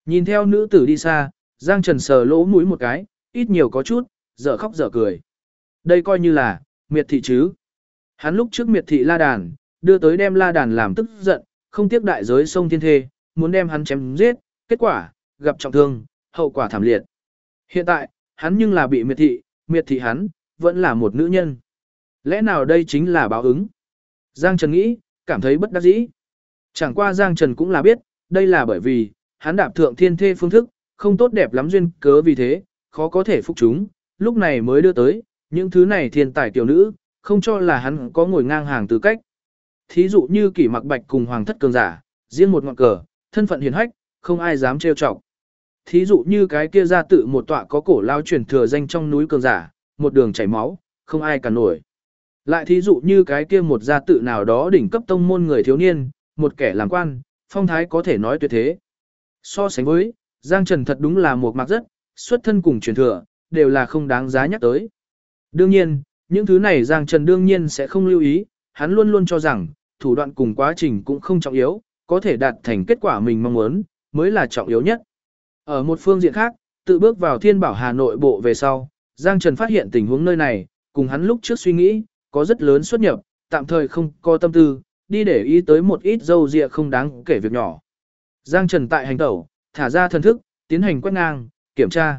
Nhìn theo nữ tử đi xa, Giang Trần sờ lỗ mũi một cái, ít nhiều có chút, dở khóc dở cười. Đây coi như là, miệt thị chứ. Hắn lúc trước miệt thị la đàn, đưa tới đem la đàn làm tức giận, không tiếc đại giới sông thiên thê, muốn đem hắn chém giết, kết quả, gặp trọng thương, hậu quả thảm liệt. Hiện tại, hắn nhưng là bị miệt thị hắn, vẫn là một nữ nhân. Lẽ nào đây chính là báo ứng? Giang Trần nghĩ, cảm thấy bất đắc dĩ. Chẳng qua Giang Trần cũng là biết, đây là bởi vì, hắn đạp thượng thiên thê phương thức, không tốt đẹp lắm duyên cớ vì thế, khó có thể phục chúng, lúc này mới đưa tới, những thứ này thiên tài tiểu nữ, không cho là hắn có ngồi ngang hàng tư cách. Thí dụ như Kỷ Mặc Bạch cùng Hoàng thất cường giả, riêng một ngọn cờ, thân phận hiền hách, không ai dám trêu chọc. Thí dụ như cái kia ra tự một tọa có cổ lao truyền thừa danh trong núi cường giả, một đường chảy máu, không ai cả nổi. Lại thí dụ như cái kia một gia tự nào đó đỉnh cấp tông môn người thiếu niên, một kẻ làm quan, phong thái có thể nói tuyệt thế. So sánh với, Giang Trần thật đúng là một mặc rất, xuất thân cùng truyền thừa, đều là không đáng giá nhắc tới. Đương nhiên, những thứ này Giang Trần đương nhiên sẽ không lưu ý, hắn luôn luôn cho rằng, thủ đoạn cùng quá trình cũng không trọng yếu, có thể đạt thành kết quả mình mong muốn, mới là trọng yếu nhất. Ở một phương diện khác, tự bước vào Thiên Bảo Hà Nội bộ về sau, Giang Trần phát hiện tình huống nơi này, cùng hắn lúc trước suy nghĩ, có rất lớn xuất nhập, tạm thời không có tâm tư, đi để ý tới một ít dâu dịa không đáng kể việc nhỏ. Giang Trần tại hành tẩu, thả ra thần thức, tiến hành quét ngang, kiểm tra.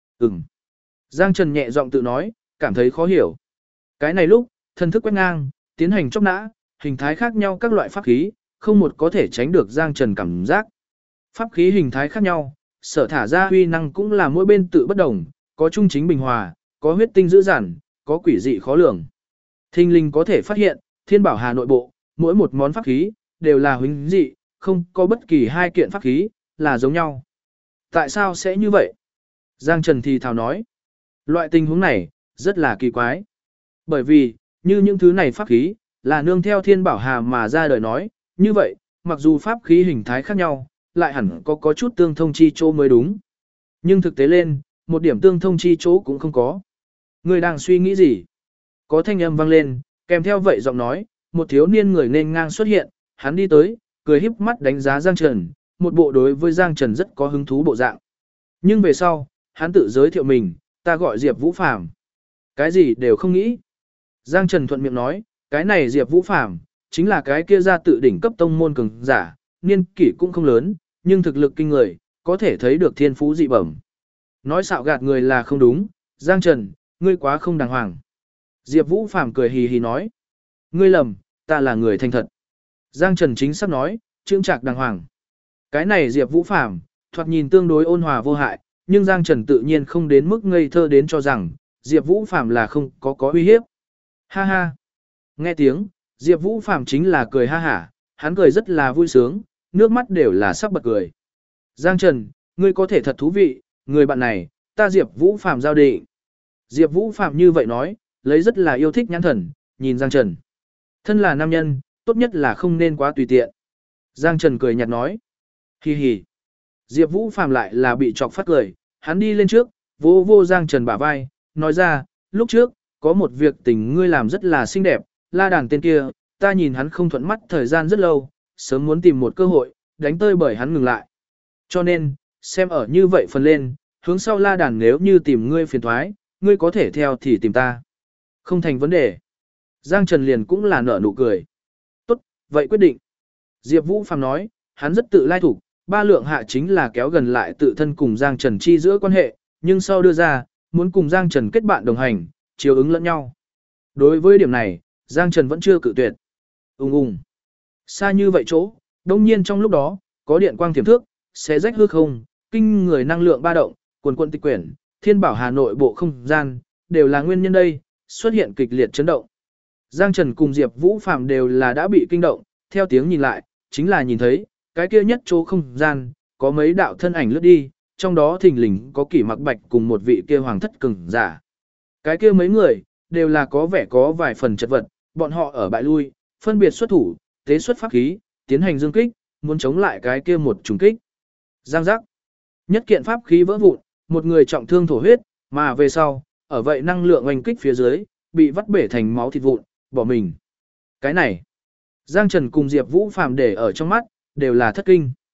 Giang Trần nhẹ giọng tự nói, cảm thấy khó hiểu. Cái này lúc, thần thức quét ngang, tiến hành chóc nã, hình thái khác nhau các loại pháp khí, không một có thể tránh được Giang Trần cảm giác. Pháp khí hình thái khác nhau, sở thả ra huy năng cũng là mỗi bên tự bất đồng, có trung chính bình hòa, có huyết tinh dữ dằn, có quỷ dị khó lường. Thinh linh có thể phát hiện, Thiên Bảo Hà nội bộ, mỗi một món pháp khí, đều là huynh dị, không có bất kỳ hai kiện pháp khí, là giống nhau. Tại sao sẽ như vậy? Giang Trần thì thào nói. Loại tình huống này, rất là kỳ quái. Bởi vì, như những thứ này pháp khí, là nương theo Thiên Bảo Hà mà ra đời nói, như vậy, mặc dù pháp khí hình thái khác nhau, lại hẳn có chút tương thông chi chỗ mới đúng. Nhưng thực tế lên, một điểm tương thông chi chỗ cũng không có. Người đang suy nghĩ gì? Có thanh âm vang lên, kèm theo vậy giọng nói, một thiếu niên người nên ngang xuất hiện, hắn đi tới, cười híp mắt đánh giá Giang Trần, một bộ đối với Giang Trần rất có hứng thú bộ dạng. Nhưng về sau, hắn tự giới thiệu mình, ta gọi Diệp Vũ Phàm. Cái gì đều không nghĩ. Giang Trần thuận miệng nói, cái này Diệp Vũ Phàm chính là cái kia ra tự đỉnh cấp tông môn cường giả, niên kỷ cũng không lớn, nhưng thực lực kinh người, có thể thấy được thiên phú dị bẩm. Nói xạo gạt người là không đúng, Giang Trần, ngươi quá không đàng hoàng. Diệp Vũ Phàm cười hì hì nói, ngươi lầm, ta là người thành thật. Giang Trần chính xác nói, trương trạc đàng hoàng. Cái này Diệp Vũ Phàm thoạt nhìn tương đối ôn hòa vô hại, nhưng Giang Trần tự nhiên không đến mức ngây thơ đến cho rằng Diệp Vũ Phàm là không có uy hiếp. Ha ha. Nghe tiếng, Diệp Vũ Phàm chính là cười ha hả, hắn cười rất là vui sướng, nước mắt đều là sắp bật cười. Giang Trần, ngươi có thể thật thú vị, người bạn này, ta Diệp Vũ Phàm giao định. Diệp Vũ Phàm như vậy nói, lấy rất là yêu thích nhãn thần, nhìn Giang Trần. Thân là nam nhân, tốt nhất là không nên quá tùy tiện. Giang Trần cười nhạt nói. Hi hi. Diệp Vũ Phàm lại là bị chọc phát cười, hắn đi lên trước, vô vô Giang Trần bả vai, nói ra, lúc trước, có một việc tình ngươi làm rất là xinh đẹp, la đàn tên kia, ta nhìn hắn không thuận mắt thời gian rất lâu, sớm muốn tìm một cơ hội, đánh tơi bởi hắn ngừng lại. Cho nên, xem ở như vậy phần lên, hướng sau la đàn nếu như tìm ngươi phiền thoái, ngươi có thể theo thì tìm ta. Không thành vấn đề. Giang Trần liền cũng là nở nụ cười. Tốt, vậy quyết định. Diệp Vũ Phàm nói, hắn rất tự lai thủ, ba lượng hạ chính là kéo gần lại tự thân cùng Giang Trần chi giữa quan hệ, nhưng sau đưa ra, muốn cùng Giang Trần kết bạn đồng hành, chiều ứng lẫn nhau. Đối với điểm này, Giang Trần vẫn chưa cự tuyệt. Ung. Xa như vậy chỗ, đông nhiên trong lúc đó, có điện quang thiểm thước, xé rách hư không, kinh người năng lượng ba động, quần quần tịch quyển, Thiên Bảo Hà Nội bộ không gian, đều là nguyên nhân đây, xuất hiện kịch liệt chấn động. Giang Trần cùng Diệp Vũ Phàm đều là đã bị kinh động, theo tiếng nhìn lại, chính là nhìn thấy, cái kia nhất chỗ không gian, có mấy đạo thân ảnh lướt đi, trong đó thình lình có Kỷ Mặc Bạch cùng một vị kia hoàng thất cường giả. Cái kia mấy người, đều là có vẻ có vài phần chật vật, bọn họ ở bại lui, phân biệt xuất thủ, tế xuất pháp khí, tiến hành dương kích, muốn chống lại cái kia một trùng kích. Giang giác. Nhất kiện pháp khí vỡ vụn, một người trọng thương thổ huyết, mà về sau, ở vậy năng lượng oanh kích phía dưới, bị vắt bể thành máu thịt vụn, bỏ mình. Cái này, Giang Trần cùng Diệp Vũ Phàm để ở trong mắt, đều là thất kinh.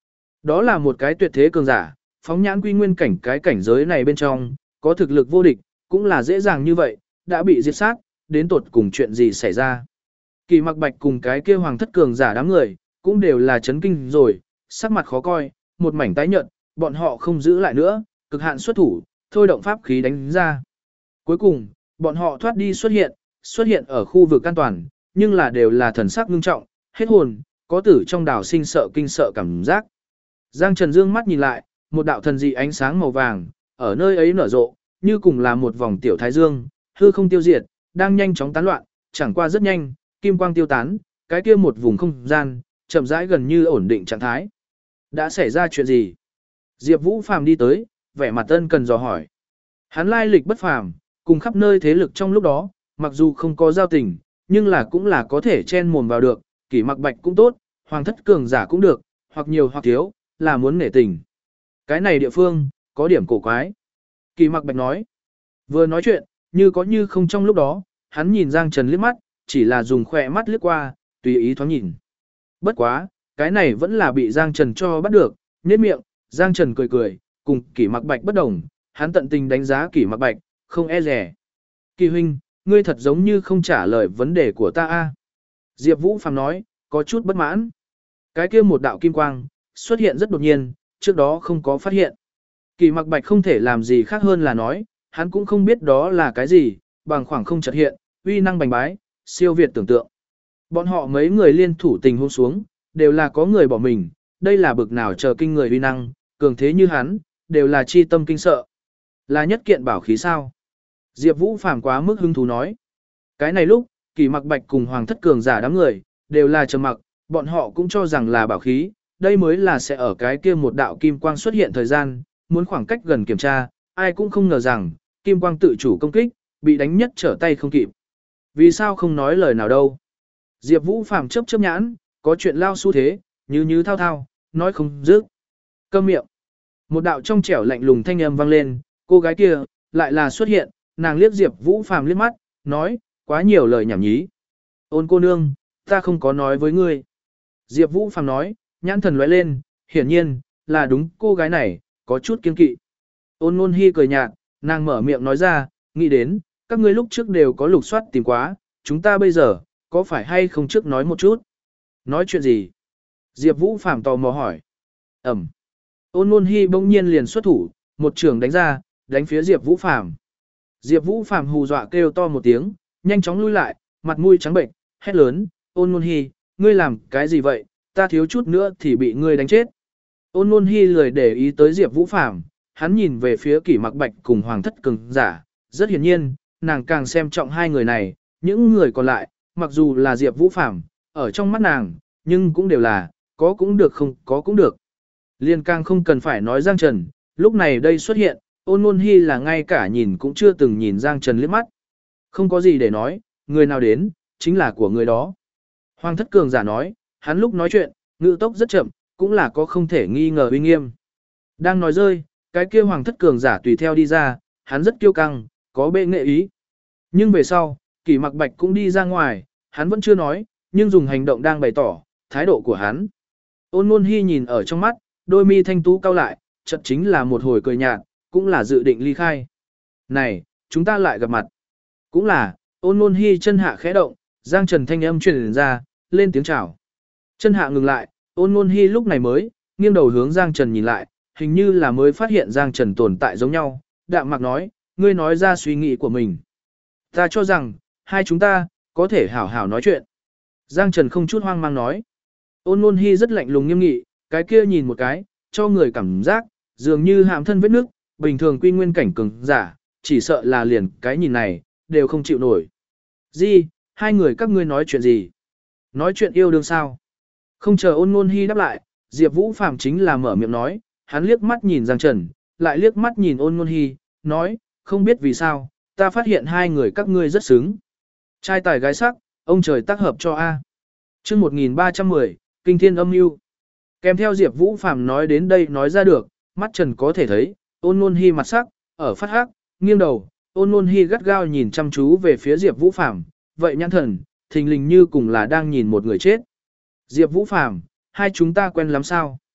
Đó là một cái tuyệt thế cường giả, phóng nhãn quy nguyên cảnh cái cảnh giới này bên trong, có thực lực vô địch, cũng là dễ dàng như vậy, đã bị diệt sát, đến tột cùng chuyện gì xảy ra. Kỳ Mặc Bạch cùng cái kia hoàng thất cường giả đám người, cũng đều là chấn kinh rồi, sắc mặt khó coi, một mảnh tái nhợt, bọn họ không giữ lại nữa, cực hạn xuất thủ, thôi động pháp khí đánh ra. Cuối cùng, bọn họ thoát đi xuất hiện ở khu vực an toàn, nhưng là đều là thần sắc ngưng trọng, hết hồn, có tử trong đảo sinh sợ kinh sợ cảm giác. Giang Trần dương mắt nhìn lại, một đạo thần dị ánh sáng màu vàng, ở nơi ấy nở rộ, như cùng là một vòng tiểu thái dương, hư không tiêu diệt, đang nhanh chóng tán loạn, chẳng qua rất nhanh, kim quang tiêu tán, cái kia một vùng không gian, chậm rãi gần như ổn định trạng thái. Đã xảy ra chuyện gì? Diệp Vũ Phàm đi tới, vẻ mặt ân cần dò hỏi. Hắn lai lịch bất phàm, cùng khắp nơi thế lực trong lúc đó, mặc dù không có giao tình, nhưng là cũng là có thể chen mồm vào được, Kỷ Mặc Bạch cũng tốt, hoàng thất cường giả cũng được, hoặc nhiều hoặc thiếu, là muốn nể tình. Cái này địa phương, có điểm cổ quái. Kỷ Mặc Bạch nói. Vừa nói chuyện, như có như không trong lúc đó, hắn nhìn Giang Trần liếc mắt, chỉ là dùng khỏe mắt liếc qua, tùy ý thoáng nhìn. Bất quá, cái này vẫn là bị Giang Trần cho bắt được, nhếch miệng, Giang Trần cười cười, cùng Kỷ Mặc Bạch bất đồng, hắn tận tình đánh giá Kỷ Mặc Bạch, không e dè. Kỳ huynh, ngươi thật giống như không trả lời vấn đề của ta a. Diệp Vũ Phàm nói, có chút bất mãn. Cái kia một đạo kim quang, xuất hiện rất đột nhiên, trước đó không có phát hiện. Kỷ Mặc Bạch không thể làm gì khác hơn là nói, hắn cũng không biết đó là cái gì, bằng khoảng không chợt hiện, uy năng bành bái, siêu việt tưởng tượng. Bọn họ mấy người liên thủ tình huống xuống, đều là có người bỏ mình, đây là bực nào chờ kinh người uy năng, cường thế như hắn, đều là chi tâm kinh sợ. Là nhất kiện bảo khí sao? Diệp Vũ Phàm quá mức hứng thú nói. Cái này lúc, Kỷ Mặc Bạch cùng Hoàng thất cường giả đám người, đều là trầm mặc, bọn họ cũng cho rằng là bảo khí, đây mới là sẽ ở cái kia một đạo kim quang xuất hiện thời gian, muốn khoảng cách gần kiểm tra, ai cũng không ngờ rằng, kim quang tự chủ công kích, bị đánh nhất trở tay không kịp. Vì sao không nói lời nào đâu? Diệp Vũ Phàm chớp chớp nhãn, có chuyện lao xu thế, như thao thao, nói không dứt. Câm miệng. Một đạo trong trẻo lạnh lùng thanh âm vang lên, cô gái kia lại là xuất hiện, nàng liếc Diệp Vũ Phàm liếc mắt, nói, quá nhiều lời nhảm nhí. Ôn cô nương, ta không có nói với ngươi. Diệp Vũ Phàm nói, nhãn thần lóe lên, hiển nhiên, là đúng cô gái này, có chút kiêng kỵ. Ôn Nôn Hi cười nhạt, nàng mở miệng nói ra, nghĩ đến, các ngươi lúc trước đều có lục soát tìm quá, chúng ta bây giờ, có phải hay không trước nói một chút? Nói chuyện gì? Diệp Vũ Phàm tò mò hỏi. Ẩm. Ôn Nôn Hi bỗng nhiên liền xuất thủ, một trường đánh ra, đánh phía Diệp Vũ Phàm. Diệp Vũ Phàm hù dọa kêu to một tiếng, nhanh chóng lui lại, mặt mũi trắng bệnh, hét lớn, Ôn Nôn Hi, ngươi làm cái gì vậy, ta thiếu chút nữa thì bị ngươi đánh chết. Ôn Nôn Hi lười để ý tới Diệp Vũ Phàm, hắn nhìn về phía Kỷ Mặc Bạch cùng Hoàng thất cường giả, rất hiển nhiên, nàng càng xem trọng hai người này, những người còn lại, mặc dù là Diệp Vũ Phàm, ở trong mắt nàng, nhưng cũng đều là, có cũng được không có cũng được. Liên càng không cần phải nói Giang Trần, lúc này đây xuất hiện, Ôn Nôn Hi là ngay cả nhìn cũng chưa từng nhìn Giang Trần liếc mắt. Không có gì để nói, người nào đến, chính là của người đó. Hoàng thất cường giả nói, hắn lúc nói chuyện, ngữ tốc rất chậm, cũng là có không thể nghi ngờ uy nghiêm. Đang nói rơi, cái kia hoàng thất cường giả tùy theo đi ra, hắn rất kiêu căng, có bệ nghệ ý. Nhưng về sau, Kỷ Mặc Bạch cũng đi ra ngoài, hắn vẫn chưa nói, nhưng dùng hành động đang bày tỏ thái độ của hắn. Ôn Nôn Hi nhìn ở trong mắt, đôi mi thanh tú cau lại, chợt chính là một hồi cười nhạt, cũng là dự định ly khai. Này, chúng ta lại gặp mặt. Cũng là, Ôn Nôn Hi chân hạ khẽ động, Giang Trần thanh âm truyền ra, lên tiếng chào. Chân hạ ngừng lại, Ôn Nôn Hi lúc này mới nghiêng đầu hướng Giang Trần nhìn lại, hình như là mới phát hiện Giang Trần tồn tại giống nhau, đạm mạc nói, ngươi nói ra suy nghĩ của mình. Ta cho rằng, hai chúng ta, có thể hảo hảo nói chuyện. Giang Trần không chút hoang mang nói. Ôn Nôn Hi rất lạnh lùng nghiêm nghị, cái kia nhìn một cái, cho người cảm giác, dường như hàm thân vết nước, bình thường quy nguyên cảnh cường giả, chỉ sợ là liền cái nhìn này, đều không chịu nổi. Gì, hai người các ngươi nói chuyện gì? Nói chuyện yêu đương sao? Không chờ Ôn Nôn Hi đáp lại, Diệp Vũ Phàm chính là mở miệng nói, hắn liếc mắt nhìn Giang Trần, lại liếc mắt nhìn Ôn Nôn Hi, nói, không biết vì sao, ta phát hiện hai người các ngươi rất xứng. Trai tài gái sắc, ông trời tác hợp cho A. Chương 1310, Kinh Thiên Âm Mưu. Kèm theo Diệp Vũ Phàm nói đến đây nói ra được, mắt Trần có thể thấy, Ôn Nôn Hi mặt sắc, ở phát hắc, nghiêng đầu, Ôn Nôn Hi gắt gao nhìn chăm chú về phía Diệp Vũ Phàm, vậy nhãn thần, thình lình như cùng là đang nhìn một người chết. Diệp Vũ Phàm, hai chúng ta quen lắm sao?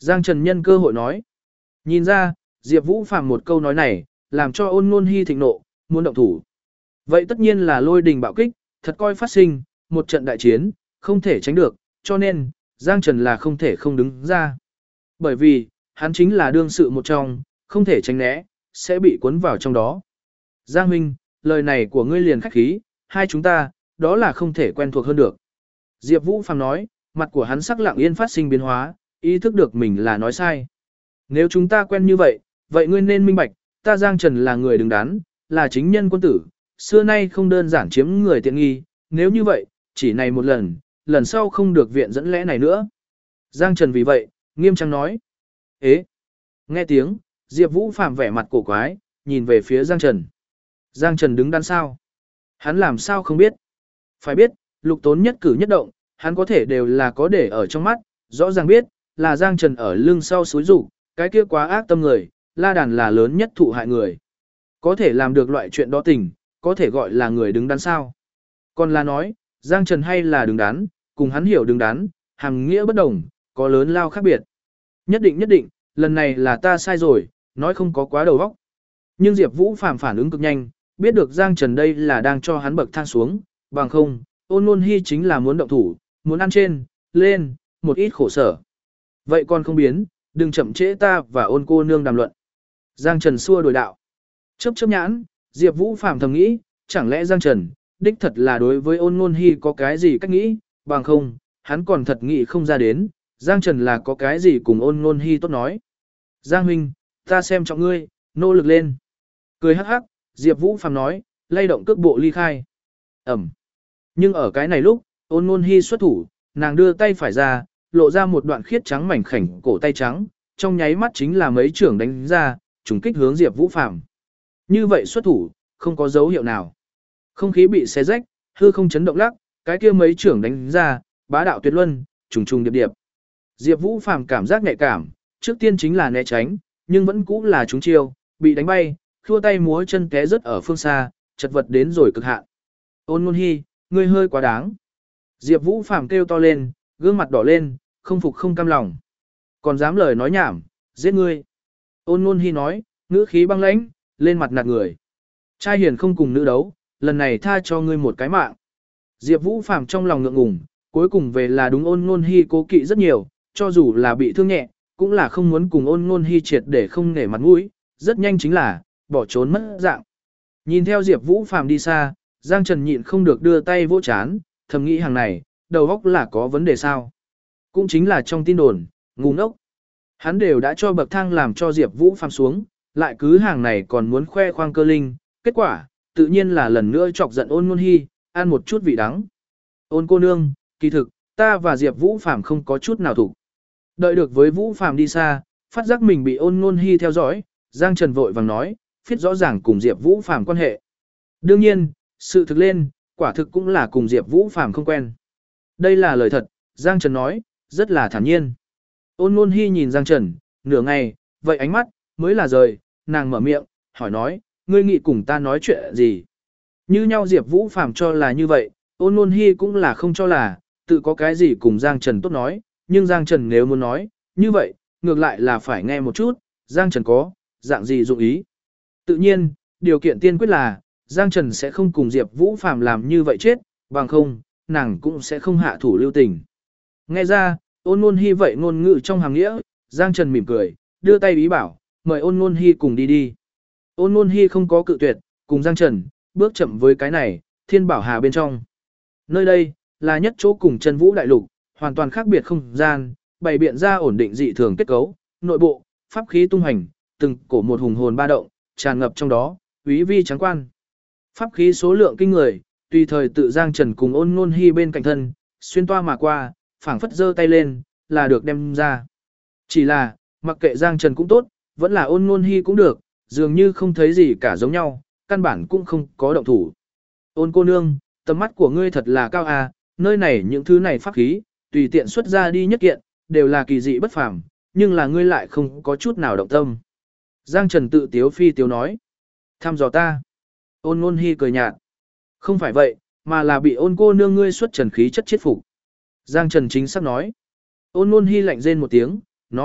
Giang Trần nhân cơ hội nói. Nhìn ra, Diệp Vũ Phàm một câu nói này, làm cho Ôn Nôn Hi thịnh nộ, muốn động thủ. Vậy tất nhiên là lôi đình bạo kích, thật coi phát sinh, một trận đại chiến, không thể tránh được, cho nên, Giang Trần là không thể không đứng ra. Bởi vì, hắn chính là đương sự một trong, không thể tránh né, sẽ bị cuốn vào trong đó. Giang huynh, lời này của ngươi liền khách khí, hai chúng ta, đó là không thể quen thuộc hơn được. Diệp Vũ Phàm nói, mặt của hắn sắc lặng yên phát sinh biến hóa, ý thức được mình là nói sai. Nếu chúng ta quen như vậy, vậy ngươi nên minh bạch, ta Giang Trần là người đứng đắn, là chính nhân quân tử, xưa nay không đơn giản chiếm người tiện nghi, nếu như vậy, chỉ này một lần, lần sau không được viện dẫn lẽ này nữa. Giang Trần vì vậy, nghiêm trang nói. Ế! Nghe tiếng, Diệp Vũ Phàm vẻ mặt cổ quái, nhìn về phía Giang Trần. Giang Trần đứng đắn sao? Hắn làm sao không biết? Phải biết, Lục Tốn nhất cử nhất động, hắn có thể đều là có để ở trong mắt, rõ ràng biết, là Giang Trần ở lưng sau xúi rủ, cái kia quá ác tâm người, La Đàn là lớn nhất thụ hại người. Có thể làm được loại chuyện đó tình, có thể gọi là người đứng đắn sao? Còn là nói, Giang Trần hay là đứng đắn, cùng hắn hiểu đứng đắn, hàm nghĩa bất đồng, có lớn lao khác biệt. Nhất định, lần này là ta sai rồi, nói không có quá đầu óc. Nhưng Diệp Vũ Phàm phản ứng cực nhanh, biết được Giang Trần đây là đang cho hắn bậc thang xuống, bằng không, Ôn Nôn Hi chính là muốn động thủ, muốn ăn trên, lên, một ít khổ sở. Vậy còn không biến, đừng chậm trễ ta và Ôn cô nương đàm luận. Giang Trần xua đổi đạo. Chớp nhãn, Diệp Vũ Phàm thầm nghĩ, chẳng lẽ Giang Trần, đích thật là đối với Ôn Nôn Hi có cái gì cách nghĩ, bằng không, hắn còn thật nghĩ không ra đến, Giang Trần là có cái gì cùng Ôn Nôn Hi tốt nói. Giang huynh, ta xem trọng ngươi, nỗ lực lên. Cười hắc hắc, Diệp Vũ Phàm nói, lay động cước bộ ly khai. Ẩm. Nhưng ở cái này lúc, Ôn Nôn Hi xuất thủ, nàng đưa tay phải ra, lộ ra một đoạn khiết trắng mảnh khảnh cổ tay trắng, trong nháy mắt chính là mấy trưởng đánh ra, trùng kích hướng Diệp Vũ Phàm. Như vậy xuất thủ, không có dấu hiệu nào. Không khí bị xé rách, hư không chấn động lắc, cái kia mấy trưởng đánh ra, bá đạo tuyệt luân, trùng trùng điệp điệp. Diệp Vũ Phàm cảm giác nhạy cảm, trước tiên chính là né tránh, nhưng vẫn cũng là trúng chiêu, bị đánh bay, khua tay múa chân té rớt ở phương xa, chật vật đến rồi cực hạn. Ôn Nôn Hi, ngươi hơi quá đáng. Diệp Vũ Phàm kêu to lên, gương mặt đỏ lên, không phục không cam lòng. Còn dám lời nói nhảm, giết ngươi. Ôn Nôn Hi nói, ngữ khí băng lãnh, lên mặt nạt người. Trai hiền không cùng nữ đấu, lần này tha cho ngươi một cái mạng. Diệp Vũ Phàm trong lòng ngượng ngùng, cuối cùng về là đúng Ôn Nôn Hi cố kỵ rất nhiều, cho dù là bị thương nhẹ, cũng là không muốn cùng Ôn Nôn Hi triệt để không nể mặt mũi, rất nhanh chính là bỏ trốn mất dạng. Nhìn theo Diệp Vũ Phàm đi xa, Giang Trần nhịn không được đưa tay vỗ chán, thầm nghĩ hàng này, đầu óc là có vấn đề sao? Cũng chính là trong tin đồn, ngu ngốc. Hắn đều đã cho bậc thang làm cho Diệp Vũ Phàm xuống, lại cứ hàng này còn muốn khoe khoang cơ linh, kết quả, tự nhiên là lần nữa chọc giận Ôn Nôn Hi, ăn một chút vị đắng. Ôn cô nương, kỳ thực, ta và Diệp Vũ Phàm không có chút nào thủ. Đợi được với Vũ Phàm đi xa, phát giác mình bị Ôn Nôn Hi theo dõi, Giang Trần vội vàng nói, phiết rõ ràng cùng Diệp Vũ Phàm quan hệ. Đương nhiên, sự thực lên, quả thực cũng là cùng Diệp Vũ Phàm không quen. Đây là lời thật, Giang Trần nói, rất là thản nhiên. Ôn Nôn Hi nhìn Giang Trần, nửa ngày, vậy ánh mắt, mới là rời, nàng mở miệng, hỏi nói, ngươi nghĩ cùng ta nói chuyện gì? Như nhau Diệp Vũ Phàm cho là như vậy, Ôn Nôn Hi cũng là không cho là, tự có cái gì cùng Giang Trần tốt nói, nhưng Giang Trần nếu muốn nói, như vậy, ngược lại là phải nghe một chút, Giang Trần có, dạng gì dụng ý. Tự nhiên, điều kiện tiên quyết là, Giang Trần sẽ không cùng Diệp Vũ Phàm làm như vậy chết, bằng không, nàng cũng sẽ không hạ thủ lưu tình. Nghe ra, Ôn Nôn Hi vậy ngôn ngữ trong hàng nghĩa, Giang Trần mỉm cười, đưa tay ý bảo, mời Ôn Nôn Hi cùng đi đi. Ôn Nôn Hi không có cự tuyệt, cùng Giang Trần, bước chậm với cái này, Thiên Bảo Hà bên trong. Nơi đây, là nhất chỗ cùng Chân Vũ Đại Lục, hoàn toàn khác biệt không gian, bày biện ra ổn định dị thường kết cấu, nội bộ, pháp khí tung hành, từng cổ một hùng hồn ba động, tràn ngập trong đó, úy vi trắng quan. Pháp khí số lượng kinh người, tùy thời tự Giang Trần cùng Ôn Nôn Hi bên cạnh thân, xuyên toa mà qua, phảng phất giơ tay lên, là được đem ra. Chỉ là, mặc kệ Giang Trần cũng tốt, vẫn là Ôn Nôn Hi cũng được, dường như không thấy gì cả giống nhau, căn bản cũng không có động thủ. Ôn cô nương, tầm mắt của ngươi thật là cao à, nơi này những thứ này pháp khí, tùy tiện xuất ra đi nhất kiện, đều là kỳ dị bất phàm, nhưng là ngươi lại không có chút nào động tâm. Giang Trần tự tiếu phi tiếu nói. Thăm dò ta. Ôn Nôn Hi cười nhạt. Không phải vậy, mà là bị Ôn cô nương ngươi xuất trần khí chất chết phục. Giang Trần chính xác nói. Ôn Nôn Hi lạnh rên một tiếng, nói,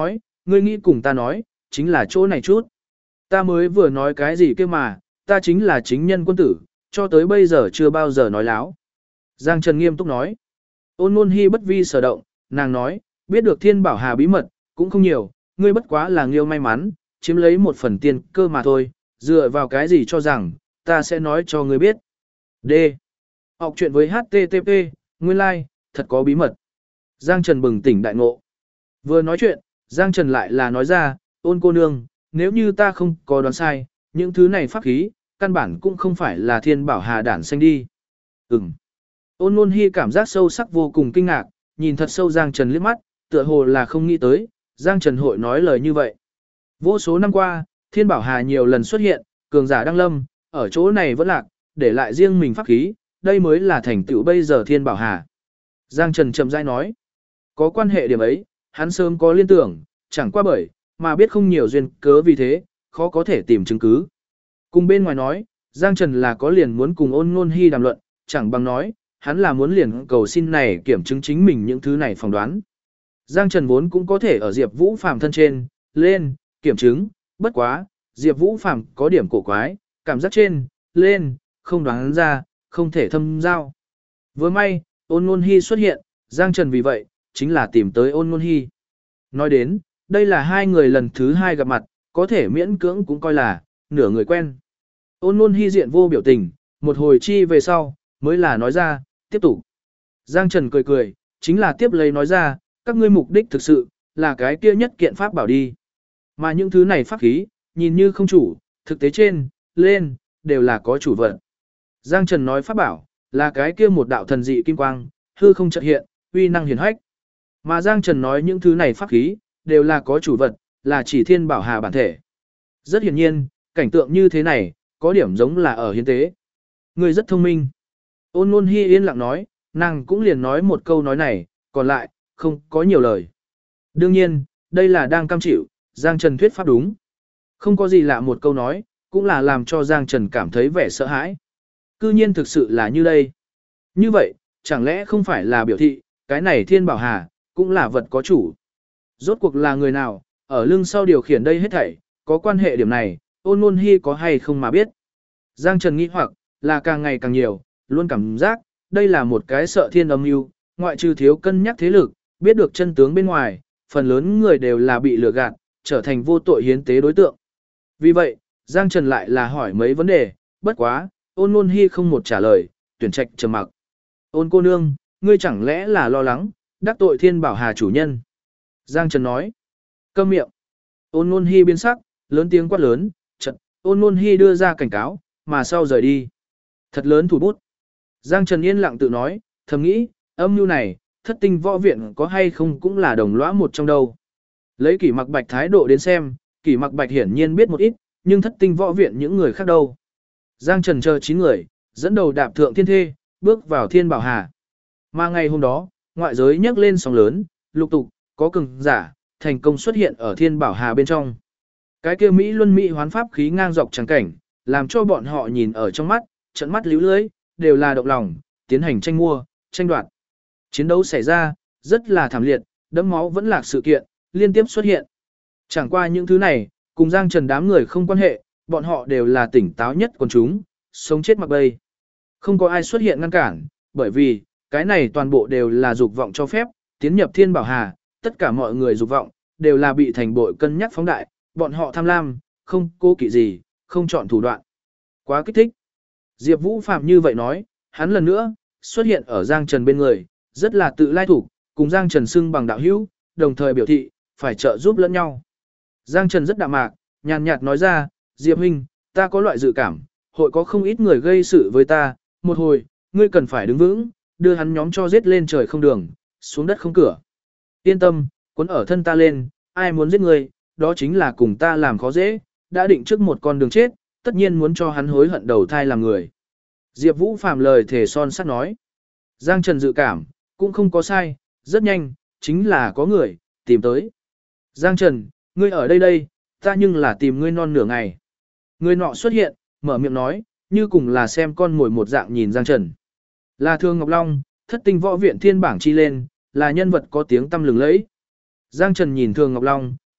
ngươi nghĩ cùng ta nói, chính là chỗ này chút. Ta mới vừa nói cái gì kia mà, ta chính là chính nhân quân tử, cho tới bây giờ chưa bao giờ nói láo. Giang Trần nghiêm túc nói. Ôn Nôn Hi bất vi sở động, nàng nói, biết được Thiên Bảo Hà bí mật, cũng không nhiều, ngươi bất quá là nghiêu may mắn, chiếm lấy một phần tiền cơ mà thôi, dựa vào cái gì cho rằng, ta sẽ nói cho ngươi biết. D. Học chuyện với HTTP, nguyên lai, like, thật có bí mật. Giang Trần bừng tỉnh đại ngộ. Vừa nói chuyện, Giang Trần lại là nói ra, Ôn cô nương, nếu như ta không có đoán sai, những thứ này pháp khí, căn bản cũng không phải là Thiên Bảo Hà đản xanh đi. Ừm. Ôn Nôn Hi cảm giác sâu sắc vô cùng kinh ngạc, nhìn thật sâu Giang Trần liếc mắt, tựa hồ là không nghĩ tới, Giang Trần hội nói lời như vậy. Vô số năm qua, Thiên Bảo Hà nhiều lần xuất hiện, cường giả đăng lâm, ở chỗ này vẫn lạc, để lại riêng mình pháp khí, đây mới là thành tựu bây giờ Thiên Bảo Hà. Giang Trần chậm rãi nói, có quan hệ điểm ấy, hắn sớm có liên tưởng, chẳng qua bởi, mà biết không nhiều duyên cớ vì thế, khó có thể tìm chứng cứ. Cùng bên ngoài nói, Giang Trần là có liền muốn cùng Ôn Nôn Hi đàm luận, chẳng bằng nói, hắn là muốn liền cầu xin này kiểm chứng chính mình những thứ này phỏng đoán. Giang Trần vốn cũng có thể ở Diệp Vũ Phàm thân trên, lên, kiểm chứng, bất quá, Diệp Vũ Phàm có điểm cổ quái, cảm giác trên, lên, không đoán ra, không thể thâm giao. Vừa may, Ôn Nôn Hi xuất hiện, Giang Trần vì vậy, chính là tìm tới Ôn Nôn Hi. Nói đến, đây là hai người lần thứ hai gặp mặt, có thể miễn cưỡng cũng coi là, nửa người quen. Ôn Nôn Hi diện vô biểu tình, một hồi chi về sau, mới là nói ra, tiếp tục. Giang Trần cười cười, chính là tiếp lấy nói ra, các ngươi mục đích thực sự, là cái kia nhất kiện pháp bảo đi. Mà những thứ này pháp khí, nhìn như không chủ, thực tế trên, lên, đều là có chủ vật. Giang Trần nói pháp bảo, là cái kia một đạo thần dị kim quang, hư không chợt hiện, uy năng hiển hách. Mà Giang Trần nói những thứ này pháp khí, đều là có chủ vật, là chỉ Thiên Bảo Hà bản thể. Rất hiển nhiên, cảnh tượng như thế này, có điểm giống là ở hiến tế. Người rất thông minh. Ôn Nôn Hi yên lặng nói, nàng cũng liền nói một câu nói này, còn lại, không có nhiều lời. Đương nhiên, đây là đang cam chịu, Giang Trần thuyết pháp đúng. Không có gì lạ một câu nói, cũng là làm cho Giang Trần cảm thấy vẻ sợ hãi. Cư nhiên thực sự là như đây. Như vậy, chẳng lẽ không phải là biểu thị, cái này Thiên Bảo Hà, cũng là vật có chủ. Rốt cuộc là người nào, ở lưng sau điều khiển đây hết thảy, có quan hệ điểm này, Ôn Nôn Hi có hay không mà biết. Giang Trần nghĩ hoặc, là càng ngày càng nhiều, luôn cảm giác, đây là một cái sợ thiên âm mưu, ngoại trừ thiếu cân nhắc thế lực, biết được chân tướng bên ngoài, phần lớn người đều là bị lừa gạt, trở thành vô tội hiến tế đối tượng. Vì vậy, Giang Trần lại là hỏi mấy vấn đề, bất quá, Ôn Nôn Hi không một trả lời, tuyển trạch trầm mặc. Ôn cô nương, ngươi chẳng lẽ là lo lắng, đắc tội Thiên Bảo Hà chủ nhân? Giang Trần nói. Câm miệng. Ôn Nôn Hi biến sắc, lớn tiếng quát lớn, chợt, Ôn Nôn Hi đưa ra cảnh cáo, mà sau rời đi. Thật lớn thủ bút. Giang Trần yên lặng tự nói, thầm nghĩ, âm mưu này, Thất Tinh Võ Viện có hay không cũng là đồng lõa một trong đâu. Lấy Kỷ Mặc Bạch thái độ đến xem, Kỷ Mặc Bạch hiển nhiên biết một ít, nhưng Thất Tinh Võ Viện những người khác đâu. Giang Trần chờ 9 người, dẫn đầu đạp thượng thiên thê, bước vào Thiên Bảo Hà. Mà ngày hôm đó, ngoại giới nhấc lên sóng lớn, lục tục, có cường giả, thành công xuất hiện ở Thiên Bảo Hà bên trong. Cái kia Mỹ Luân Mỹ hoán pháp khí ngang dọc trắng cảnh, làm cho bọn họ nhìn ở trong mắt, trận mắt líu lưới, đều là động lòng, tiến hành tranh mua, tranh đoạt. Chiến đấu xảy ra, rất là thảm liệt, đẫm máu vẫn lạc sự kiện, liên tiếp xuất hiện. Chẳng qua những thứ này, cùng Giang Trần đám người không quan hệ, bọn họ đều là tỉnh táo nhất quần chúng, sống chết mặc bay. Không có ai xuất hiện ngăn cản, bởi vì, cái này toàn bộ đều là dục vọng cho phép, tiến nhập Thiên Bảo Hà, tất cả mọi người dục vọng, đều là bị thành bội cân nhắc phóng đại, bọn họ tham lam, không cố kỵ gì, không chọn thủ đoạn. Quá kích thích. Diệp Vũ Phạm như vậy nói, hắn lần nữa, xuất hiện ở Giang Trần bên người, rất là tự lai thủ, cùng Giang Trần xưng bằng đạo hữu, đồng thời biểu thị, phải trợ giúp lẫn nhau. Giang Trần rất đạm mạc, nhàn nhạt nói ra, Diệp huynh, ta có loại dự cảm, hội có không ít người gây sự với ta, một hồi, ngươi cần phải đứng vững, đưa hắn nhóm cho giết lên trời không đường, xuống đất không cửa. Yên tâm, cuốn ở thân ta lên, ai muốn giết ngươi, đó chính là cùng ta làm khó dễ, đã định trước một con đường chết, tất nhiên muốn cho hắn hối hận đầu thai làm người. Diệp Vũ Phàm lời thề son sắt nói. Giang Trần dự cảm, cũng không có sai, rất nhanh, chính là có người, tìm tới. Giang Trần, ngươi ở đây đây, ta nhưng là tìm ngươi non nửa ngày. Người nọ xuất hiện, mở miệng nói, như cùng là xem con mồi một dạng nhìn Giang Trần. Là Thương Ngọc Long, Thất Tinh Võ Viện thiên bảng chi lên, là nhân vật có tiếng tăm lừng lẫy. Giang Trần nhìn Thương Ngọc Long,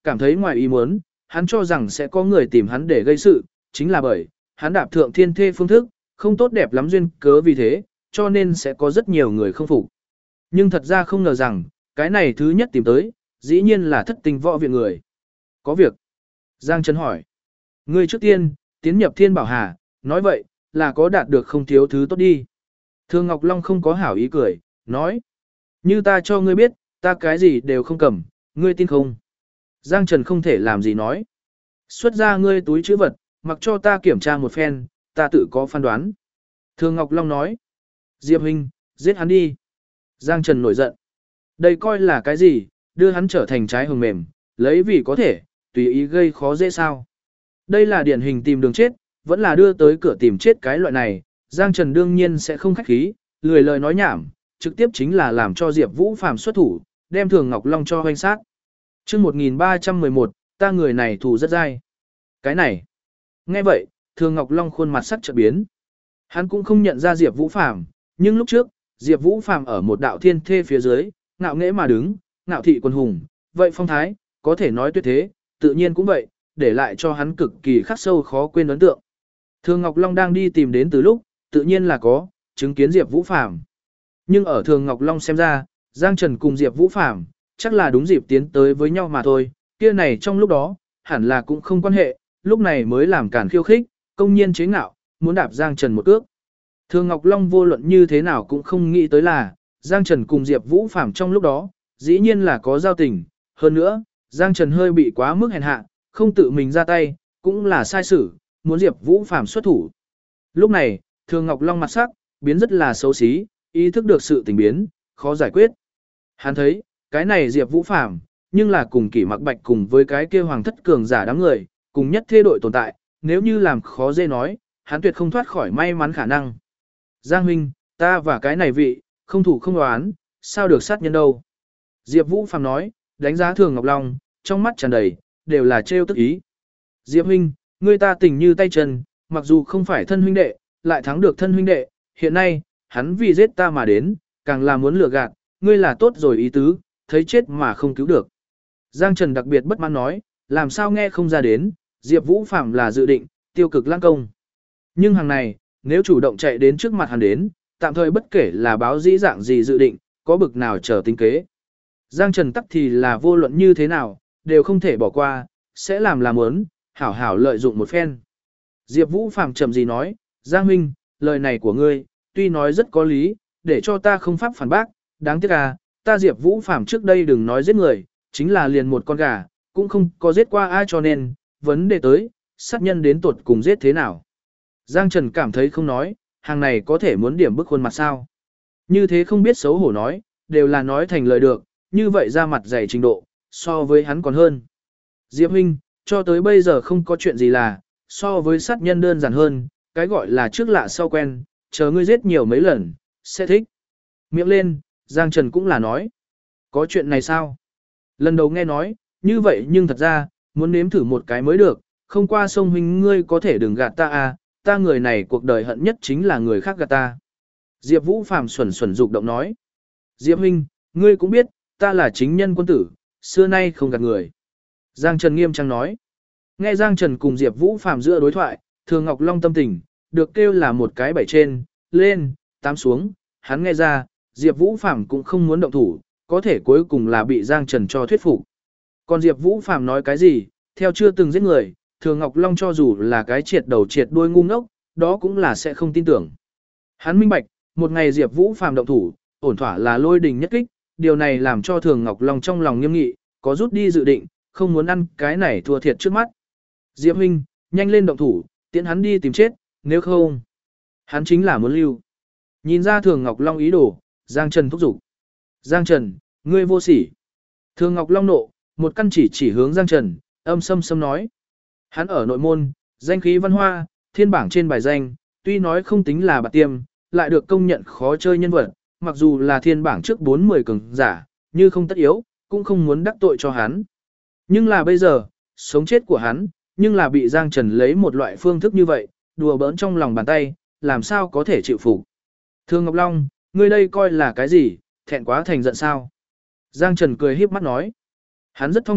cảm thấy ngoài ý muốn, hắn cho rằng sẽ có người tìm hắn để gây sự, chính là bởi, hắn đạp thượng thiên thê phương thức, không tốt đẹp lắm duyên cớ vì thế, cho nên sẽ có rất nhiều người không phục. Nhưng thật ra không ngờ rằng, cái này thứ nhất tìm tới, dĩ nhiên là Thất Tinh Võ viện người. Có việc. Giang Trần hỏi. Ngươi trước tiên, tiến nhập Thiên Bảo Hà, nói vậy, là có đạt được không thiếu thứ tốt đi. Thương Ngọc Long không có hảo ý cười, nói. Như ta cho ngươi biết, ta cái gì đều không cầm, ngươi tin không? Giang Trần không thể làm gì nói. Xuất ra ngươi túi trữ vật, mặc cho ta kiểm tra một phen, ta tự có phán đoán. Thương Ngọc Long nói. Diệp huynh, giết hắn đi. Giang Trần nổi giận. Đây coi là cái gì, đưa hắn trở thành trái hồng mềm, lấy vì có thể, tùy ý gây khó dễ sao. Đây là điển hình tìm đường chết, vẫn là đưa tới cửa tìm chết cái loại này, Giang Trần đương nhiên sẽ không khách khí, lười lời nói nhảm, trực tiếp chính là làm cho Diệp Vũ Phàm xuất thủ, đem Thường Ngọc Long cho hoanh sát. Chương 1311, ta người này thù rất dai. Cái này. Nghe vậy, Thường Ngọc Long khuôn mặt sắc chợt biến. Hắn cũng không nhận ra Diệp Vũ Phàm, nhưng lúc trước, Diệp Vũ Phàm ở một đạo thiên thê phía dưới, ngạo nghễ mà đứng, ngạo thị quân hùng, vậy phong thái, có thể nói tuyệt thế, tự nhiên cũng vậy, để lại cho hắn cực kỳ khắc sâu khó quên ấn tượng. Thường Ngọc Long đang đi tìm đến từ lúc, tự nhiên là có, chứng kiến Diệp Vũ Phàm. Nhưng ở Thường Ngọc Long xem ra, Giang Trần cùng Diệp Vũ Phàm chắc là đúng dịp tiến tới với nhau mà thôi, kia này trong lúc đó, hẳn là cũng không quan hệ, lúc này mới làm cản khiêu khích, công nhiên chế ngạo, muốn đạp Giang Trần một cước. Thường Ngọc Long vô luận như thế nào cũng không nghĩ tới là, Giang Trần cùng Diệp Vũ Phàm trong lúc đó, dĩ nhiên là có giao tình, hơn nữa, Giang Trần hơi bị quá mức hèn hạ, không tự mình ra tay, cũng là sai xử, muốn Diệp Vũ Phàm xuất thủ. Lúc này, Thường Ngọc Long mặt sắc, biến rất là xấu xí, ý thức được sự tình biến, khó giải quyết. Hắn thấy, cái này Diệp Vũ Phàm, nhưng là cùng Kỷ Mặc Bạch cùng với cái kia Hoàng Thất cường giả đám người, cùng nhất thế đội tồn tại, nếu như làm khó dễ nói, hắn tuyệt không thoát khỏi may mắn khả năng. Giang huynh, ta và cái này vị, không thủ không đoán, sao được sát nhân đâu. Diệp Vũ Phàm nói, đánh giá Thường Ngọc Long, trong mắt tràn đầy, đều là trêu tức ý. Diệp huynh, ngươi ta tình như tay chân, mặc dù không phải thân huynh đệ, lại thắng được thân huynh đệ, hiện nay, hắn vì giết ta mà đến, càng là muốn lừa gạt, ngươi là tốt rồi ý tứ, thấy chết mà không cứu được. Giang Trần đặc biệt bất mãn nói, làm sao nghe không ra đến, Diệp Vũ Phàm là dự định, tiêu cực lãng công. Nhưng hàng này, nếu chủ động chạy đến trước mặt hắn đến, tạm thời bất kể là báo dĩ dạng gì dự định, có bực nào chờ tính kế. Giang Trần tắc thì là vô luận như thế nào, đều không thể bỏ qua, sẽ làm ớn, hảo hảo lợi dụng một phen. Diệp Vũ Phàm chậm gì nói, Giang huynh, lời này của ngươi, tuy nói rất có lý, để cho ta không pháp phản bác, đáng tiếc à, ta Diệp Vũ Phàm trước đây đừng nói giết người, chính là liền một con gà, cũng không có giết qua ai cho nên, vấn đề tới, sát nhân đến tuột cùng giết thế nào. Giang Trần cảm thấy không nói, hàng này có thể muốn điểm bức khuôn mặt sao. Như thế không biết xấu hổ nói, đều là nói thành lời được, như vậy ra mặt dày trình độ, so với hắn còn hơn. Diệp huynh, cho tới bây giờ không có chuyện gì là, so với sát nhân đơn giản hơn, cái gọi là trước lạ sau quen, chờ ngươi giết nhiều mấy lần, sẽ thích. Miệng lên, Giang Trần cũng là nói. Có chuyện này sao? Lần đầu nghe nói, như vậy nhưng thật ra, muốn nếm thử một cái mới được, không qua sông huynh ngươi có thể đừng gạt ta à, ta người này cuộc đời hận nhất chính là người khác gạt ta. Diệp Vũ Phàm xuẩn xuẩn dục động nói. Diệp huynh, ngươi cũng biết, ta là chính nhân quân tử, xưa nay không gạt người. Giang Trần nghiêm trang nói. Nghe Giang Trần cùng Diệp Vũ Phàm giữa đối thoại, Thường Ngọc Long tâm tình, được kêu là một cái bảy trên, lên, tám xuống, hắn nghe ra, Diệp Vũ Phàm cũng không muốn động thủ, có thể cuối cùng là bị Giang Trần cho thuyết phục. Còn Diệp Vũ Phàm nói cái gì, theo chưa từng giết người, Thường Ngọc Long cho dù là cái triệt đầu triệt đuôi ngu ngốc, đó cũng là sẽ không tin tưởng. Hắn minh bạch, một ngày Diệp Vũ Phàm động thủ, ổn thỏa là lôi đình nhất kích, điều này làm cho Thường Ngọc Long trong lòng nghiêm nghị, có rút đi dự định, không muốn ăn cái này thua thiệt trước mắt. Diệp huynh, nhanh lên động thủ, tiễn hắn đi tìm chết, nếu không, hắn chính là muốn lưu. Nhìn ra Thường Ngọc Long ý đồ, Giang Trần thúc giục. Giang Trần, ngươi vô sỉ. Thường Ngọc Long nộ, một căn chỉ hướng Giang Trần, âm sâm sâm nói. Hắn ở nội môn, danh khí văn hoa, thiên bảng trên bài danh, tuy nói không tính là bạt tiêm, lại được công nhận khó chơi nhân vật, mặc dù là thiên bảng trước 40 cường giả, như không tất yếu, cũng không muốn đắc tội cho hắn. Nhưng là bây giờ, sống chết của hắn, nhưng là bị Giang Trần lấy một loại phương thức như vậy, đùa bỡn trong lòng bàn tay, làm sao có thể chịu phục. Thường Ngọc Long, ngươi đây coi là cái gì, thẹn quá thành giận sao? Giang Trần cười híp mắt nói. Hắn rất thong thả,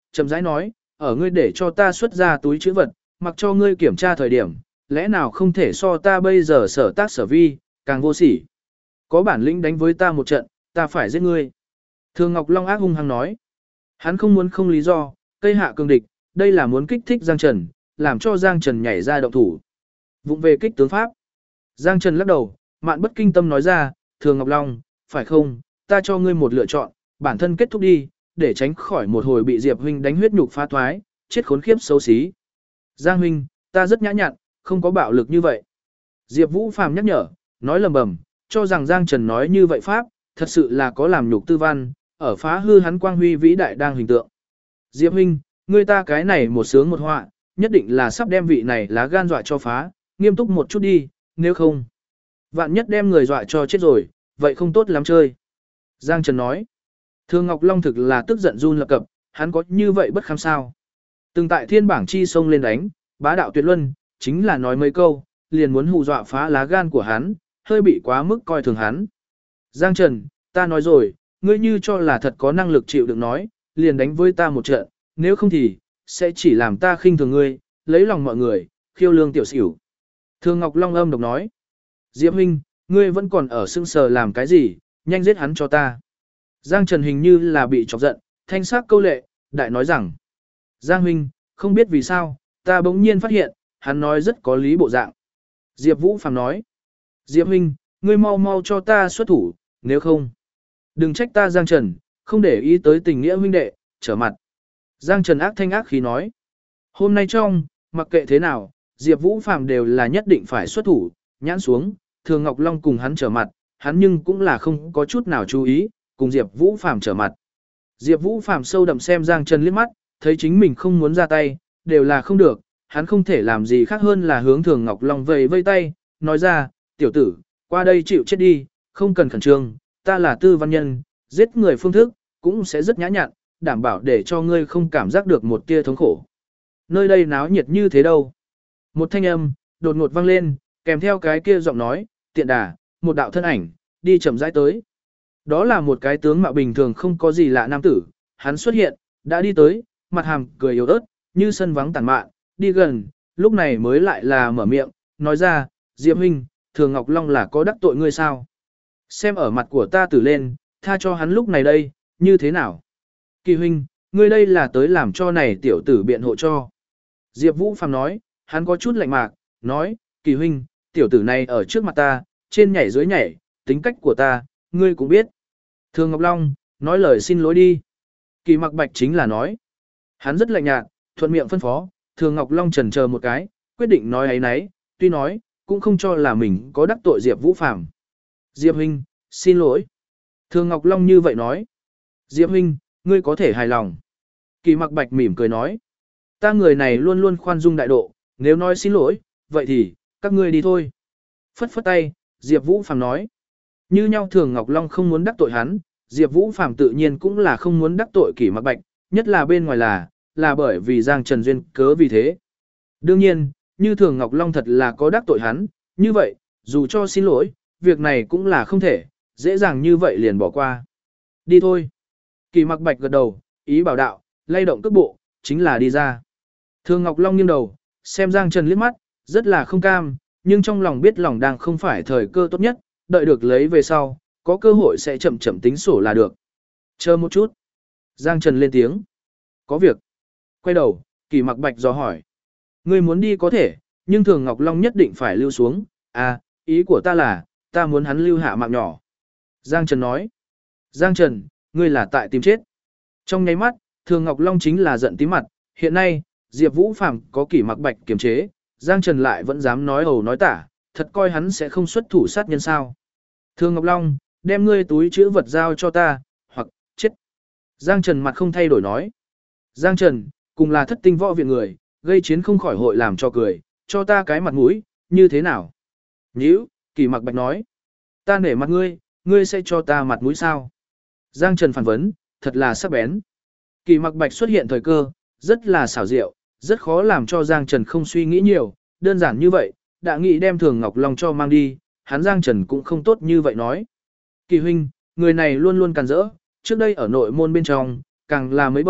chậm rãi nói, ở ngươi để cho ta xuất ra túi chữ vật, mặc cho ngươi kiểm tra thời điểm, lẽ nào không thể so ta bây giờ sở tác sở vi, càng vô sỉ. Có bản lĩnh đánh với ta một trận, ta phải giết ngươi. Thường Ngọc Long ác hung hăng nói. Hắn không muốn không lý do, cây hạ cường địch, đây là muốn kích thích Giang Trần, làm cho Giang Trần nhảy ra động thủ. Vụng về kích tướng pháp. Giang Trần lắc đầu, Mạn Bất Kinh Tâm nói ra, Thường Ngọc Long, phải không, ta cho ngươi một lựa chọn, bản thân kết thúc đi, để tránh khỏi một hồi bị Diệp huynh đánh huyết nhục phá thoái, chết khốn khiếp xấu xí. Giang huynh, ta rất nhã nhặn, không có bạo lực như vậy. Diệp Vũ Phàm nhắc nhở, nói lầm bầm, cho rằng Giang Trần nói như vậy pháp, thật sự là có làm nhục tư văn, ở phá hư hắn quang huy vĩ đại đang hình tượng. Diệp huynh, ngươi ta cái này một sướng một họa, nhất định là sắp đem vị này lá gan dọa cho phá, nghiêm túc một chút đi, nếu không, vạn nhất đem người dọa cho chết rồi, vậy không tốt lắm chơi. Giang Trần nói, Thường Ngọc Long thực là tức giận run lập cập, hắn có như vậy bất kham sao. Từng tại thiên bảng chi sông lên đánh, bá đạo tuyệt luân, chính là nói mấy câu, liền muốn hù dọa phá lá gan của hắn, hơi bị quá mức coi thường hắn. Giang Trần, ta nói rồi, ngươi như cho là thật có năng lực chịu đựng nói, liền đánh với ta một trận, nếu không thì, sẽ chỉ làm ta khinh thường ngươi, lấy lòng mọi người, khiêu lương tiểu xỉu. Thường Ngọc Long âm độc nói, Diệp huynh, ngươi vẫn còn ở sưng sờ làm cái gì, nhanh giết hắn cho ta. Giang Trần hình như là bị chọc giận, thanh sắc câu lệ, đại nói rằng, Giang huynh, không biết vì sao, ta bỗng nhiên phát hiện, hắn nói rất có lý bộ dạng. Diệp Vũ Phàm nói, Diệp huynh, ngươi mau mau cho ta xuất thủ, nếu không, đừng trách ta Giang Trần, không để ý tới tình nghĩa huynh đệ, trở mặt. Giang Trần ác thanh ác khí nói, hôm nay trong, mặc kệ thế nào, Diệp Vũ Phàm đều là nhất định phải xuất thủ, nhãn xuống, Thường Ngọc Long cùng hắn trở mặt, hắn nhưng cũng là không có chút nào chú ý, cùng Diệp Vũ Phàm trở mặt. Diệp Vũ Phàm sâu đậm xem Giang Trần liếc mắt, thấy chính mình không muốn ra tay, đều là không được, hắn không thể làm gì khác hơn là hướng Thường Ngọc Long vẫy vây tay, nói ra, tiểu tử, qua đây chịu chết đi, không cần khẩn trương, ta là tư văn nhân, giết người phương thức, cũng sẽ rất nhã nhặn, đảm bảo để cho ngươi không cảm giác được một tia thống khổ. Nơi đây náo nhiệt như thế đâu. Một thanh âm, đột ngột vang lên, kèm theo cái kia giọng nói, tiện đà, một đạo thân ảnh, đi chậm rãi tới. Đó là một cái tướng mạo bình thường không có gì lạ nam tử, hắn xuất hiện, đã đi tới, mặt hàm cười yếu ớt, như sân vắng tàn mạn, đi gần, lúc này mới lại là mở miệng, nói ra, Diệp huynh, Thường Ngọc Long là có đắc tội ngươi sao? Xem ở mặt của ta tử lên, tha cho hắn lúc này đây, như thế nào? Kỳ huynh, ngươi đây là tới làm cho này tiểu tử biện hộ cho. Diệp Vũ Phàm nói, hắn có chút lạnh mạc, nói, Kỳ huynh, tiểu tử này ở trước mặt ta, trên nhảy dưới nhảy, tính cách của ta, ngươi cũng biết. Thường Ngọc Long, nói lời xin lỗi đi. Kỳ Mặc Bạch chính là nói. Hắn rất lạnh nhạt, thuận miệng phân phó, Thường Ngọc Long chần chờ một cái, quyết định nói ấy nấy, tuy nói, cũng không cho là mình có đắc tội Diệp Vũ Phàm. Diệp huynh, xin lỗi. Thường Ngọc Long như vậy nói. Diệp huynh, ngươi có thể hài lòng. Kỳ Mặc Bạch mỉm cười nói. Ta người này luôn luôn khoan dung đại độ, nếu nói xin lỗi, vậy thì, các ngươi đi thôi. Phất phất tay, Diệp Vũ Phàm nói. Như nhau Thường Ngọc Long không muốn đắc tội hắn, Diệp Vũ Phàm tự nhiên cũng là không muốn đắc tội Kỳ Mặc Bạch, nhất là bên ngoài là bởi vì Giang Trần duyên cớ vì thế. Đương nhiên, như Thường Ngọc Long thật là có đắc tội hắn, như vậy, dù cho xin lỗi, việc này cũng là không thể, dễ dàng như vậy liền bỏ qua. Đi thôi. Kỳ Mặc Bạch gật đầu, ý bảo đạo, lay động cước bộ, chính là đi ra. Thường Ngọc Long nghiêng đầu, xem Giang Trần liếc mắt, rất là không cam, nhưng trong lòng biết lòng đang không phải thời cơ tốt nhất, đợi được lấy về sau, có cơ hội sẽ chậm chậm tính sổ là được. Chờ một chút. Giang Trần lên tiếng. Có việc. Quay đầu, Kỳ Mặc Bạch dò hỏi. Ngươi muốn đi có thể, nhưng Thường Ngọc Long nhất định phải lưu xuống. À, ý của ta là, ta muốn hắn lưu hạ mạng nhỏ. Giang Trần nói. Giang Trần, ngươi là tại tìm chết. Trong nháy mắt, Thường Ngọc Long chính là giận tím mặt. Hiện nay, Diệp Vũ Phàm có Kỳ Mặc Bạch kiềm chế, Giang Trần lại vẫn dám nói ẩu nói tả, thật coi hắn sẽ không xuất thủ sát nhân sao. Thường Ngọc Long, đem ngươi túi chữ vật giao cho ta, hoặc, chết. Giang Trần mặt không thay đổi nói. Giang Trần, cùng là thất tinh võ viện người, gây chiến không khỏi hội làm cho cười, cho ta cái mặt mũi, như thế nào? Nhữ, Kỳ Mặc Bạch nói. Ta nể mặt ngươi, ngươi sẽ cho ta mặt mũi sao? Giang Trần phản vấn, thật là sắc bén. Kỳ Mặc Bạch xuất hiện thời cơ, rất là xảo diệu, rất khó làm cho Giang Trần không suy nghĩ nhiều, đơn giản như vậy, đã nghĩ đem Thường Ngọc Long cho mang đi, hắn Giang Trần cũng không tốt như vậy nói. Kỳ huynh, người này luôn luôn càn rỡ, trước đây ở nội môn bên trong, càng là mấy bận,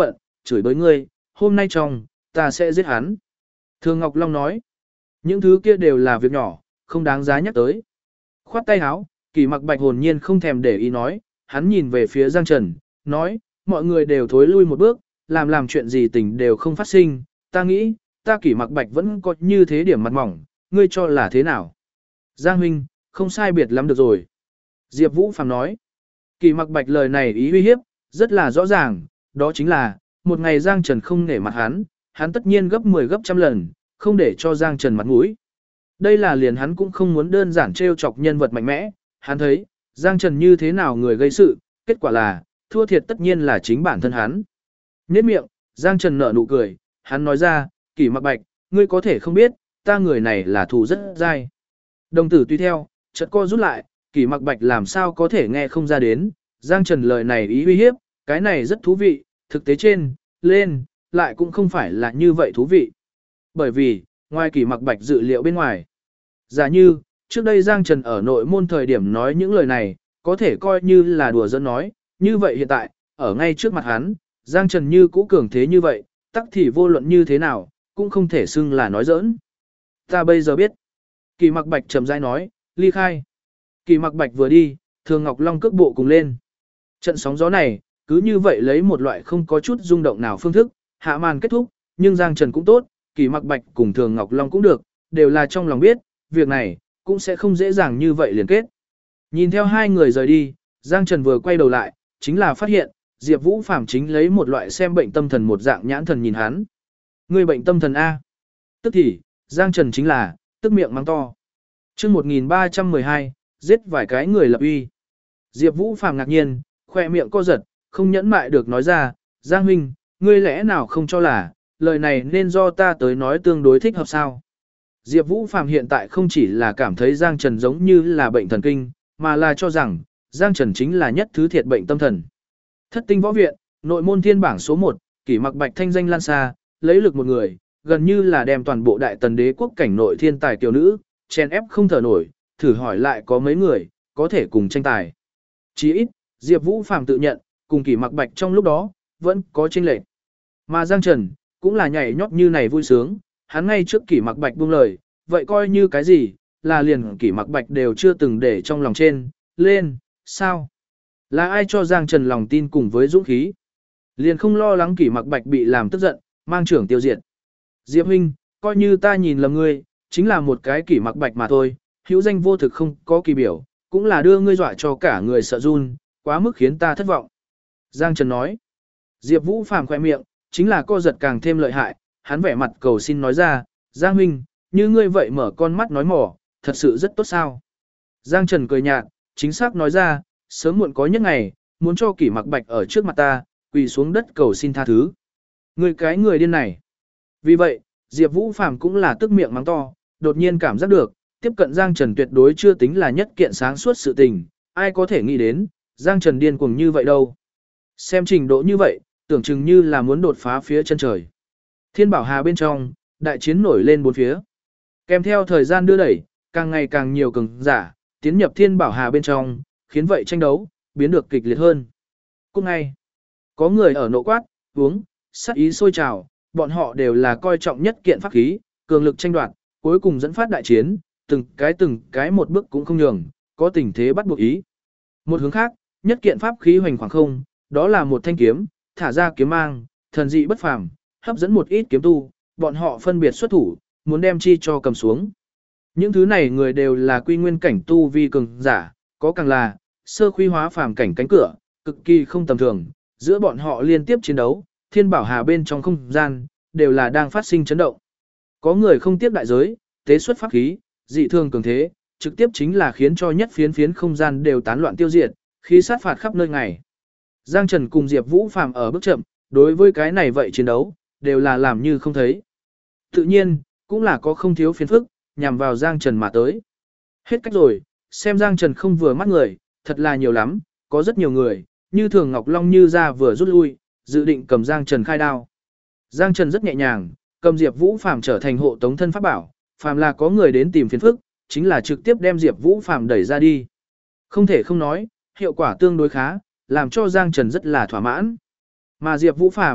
chửi bới ngươi, hôm nay trong, ta sẽ giết hắn. Thường Ngọc Long nói, những thứ kia đều là việc nhỏ, không đáng giá nhắc tới. Khoát tay áo, Kỷ Mặc Bạch hồn nhiên không thèm để ý nói, hắn nhìn về phía Giang Trần, nói, mọi người đều thối lui một bước, làm chuyện gì tình đều không phát sinh, ta nghĩ, ta Kỷ Mặc Bạch vẫn có như thế điểm mặt mỏng, ngươi cho là thế nào? Giang huynh, không sai biệt lắm được rồi. Diệp Vũ Phàm nói, Kỷ Mặc Bạch lời này ý uy hiếp, rất là rõ ràng, đó chính là, một ngày Giang Trần không nể mặt hắn tất nhiên gấp 10 gấp trăm lần, không để cho Giang Trần mặt mũi. Đây là liền hắn cũng không muốn đơn giản trêu chọc nhân vật mạnh mẽ, hắn thấy, Giang Trần như thế nào người gây sự, kết quả là, thua thiệt tất nhiên là chính bản thân hắn. Nhết miệng, Giang Trần nở nụ cười, hắn nói ra, Kỷ Mặc Bạch, ngươi có thể không biết, ta người này là thù rất dai. Đồng tử tùy theo, chợt co rút lại, Kỷ Mặc Bạch làm sao có thể nghe không ra đến, Giang Trần lời này ý uy hiếp, cái này rất thú vị, thực tế trên, lên, lại cũng không phải là như vậy thú vị. Bởi vì, ngoài Kỷ Mặc Bạch dự liệu bên ngoài, giả như, trước đây Giang Trần ở nội môn thời điểm nói những lời này, có thể coi như là đùa giỡn nói, như vậy hiện tại, ở ngay trước mặt hắn, Giang Trần như cũ cường thế như vậy, tắc thì vô luận như thế nào, cũng không thể xưng là nói giỡn. Ta bây giờ biết. Kỷ Mặc Bạch trầm rãi nói, ly khai. Kỷ Mặc Bạch vừa đi, Thường Ngọc Long cước bộ cùng lên. Trận sóng gió này, cứ như vậy lấy một loại không có chút rung động nào phương thức, hạ màn kết thúc, nhưng Giang Trần cũng tốt, Kỷ Mặc Bạch cùng Thường Ngọc Long cũng được, đều là trong lòng biết, việc này, cũng sẽ không dễ dàng như vậy liền kết. Nhìn theo hai người rời đi, Giang Trần vừa quay đầu lại, chính là phát hiện, Diệp Vũ Phàm chính lấy một loại xem bệnh tâm thần một dạng nhãn thần nhìn hắn. Người bệnh tâm thần A. Tức thì, Giang Trần chính là, tức miệng mắng to. Chương 1312, giết vài cái người lập uy. Diệp Vũ Phàm ngạc nhiên, khoe miệng co giật, không nhẫn mại được nói ra, Giang huynh, ngươi lẽ nào không cho là, lời này nên do ta tới nói tương đối thích hợp sao? Diệp Vũ Phàm hiện tại không chỉ là cảm thấy Giang Trần giống như là bệnh thần kinh, mà là cho rằng, Giang Trần chính là nhất thứ thiệt bệnh tâm thần. Thất tinh võ viện, nội môn thiên bảng số 1, Kỷ Mặc Bạch thanh danh lan xa, lấy lực một người, gần như là đem toàn bộ đại tần đế quốc cảnh nội thiên tài tiểu nữ, chen ép không thở nổi, thử hỏi lại có mấy người, có thể cùng tranh tài. Chỉ ít, Diệp Vũ Phàm tự nhận, cùng Kỷ Mặc Bạch trong lúc đó, vẫn có chênh lệch. Mà Giang Trần, cũng là nhảy nhót như này vui sướng, hắn ngay trước Kỷ Mặc Bạch buông lời, vậy coi như cái gì, là liền Kỷ Mặc Bạch đều chưa từng để trong lòng trên, lên, sao? Là ai cho Giang Trần lòng tin cùng với dũng khí? Liền không lo lắng Kỷ Mặc Bạch bị làm tức giận, mang trưởng tiêu diệt. Diệp huynh, coi như ta nhìn lầm ngươi, chính là một cái Kỷ Mặc Bạch mà thôi, hữu danh vô thực không có kỳ biểu, cũng là đưa ngươi dọa cho cả người sợ run, quá mức khiến ta thất vọng. Giang Trần nói. Diệp Vũ Phàm khoe miệng, chính là co giật càng thêm lợi hại, hắn vẻ mặt cầu xin nói ra, Giang huynh, như ngươi vậy mở con mắt nói mỏ, thật sự rất tốt sao. Giang Trần cười nhạt, chính xác nói ra, sớm muộn có nhất ngày, muốn cho Kỷ Mặc Bạch ở trước mặt ta, quỳ xuống đất cầu xin tha thứ. Ngươi cái người điên này. Vì vậy, Diệp Vũ Phàm cũng là tức miệng mắng to, đột nhiên cảm giác được, tiếp cận Giang Trần tuyệt đối chưa tính là nhất kiện sáng suốt sự tình, ai có thể nghĩ đến, Giang Trần điên cuồng như vậy đâu. Xem trình độ như vậy, tưởng chừng như là muốn đột phá phía chân trời. Thiên Bảo Hà bên trong, đại chiến nổi lên bốn phía. Kèm theo thời gian đưa đẩy, càng ngày càng nhiều cường giả tiến nhập Thiên Bảo Hà bên trong, khiến vậy tranh đấu biến được kịch liệt hơn. Cùng ngày, có người ở nộ quát, uống, sát ý sôi trào, bọn họ đều là coi trọng nhất kiện pháp khí, cường lực tranh đoạt, cuối cùng dẫn phát đại chiến, từng cái một bước cũng không nhường, có tình thế bắt buộc ý. Một hướng khác, nhất kiện pháp khí hoành khoảng không, đó là một thanh kiếm, thả ra kiếm mang, thần dị bất phàm, hấp dẫn một ít kiếm tu, bọn họ phân biệt xuất thủ, muốn đem chi cho cầm xuống. Những thứ này người đều là quy nguyên cảnh tu vi cường giả, có càng là sơ khuy hóa phàm cảnh cánh cửa, cực kỳ không tầm thường, giữa bọn họ liên tiếp chiến đấu, Thiên Bảo Hà bên trong không gian đều là đang phát sinh chấn động. Có người không tiếp đại giới, tế xuất pháp khí, dị thường cường thế, trực tiếp chính là khiến cho nhất phiến phiến không gian đều tán loạn tiêu diệt, khí sát phạt khắp nơi ngày. Giang Trần cùng Diệp Vũ Phàm ở bước chậm, đối với cái này vậy chiến đấu, đều là làm như không thấy. Tự nhiên, cũng là có không thiếu phiền phức, nhằm vào Giang Trần mà tới. Hết cách rồi, xem Giang Trần không vừa mắt người, thật là nhiều lắm, có rất nhiều người, như Thường Ngọc Long như ra vừa rút lui, dự định cầm Giang Trần khai đao. Giang Trần rất nhẹ nhàng, cầm Diệp Vũ Phàm trở thành hộ tống thân pháp bảo, phàm là có người đến tìm phiền phức, chính là trực tiếp đem Diệp Vũ Phàm đẩy ra đi. Không thể không nói, hiệu quả tương đối khá, làm cho Giang Trần rất là thỏa mãn. Mà Diệp Vũ Phàm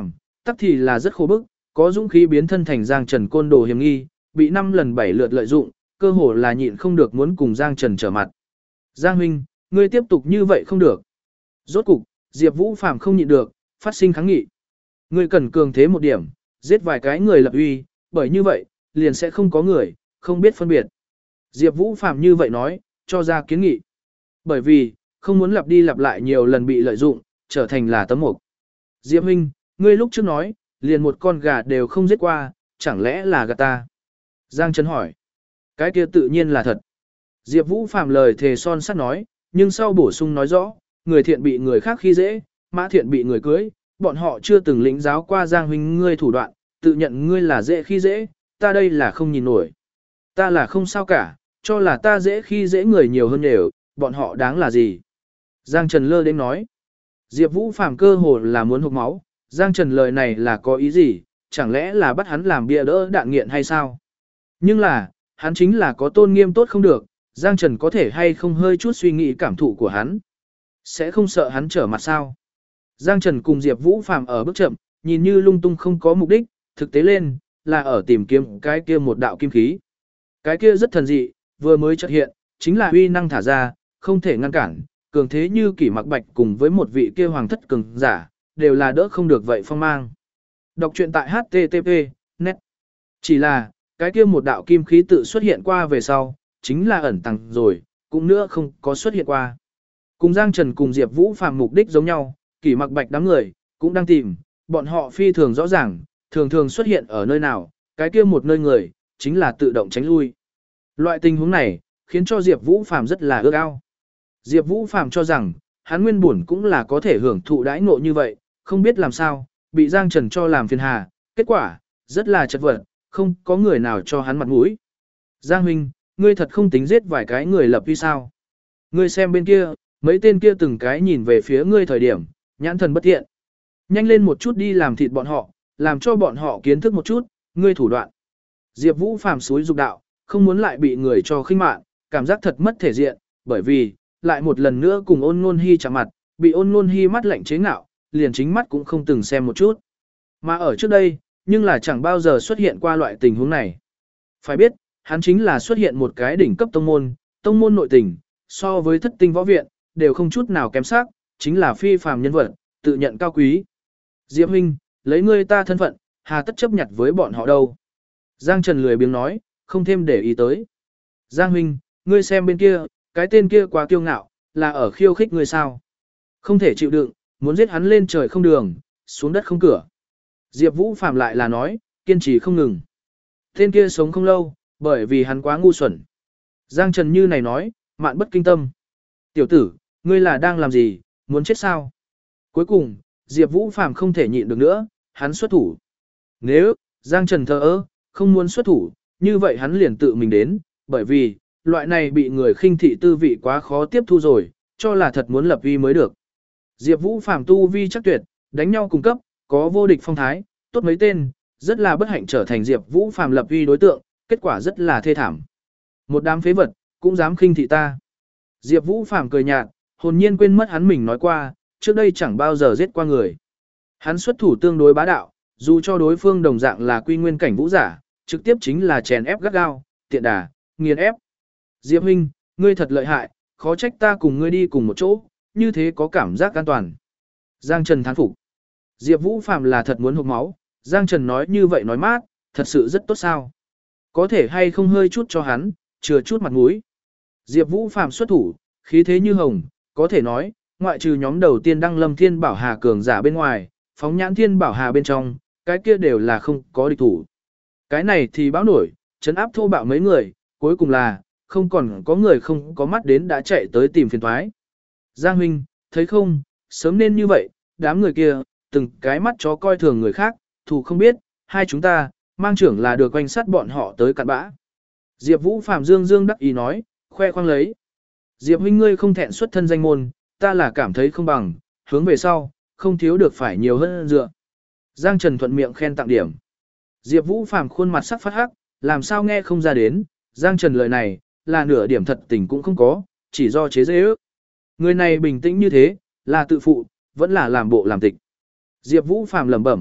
tắc thì là rất khổ bức, có dũng khí biến thân thành Giang Trần côn đồ hiểm nghi, bị 5 lần 7 lượt lợi dụng, cơ hồ là nhịn không được muốn cùng Giang Trần trở mặt. Giang huynh, ngươi tiếp tục như vậy không được. Rốt cục, Diệp Vũ Phàm không nhịn được, phát sinh kháng nghị. Ngươi cần cường thế một điểm, giết vài cái người lập uy, bởi như vậy, liền sẽ không có người, không biết phân biệt. Diệp Vũ Phàm như vậy nói, cho ra kiến nghị. Bởi vì, không muốn lặp đi lặp lại nhiều lần bị lợi dụng, trở thành là tấm mục. Diệp huynh, ngươi lúc trước nói, liền một con gà đều không giết qua, chẳng lẽ là gạt ta? Giang Trần hỏi. Cái kia tự nhiên là thật. Diệp Vũ Phàm lời thề son sắt nói, nhưng sau bổ sung nói rõ, người thiện bị người khác khi dễ, mã thiện bị người cưới, bọn họ chưa từng lĩnh giáo qua Giang huynh ngươi thủ đoạn, tự nhận ngươi là dễ khi dễ, ta đây là không nhìn nổi. Ta là không sao cả, cho là ta dễ khi dễ người nhiều hơn đều, bọn họ đáng là gì? Giang Trần lơ đến nói. Diệp Vũ Phàm cơ hồ là muốn hộc máu, Giang Trần lời này là có ý gì, chẳng lẽ là bắt hắn làm bia đỡ đạn nghiện hay sao? Nhưng là, hắn chính là có tôn nghiêm tốt không được, Giang Trần có thể hay không hơi chút suy nghĩ cảm thụ của hắn. Sẽ không sợ hắn trở mặt sao? Giang Trần cùng Diệp Vũ Phàm ở bước chậm, nhìn như lung tung không có mục đích, thực tế lên, là ở tìm kiếm cái kia một đạo kim khí. Cái kia rất thần dị, vừa mới chợt hiện, chính là uy năng thả ra, không thể ngăn cản, cường thế như Kỷ Mặc Bạch cùng với một vị kia hoàng thất cường giả, đều là đỡ không được vậy phong mang. Đọc truyện tại http://net. Chỉ là, cái kia một đạo kim khí tự xuất hiện qua về sau, chính là ẩn tàng rồi, cũng nữa không có xuất hiện qua. Cùng Giang Trần cùng Diệp Vũ Phàm mục đích giống nhau, Kỷ Mặc Bạch đám người cũng đang tìm, bọn họ phi thường rõ ràng, thường thường xuất hiện ở nơi nào, cái kia một nơi người, chính là tự động tránh lui. Loại tình huống này, khiến cho Diệp Vũ Phàm rất là ước ao. Diệp Vũ Phàm cho rằng, hắn nguyên bổn cũng là có thể hưởng thụ đãi ngộ như vậy, không biết làm sao, bị Giang Trần cho làm phiền hà, kết quả, rất là chật vật, không có người nào cho hắn mặt mũi. Giang huynh, ngươi thật không tính giết vài cái người lập uy sao? Ngươi xem bên kia, mấy tên kia từng cái nhìn về phía ngươi thời điểm, nhãn thần bất thiện. Nhanh lên một chút đi làm thịt bọn họ, làm cho bọn họ kiến thức một chút, ngươi thủ đoạn. Diệp Vũ Phàm xúi dục đạo, không muốn lại bị người cho khinh mạn, cảm giác thật mất thể diện, bởi vì, lại một lần nữa cùng Ôn Nôn Hi chạm mặt, bị Ôn Nôn Hi mắt lạnh chế ngạo, liền chính mắt cũng không từng xem một chút. Mà ở trước đây, nhưng là chẳng bao giờ xuất hiện qua loại tình huống này. Phải biết, hắn chính là xuất hiện một cái đỉnh cấp tông môn nội tình, so với thất tinh võ viện, đều không chút nào kém sắc, chính là phi phàm nhân vật, tự nhận cao quý. Diệp huynh, lấy ngươi ta thân phận, hà tất chấp nhặt với bọn họ đâu. Giang Trần lười biếng nói, không thêm để ý tới. Giang huynh, ngươi xem bên kia, cái tên kia quá kiêu ngạo, là ở khiêu khích ngươi sao. Không thể chịu đựng, muốn giết hắn lên trời không đường, xuống đất không cửa. Diệp Vũ Phàm lại là nói, kiên trì không ngừng. Tên kia sống không lâu, bởi vì hắn quá ngu xuẩn. Giang Trần như này nói, mạn bất kinh tâm. Tiểu tử, ngươi là đang làm gì, muốn chết sao? Cuối cùng, Diệp Vũ Phàm không thể nhịn được nữa, hắn xuất thủ. Nếu, Giang Trần thờ ơ, không muốn xuất thủ, như vậy hắn liền tự mình đến, bởi vì, loại này bị người khinh thị tư vị quá khó tiếp thu rồi, cho là thật muốn lập uy mới được. Diệp Vũ Phàm tu vi chắc tuyệt, đánh nhau cùng cấp, có vô địch phong thái, tốt mấy tên, rất là bất hạnh trở thành Diệp Vũ Phàm lập uy đối tượng, kết quả rất là thê thảm. Một đám phế vật, cũng dám khinh thị ta. Diệp Vũ Phàm cười nhạt, hồn nhiên quên mất hắn mình nói qua, trước đây chẳng bao giờ giết qua người. Hắn xuất thủ tương đối bá đạo, dù cho đối phương đồng dạng là quy nguyên cảnh vũ giả, trực tiếp chính là chèn ép gắt gao, tiện đà, nghiền ép. Diệp huynh, ngươi thật lợi hại, khó trách ta cùng ngươi đi cùng một chỗ, như thế có cảm giác an toàn. Giang Trần thán phục. Diệp Vũ Phàm là thật muốn hộc máu, Giang Trần nói như vậy nói mát, thật sự rất tốt sao. Có thể hay không hơi chút cho hắn, chừa chút mặt mũi. Diệp Vũ Phàm xuất thủ, khí thế như hồng, có thể nói, ngoại trừ nhóm đầu tiên đăng lâm Thiên Bảo Hà cường giả bên ngoài, phóng nhãn Thiên Bảo Hà bên trong, cái kia đều là không có địch thủ. Cái này thì báo nổi, trấn áp thô bạo mấy người, cuối cùng là, không còn có người không có mắt đến đã chạy tới tìm phiền toái. Giang huynh, thấy không, sớm nên như vậy, đám người kia, từng cái mắt chó coi thường người khác, thù không biết, hai chúng ta, mang trưởng là được quanh sát bọn họ tới cặn bã. Diệp Vũ Phàm dương dương đắc ý nói, khoe khoang lấy. Diệp huynh ngươi không thẹn xuất thân danh môn, ta là cảm thấy không bằng, hướng về sau, không thiếu được phải nhiều hơn dựa. Giang Trần thuận miệng khen tặng điểm. Diệp Vũ Phàm khuôn mặt sắc phát hắc, làm sao nghe không ra đến, Giang Trần lời này, là nửa điểm thật tình cũng không có, chỉ do chế giễu ước. Người này bình tĩnh như thế, là tự phụ, vẫn là làm bộ làm tịch. Diệp Vũ Phàm lẩm bẩm,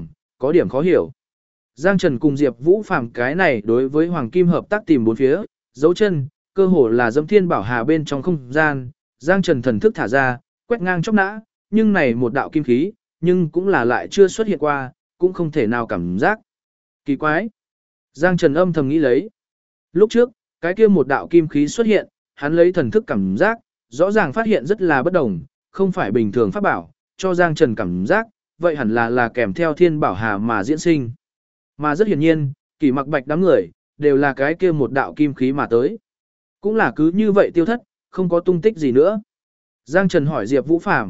có điểm khó hiểu. Giang Trần cùng Diệp Vũ Phàm cái này đối với Hoàng Kim hợp tác tìm bốn phía, dấu chân, cơ hồ là dẫm thiên bảo hà bên trong không gian, Giang Trần thần thức thả ra, quét ngang chốc nã, nhưng này một đạo kim khí, nhưng cũng là lại chưa xuất hiện qua, cũng không thể nào cảm giác. Kỳ quái. Giang Trần âm thầm nghĩ lấy. Lúc trước, cái kia một đạo kim khí xuất hiện, hắn lấy thần thức cảm giác, rõ ràng phát hiện rất là bất đồng, không phải bình thường pháp bảo, cho Giang Trần cảm giác, vậy hẳn là kèm theo thiên bảo hà mà diễn sinh. Mà rất hiển nhiên, Kỷ Mặc Bạch đám người, đều là cái kia một đạo kim khí mà tới. Cũng là cứ như vậy tiêu thất, không có tung tích gì nữa. Giang Trần hỏi Diệp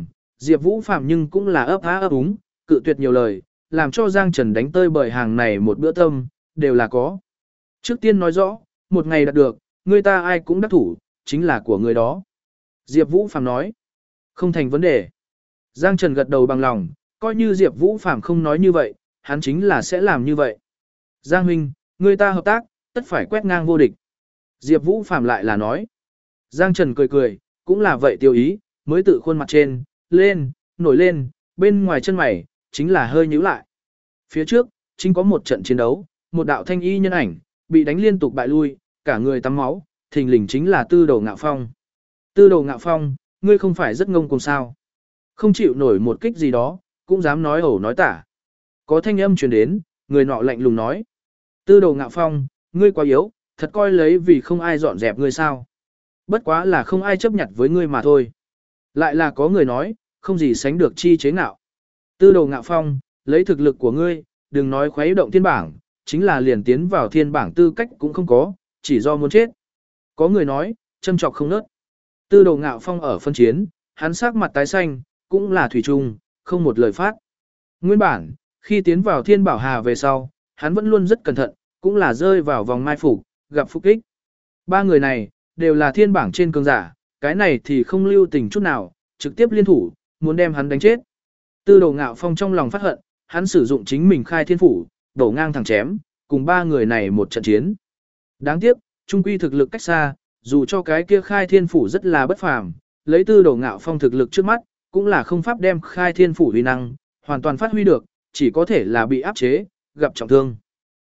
Vũ Phàm nhưng cũng là ấp á ấp úng, cự tuyệt nhiều lời, làm cho Giang Trần đánh tơi bởi hàng này một bữa tâm, đều là có. Trước tiên nói rõ, một ngày đạt được, người ta ai cũng đắc thủ, chính là của người đó. Diệp Vũ Phàm nói, không thành vấn đề. Giang Trần gật đầu bằng lòng, coi như Diệp Vũ Phàm không nói như vậy, hắn chính là sẽ làm như vậy. Giang huynh, người ta hợp tác, tất phải quét ngang vô địch. Diệp Vũ Phàm lại là nói. Giang Trần cười cười, cũng là vậy tiêu ý, mới tự khuôn mặt trên, nổi lên, bên ngoài chân mày, chính là hơi nhíu lại. Phía trước, chính có một trận chiến đấu, một đạo thanh y nhân ảnh, bị đánh liên tục bại lui, cả người tắm máu, thình lình chính là Tư Đồ Ngạo Phong. Tư Đồ Ngạo Phong, ngươi không phải rất ngông cuồng sao? Không chịu nổi một kích gì đó, cũng dám nói ẩu nói tả. Có thanh âm truyền đến, người nọ lạnh lùng nói. Tư Đồ Ngạo Phong, ngươi quá yếu, thật coi lấy vì không ai dọn dẹp ngươi sao. Bất quá là không ai chấp nhận với ngươi mà thôi. Lại là có người nói, không gì sánh được chi chế ngạo. Tư Đồ Ngạo Phong, lấy thực lực của ngươi, đừng nói khuấy động thiên bảng, chính là liền tiến vào thiên bảng tư cách cũng không có, chỉ do muốn chết. Có người nói, châm chọc không nớt. Tư Đồ Ngạo Phong ở phân chiến, hắn sắc mặt tái xanh, cũng là thủy chung, không một lời phát. Nguyên bản, khi tiến vào thiên bảo hà về sau, hắn vẫn luôn rất cẩn thận, cũng là rơi vào vòng mai phục, gặp phục kích. Ba người này, đều là thiên bảng trên cường giả, cái này thì không lưu tình chút nào, trực tiếp liên thủ, muốn đem hắn đánh chết. Tư Đồ Ngạo Phong trong lòng phát hận, hắn sử dụng chính mình khai thiên phủ, đổ ngang thẳng chém, cùng ba người này một trận chiến. Đáng tiếc, trung quy thực lực cách xa, dù cho cái kia khai thiên phủ rất là bất phàm, lấy Tư Đồ Ngạo Phong thực lực trước mắt, cũng là không pháp đem khai thiên phủ uy năng hoàn toàn phát huy được, chỉ có thể là bị áp chế, gặp trọng thương.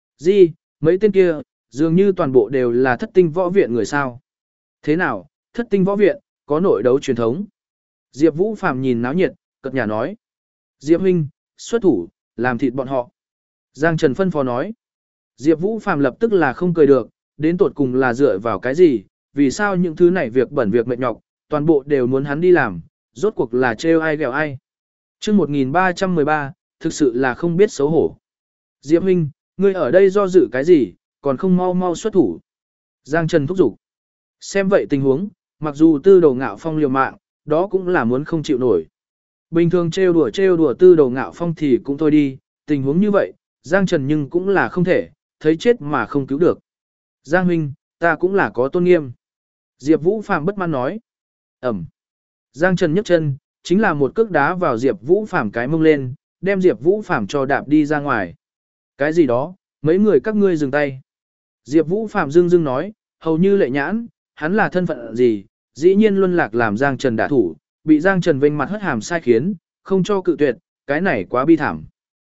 Mấy tên kia, dường như toàn bộ đều là thất tinh võ viện người sao. Thế nào, thất tinh võ viện, có nội đấu truyền thống. Diệp Vũ Phàm nhìn náo nhiệt, cợt nhả nói. Diệp huynh, xuất thủ, làm thịt bọn họ. Giang Trần phân phó nói. Diệp Vũ Phàm lập tức là không cười được, đến tột cùng là dựa vào cái gì, vì sao những thứ này việc bẩn việc mệt nhọc, toàn bộ đều muốn hắn đi làm, rốt cuộc là trêu ai ghẹo ai. Chương 1313, thực sự là không biết xấu hổ. Diệp huynh, ngươi ở đây do dự cái gì, còn không mau mau xuất thủ. Giang Trần thúc giục. Xem vậy tình huống, mặc dù Tư Đồ Ngạo Phong liều mạng, đó cũng là muốn không chịu nổi. Bình thường trêu đùa Tư Đồ Ngạo Phong thì cũng thôi đi, tình huống như vậy, Giang Trần nhưng cũng là không thể, thấy chết mà không cứu được. Giang huynh, ta cũng là có tôn nghiêm. Diệp Vũ Phàm bất mãn nói. Ẩm. Giang Trần nhấc chân, chính là một cước đá vào Diệp Vũ Phàm cái mông lên, đem Diệp Vũ Phàm cho đạp đi ra ngoài. Cái gì đó, mấy người các ngươi dừng tay. Diệp Vũ Phàm dưng nói, hầu như lệ nhãn, hắn là thân phận gì, dĩ nhiên luân lạc làm Giang Trần đả thủ, bị Giang Trần vênh mặt hất hàm sai khiến, không cho cự tuyệt, cái này quá bi thảm.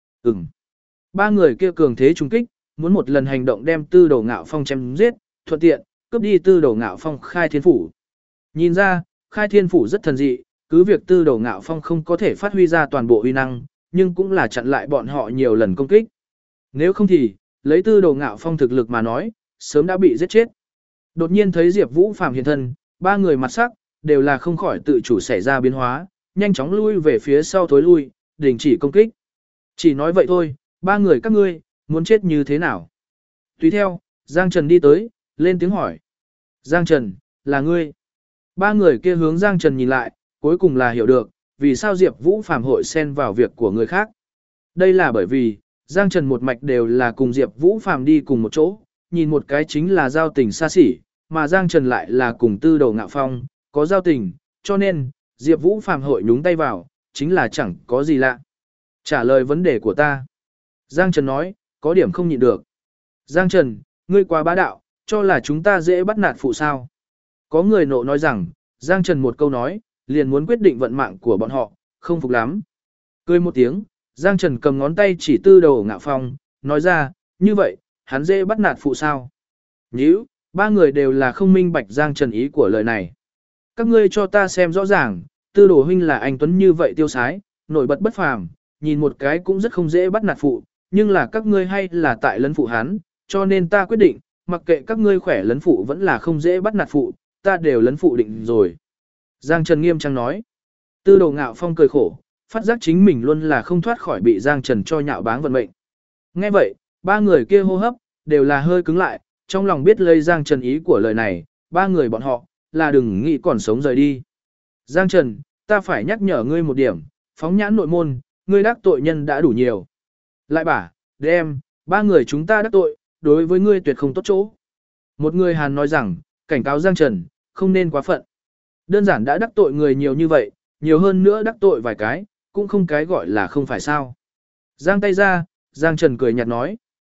Ba người kia cường thế trung kích, muốn một lần hành động đem Tư Đồ Ngạo Phong chém giết, thuận tiện cướp đi Tư Đồ Ngạo Phong khai thiên phủ. Nhìn ra, khai thiên phủ rất thần dị, cứ việc Tư Đồ Ngạo Phong không có thể phát huy ra toàn bộ uy năng, nhưng cũng là chặn lại bọn họ nhiều lần công kích. Nếu không thì, lấy Tư Đồ Ngạo Phong thực lực mà nói, sớm đã bị giết chết. Đột nhiên thấy Diệp Vũ Phàm hiện thân, ba người mặt sắc đều là không khỏi tự chủ xảy ra biến hóa, nhanh chóng lui về phía sau thối lui, đình chỉ công kích. Chỉ nói vậy thôi, ba người các ngươi muốn chết như thế nào? Tùy theo, Giang Trần đi tới, lên tiếng hỏi. Giang Trần, là ngươi? Ba người kia hướng Giang Trần nhìn lại, cuối cùng là hiểu được, vì sao Diệp Vũ Phàm hội xen vào việc của người khác. Đây là bởi vì, Giang Trần một mạch đều là cùng Diệp Vũ Phàm đi cùng một chỗ, nhìn một cái chính là giao tình xa xỉ, mà Giang Trần lại là cùng Tư Đồ Ngạo Phong, có giao tình, cho nên, Diệp Vũ Phàm hội nhúng tay vào, chính là chẳng có gì lạ. Trả lời vấn đề của ta. Giang Trần nói, có điểm không nhịn được. Giang Trần, ngươi quá bá đạo, cho là chúng ta dễ bắt nạt phụ sao. Có người nộ nói rằng, Giang Trần một câu nói, liền muốn quyết định vận mạng của bọn họ, không phục lắm. Cười một tiếng, Giang Trần cầm ngón tay chỉ Tư Đồ Ngạo Phong, nói ra, như vậy, hắn dễ bắt nạt phụ sao. Nhíu, ba người đều là không minh bạch Giang Trần ý của lời này. Các ngươi cho ta xem rõ ràng, Tư Đồ huynh là anh tuấn như vậy tiêu sái, nổi bật bất phàm, nhìn một cái cũng rất không dễ bắt nạt phụ, nhưng là các ngươi hay là tại lấn phụ hắn, cho nên ta quyết định, mặc kệ các ngươi khỏe lấn phụ vẫn là không dễ bắt nạt phụ, ta đều lấn phụ định rồi. Giang Trần nghiêm trang nói. Tư Đồ Ngạo Phong cười khổ, phát giác chính mình luôn là không thoát khỏi bị Giang Trần cho nhạo báng vận mệnh. Nghe vậy, ba người kia hô hấp, đều là hơi cứng lại, trong lòng biết lấy Giang Trần ý của lời này, ba người bọn họ, là đừng nghĩ còn sống rời đi. Giang Trần, ta phải nhắc nhở ngươi một điểm, phóng nhãn nội môn, ngươi đắc tội nhân đã đủ nhiều. Lại bảo, đem, ba người chúng ta đắc tội, đối với ngươi tuyệt không tốt chỗ. Một người Hàn nói rằng, cảnh cáo Giang Trần, không nên quá phận. Đơn giản đã đắc tội người nhiều như vậy, nhiều hơn nữa đắc tội vài cái, cũng không cái gọi là không phải sao. Giang tay ra, Giang Trần cười nhạt nói.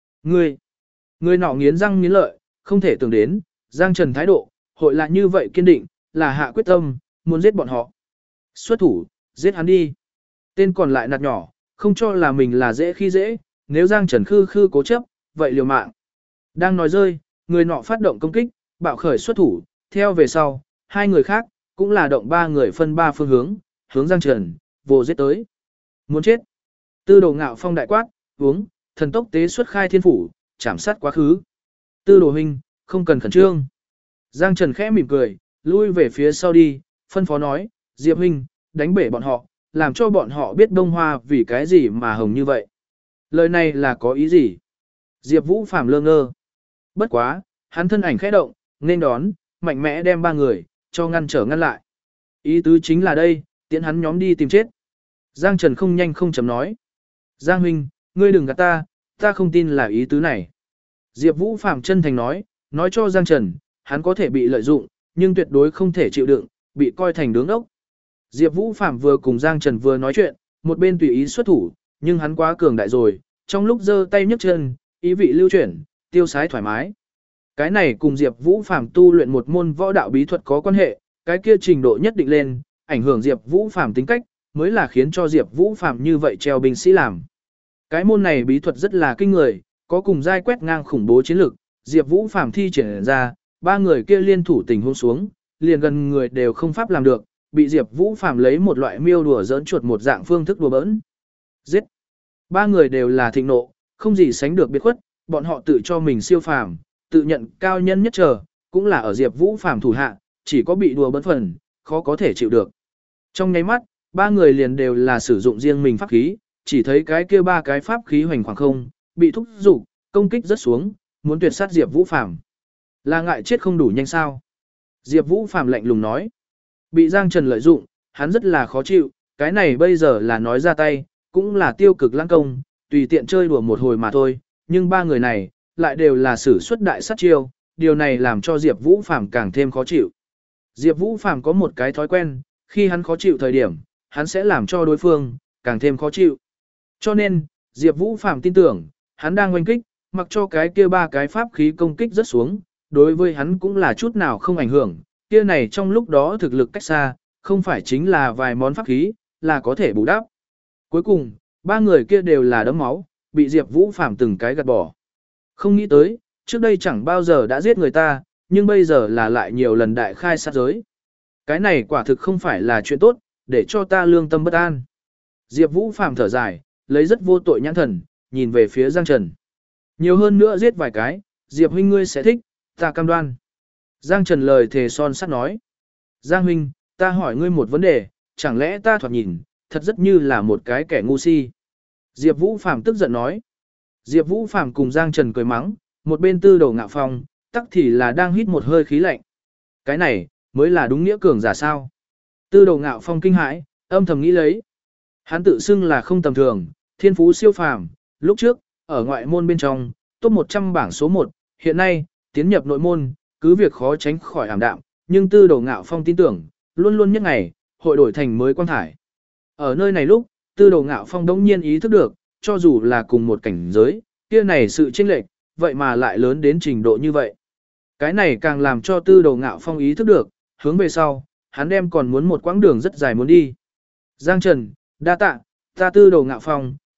Người nọ nghiến răng nghiến lợi, không thể tưởng đến, Giang Trần thái độ, hội là như vậy kiên định, là hạ quyết tâm, muốn giết bọn họ. Xuất thủ, giết hắn đi. Tên còn lại nạt nhỏ, không cho là mình là dễ khi dễ, nếu Giang Trần khư khư cố chấp, vậy liều mạng. Đang nói rơi, người nọ phát động công kích, bạo khởi xuất thủ, theo về sau, hai người khác, cũng là động ba người phân ba phương hướng, hướng Giang Trần, vô giết tới. Muốn chết. Tư Đồ Ngạo Phong đại quát, uống, thần tốc tế xuất khai thiên phủ, chảm sát quá khứ. Tư Đồ huynh, không cần khẩn trương. Giang Trần khẽ mỉm cười, lui về phía sau đi, phân phó nói, Diệp huynh, đánh bể bọn họ, làm cho bọn họ biết Đông Hoa vì cái gì mà hồng như vậy. Lời này là có ý gì? Diệp Vũ Phàm lơ ngơ. Bất quá, hắn thân ảnh khẽ động, nên đón, mạnh mẽ đem ba người, cho ngăn lại. Ý tứ chính là đây, tiễn hắn nhóm đi tìm chết. Giang Trần không nhanh không chậm nói. Giang huynh, ngươi đừng gạt ta không tin là ý tứ này. Diệp Vũ Phàm chân thành nói cho Giang Trần, hắn có thể bị lợi dụng, nhưng tuyệt đối không thể chịu đựng, bị coi thành đứng ốc. Diệp Vũ Phàm vừa cùng Giang Trần vừa nói chuyện, một bên tùy ý xuất thủ, nhưng hắn quá cường đại rồi, trong lúc giơ tay nhấc chân, ý vị lưu chuyển, tiêu sái thoải mái. Cái này cùng Diệp Vũ Phàm tu luyện một môn võ đạo bí thuật có quan hệ, cái kia trình độ nhất định lên, ảnh hưởng Diệp Vũ Phàm tính cách, mới là khiến cho Diệp Vũ Phàm như vậy treo binh sĩ làm. Cái môn này bí thuật rất là kinh người, có cùng giai quét ngang khủng bố chiến lực, Diệp Vũ Phàm thi triển ra, ba người kia liên thủ tình huống xuống, liền gần người đều không pháp làm được, bị Diệp Vũ Phàm lấy một loại miêu đùa giỡn chuột một dạng phương thức đùa bỡn. Giết. Ba người đều là thịnh nộ, không gì sánh được biệt khuất, bọn họ tự cho mình siêu phàm, tự nhận cao nhân nhất trở, cũng là ở Diệp Vũ Phàm thủ hạ, chỉ có bị đùa bỡn phần, khó có thể chịu được. Trong nháy mắt, ba người liền đều là sử dụng riêng mình pháp khí, chỉ thấy cái kia ba cái pháp khí hoành khoảng không, bị thúc dục, công kích rất xuống, muốn tuyệt sát Diệp Vũ Phàm. Là ngại chết không đủ nhanh sao? Diệp Vũ Phàm lạnh lùng nói. Bị Giang Trần lợi dụng, hắn rất là khó chịu, cái này bây giờ là nói ra tay, cũng là tiêu cực lãng công, tùy tiện chơi đùa một hồi mà thôi, nhưng ba người này lại đều là sử xuất đại sát chiêu, điều này làm cho Diệp Vũ Phàm càng thêm khó chịu. Diệp Vũ Phàm có một cái thói quen, khi hắn khó chịu thời điểm, hắn sẽ làm cho đối phương càng thêm khó chịu. Cho nên, Diệp Vũ Phàm tin tưởng, hắn đang oanh kích, mặc cho cái kia ba cái pháp khí công kích rất xuống, đối với hắn cũng là chút nào không ảnh hưởng, kia này trong lúc đó thực lực cách xa, không phải chính là vài món pháp khí, là có thể bù đắp. Cuối cùng, ba người kia đều là đấm máu, bị Diệp Vũ Phàm từng cái gạt bỏ. Không nghĩ tới, trước đây chẳng bao giờ đã giết người ta, nhưng bây giờ là lại nhiều lần đại khai sát giới. Cái này quả thực không phải là chuyện tốt, để cho ta lương tâm bất an. Diệp Vũ Phàm thở dài, lấy rất vô tội nhãn thần, nhìn về phía Giang Trần. Nhiều hơn nữa giết vài cái, Diệp huynh ngươi sẽ thích, ta cam đoan. Giang Trần lời thề son sắt nói. Giang huynh, ta hỏi ngươi một vấn đề, chẳng lẽ ta thoạt nhìn, thật rất như là một cái kẻ ngu si. Diệp Vũ Phàm tức giận nói. Diệp Vũ Phàm cùng Giang Trần cười mắng, một bên Tư Đồ Ngạo Phong, tắc thì là đang hít một hơi khí lạnh. Cái này, mới là đúng nghĩa cường giả sao. Tư Đồ Ngạo Phong kinh hãi, âm thầm nghĩ lấy. Hắn tự xưng là không tầm thường, thiên phú siêu phàm, lúc trước, ở ngoại môn bên trong, top 100 bảng số 1, hiện nay, tiến nhập nội môn, cứ việc khó tránh khỏi ảm đạm, nhưng Tư Đồ Ngạo Phong tin tưởng, luôn luôn nhất ngày, hội đổi thành mới quang thải. Ở nơi này lúc, Tư Đồ Ngạo Phong đống nhiên ý thức được, cho dù là cùng một cảnh giới, kia này sự chênh lệch, vậy mà lại lớn đến trình độ như vậy. Cái này càng làm cho Tư Đồ Ngạo Phong ý thức được, hướng về sau, hắn đem còn muốn một quãng đường rất dài muốn đi. Giang Trần, đa tạ, ta Tư Đồ Ngạo Phong,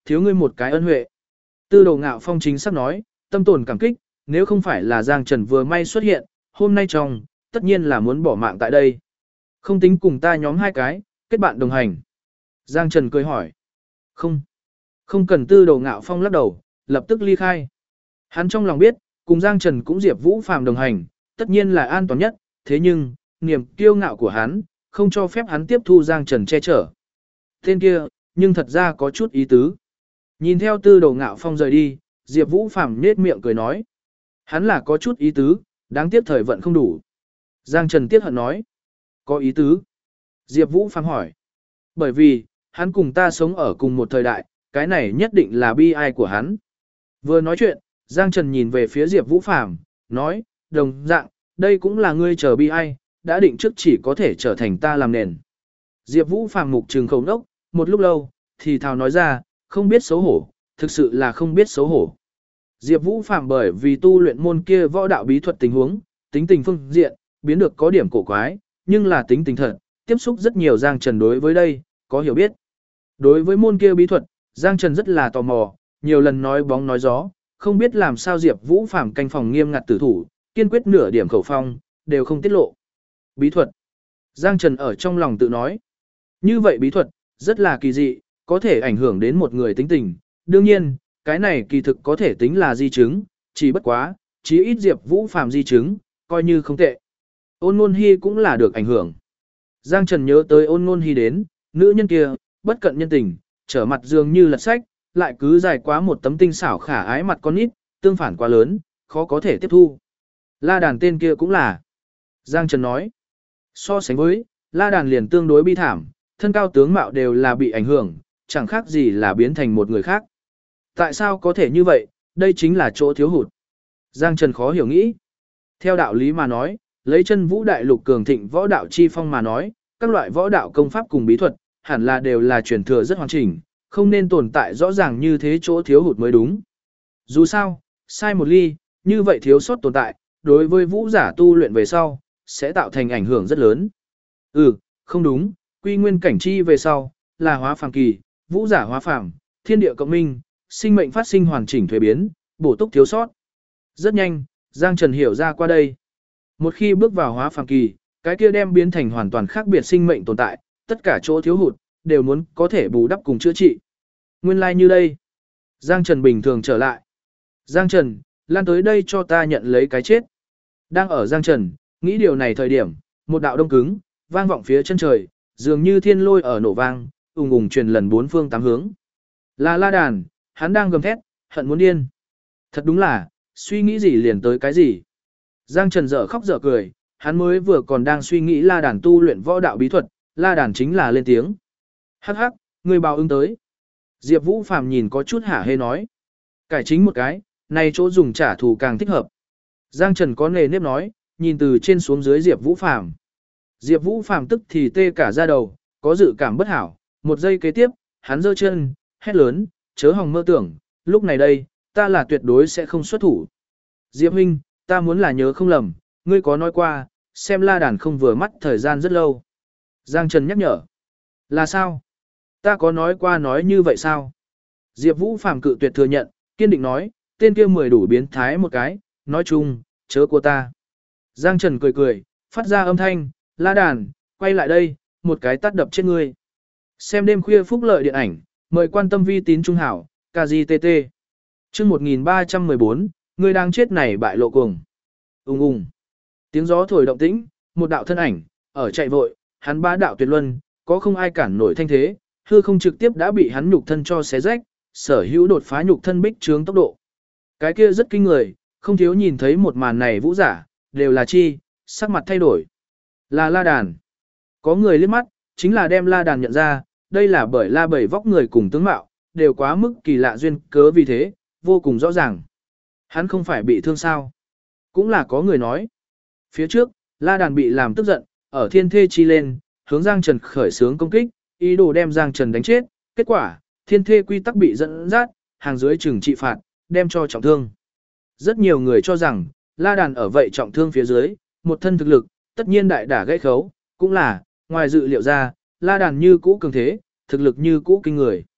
thiếu ngươi một cái ân huệ. Tư Đồ Ngạo Phong chính xác nói, tâm tồn cảm kích, nếu không phải là Giang Trần vừa may xuất hiện, hôm nay trong, tất nhiên là muốn bỏ mạng tại đây. Không tính cùng ta nhóm hai cái, kết bạn đồng hành. Giang Trần cười hỏi. Không. Không cần. Tư Đồ Ngạo Phong lắc đầu, lập tức ly khai. Hắn trong lòng biết, cùng Giang Trần cũng Diệp Vũ Phàm đồng hành, tất nhiên là an toàn nhất, thế nhưng, niềm kiêu ngạo của hắn, không cho phép hắn tiếp thu Giang Trần che chở. Tên kia, nhưng thật ra có chút ý tứ. Nhìn theo Tư Đồ Ngạo Phong rời đi, Diệp Vũ Phàm nhếch miệng cười nói. Hắn là có chút ý tứ, đáng tiếc thời vận không đủ. Giang Trần tiếc hận nói. Có ý tứ. Diệp Vũ Phàm hỏi. Bởi vì, hắn cùng ta sống ở cùng một thời đại, cái này nhất định là bi ai của hắn. Vừa nói chuyện, Giang Trần nhìn về phía Diệp Vũ Phàm, nói, đồng dạng, đây cũng là ngươi chờ bi ai, đã định trước chỉ có thể trở thành ta làm nền. Diệp Vũ Phàm mục trừng khẩu nốc, một lúc lâu, thì thào nói ra, không biết xấu hổ, thực sự là không biết xấu hổ. Diệp Vũ Phàm bởi vì tu luyện môn kia võ đạo bí thuật tình huống, tính tình phương diện, biến được có điểm cổ quái, nhưng là tính tình thật, tiếp xúc rất nhiều Giang Trần đối với đây, có hiểu biết. Đối với môn kia bí thuật, Giang Trần rất là tò mò, nhiều lần nói bóng nói gió, không biết làm sao Diệp Vũ Phàm canh phòng nghiêm ngặt tử thủ, kiên quyết nửa điểm khẩu phong, đều không tiết lộ. Bí thuật. Giang Trần ở trong lòng tự nói. Như vậy bí thuật, rất là kỳ dị, có thể ảnh hưởng đến một người tính tình. Đương nhiên, cái này kỳ thực có thể tính là di chứng, chỉ bất quá, chí ít Diệp Vũ Phàm di chứng, coi như không tệ. Ôn Nôn Hi cũng là được ảnh hưởng. Giang Trần nhớ tới Ôn Nôn Hi đến, nữ nhân kia, bất cận nhân tình, trở mặt dường như lật sách, lại cứ dài quá một tấm tinh xảo khả ái mặt con nít, tương phản quá lớn, khó có thể tiếp thu. La Đàn tên kia cũng là. Giang Trần nói. So sánh với, La Đàn liền tương đối bi thảm, thân cao tướng mạo đều là bị ảnh hưởng, chẳng khác gì là biến thành một người khác. Tại sao có thể như vậy, đây chính là chỗ thiếu hụt. Giang Trần khó hiểu nghĩ. Theo đạo lý mà nói, lấy chân vũ đại lục cường thịnh võ đạo chi phong mà nói, các loại võ đạo công pháp cùng bí thuật, hẳn là đều là truyền thừa rất hoàn chỉnh, không nên tồn tại rõ ràng như thế chỗ thiếu hụt mới đúng. Dù sao, sai một ly, như vậy thiếu sót tồn tại, đối với vũ giả tu luyện về sau, sẽ tạo thành ảnh hưởng rất lớn. Không đúng, quy nguyên cảnh chi về sau, là hóa phàm kỳ, vũ giả hóa phàm, thiên địa cộng minh, sinh mệnh phát sinh hoàn chỉnh thuế biến, bổ túc thiếu sót. Rất nhanh, Giang Trần hiểu ra qua đây. Một khi bước vào hóa phàm kỳ, cái kia đem biến thành hoàn toàn khác biệt sinh mệnh tồn tại, tất cả chỗ thiếu hụt, đều muốn có thể bù đắp cùng chữa trị. Nguyên lai like như đây. Giang Trần bình thường trở lại. Giang Trần, lan tới đây cho ta nhận lấy cái chết. Đang ở Giang Trần, nghĩ điều này thời điểm, một đạo đông cứng, vang vọng phía chân trời, dường như thiên lôi ở nổ vang, ùng ùng truyền lần bốn phương tám hướng. Là La Đàn, hắn đang gầm thét, hận muốn điên. Thật đúng là, suy nghĩ gì liền tới cái gì. Giang Trần dở khóc dở cười, hắn mới vừa còn đang suy nghĩ La Đàn tu luyện võ đạo bí thuật, La Đàn chính là lên tiếng. Hắc hắc, người bào ứng tới. Diệp Vũ Phàm nhìn có chút hả hê nói. Cải chính một cái, này chỗ dùng trả thù càng thích hợp. Giang Trần có nề nếp nói, nhìn từ trên xuống dưới Diệp Vũ Phàm. Diệp Vũ Phàm tức thì tê cả da đầu, có dự cảm bất hảo, một giây kế tiếp, hắn giơ chân, hét lớn, chớ hòng mơ tưởng, lúc này đây, ta là tuyệt đối sẽ không xuất thủ. Diệp huynh, ta muốn là nhớ không lầm, ngươi có nói qua, xem La Đàn không vừa mắt thời gian rất lâu. Giang Trần nhắc nhở. Là sao? Ta có nói qua nói như vậy sao? Diệp Vũ Phàm cự tuyệt thừa nhận, kiên định nói, tên kia 10 đủ biến thái một cái, nói chung, chớ của ta. Giang Trần cười cười, phát ra âm thanh, La Đàn, quay lại đây, một cái tát đập chết ngươi. Xem đêm khuya phúc lợi điện ảnh, mời quan tâm vi tín trung hảo, KGTT. Chương 1314, ngươi đang chết này bại lộ cuồng. Ùng ùng. Tiếng gió thổi động tĩnh, một đạo thân ảnh ở chạy vội, hắn bá đạo tuyệt luân, có không ai cản nổi thanh thế, hư không trực tiếp đã bị hắn nhục thân cho xé rách, sở hữu đột phá nhục thân bích trướng tốc độ. Cái kia rất kinh người, không thiếu nhìn thấy một màn này vũ giả, đều là chi, sắc mặt thay đổi. Là La Đàn. Có người liếc mắt, chính là đem La Đàn nhận ra, đây là bởi La Bảy vóc người cùng tướng mạo, đều quá mức kỳ lạ duyên cớ vì thế, vô cùng rõ ràng. Hắn không phải bị thương sao? Cũng là có người nói. Phía trước, La Đàn bị làm tức giận, ở thiên thê chi lên, hướng Giang Trần khởi xướng công kích, ý đồ đem Giang Trần đánh chết, kết quả, thiên thê quy tắc bị dẫn dắt, hàng dưới trừng trị phạt, đem cho trọng thương. Rất nhiều người cho rằng, La Đàn ở vậy trọng thương phía dưới, một thân thực lực, tất nhiên đại đả gãy khấu, cũng là, ngoài dự liệu ra, La Đàn như cũ cường thế, thực lực như cũ kinh người.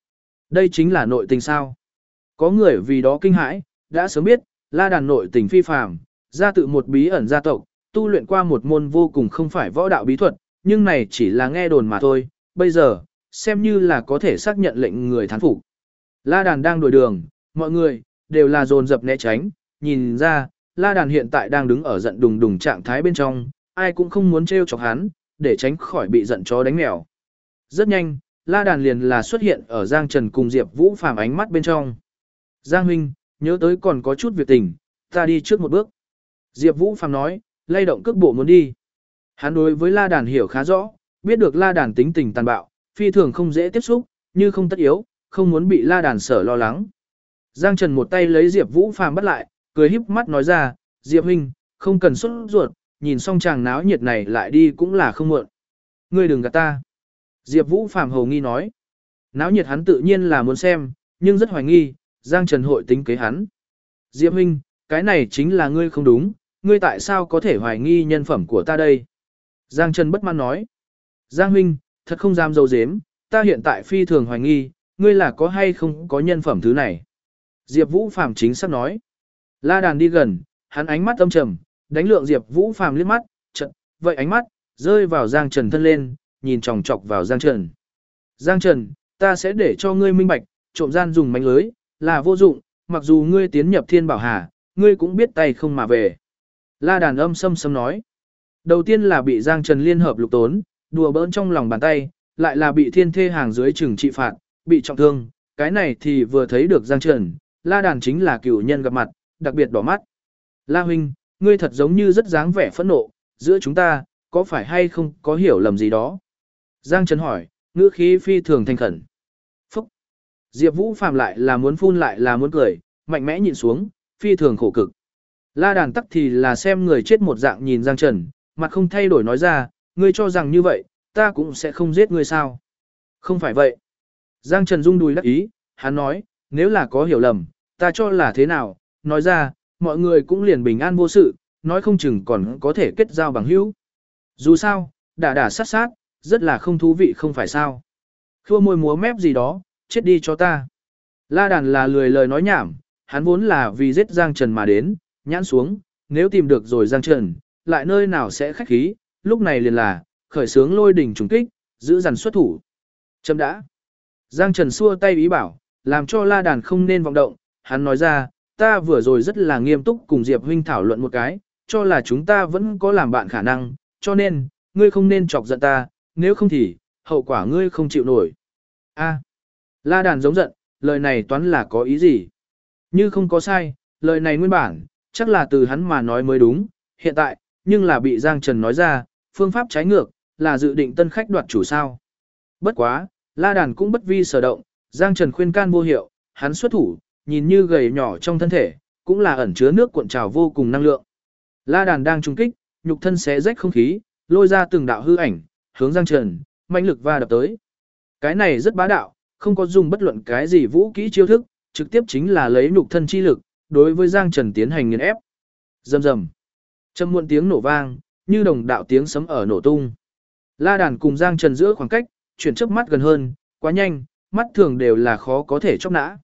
Đây chính là nội tình sao? Có người vì đó kinh hãi, đã sớm biết, La Đàn nội tình phi phàm, ra tự một bí ẩn gia tộc, tu luyện qua một môn vô cùng không phải võ đạo bí thuật, nhưng này chỉ là nghe đồn mà thôi, bây giờ, xem như là có thể xác nhận lệnh người thán phục. La Đàn đang đổi đường, mọi người đều là dồn dập né tránh, nhìn ra, La Đàn hiện tại đang đứng ở giận đùng đùng trạng thái bên trong, ai cũng không muốn trêu chọc hắn, để tránh khỏi bị giận chó đánh mèo. Rất nhanh, La Đàn liền là xuất hiện ở Giang Trần cùng Diệp Vũ Phàm ánh mắt bên trong. Giang huynh, nhớ tới còn có chút việc tình, ta đi trước một bước. Diệp Vũ Phàm nói, lay động cước bộ muốn đi. Hắn đối với La Đàn hiểu khá rõ, biết được La Đàn tính tình tàn bạo, phi thường không dễ tiếp xúc, như không tất yếu, không muốn bị La Đàn sở lo lắng. Giang Trần một tay lấy Diệp Vũ Phàm bắt lại, cười híp mắt nói ra, Diệp huynh, không cần sốt ruột, nhìn xong chàng náo nhiệt này lại đi cũng là không muộn. Ngươi đừng gạt ta. Diệp Vũ Phàm hầu nghi nói. Náo nhiệt hắn tự nhiên là muốn xem, nhưng rất hoài nghi, Giang Trần hội tính kế hắn. Diệp huynh, cái này chính là ngươi không đúng, ngươi tại sao có thể hoài nghi nhân phẩm của ta đây? Giang Trần bất mãn nói. Giang huynh, thật không dám dâu dếm, ta hiện tại phi thường hoài nghi, ngươi là có hay không có nhân phẩm thứ này. Diệp Vũ Phàm chính xác nói. La Đàn đi gần, hắn ánh mắt âm trầm, đánh lượng Diệp Vũ Phàm liếc mắt, chợt, vậy ánh mắt rơi vào Giang Trần thân lên, nhìn chòng chọc vào Giang Trần. Giang Trần, ta sẽ để cho ngươi minh bạch, trộm gian dùng mánh lưới, là vô dụng, mặc dù ngươi tiến nhập Thiên Bảo Hà, ngươi cũng biết tay không mà về. La Đàn âm sâm sâm nói. Đầu tiên là bị Giang Trần liên hợp lục tốn, đùa bỡn trong lòng bàn tay, lại là bị thiên thê hàng dưới trừng trị phạt, bị trọng thương, cái này thì vừa thấy được Giang Trần, La Đàn chính là cửu nhân gặp mặt, đặc biệt đỏ mắt. La huynh, ngươi thật giống như rất dáng vẻ phẫn nộ, giữa chúng ta, có phải hay không có hiểu lầm gì đó? Giang Trần hỏi, ngữ khí phi thường thành khẩn. Phúc! Diệp Vũ Phàm lại là muốn phun lại là muốn cười, mạnh mẽ nhìn xuống, phi thường khổ cực. La Đàn tắc thì là xem người chết một dạng nhìn Giang Trần, mặt không thay đổi nói ra, ngươi cho rằng như vậy, ta cũng sẽ không giết ngươi sao? Không phải vậy. Giang Trần rung đùi đắc ý, hắn nói, nếu là có hiểu lầm, ta cho là thế nào, nói ra, mọi người cũng liền bình an vô sự, nói không chừng còn có thể kết giao bằng hữu. Dù sao, đả sát sát, rất là không thú vị không phải sao. Khua môi múa mép gì đó, chết đi cho ta. La Đàn là lười lời nói nhảm, hắn vốn là vì giết Giang Trần mà đến, nhãn xuống, nếu tìm được rồi Giang Trần, lại nơi nào sẽ khách khí, lúc này liền là, khởi sướng lôi đỉnh trùng kích, giữ dằn xuất thủ. Chấm đã. Giang Trần xua tay ý bảo, làm cho La Đàn không nên vọng động, hắn nói ra, ta vừa rồi rất là nghiêm túc cùng Diệp huynh thảo luận một cái, cho là chúng ta vẫn có làm bạn khả năng, cho nên, ngươi không nên chọc giận ta, nếu không thì, hậu quả ngươi không chịu nổi. A. La Đàn giống giận, lời này toán là có ý gì? Như không có sai, lời này nguyên bản, chắc là từ hắn mà nói mới đúng, hiện tại, nhưng là bị Giang Trần nói ra, phương pháp trái ngược, là dự định tân khách đoạt chủ sao. Bất quá, La Đàn cũng bất vi sở động, Giang Trần khuyên can vô hiệu, hắn xuất thủ, nhìn như gầy nhỏ trong thân thể, cũng là ẩn chứa nước cuộn trào vô cùng năng lượng. La Đàn đang trung kích, nhục thân xé rách không khí, lôi ra từng đạo hư ảnh, hướng Giang Trần, mạnh lực va đập tới. Cái này rất bá đạo, không có dùng bất luận cái gì vũ kỹ chiêu thức, trực tiếp chính là lấy nhục thân chi lực, đối với Giang Trần tiến hành nghiền ép. Rầm rầm. Trầm muộn tiếng nổ vang, như đồng đạo tiếng sấm ở nổ tung. La Đàn cùng Giang Trần giữa khoảng cách, chuyển chớp mắt gần hơn, quá nhanh, mắt thường đều là khó có thể chốc nã.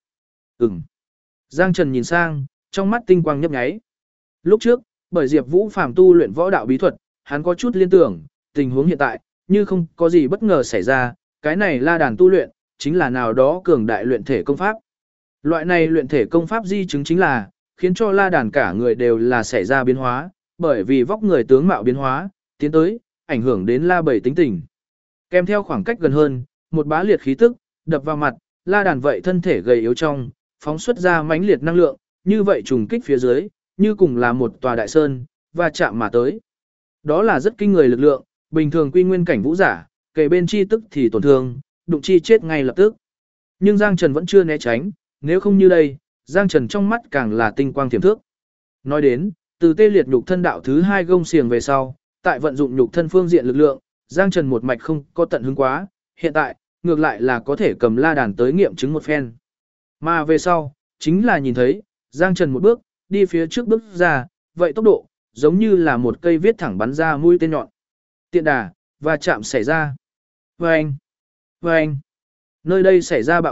Giang Trần nhìn sang, trong mắt tinh quang nhấp nháy. Lúc trước, bởi Diệp Vũ Phàm tu luyện võ đạo bí thuật, hắn có chút liên tưởng, tình huống hiện tại, như không có gì bất ngờ xảy ra, cái này La Đàn tu luyện, chính là nào đó cường đại luyện thể công pháp. Loại này luyện thể công pháp di chứng chính là, khiến cho La Đàn cả người đều là xảy ra biến hóa, bởi vì vóc người tướng mạo biến hóa, tiến tới, ảnh hưởng đến La Bảy tính tình. Kèm theo khoảng cách gần hơn, một bá liệt khí tức, đập vào mặt, La Đàn vậy thân thể gầy yếu trong, phóng xuất ra mãnh liệt năng lượng, như vậy trùng kích phía dưới, như cùng là một tòa đại sơn, và chạm mà tới. Đó là rất kinh người lực lượng, bình thường quy nguyên cảnh vũ giả, kề bên chi tức thì tổn thương, đụng chi chết ngay lập tức. Nhưng Giang Trần vẫn chưa né tránh, nếu không như đây, Giang Trần trong mắt càng là tinh quang tiềm thước. Nói đến, từ tê liệt nhục thân đạo thứ 2 gông xiềng về sau, tại vận dụng nhục thân phương diện lực lượng, Giang Trần một mạch không có tận hứng quá, hiện tại, ngược lại là có thể cầm La Đàn tới nghiệm chứng một phen. Mà về sau, chính là nhìn thấy, Giang Trần một bước, đi phía trước bước ra, vậy tốc độ, giống như là một cây viết thẳng bắn ra mũi tên nhọn. Tiện đà, và chạm xảy ra. Vâng! Vâng! Nơi đây xảy ra bạo tạc,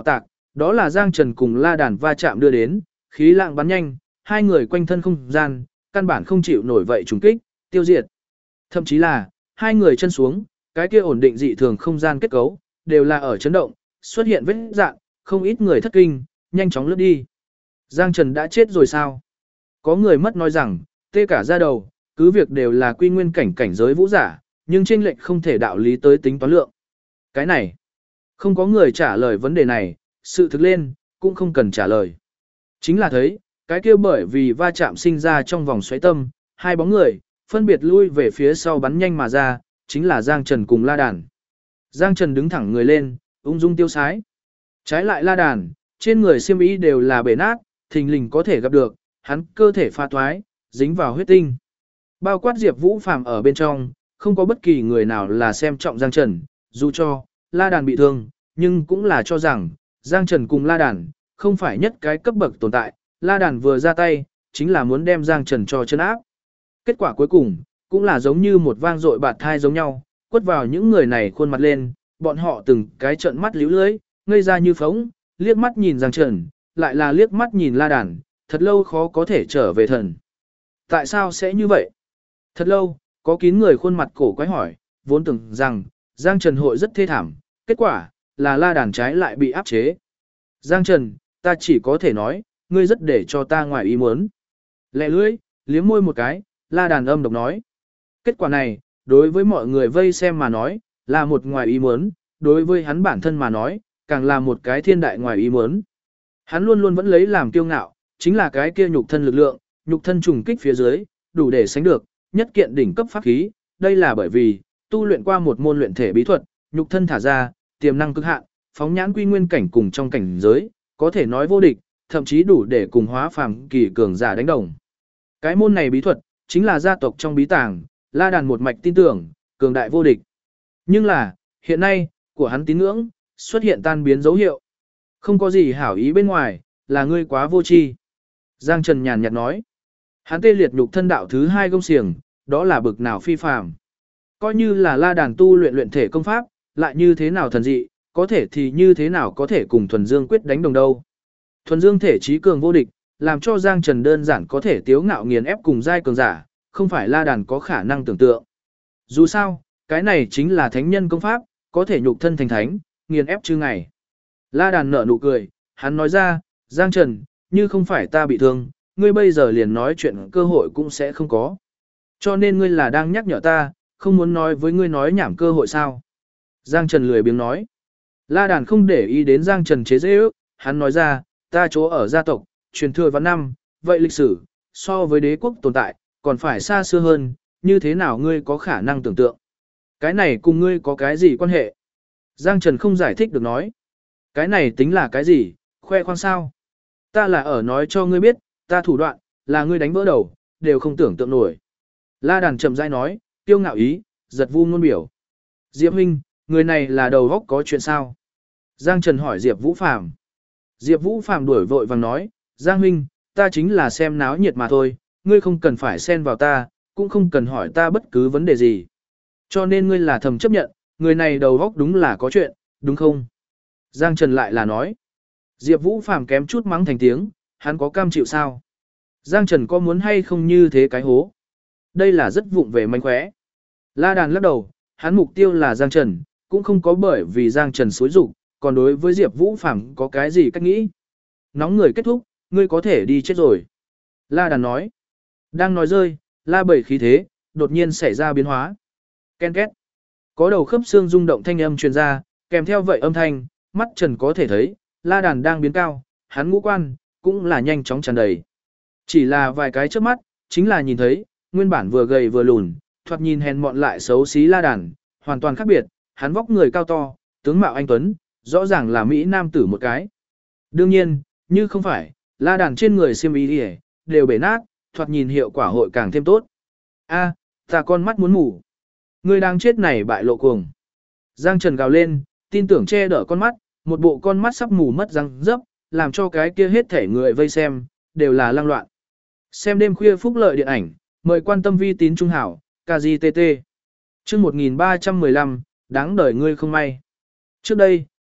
đó là Giang Trần cùng La Đàn va chạm đưa đến, khí lạng bắn nhanh, hai người quanh thân không gian, căn bản không chịu nổi vậy trùng kích, tiêu diệt. Thậm chí là, hai người chân xuống, cái kia ổn định dị thường không gian kết cấu, đều là ở chấn động, xuất hiện vết dạn, không ít người thất kinh, nhanh chóng lướt đi. Giang Trần đã chết rồi sao? Có người mất nói rằng, tê cả da đầu, cứ việc đều là quy nguyên cảnh cảnh giới vũ giả, nhưng chênh lệch không thể đạo lý tới tính toán lượng. Cái này, không có người trả lời vấn đề này, sự thực lên, cũng không cần trả lời. Chính là thấy, cái kia bởi vì va chạm sinh ra trong vòng xoáy tâm, hai bóng người, phân biệt lui về phía sau bắn nhanh mà ra, chính là Giang Trần cùng La Đàn. Giang Trần đứng thẳng người lên, ung dung tiêu sái. Trái lại La Đàn, trên người xiêm y đều là bể nát, thình lình có thể gặp được, hắn cơ thể pha thoái, dính vào huyết tinh. Bao quát Diệp Vũ Phàm ở bên trong, không có bất kỳ người nào là xem trọng Giang Trần, dù cho La Đàn bị thương, nhưng cũng là cho rằng Giang Trần cùng La Đàn không phải nhất cái cấp bậc tồn tại, La Đàn vừa ra tay, chính là muốn đem Giang Trần cho chân áp. Kết quả cuối cùng, cũng là giống như một vang dội bạt thai giống nhau, quất vào những người này khuôn mặt lên, bọn họ từng cái trợn mắt líu lưới, ngây ra như phóng, liếc mắt nhìn Giang Trần, lại là liếc mắt nhìn La Đàn, thật lâu khó có thể trở về thần. Tại sao sẽ như vậy? Thật lâu, có kín người khuôn mặt cổ quái hỏi, vốn tưởng rằng Giang Trần hội rất thê thảm, kết quả là La Đàn trái lại bị áp chế. Giang Trần, ta chỉ có thể nói, ngươi rất để cho ta ngoài ý muốn. Lẹ lưỡi, liếm môi một cái, La Đàn âm độc nói. Kết quả này, đối với mọi người vây xem mà nói, là một ngoài ý muốn, đối với hắn bản thân mà nói, càng là một cái thiên đại ngoài ý muốn. Hắn luôn luôn vẫn lấy làm kiêu ngạo, chính là cái kia nhục thân lực lượng, nhục thân trùng kích phía dưới, đủ để sánh được, nhất kiện đỉnh cấp pháp khí, đây là bởi vì, tu luyện qua một môn luyện thể bí thuật, nhục thân thả ra, tiềm năng cực hạn, phóng nhãn quy nguyên cảnh cùng trong cảnh giới, có thể nói vô địch, thậm chí đủ để cùng hóa phàm kỳ cường giả đánh đồng. Cái môn này bí thuật, chính là gia tộc trong bí tàng, La Đàn một mạch tin tưởng, cường đại vô địch. Nhưng là, hiện nay, của hắn tín ngưỡng, xuất hiện tan biến dấu hiệu. Không có gì hảo ý bên ngoài, là ngươi quá vô tri. Giang Trần nhàn nhạt nói. Hắn tê liệt nhục thân đạo thứ hai gông xiềng, đó là bực nào phi phàm. Coi như là La Đàn tu luyện luyện thể công pháp, lại như thế nào thần dị, có thể thì như thế nào có thể cùng thuần dương quyết đánh đồng đâu. Thuần dương thể trí cường vô địch, làm cho Giang Trần đơn giản có thể tiếu ngạo nghiền ép cùng giai cường giả, không phải La Đàn có khả năng tưởng tượng. Dù sao, cái này chính là thánh nhân công pháp, có thể nhục thân thành thánh, nghiền ép chư ngày. La Đàn nở nụ cười, hắn nói ra, Giang Trần, như không phải ta bị thương, ngươi bây giờ liền nói chuyện cơ hội cũng sẽ không có. Cho nên ngươi là đang nhắc nhở ta, không muốn nói với ngươi nói nhảm cơ hội sao. Giang Trần lười biếng nói. La Đàn không để ý đến Giang Trần chế dễ ước, hắn nói ra, ta chỗ ở gia tộc, truyền thừa vạn năm, vậy lịch sử, so với đế quốc tồn tại, còn phải xa xưa hơn, như thế nào ngươi có khả năng tưởng tượng. Cái này cùng ngươi có cái gì quan hệ? Giang Trần không giải thích được nói. Cái này tính là cái gì, khoe khoang sao? Ta là ở nói cho ngươi biết, ta thủ đoạn, là ngươi đánh vỡ đầu, đều không tưởng tượng nổi. La Đàn chậm rãi nói, tiêu ngạo ý, giật vu ngôn biểu. Diệp huynh, người này là đầu góc có chuyện sao? Giang Trần hỏi Diệp Vũ Phàm. Diệp Vũ Phàm đuổi vội vàng nói, Giang huynh, ta chính là xem náo nhiệt mà thôi, ngươi không cần phải xen vào ta, cũng không cần hỏi ta bất cứ vấn đề gì. Cho nên ngươi là thầm chấp nhận, người này đầu góc đúng là có chuyện, đúng không? Giang Trần lại là nói. Diệp Vũ Phàm kém chút mắng thành tiếng, hắn có cam chịu sao? Giang Trần có muốn hay không như thế cái hố? Đây là rất vụng về manh khóe. La Đàn lắc đầu, hắn mục tiêu là Giang Trần, cũng không có bởi vì Giang Trần xối rụng, còn đối với Diệp Vũ Phàm có cái gì cách nghĩ. Nóng người kết thúc, ngươi có thể đi chết rồi. La Đàn nói. Đang nói rơi, La Bảy khí thế, đột nhiên xảy ra biến hóa. Ken két. Có đầu khớp xương rung động thanh âm truyền ra, kèm theo vậy âm thanh, mắt Trần có thể thấy, La Đàn đang biến cao, hắn ngũ quan, cũng là nhanh chóng tràn đầy. Chỉ là vài cái trước mắt, chính là nhìn thấy, nguyên bản vừa gầy vừa lùn, thoạt nhìn hèn mọn lại xấu xí La Đàn, hoàn toàn khác biệt, hắn vóc người cao to, tướng mạo anh tuấn, rõ ràng là Mỹ Nam tử một cái. Đương nhiên, như không phải, La Đàn trên người xiêm y đi đều bể nát, thoạt nhìn hiệu quả hội càng thêm tốt. A, ta con mắt muốn mù. Người đang chết này bại lộ cuồng. Giang Trần gào lên, tin tưởng che đỡ con mắt, một bộ con mắt sắp mù mất răng dấp, làm cho cái kia hết thể người vây xem, đều là lang loạn. Xem đêm khuya phúc lợi điện ảnh, mời quan tâm vi tín trung hảo, KGTT. Chương 1315, đáng đời ngươi không may. Trước đây,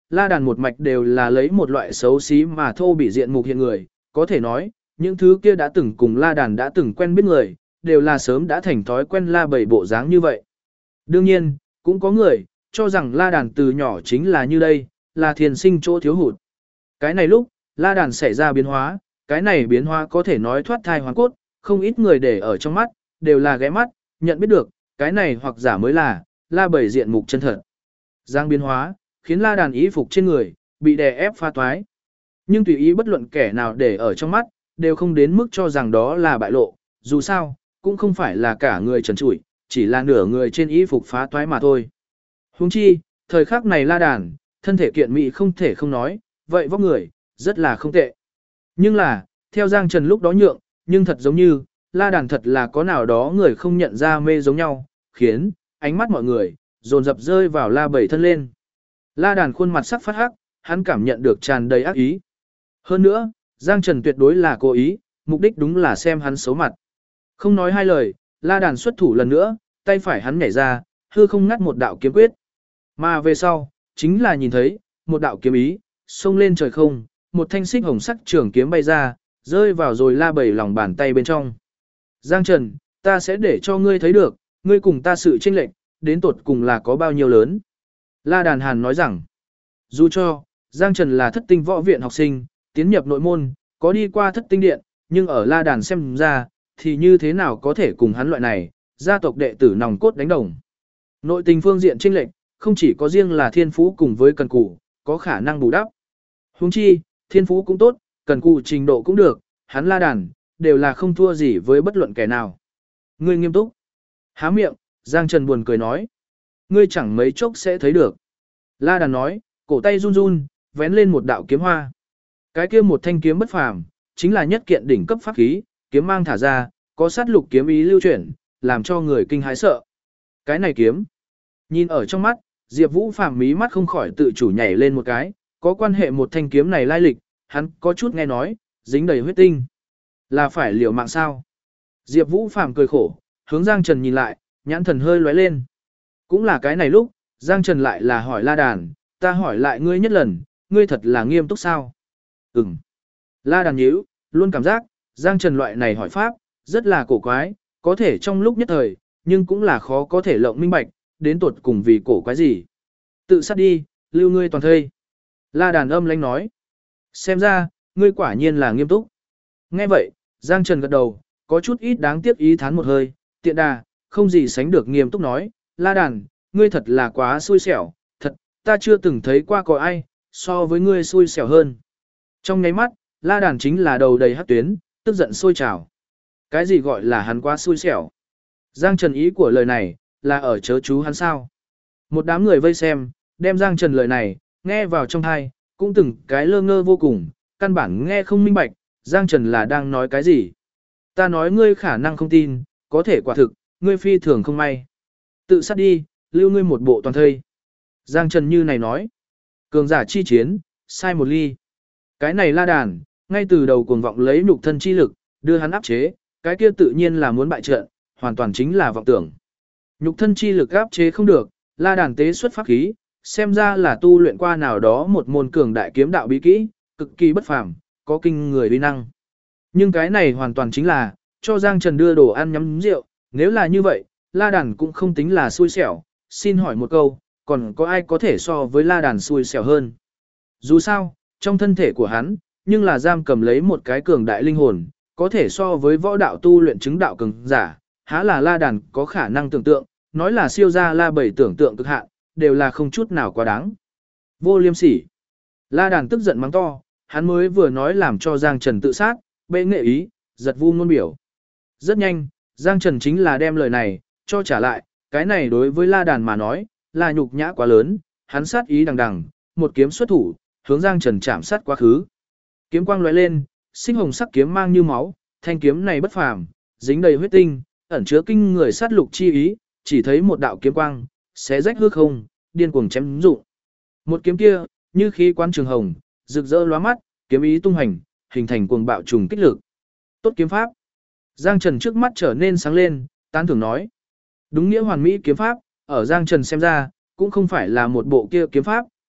La Đàn một mạch đều là lấy một loại xấu xí mà thô bị diện mục hiện người, có thể nói, những thứ kia đã từng cùng La Đàn đã từng quen biết người, đều là sớm đã thành thói quen La Bảy bộ dáng như vậy. Đương nhiên, cũng có người cho rằng La Đàn từ nhỏ chính là như đây, là thiền sinh chỗ thiếu hụt. Cái này lúc, La Đàn xảy ra biến hóa, cái này biến hóa có thể nói thoát thai hoàn cốt, không ít người để ở trong mắt, đều là ghé mắt, nhận biết được, cái này hoặc giả mới là La Bảy diện mục chân thật. Giang biến hóa, khiến La Đàn ý phục trên người bị đè ép pha toái. Nhưng tùy ý bất luận kẻ nào để ở trong mắt, đều không đến mức cho rằng đó là bại lộ, dù sao, cũng không phải là cả người trần trụi, chỉ là nửa người trên y phục phá toái mà thôi. Huống chi, thời khắc này La Đàn, thân thể kiện mỹ không thể không nói, vậy vóc người, rất là không tệ. Nhưng là, theo Giang Trần lúc đó nhượng, nhưng thật giống như, La Đàn thật là có nào đó người không nhận ra mê giống nhau, khiến ánh mắt mọi người dồn dập rơi vào La Bảy thân lên. La Đàn khuôn mặt sắc phát hắc, hắn cảm nhận được tràn đầy ác ý. Hơn nữa, Giang Trần tuyệt đối là cố ý, mục đích đúng là xem hắn xấu mặt. Không nói hai lời, La Đàn xuất thủ lần nữa, tay phải hắn nhảy ra, hư không ngắt một đạo kiếm quyết. Mà về sau, chính là nhìn thấy, một đạo kiếm ý, xông lên trời không, một thanh xích hồng sắc trường kiếm bay ra, rơi vào rồi La Bảy lòng bàn tay bên trong. Giang Trần, ta sẽ để cho ngươi thấy được, ngươi cùng ta sự chênh lệch, đến tột cùng là có bao nhiêu lớn. La Đàn Hàn nói rằng, dù cho, Giang Trần là thất tinh võ viện học sinh, tiến nhập nội môn, có đi qua thất tinh điện, nhưng ở La Đàn xem ra, thì như thế nào có thể cùng hắn loại này, gia tộc đệ tử nòng cốt đánh đồng. Nội tình phương diện chênh lệch, không chỉ có riêng là thiên phú cùng với cần cù, có khả năng bù đắp. Huống chi, thiên phú cũng tốt, cần cù trình độ cũng được, hắn La Đàn, đều là không thua gì với bất luận kẻ nào. Ngươi nghiêm túc. Há miệng, Giang Trần buồn cười nói. Ngươi chẳng mấy chốc sẽ thấy được. La Đàn nói, cổ tay run run, vén lên một đạo kiếm hoa. Cái kia một thanh kiếm bất phàm, chính là nhất kiện đỉnh cấp pháp khí, kiếm mang thả ra, có sát lục kiếm ý lưu chuyển, làm cho người kinh hãi sợ. Cái này kiếm, nhìn ở trong mắt, Diệp Vũ Phàm mí mắt không khỏi tự chủ nhảy lên một cái, có quan hệ một thanh kiếm này lai lịch, hắn có chút nghe nói, dính đầy huyết tinh. Là phải liều mạng sao? Diệp Vũ Phàm cười khổ, hướng Giang Trần nhìn lại, nhãn thần hơi lóe lên. Cũng là cái này lúc, Giang Trần lại là hỏi La Đàn, ta hỏi lại ngươi nhất lần, ngươi thật là nghiêm túc sao? Ừm. La Đàn nhíu, luôn cảm giác, Giang Trần loại này hỏi pháp, rất là cổ quái, có thể trong lúc nhất thời, nhưng cũng là khó có thể lộng minh bạch, đến tuột cùng vì cổ quái gì. Tự sát đi, lưu ngươi toàn thây. La Đàn âm lãnh nói. Xem ra, ngươi quả nhiên là nghiêm túc. Nghe vậy, Giang Trần gật đầu, có chút ít đáng tiếc ý thán một hơi, tiện đà, không gì sánh được nghiêm túc nói, La Đàn, ngươi thật là quá xui xẻo, thật, ta chưa từng thấy qua có ai, so với ngươi xui xẻo hơn. Trong nháy mắt, La Đàn chính là đầu đầy hắc tuyến, tức giận sôi trào. Cái gì gọi là hắn quá xui xẻo? Giang Trần ý của lời này, là ở chớ chú hắn sao? Một đám người vây xem, đem Giang Trần lời này, nghe vào trong tai, cũng từng cái lơ ngơ vô cùng, căn bản nghe không minh bạch, Giang Trần là đang nói cái gì. Ta nói ngươi khả năng không tin, có thể quả thực, ngươi phi thường không may. Tự sát đi, lưu ngươi một bộ toàn thây. Giang Trần như này nói. Cường giả chi chiến, sai một ly. Cái này La Đàn, ngay từ đầu cuồng vọng lấy nhục thân chi lực, đưa hắn áp chế, cái kia tự nhiên là muốn bại trận, hoàn toàn chính là vọng tưởng. Nhục thân chi lực áp chế không được, La Đàn tế xuất pháp khí, xem ra là tu luyện qua nào đó một môn cường đại kiếm đạo bí kỹ, cực kỳ bất phàm, có kinh người uy năng. Nhưng cái này hoàn toàn chính là cho Giang Trần đưa đồ ăn nhắm rượu, nếu là như vậy, La Đàn cũng không tính là xui xẻo, xin hỏi một câu, còn có ai có thể so với La Đàn xui xẻo hơn? Dù sao, trong thân thể của hắn, nhưng là giam cầm lấy một cái cường đại linh hồn, có thể so với võ đạo tu luyện chứng đạo cường giả, há là La Đàn có khả năng tưởng tượng, nói là siêu gia La Bảy tưởng tượng cực hạn, đều là không chút nào quá đáng. Vô liêm sỉ. La Đàn tức giận mắng to, hắn mới vừa nói làm cho Giang Trần tự sát, bệ nghệ ý, giật vu ngôn biểu. Rất nhanh, Giang Trần chính là đem lời này, cho trả lại, cái này đối với La Đàn mà nói, là nhục nhã quá lớn, hắn sát ý đằng đằng, một kiếm xuất thủ, hướng Giang Trần chạm sát quá khứ. Kiếm quang lóe lên, sinh hồng sắc kiếm mang như máu, thanh kiếm này bất phàm, dính đầy huyết tinh, ẩn chứa kinh người sát lục chi ý, chỉ thấy một đạo kiếm quang, xé rách hư không, điên cuồng chém dụng. Một kiếm kia, như khí quán trường hồng, rực rỡ lóa mắt, kiếm ý tung hành, hình thành cuồng bạo trùng kích lực. Tốt kiếm pháp. Giang Trần trước mắt trở nên sáng lên, tán thưởng nói. Đúng nghĩa hoàn mỹ kiếm pháp, ở Giang Trần xem ra, cũng không phải là một bộ kia kiếm pháp,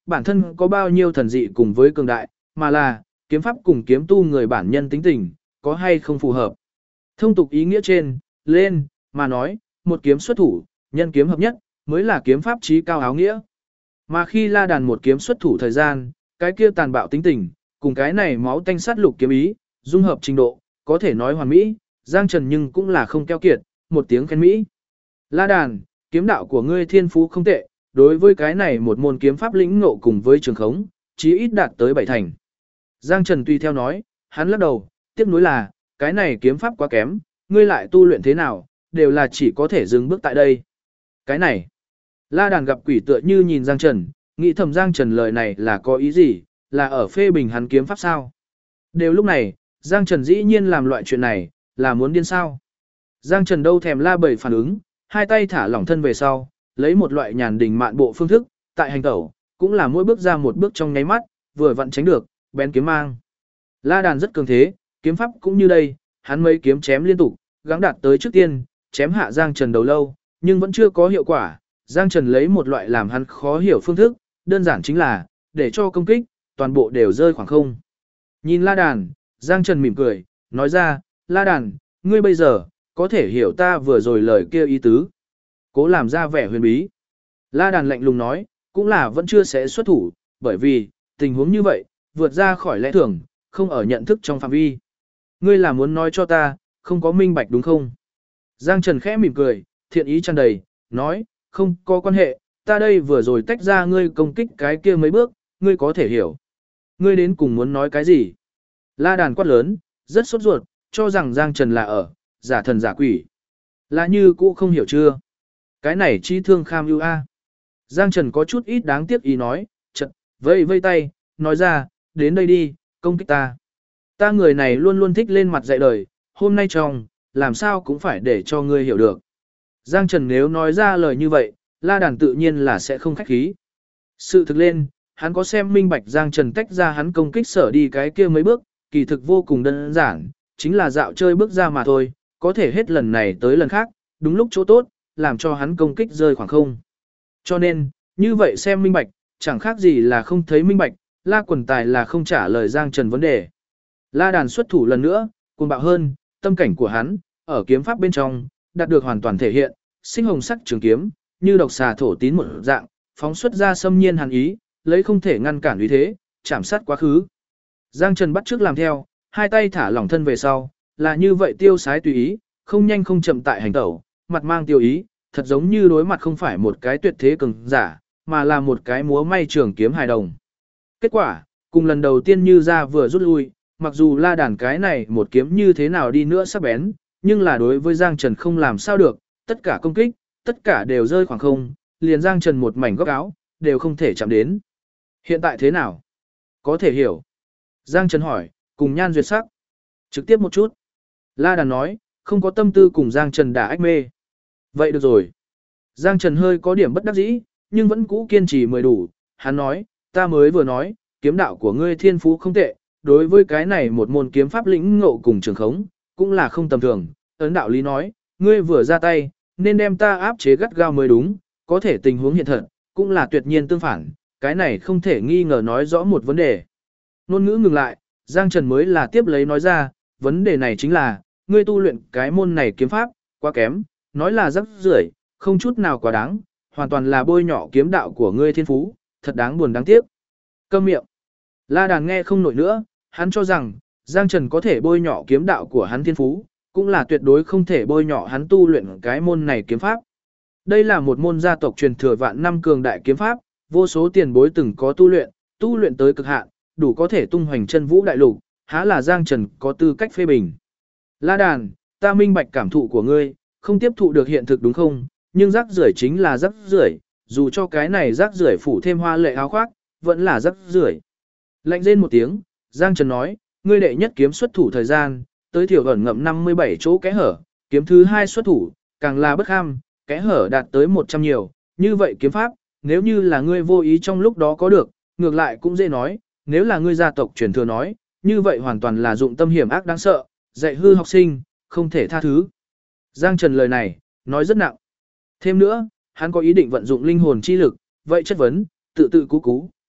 bản thân có bao nhiêu thần dị cùng với cường đại, mà là kiếm pháp cùng kiếm tu người bản nhân tính tình, có hay không phù hợp. Thông tục ý nghĩa trên, lên, mà nói, một kiếm xuất thủ, nhân kiếm hợp nhất, mới là kiếm pháp chí cao áo nghĩa. Mà khi La Đàn một kiếm xuất thủ thời gian, cái kia tàn bạo tính tình, cùng cái này máu tanh sát lục kiếm ý, dung hợp trình độ, có thể nói hoàn mỹ, Giang Trần nhưng cũng là không keo kiệt, một tiếng khen mỹ. La Đàn, kiếm đạo của ngươi thiên phú không tệ, đối với cái này một môn kiếm pháp lĩnh ngộ cùng với trường khống, chí ít đạt tới 7 thành. Giang Trần tùy theo nói, hắn lắc đầu, tiếc nuối là, cái này kiếm pháp quá kém, ngươi lại tu luyện thế nào, đều là chỉ có thể dừng bước tại đây. Cái này, La Đàn gặp quỷ tựa như nhìn Giang Trần, nghĩ thầm Giang Trần lời này là có ý gì, là ở phê bình hắn kiếm pháp sao. Đều lúc này, Giang Trần dĩ nhiên làm loại chuyện này, là muốn điên sao. Giang Trần đâu thèm La Bầy phản ứng, hai tay thả lỏng thân về sau, lấy một loại nhàn đình mạn bộ phương thức, tại hành tẩu, cũng là mỗi bước ra một bước trong nháy mắt, vừa vặn tránh được, bén kiếm mang. La Đàn rất cường thế, kiếm pháp cũng như đây, hắn mấy kiếm chém liên tục, gắng đạt tới trước tiên, chém hạ Giang Trần đầu lâu, nhưng vẫn chưa có hiệu quả. Giang Trần lấy một loại làm hắn khó hiểu phương thức, đơn giản chính là, để cho công kích, toàn bộ đều rơi khoảng không. Nhìn La Đàn, Giang Trần mỉm cười, nói ra, La Đàn, ngươi bây giờ, có thể hiểu ta vừa rồi lời kia ý tứ. Cố làm ra vẻ huyền bí. La Đàn lạnh lùng nói, cũng là vẫn chưa sẽ xuất thủ, bởi vì, tình huống như vậy, vượt ra khỏi lẽ thường, không ở nhận thức trong phạm vi. Ngươi là muốn nói cho ta, không có minh bạch đúng không? Giang Trần khẽ mỉm cười, thiện ý tràn đầy, nói, không có quan hệ, ta đây vừa rồi tách ra ngươi công kích cái kia mấy bước, ngươi có thể hiểu. Ngươi đến cùng muốn nói cái gì? La Đàn quát lớn, rất sốt ruột, cho rằng Giang Trần là ở, giả thần giả quỷ. Là như cũ không hiểu chưa? Cái này chi thương kham ưu a. Giang Trần có chút ít đáng tiếc ý nói, chật, vây vây tay, nói ra, đến đây đi, công kích ta. Ta người này luôn luôn thích lên mặt dạy đời, hôm nay trong, làm sao cũng phải để cho ngươi hiểu được. Giang Trần nếu nói ra lời như vậy, La Đàn tự nhiên là sẽ không khách khí. Sự thực lên, hắn có xem minh bạch Giang Trần tách ra hắn công kích sở đi cái kia mấy bước, kỳ thực vô cùng đơn giản, chính là dạo chơi bước ra mà thôi, có thể hết lần này tới lần khác, đúng lúc chỗ tốt, làm cho hắn công kích rơi khoảng không. Cho nên, như vậy xem minh bạch, chẳng khác gì là không thấy minh bạch, La Quần Tài là không trả lời Giang Trần vấn đề. La Đàn xuất thủ lần nữa, cuồng bạo hơn, tâm cảnh của hắn, ở kiếm pháp bên trong, đạt được hoàn toàn thể hiện, sinh hồng sắc trường kiếm, như độc xà thổ tín một dạng, phóng xuất ra xâm nhiên hàn ý, lấy không thể ngăn cản uy thế, chạm sát quá khứ. Giang Trần bắt trước làm theo, hai tay thả lỏng thân về sau, là như vậy tiêu sái tùy ý, không nhanh không chậm tại hành tẩu, mặt mang tiêu ý, thật giống như đối mặt không phải một cái tuyệt thế cường giả, mà là một cái múa may trường kiếm hài đồng. Kết quả, cùng lần đầu tiên như ra vừa rút lui, mặc dù La Đàn cái này một kiếm như thế nào đi nữa sắc bén, nhưng là đối với Giang Trần không làm sao được, tất cả công kích, tất cả đều rơi khoảng không, liền Giang Trần một mảnh góc áo, đều không thể chạm đến. Hiện tại thế nào? Có thể hiểu. Giang Trần hỏi, cùng nhan duyệt sắc. Trực tiếp một chút. La Đàn nói, không có tâm tư cùng Giang Trần đả ách mê. Vậy được rồi. Giang Trần hơi có điểm bất đắc dĩ, nhưng vẫn cũ kiên trì mới đủ. Hắn nói, ta mới vừa nói, kiếm đạo của ngươi thiên phú không tệ, đối với cái này một môn kiếm pháp lĩnh ngộ cùng trường khống, cũng là không tầm thường. Ấn đạo lý nói, ngươi vừa ra tay, nên đem ta áp chế gắt gao mới đúng, có thể tình huống hiện thật, cũng là tuyệt nhiên tương phản, cái này không thể nghi ngờ nói rõ một vấn đề. Nôn ngữ ngừng lại, Giang Trần mới là tiếp lấy nói ra, vấn đề này chính là, ngươi tu luyện cái môn này kiếm pháp, quá kém, nói là rắc rưởi, không chút nào quá đáng, hoàn toàn là bôi nhọ kiếm đạo của ngươi thiên phú, thật đáng buồn đáng tiếc. Câm miệng. La Đàn nghe không nổi nữa, hắn cho rằng, Giang Trần có thể bôi nhọ kiếm đạo của hắn thiên phú, cũng là tuyệt đối không thể bôi nhọ hắn tu luyện cái môn này kiếm pháp. Đây là một môn gia tộc truyền thừa vạn năm cường đại kiếm pháp, vô số tiền bối từng có tu luyện tới cực hạn, đủ có thể tung hoành chân vũ đại lục, há là Giang Trần có tư cách phê bình. La Đàn, ta minh bạch cảm thụ của ngươi, không tiếp thụ được hiện thực đúng không, nhưng rác rưởi chính là rác rưởi, dù cho cái này rác rưởi phủ thêm hoa lệ áo khoác, vẫn là rác rưởi. Lạnh rên một tiếng, Giang Trần nói, ngươi đệ nhất kiếm xuất thủ thời gian, tới thiểu ẩn ngậm 57 chỗ kẽ hở, kiếm thứ hai xuất thủ, càng là bất kham, kẽ hở đạt tới 100 nhiều, như vậy kiếm pháp, nếu như là ngươi vô ý trong lúc đó có được, ngược lại cũng dễ nói, nếu là ngươi gia tộc truyền thừa nói, như vậy hoàn toàn là dụng tâm hiểm ác đáng sợ, dạy hư học sinh, không thể tha thứ. Giang Trần lời này, nói rất nặng. Thêm nữa, hắn có ý định vận dụng linh hồn chi lực, vậy chất vấn, tự cú,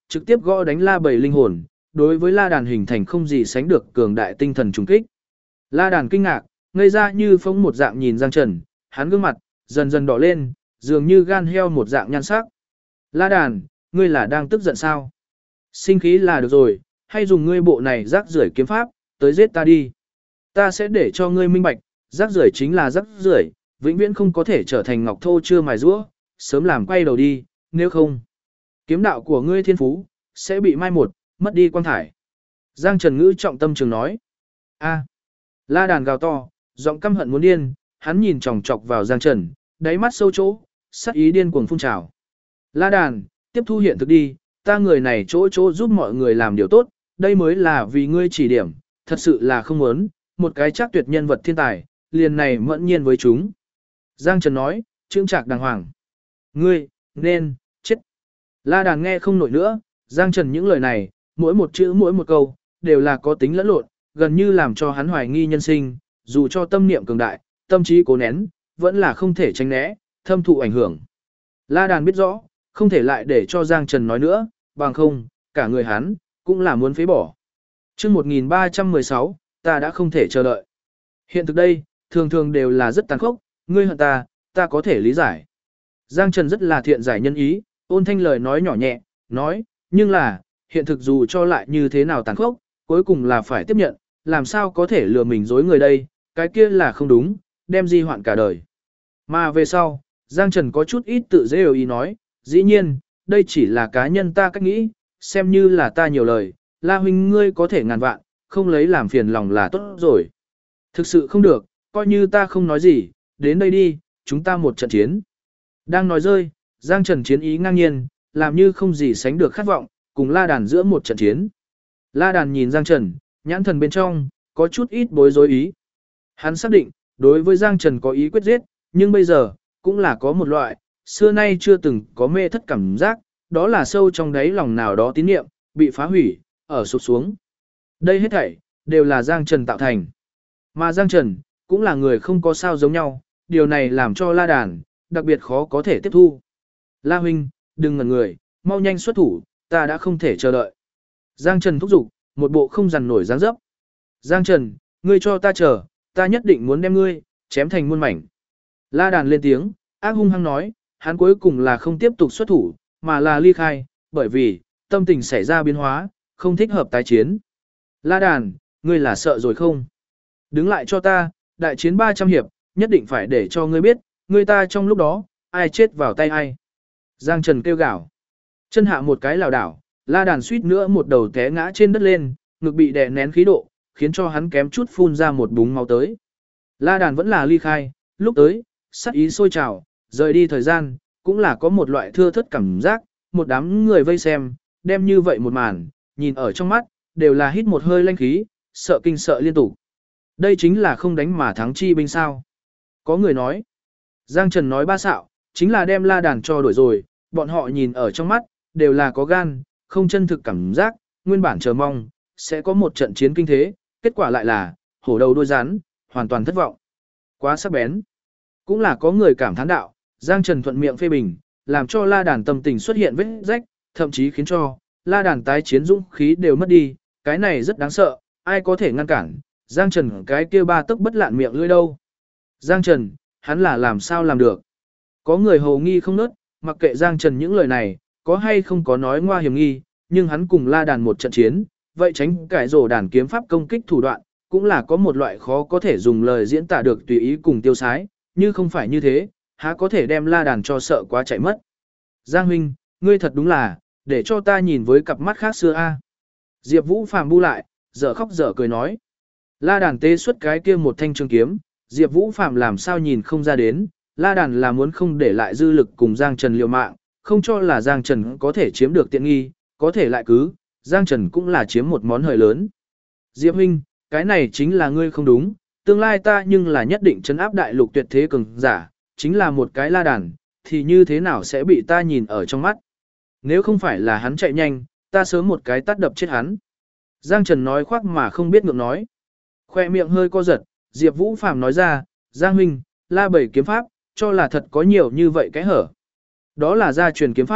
trực tiếp gõ đánh La Bầy linh hồn, đối với La Đàn hình thành không gì sánh được cường đại tinh thần trùng kích. La Đàn kinh ngạc, ngây ra như phóng một dạng nhìn Giang Trần, hắn gương mặt dần dần đỏ lên, dường như gan heo một dạng nhan sắc. La Đàn, ngươi là đang tức giận sao? Sinh khí là được rồi, hay dùng ngươi bộ này rác rưởi kiếm pháp, tới giết ta đi. Ta sẽ để cho ngươi minh bạch, rác rưởi chính là rác rưởi, vĩnh viễn không có thể trở thành ngọc thô chưa mài rũa, sớm làm quay đầu đi, nếu không, kiếm đạo của ngươi thiên phú sẽ bị mai một, mất đi quang thải. Giang Trần ngữ trọng tâm trường nói. A. La Đàn gào to, giọng căm hận muốn điên, hắn nhìn chòng chọc vào Giang Trần, đáy mắt sâu chỗ, sát ý điên cuồng phun trào. La Đàn, tiếp thu hiện thực đi, ta người này chỗ chỗ giúp mọi người làm điều tốt, đây mới là vì ngươi chỉ điểm, thật sự là không muốn, một cái chắc tuyệt nhân vật thiên tài, liền này mẫn nhiên với chúng. Giang Trần nói, trương trạc đàng hoàng. Ngươi, nên, chết. La Đàn nghe không nổi nữa, Giang Trần những lời này, mỗi một chữ mỗi một câu, đều là có tính lẫn lộn, gần như làm cho hắn hoài nghi nhân sinh, dù cho tâm niệm cường đại, tâm trí cố nén, vẫn là không thể tránh né, thâm thụ ảnh hưởng. La Đàn biết rõ, không thể lại để cho Giang Trần nói nữa, bằng không, cả người hắn, cũng là muốn phế bỏ. Chương 1316, ta đã không thể chờ đợi. Hiện thực đây, thường thường đều là rất tàn khốc, ngươi hận ta, ta có thể lý giải. Giang Trần rất là thiện giải nhân ý, ôn thanh lời nói nhỏ nhẹ, nói, nhưng là, hiện thực dù cho lại như thế nào tàn khốc, cuối cùng là phải tiếp nhận, làm sao có thể lừa mình dối người đây, cái kia là không đúng, đem di hoạn cả đời. Mà về sau, Giang Trần có chút ít tự dễ ý nói, dĩ nhiên, đây chỉ là cá nhân ta cách nghĩ, xem như là ta nhiều lời, La huynh ngươi có thể ngàn vạn, không lấy làm phiền lòng là tốt rồi. Thực sự không được, coi như ta không nói gì, đến đây đi, chúng ta một trận chiến. Đang nói rơi, Giang Trần chiến ý ngang nhiên, làm như không gì sánh được khát vọng, cùng La Đàn giữa một trận chiến. La Đàn nhìn Giang Trần, nhãn thần bên trong, có chút ít bối rối ý. Hắn xác định, đối với Giang Trần có ý quyết giết, nhưng bây giờ, cũng là có một loại, xưa nay chưa từng có mê thất cảm giác, đó là sâu trong đáy lòng nào đó tín niệm, bị phá hủy, ở sụp xuống. Đây hết thảy, đều là Giang Trần tạo thành. Mà Giang Trần, cũng là người không có sao giống nhau, điều này làm cho La Đàn, đặc biệt khó có thể tiếp thu. La huynh, đừng ngẩn người, mau nhanh xuất thủ, ta đã không thể chờ đợi. Giang Trần thúc giục, một bộ không dằn nổi dáng dấp. Giang Trần, ngươi cho ta chờ, ta nhất định muốn đem ngươi, chém thành muôn mảnh. La Đàn lên tiếng, ác hung hăng nói, hắn cuối cùng là không tiếp tục xuất thủ, mà là ly khai, bởi vì, tâm tình xảy ra biến hóa, không thích hợp tái chiến. La Đàn, ngươi là sợ rồi không? Đứng lại cho ta, đại chiến 300 hiệp, nhất định phải để cho ngươi biết, ngươi ta trong lúc đó, ai chết vào tay ai. Giang Trần kêu gào. Chân hạ một cái lảo đảo, La Đàn suýt nữa một đầu té ngã trên đất lên, ngực bị đè nén khí độ, khiến cho hắn kém chút phun ra một búng máu tới. La Đàn vẫn là ly khai, lúc tới, sát ý sôi trào, rời đi thời gian, cũng là có một loại thưa thất cảm giác, một đám người vây xem, đem như vậy một màn, nhìn ở trong mắt, đều là hít một hơi lanh khí, sợ kinh sợ liên tục. Đây chính là không đánh mà thắng chi binh sao. Có người nói, Giang Trần nói ba xạo, chính là đem La Đàn cho đổi rồi, bọn họ nhìn ở trong mắt, đều là có gan, không chân thực cảm giác, nguyên bản chờ mong, sẽ có một trận chiến kinh thế, kết quả lại là, hổ đầu đuôi rắn, hoàn toàn thất vọng. Quá sắc bén. Cũng là có người cảm thán đạo, Giang Trần thuận miệng phê bình, làm cho La Đàn tâm tình xuất hiện vết rách, thậm chí khiến cho La Đàn tái chiến dũng khí đều mất đi, cái này rất đáng sợ, ai có thể ngăn cản, Giang Trần cái kia ba tức bất lạn miệng lưỡi đâu. Giang Trần, hắn là làm sao làm được. Có người hồ nghi không nớt, mặc kệ Giang Trần những lời này, có hay không có nói ngoa hiểm nghi, nhưng hắn cùng La Đàn một trận chiến, vậy tránh cải rổ đàn kiếm pháp công kích thủ đoạn, cũng là có một loại khó có thể dùng lời diễn tả được tùy ý cùng tiêu sái, như không phải như thế, há có thể đem La Đàn cho sợ quá chạy mất. Giang huynh, ngươi thật đúng là, để cho ta nhìn với cặp mắt khác xưa a. Diệp Vũ Phàm bu lại, dở khóc dở cười nói. La Đàn tế xuất cái kia một thanh trường kiếm, Diệp Vũ Phàm làm sao nhìn không ra đến, La Đàn là muốn không để lại dư lực cùng Giang Trần liều mạng, không cho là Giang Trần có thể chiếm được tiện nghi, có thể lại cứ, Giang Trần cũng là chiếm một món hời lớn. Diệp huynh, cái này chính là ngươi không đúng, tương lai ta nhưng là nhất định trấn áp đại lục tuyệt thế cường giả, chính là một cái La Đàn, thì như thế nào sẽ bị ta nhìn ở trong mắt. Nếu không phải là hắn chạy nhanh, ta sớm một cái tát đập chết hắn. Giang Trần nói khoác mà không biết ngượng nói. Khoe miệng hơi co giật, Diệp Vũ Phàm nói ra, Giang huynh, La Bảy kiếm pháp, cho là thật có nhiều như vậy cái hở. Đó là gia truyền kiếm pháp,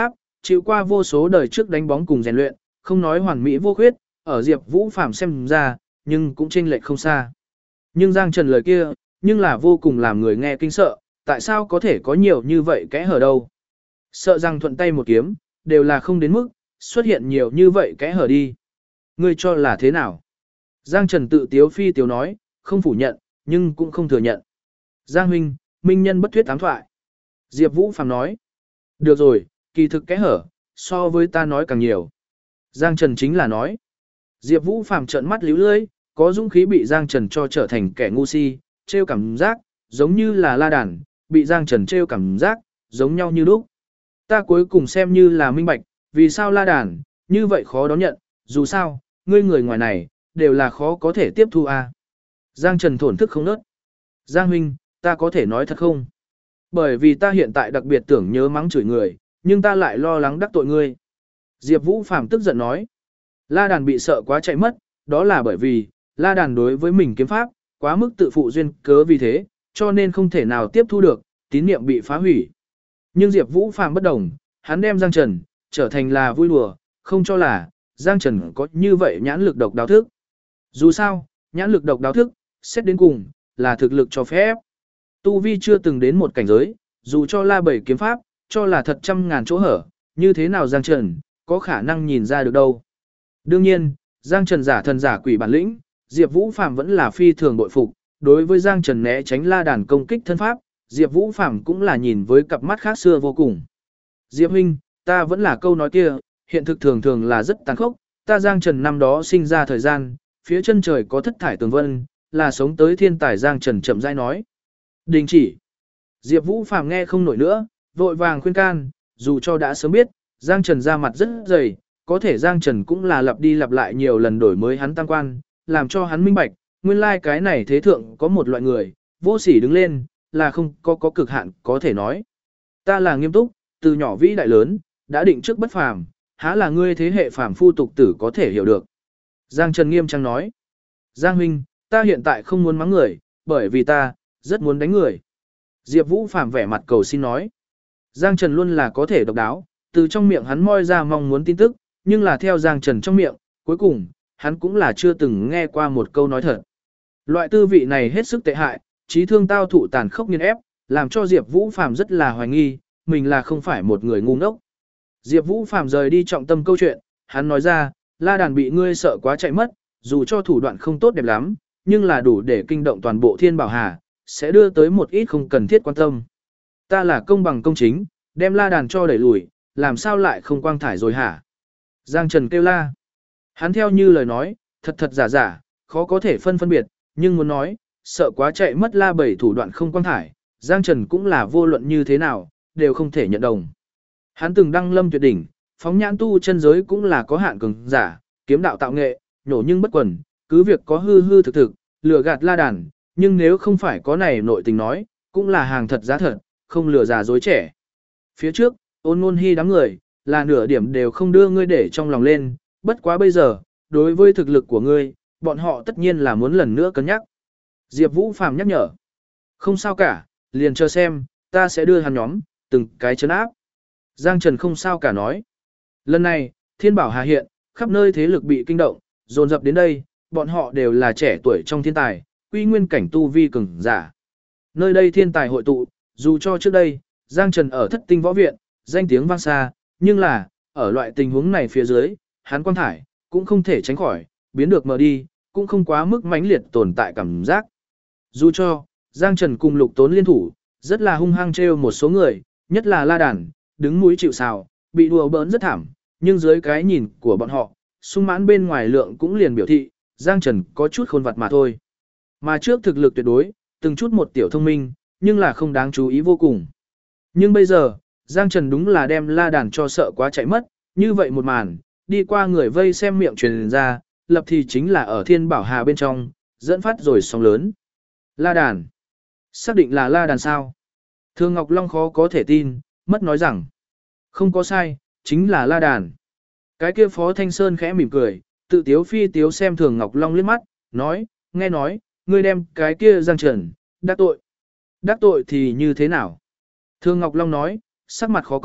chịu qua vô số đời trước đánh bóng cùng rèn luyện, không nói hoàn mỹ vô khuyết, ở Diệp Vũ Phàm xem ra, nhưng cũng chênh lệch không xa. Nhưng Giang Trần lời kia, nhưng là vô cùng làm người nghe kinh sợ, tại sao có thể có nhiều như vậy kẽ hở đâu? Sợ rằng thuận tay một kiếm, đều là không đến mức, xuất hiện nhiều như vậy kẽ hở đi. Ngươi cho là thế nào? Giang Trần tự tiếu phi tiếu nói, không phủ nhận, nhưng cũng không thừa nhận. Giang huynh, minh nhân bất thuyết ám thoại. Diệp Vũ Phàm nói. Được rồi, kỳ thực kẽ hở, so với ta nói càng nhiều. Giang Trần chính là nói. Diệp Vũ Phàm trợn mắt líu lưỡi, có dũng khí bị Giang Trần cho trở thành kẻ ngu si, trêu cảm giác, giống như là la đàn, bị Giang Trần trêu cảm giác, giống nhau như lúc. Ta cuối cùng xem như là minh bạch, vì sao la đàn, như vậy khó đón nhận, dù sao, ngươi người ngoài này, đều là khó có thể tiếp thu à. Giang Trần thổn thức không nớt. Giang huynh, ta có thể nói thật không? Bởi vì ta hiện tại đặc biệt tưởng nhớ mắng chửi người, nhưng ta lại lo lắng đắc tội ngươi. Diệp Vũ Phàm tức giận nói. La đàn bị sợ quá chạy mất, đó là bởi vì, la đàn đối với mình kiếm pháp, quá mức tự phụ duyên cớ vì thế, cho nên không thể nào tiếp thu được, tín niệm bị phá hủy. Nhưng Diệp Vũ Phàm bất đồng, hắn đem Giang Trần, trở thành là vui đùa, không cho là, Giang Trần có như vậy nhãn lực độc đáo thức. Dù sao, nhãn lực độc đáo thức, xét đến cùng, là thực lực cho phép. Tu vi chưa từng đến một cảnh giới, dù cho la bảy kiếm pháp, cho là thật trăm ngàn chỗ hở, như thế nào Giang Trần, có khả năng nhìn ra được đâu. Đương nhiên, Giang Trần giả thần giả quỷ bản lĩnh, Diệp Vũ Phàm vẫn là phi thường bội phục, đối với Giang Trần né tránh la đàn công kích thân pháp, Diệp Vũ Phàm cũng là nhìn với cặp mắt khác xưa vô cùng. Diệp huynh, ta vẫn là câu nói kia, hiện thực thường thường là rất tàn khốc, ta Giang Trần năm đó sinh ra thời gian, phía chân trời có thất thải tường vân, là sống tới thiên tài Giang Trần chậm rãi nói. Đình chỉ. Diệp Vũ Phàm nghe không nổi nữa, vội vàng khuyên can, dù cho đã sớm biết, Giang Trần ra mặt rất dày, có thể Giang Trần cũng là lặp đi lặp lại nhiều lần đổi mới hắn tăng quan, làm cho hắn minh bạch, nguyên lai cái này thế thượng có một loại người, vô sỉ đứng lên, là không có cực hạn có thể nói. Ta là nghiêm túc, từ nhỏ vĩ đại lớn, đã định trước bất phàm, há là ngươi thế hệ phàm phu tục tử có thể hiểu được. Giang Trần nghiêm trang nói. Giang huynh, ta hiện tại không muốn mắng người, bởi vì ta, rất muốn đánh người. Diệp Vũ Phàm vẻ mặt cầu xin nói. Giang Trần luôn là có thể độc đáo, từ trong miệng hắn moi ra mong muốn tin tức, nhưng là theo Giang Trần trong miệng, cuối cùng, hắn cũng là chưa từng nghe qua một câu nói thật. Loại tư vị này hết sức tệ hại, trí thương tao thụ tàn khốc nghiền ép, làm cho Diệp Vũ Phàm rất là hoài nghi, mình là không phải một người ngu ngốc. Diệp Vũ Phàm rời đi trọng tâm câu chuyện, hắn nói ra, la đàn bị ngươi sợ quá chạy mất, dù cho thủ đoạn không tốt đẹp lắm, nhưng là đủ để kinh động toàn bộ Thiên Bảo Hà, sẽ đưa tới một ít không cần thiết quan tâm. Ta là công bằng công chính, đem la đàn cho đẩy lùi, làm sao lại không quang thải rồi hả? Giang Trần kêu la. Hắn theo như lời nói, thật thật giả giả, khó có thể phân biệt, nhưng muốn nói, sợ quá chạy mất la bảy thủ đoạn không quang thải, Giang Trần cũng là vô luận như thế nào, đều không thể nhận đồng. Hắn từng đăng lâm tuyệt đỉnh, phóng nhãn tu chân giới cũng là có hạn cường giả, kiếm đạo tạo nghệ, nhổ nhưng bất quần, cứ việc có hư hư thực thực, lừa gạt la đàn, nhưng nếu không phải có này nội tình nói, cũng là hàng thật giá thật, không lừa già dối trẻ. Phía trước, Ôn Ngôn Hi đám người, là nửa điểm đều không đưa ngươi để trong lòng lên, bất quá bây giờ, đối với thực lực của ngươi, bọn họ tất nhiên là muốn lần nữa cân nhắc. Diệp Vũ Phàm nhắc nhở. Không sao cả, liền chờ xem, ta sẽ đưa hắn nhóm, từng cái trấn áp. Giang Trần không sao cả nói. Lần này, Thiên Bảo Hà hiện, khắp nơi thế lực bị kinh động, dồn dập đến đây, bọn họ đều là trẻ tuổi trong thiên tài, quy nguyên cảnh tu vi cường giả. Nơi đây thiên tài hội tụ, dù cho trước đây, Giang Trần ở Thất Tinh Võ Viện, danh tiếng vang xa, nhưng là, ở loại tình huống này phía dưới, hắn quang thải, cũng không thể tránh khỏi, biến được mờ đi, cũng không quá mức mãnh liệt tồn tại cảm giác. Dù cho, Giang Trần cùng Lục Tốn liên thủ, rất là hung hăng trêu một số người, nhất là La Đàn, đứng mũi chịu sào, bị đùa bỡn rất thảm, nhưng dưới cái nhìn của bọn họ, sung mãn bên ngoài lượng cũng liền biểu thị, Giang Trần có chút khôn vặt mà thôi. Mà trước thực lực tuyệt đối, từng chút một tiểu thông minh, nhưng là không đáng chú ý vô cùng. Nhưng bây giờ, Giang Trần đúng là đem La Đàn cho sợ quá chạy mất, như vậy một màn, đi qua người vây xem miệng truyền ra, lập thì chính là ở Thiên Bảo Hà bên trong, dẫn phát rồi sóng lớn. La Đàn. Xác định là La Đàn sao? Thương Ngọc Long khó có thể tin, mất nói rằng. Không có sai, chính là La Đàn. Cái kia Phó Thanh Sơn khẽ mỉm cười, tự tiếu phi tiếu xem Thường Ngọc Long liếc mắt, nói, nghe nói, ngươi đem cái kia Giang Trần, đắc tội. Đắc tội thì như thế nào? Thường Ngọc Long nói, sắc mặt khó coi,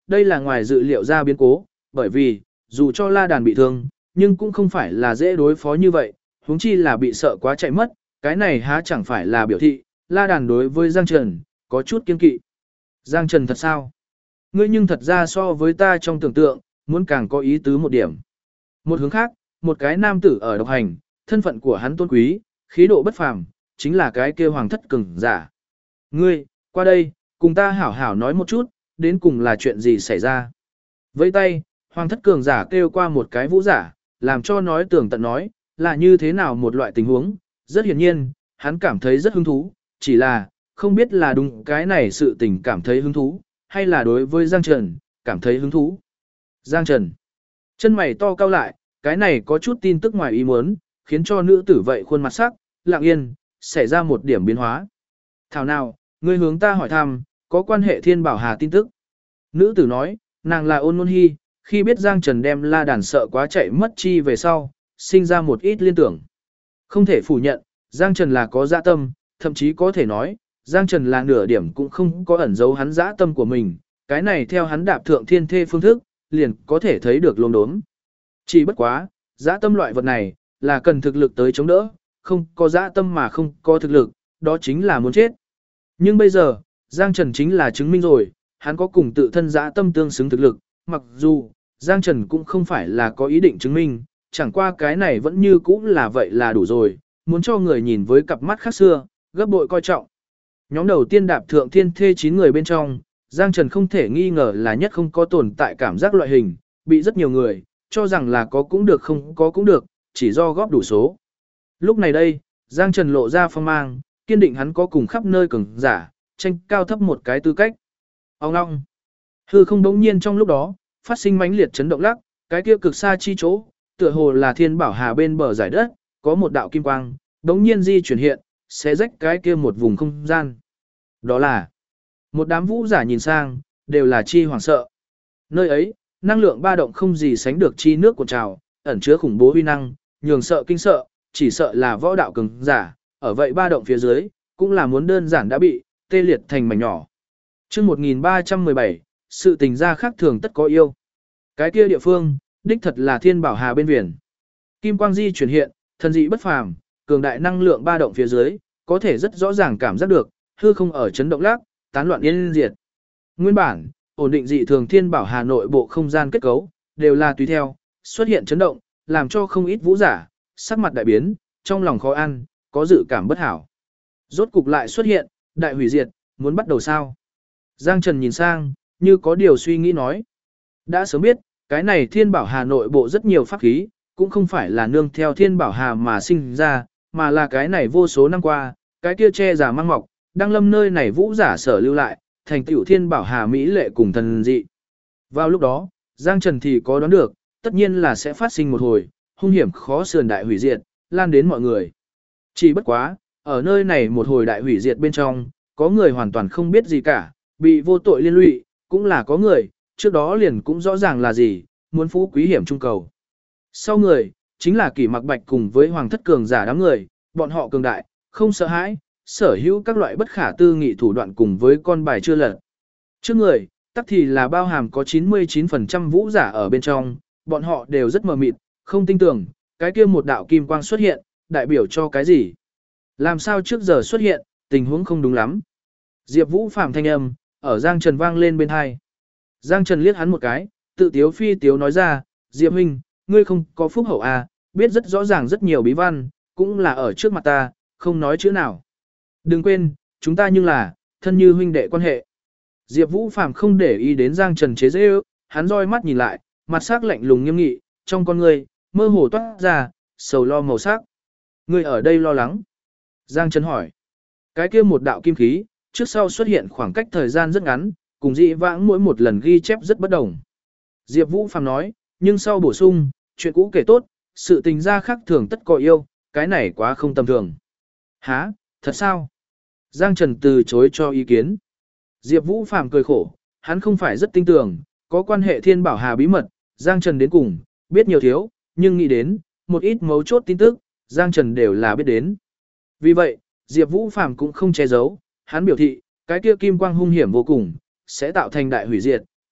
đây là ngoài dự liệu ra biến cố, bởi vì, dù cho La Đàn bị thương, nhưng cũng không phải là dễ đối phó như vậy, huống chi là bị sợ quá chạy mất, cái này há chẳng phải là biểu thị, La Đàn đối với Giang Trần, có chút kiên kỵ. Giang Trần thật sao? Ngươi nhưng thật ra so với ta trong tưởng tượng, muốn càng có ý tứ một điểm. Một hướng khác, một cái nam tử ở độc hành, thân phận của hắn tôn quý, khí độ bất phàm, chính là cái kia hoàng thất cường giả. Ngươi, qua đây, cùng ta hảo hảo nói một chút, đến cùng là chuyện gì xảy ra. Với tay, hoàng thất cường giả kêu qua một cái vũ giả, làm cho nói tường tận nói, là như thế nào một loại tình huống. Rất hiển nhiên, hắn cảm thấy rất hứng thú, chỉ là, không biết là đúng cái này sự tình cảm thấy hứng thú, hay là đối với Giang Trần, cảm thấy hứng thú. Giang Trần, chân mày to cau lại, cái này có chút tin tức ngoài ý muốn, khiến cho nữ tử vậy khuôn mặt sắc, lặng yên, xảy ra một điểm biến hóa. Thảo nào, ngươi hướng ta hỏi thăm, có quan hệ Thiên Bảo Hà tin tức. Nữ tử nói, nàng là Ôn Nôn Hi, khi biết Giang Trần đem La Đàn sợ quá chạy mất chi về sau, sinh ra một ít liên tưởng. Không thể phủ nhận, Giang Trần là có dạ tâm, thậm chí có thể nói, Giang Trần là nửa điểm cũng không có ẩn giấu hắn dã tâm của mình, cái này theo hắn đạp thượng thiên thê phương thức, liền có thể thấy được lồn đốm. Chỉ bất quá, dã tâm loại vật này, là cần thực lực tới chống đỡ, không có dã tâm mà không có thực lực, đó chính là muốn chết. Nhưng bây giờ, Giang Trần chính là chứng minh rồi, hắn có cùng tự thân dã tâm tương xứng thực lực, mặc dù, Giang Trần cũng không phải là có ý định chứng minh, chẳng qua cái này vẫn như cũ là vậy là đủ rồi, muốn cho người nhìn với cặp mắt khác xưa, gấp bội coi trọng. Nhóm đầu tiên đạp thượng thiên thê 9 người bên trong, Giang Trần không thể nghi ngờ là nhất không có tồn tại cảm giác loại hình, bị rất nhiều người, cho rằng là có cũng được không có cũng được, chỉ do góp đủ số. Lúc này đây, Giang Trần lộ ra phong mang, kiên định hắn có cùng khắp nơi cường giả, tranh cao thấp một cái tư cách. Ông ngong. Hư không đống nhiên trong lúc đó, phát sinh mãnh liệt chấn động lắc, cái kia cực xa chi chỗ, tựa hồ là Thiên Bảo Hà bên bờ giải đất, có một đạo kim quang, đống nhiên di chuyển hiện, sẽ rách cái kia một vùng không gian. Đó là một đám vũ giả nhìn sang, đều là chi hoảng sợ. Nơi ấy, năng lượng ba động không gì sánh được chi nước cuộn trào, ẩn chứa khủng bố huy năng, nhường sợ kinh sợ, chỉ sợ là võ đạo cường giả, ở vậy ba động phía dưới, cũng là muốn đơn giản đã bị tê liệt thành mảnh nhỏ. Chương 1317, sự tình gia khác thường tất có yêu. Cái kia địa phương, đích thật là Thiên Bảo Hà bên viền. Kim quang di chuyển hiện, thần dị bất phàm, cường đại năng lượng ba động phía dưới, có thể rất rõ ràng cảm giác được, hư không ở chấn động lắc, tán loạn yên diệt. Nguyên bản, ổn định dị thường Thiên Bảo Hà nội bộ không gian kết cấu, đều là tùy theo, xuất hiện chấn động, làm cho không ít vũ giả, sắc mặt đại biến, trong lòng khó ăn, có dự cảm bất hảo. Rốt cục lại xuất hiện, đại hủy diệt, muốn bắt đầu sao? Giang Trần nhìn sang, như có điều suy nghĩ nói. Đã sớm biết, cái này Thiên Bảo Hà nội bộ rất nhiều pháp khí, cũng không phải là nương theo Thiên Bảo Hà mà sinh ra, mà là cái này vô số năm qua, cái kia che giả mang mọc, đang lâm nơi này vũ giả sở lưu lại, thành tựu Thiên Bảo Hà mỹ lệ cùng thần dị. Vào lúc đó, Giang Trần thì có đoán được, tất nhiên là sẽ phát sinh một hồi, hung hiểm khó sườn đại hủy diệt, lan đến mọi người. Chỉ bất quá, ở nơi này một hồi đại hủy diệt bên trong, có người hoàn toàn không biết gì cả, bị vô tội liên lụy, cũng là có người, trước đó liền cũng rõ ràng là gì, muốn phú quý hiểm trung cầu. Sau người, chính là Kỷ Mặc Bạch cùng với Hoàng thất cường giả đám người, bọn họ cường đại, không sợ hãi, sở hữu các loại bất khả tư nghị thủ đoạn cùng với con bài chưa lật. Trước người, tắc thì là bao hàm có 99% vũ giả ở bên trong, bọn họ đều rất mờ mịt, không tin tưởng, cái kia một đạo kim quang xuất hiện, đại biểu cho cái gì? Làm sao trước giờ xuất hiện, tình huống không đúng lắm. Diệp Vũ Phàm thanh âm, ở Giang Trần vang lên bên hai. Giang Trần liếc hắn một cái, tự tiếu phi tiếu nói ra, Diệp huynh, ngươi không có phúc hậu à, biết rất rõ ràng rất nhiều bí văn, cũng là ở trước mặt ta, không nói chữ nào. Đừng quên, chúng ta nhưng là, thân như huynh đệ quan hệ. Diệp Vũ Phàm không để ý đến Giang Trần chế giễu, hắn roi mắt nhìn lại, mặt sắc lạnh lùng nghiêm nghị, trong con ngươi, mơ hồ toát ra, sầu lo màu sắc. Ngươi ở đây lo lắng. Giang Trần hỏi. Cái kia một đạo kim khí, trước sau xuất hiện khoảng cách thời gian rất ngắn, cùng dị vãng mỗi một lần ghi chép rất bất đồng. Diệp Vũ Phàm nói, nhưng sau bổ sung, chuyện cũ kể tốt, sự tình gia khác thường tất có yêu, cái này quá không tầm thường. Hả, thật sao? Giang Trần từ chối cho ý kiến. Diệp Vũ Phàm cười khổ, hắn không phải rất tin tưởng, có quan hệ Thiên Bảo Hà bí mật, Giang Trần đến cùng, biết nhiều thiếu, nhưng nghĩ đến, một ít mấu chốt tin tức, Giang Trần đều là biết đến. Vì vậy, Diệp Vũ Phàm cũng không che giấu, hắn biểu thị, cái kia kim quang hung hiểm vô cùng, sẽ tạo thành đại hủy diệt,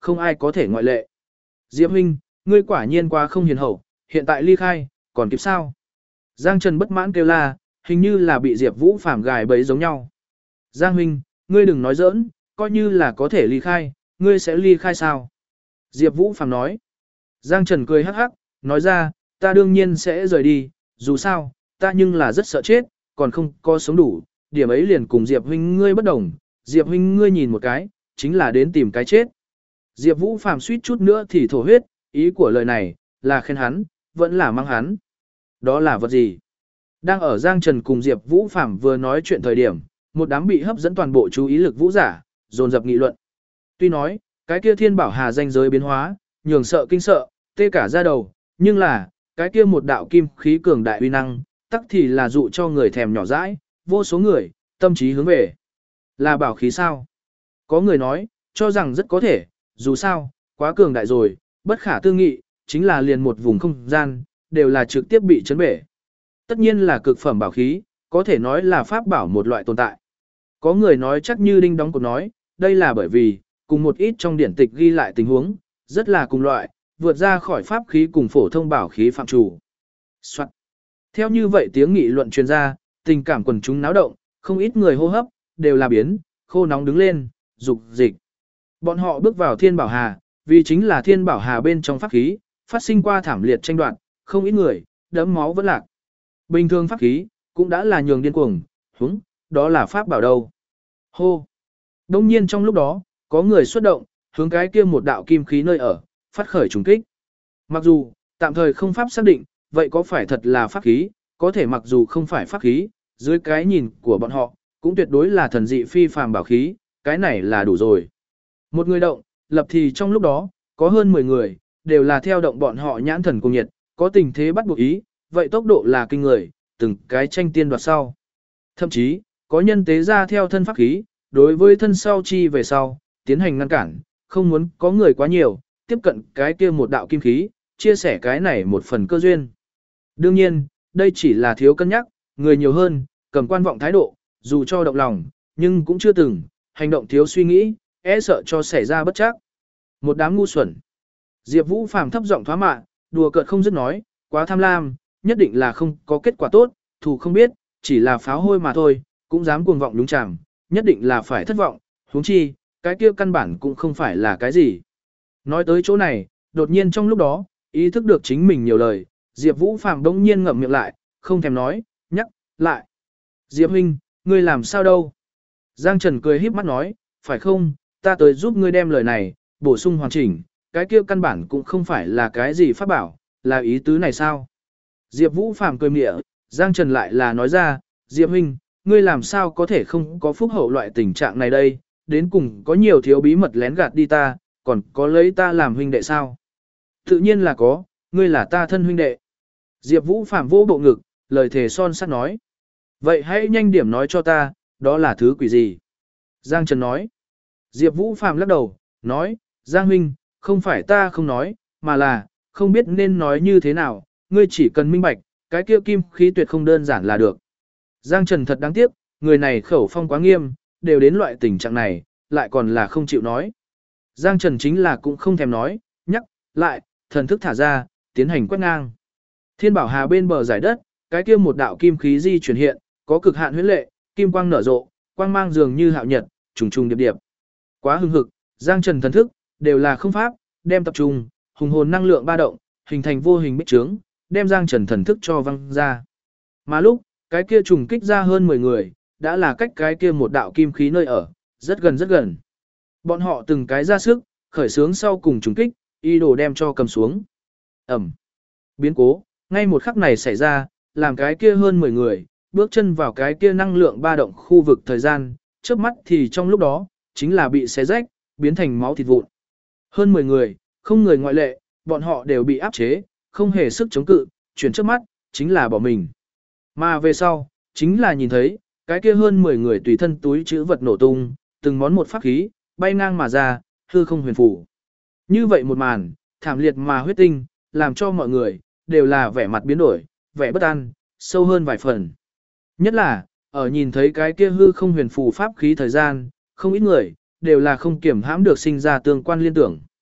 không ai có thể ngoại lệ. Diệp huynh, ngươi quả nhiên quá không hiền hậu, hiện tại ly khai, còn kịp sao? Giang Trần bất mãn kêu la, hình như là bị Diệp Vũ Phàm gài bẫy giống nhau. Giang huynh, ngươi đừng nói giỡn, coi như là có thể ly khai, ngươi sẽ ly khai sao? Diệp Vũ Phàm nói. Giang Trần cười hắc hắc, nói ra, ta đương nhiên sẽ rời đi, dù sao, ta nhưng là rất sợ chết, còn không có sống đủ, điểm ấy liền cùng Diệp huynh ngươi bất đồng, Diệp huynh ngươi nhìn một cái, chính là đến tìm cái chết. Diệp Vũ Phàm suýt chút nữa thì thổ huyết, ý của lời này, là khen hắn, vẫn là mang hắn. Đó là vật gì? Đang ở Giang Trần cùng Diệp Vũ Phàm vừa nói chuyện thời điểm, một đám bị hấp dẫn toàn bộ chú ý lực vũ giả, dồn dập nghị luận. Tuy nói, cái kia Thiên Bảo Hà danh giới biến hóa, nhường sợ kinh sợ, tê cả da đầu, nhưng là, cái kia một đạo kim khí cường đại uy năng, tắc thì là dụ cho người thèm nhỏ dãi, vô số người, tâm trí hướng về. Là bảo khí sao? Có người nói, cho rằng rất có thể, dù sao, quá cường đại rồi, bất khả tư nghị, chính là liền một vùng không gian, đều là trực tiếp bị chấn bể. Tất nhiên là cực phẩm bảo khí, có thể nói là pháp bảo một loại tồn tại. Có người nói chắc như đinh đóng cột nói, đây là bởi vì, cùng một ít trong điển tịch ghi lại tình huống, rất là cùng loại, vượt ra khỏi pháp khí cùng phổ thông bảo khí phạm chủ. Soạn. Theo như vậy tiếng nghị luận truyền ra, tình cảm quần chúng náo động, không ít người hô hấp, đều là biến, khô nóng đứng lên, dục dịch. Bọn họ bước vào Thiên Bảo Hà, vì chính là Thiên Bảo Hà bên trong pháp khí, phát sinh qua thảm liệt tranh đoạt, không ít người, đẫm máu vẫn lạc. Bình thường pháp khí, cũng đã là nhường điên cuồng, húng, đó là pháp bảo đâu. Hô! Đông nhiên trong lúc đó, có người xuất động, hướng cái kia một đạo kim khí nơi ở, phát khởi trùng kích. Mặc dù, tạm thời không pháp xác định, vậy có phải thật là pháp khí, có thể mặc dù không phải pháp khí, dưới cái nhìn của bọn họ, cũng tuyệt đối là thần dị phi phàm bảo khí, cái này là đủ rồi. Một người động, lập thì trong lúc đó, có hơn 10 người, đều là theo động bọn họ nhãn thần cùng nhiệt, có tình thế bắt buộc ý, vậy tốc độ là kinh người, từng cái tranh tiên đoạt sau. Thậm chí, có nhân tế ra theo thân pháp khí, đối với thân sau chi về sau, tiến hành ngăn cản, không muốn có người quá nhiều, tiếp cận cái kia một đạo kim khí, chia sẻ cái này một phần cơ duyên. Đương nhiên, đây chỉ là thiếu cân nhắc, người nhiều hơn, cầm quan vọng thái độ, dù cho động lòng, nhưng cũng chưa từng, hành động thiếu suy nghĩ, e sợ cho xảy ra bất trắc. Một đám ngu xuẩn. Diệp Vũ Phàm thấp giọng thoá mạ, đùa cợt không dứt nói, quá tham lam, nhất định là không có kết quả tốt, thù không biết, chỉ là pháo hôi mà thôi, cũng dám cuồng vọng đúng chàng, nhất định là phải thất vọng, huống chi, cái kia căn bản cũng không phải là cái gì. Nói tới chỗ này, đột nhiên trong lúc đó, ý thức được chính mình nhiều lời, Diệp Vũ Phàm đống nhiên ngậm miệng lại, không thèm nói, nhắc, lại. Diệp huynh, ngươi làm sao đâu? Giang Trần cười híp mắt nói, phải không, ta tới giúp ngươi đem lời này, bổ sung hoàn chỉnh, cái kia căn bản cũng không phải là cái gì pháp bảo, là ý tứ này sao? Diệp Vũ Phàm cười mỉa, Giang Trần lại là nói ra, Diệp huynh, ngươi làm sao có thể không có phúc hậu loại tình trạng này đây, đến cùng có nhiều thiếu bí mật lén gạt đi ta, còn có lấy ta làm huynh đệ sao? Tự nhiên là có, ngươi là ta thân huynh đệ. Diệp Vũ Phàm vô bộ ngực, lời thề son sắt nói. Vậy hãy nhanh điểm nói cho ta, đó là thứ quỷ gì? Giang Trần nói. Diệp Vũ Phàm lắc đầu, nói, Giang huynh, không phải ta không nói, mà là, không biết nên nói như thế nào, ngươi chỉ cần minh bạch, cái kia kim khí tuyệt không đơn giản là được. Giang Trần thật đáng tiếc, người này khẩu phong quá nghiêm, đều đến loại tình trạng này, lại còn là không chịu nói. Giang Trần chính là cũng không thèm nói, nhắc, lại, thần thức thả ra, tiến hành quét ngang. Thiên Bảo Hà bên bờ giải đất, cái kia một đạo kim khí di chuyển hiện, có cực hạn huyễn lệ, kim quang nở rộ, quang mang dường như hạo nhật, trùng trùng điệp điệp. Quá hưng hực, Giang Trần thần thức đều là không pháp, đem tập trung, hùng hồn năng lượng ba động, hình thành vô hình bích trướng, đem Giang Trần thần thức cho văng ra. Mà lúc, cái kia trùng kích ra hơn 10 người, đã là cách cái kia một đạo kim khí nơi ở, rất gần rất gần. Bọn họ từng cái ra sức, khởi sướng sau cùng trùng kích, y đồ đem cho cầm xuống. Ẩm. Biến cố, ngay một khắc này xảy ra, làm cái kia hơn 10 người, bước chân vào cái kia năng lượng ba động khu vực thời gian, chớp mắt thì trong lúc đó, chính là bị xé rách, biến thành máu thịt vụn. Hơn 10 người, không người ngoại lệ, bọn họ đều bị áp chế, không hề sức chống cự, chuyển trước mắt, chính là bỏ mình. Mà về sau, chính là nhìn thấy, cái kia hơn 10 người tùy thân túi chữ vật nổ tung, từng món một pháp khí, bay ngang mà ra, hư không huyền phủ. Như vậy một màn, thảm liệt mà huyết tinh, làm cho mọi người, đều là vẻ mặt biến đổi, vẻ bất an, sâu hơn vài phần. Nhất là, ở nhìn thấy cái kia hư không huyền phù pháp khí thời gian, không ít người, đều là không kiểm hãm được sinh ra tương quan liên tưởng.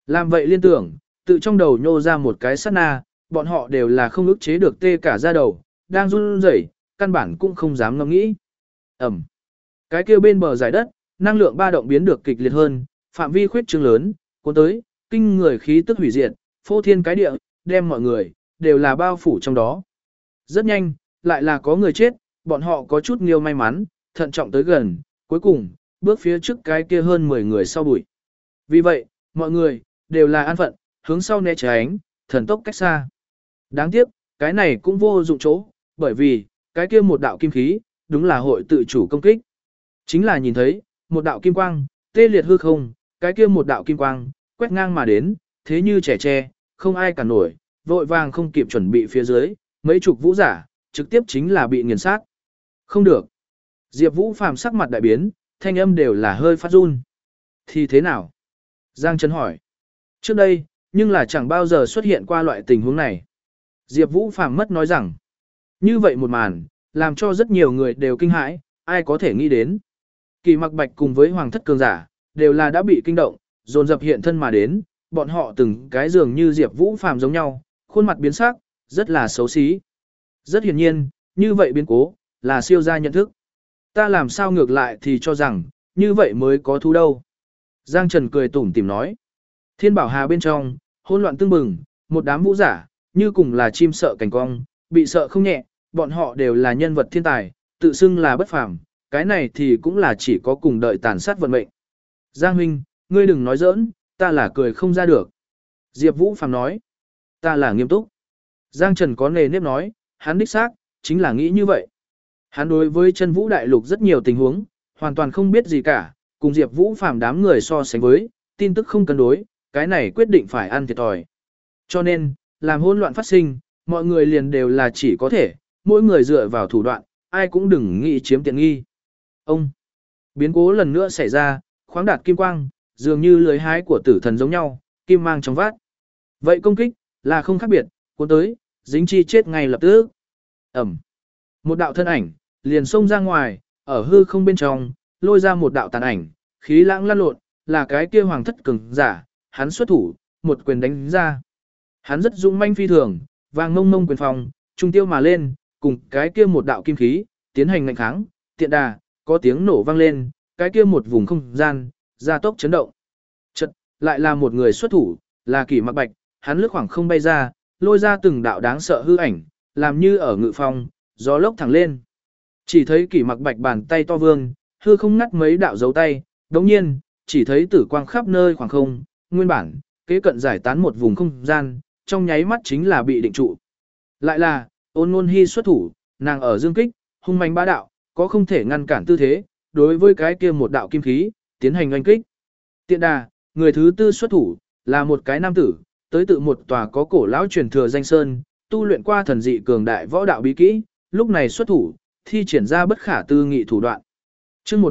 Làm vậy liên tưởng, tự trong đầu nhô ra một cái sát na, bọn họ đều là không ức chế được tê cả da đầu, đang run rẩy, căn bản cũng không dám ngẫm nghĩ. Ẩm. Cái kia bên bờ giải đất, năng lượng ba động biến được kịch liệt hơn, phạm vi khuyết trương lớn, cuốn tới, kinh người khí tức hủy diệt, phô thiên cái địa, đem mọi người đều là bao phủ trong đó. Rất nhanh, lại là có người chết, bọn họ có chút nghiêu may mắn, thận trọng tới gần, cuối cùng, bước phía trước cái kia hơn 10 người sau bụi. Vì vậy, mọi người đều là an phận, hướng sau né tránh, thần tốc cách xa. Đáng tiếc, cái này cũng vô dụng chỗ, bởi vì, cái kia một đạo kim khí, đúng là hội tự chủ công kích. Chính là nhìn thấy, một đạo kim quang, tê liệt hư không, cái kia một đạo kim quang, quét ngang mà đến, thế như trẻ tre, không ai cản nổi, vội vàng không kịp chuẩn bị phía dưới, mấy chục vũ giả, trực tiếp chính là bị nghiền sát. Không được. Diệp Vũ Phàm sắc mặt đại biến, thanh âm đều là hơi phát run. Thì thế nào? Giang Trần hỏi. Trước đây, nhưng là chẳng bao giờ xuất hiện qua loại tình huống này. Diệp Vũ Phàm mất nói rằng, như vậy một màn, làm cho rất nhiều người đều kinh hãi, ai có thể nghĩ đến. Kỳ Mặc Bạch cùng với Hoàng thất cường giả, đều là đã bị kinh động, dồn dập hiện thân mà đến, bọn họ từng cái dường như Diệp Vũ Phàm giống nhau, khuôn mặt biến sắc, rất là xấu xí. Rất hiển nhiên, như vậy biến cố, là siêu gia nhận thức. Ta làm sao ngược lại thì cho rằng, như vậy mới có thú đâu. Giang Trần cười tủm tỉm nói. Thiên Bảo Hà bên trong, hỗn loạn tương bừng, một đám vũ giả, như cùng là chim sợ cảnh cong, bị sợ không nhẹ, bọn họ đều là nhân vật thiên tài, tự xưng là bất phàm, cái này thì cũng là chỉ có cùng đợi tàn sát vận mệnh. Giang huynh, ngươi đừng nói giỡn, ta là cười không ra được. Diệp Vũ Phàm nói, ta là nghiêm túc. Giang Trần có nề nếp nói, hắn đích xác, chính là nghĩ như vậy. Hắn đối với chân vũ đại lục rất nhiều tình huống, hoàn toàn không biết gì cả, cùng Diệp Vũ Phàm đám người so sánh với, tin tức không cân đối, cái này quyết định phải ăn thiệt thòi. Cho nên, làm hỗn loạn phát sinh, mọi người liền đều là chỉ có thể, mỗi người dựa vào thủ đoạn, ai cũng đừng nghĩ chiếm tiện nghi. Ông, biến cố lần nữa xảy ra, khoáng đạt kim quang, dường như lưới hái của tử thần giống nhau, kim mang trong vát. Vậy công kích, là không khác biệt, cuốn tới, dính chi chết ngay lập tức. Ẩm. Một đạo thân ảnh, liền xông ra ngoài, ở hư không bên trong, lôi ra một đạo tàn ảnh, khí lãng lan lộn, là cái kia hoàng thất cường giả, hắn xuất thủ, một quyền đánh ra. Hắn rất dũng manh phi thường, vàng ngông ngông quyền phòng, trung tiêu mà lên, cùng cái kia một đạo kim khí, tiến hành ngạnh kháng, tiện đà, có tiếng nổ vang lên, cái kia một vùng không gian, gia tốc chấn động. Chật, lại là một người xuất thủ, là Kỷ Mặc Bạch, hắn lướt khoảng không bay ra, lôi ra từng đạo đáng sợ hư ảnh, làm như ở ngự phong, gió lốc thẳng lên. Chỉ thấy Kỷ Mặc Bạch bàn tay to vương, hư không ngắt mấy đạo dấu tay, đồng nhiên, chỉ thấy tử quang khắp nơi khoảng không, nguyên bản, kế cận giải tán một vùng không gian, trong nháy mắt chính là bị định trụ. Lại là, Ôn Ngôn Hi xuất thủ, nàng ở dương kích, hung manh bá đạo, có không thể ngăn cản tư thế, đối với cái kia một đạo kim khí, tiến hành oanh kích. Tiện đà, người thứ tư xuất thủ, là một cái nam tử, tới tự một tòa có cổ lão truyền thừa danh sơn, tu luyện qua thần dị cường đại võ đạo bí kỹ, lúc này xuất thủ, thi triển ra bất khả tư nghị thủ đoạn. Chương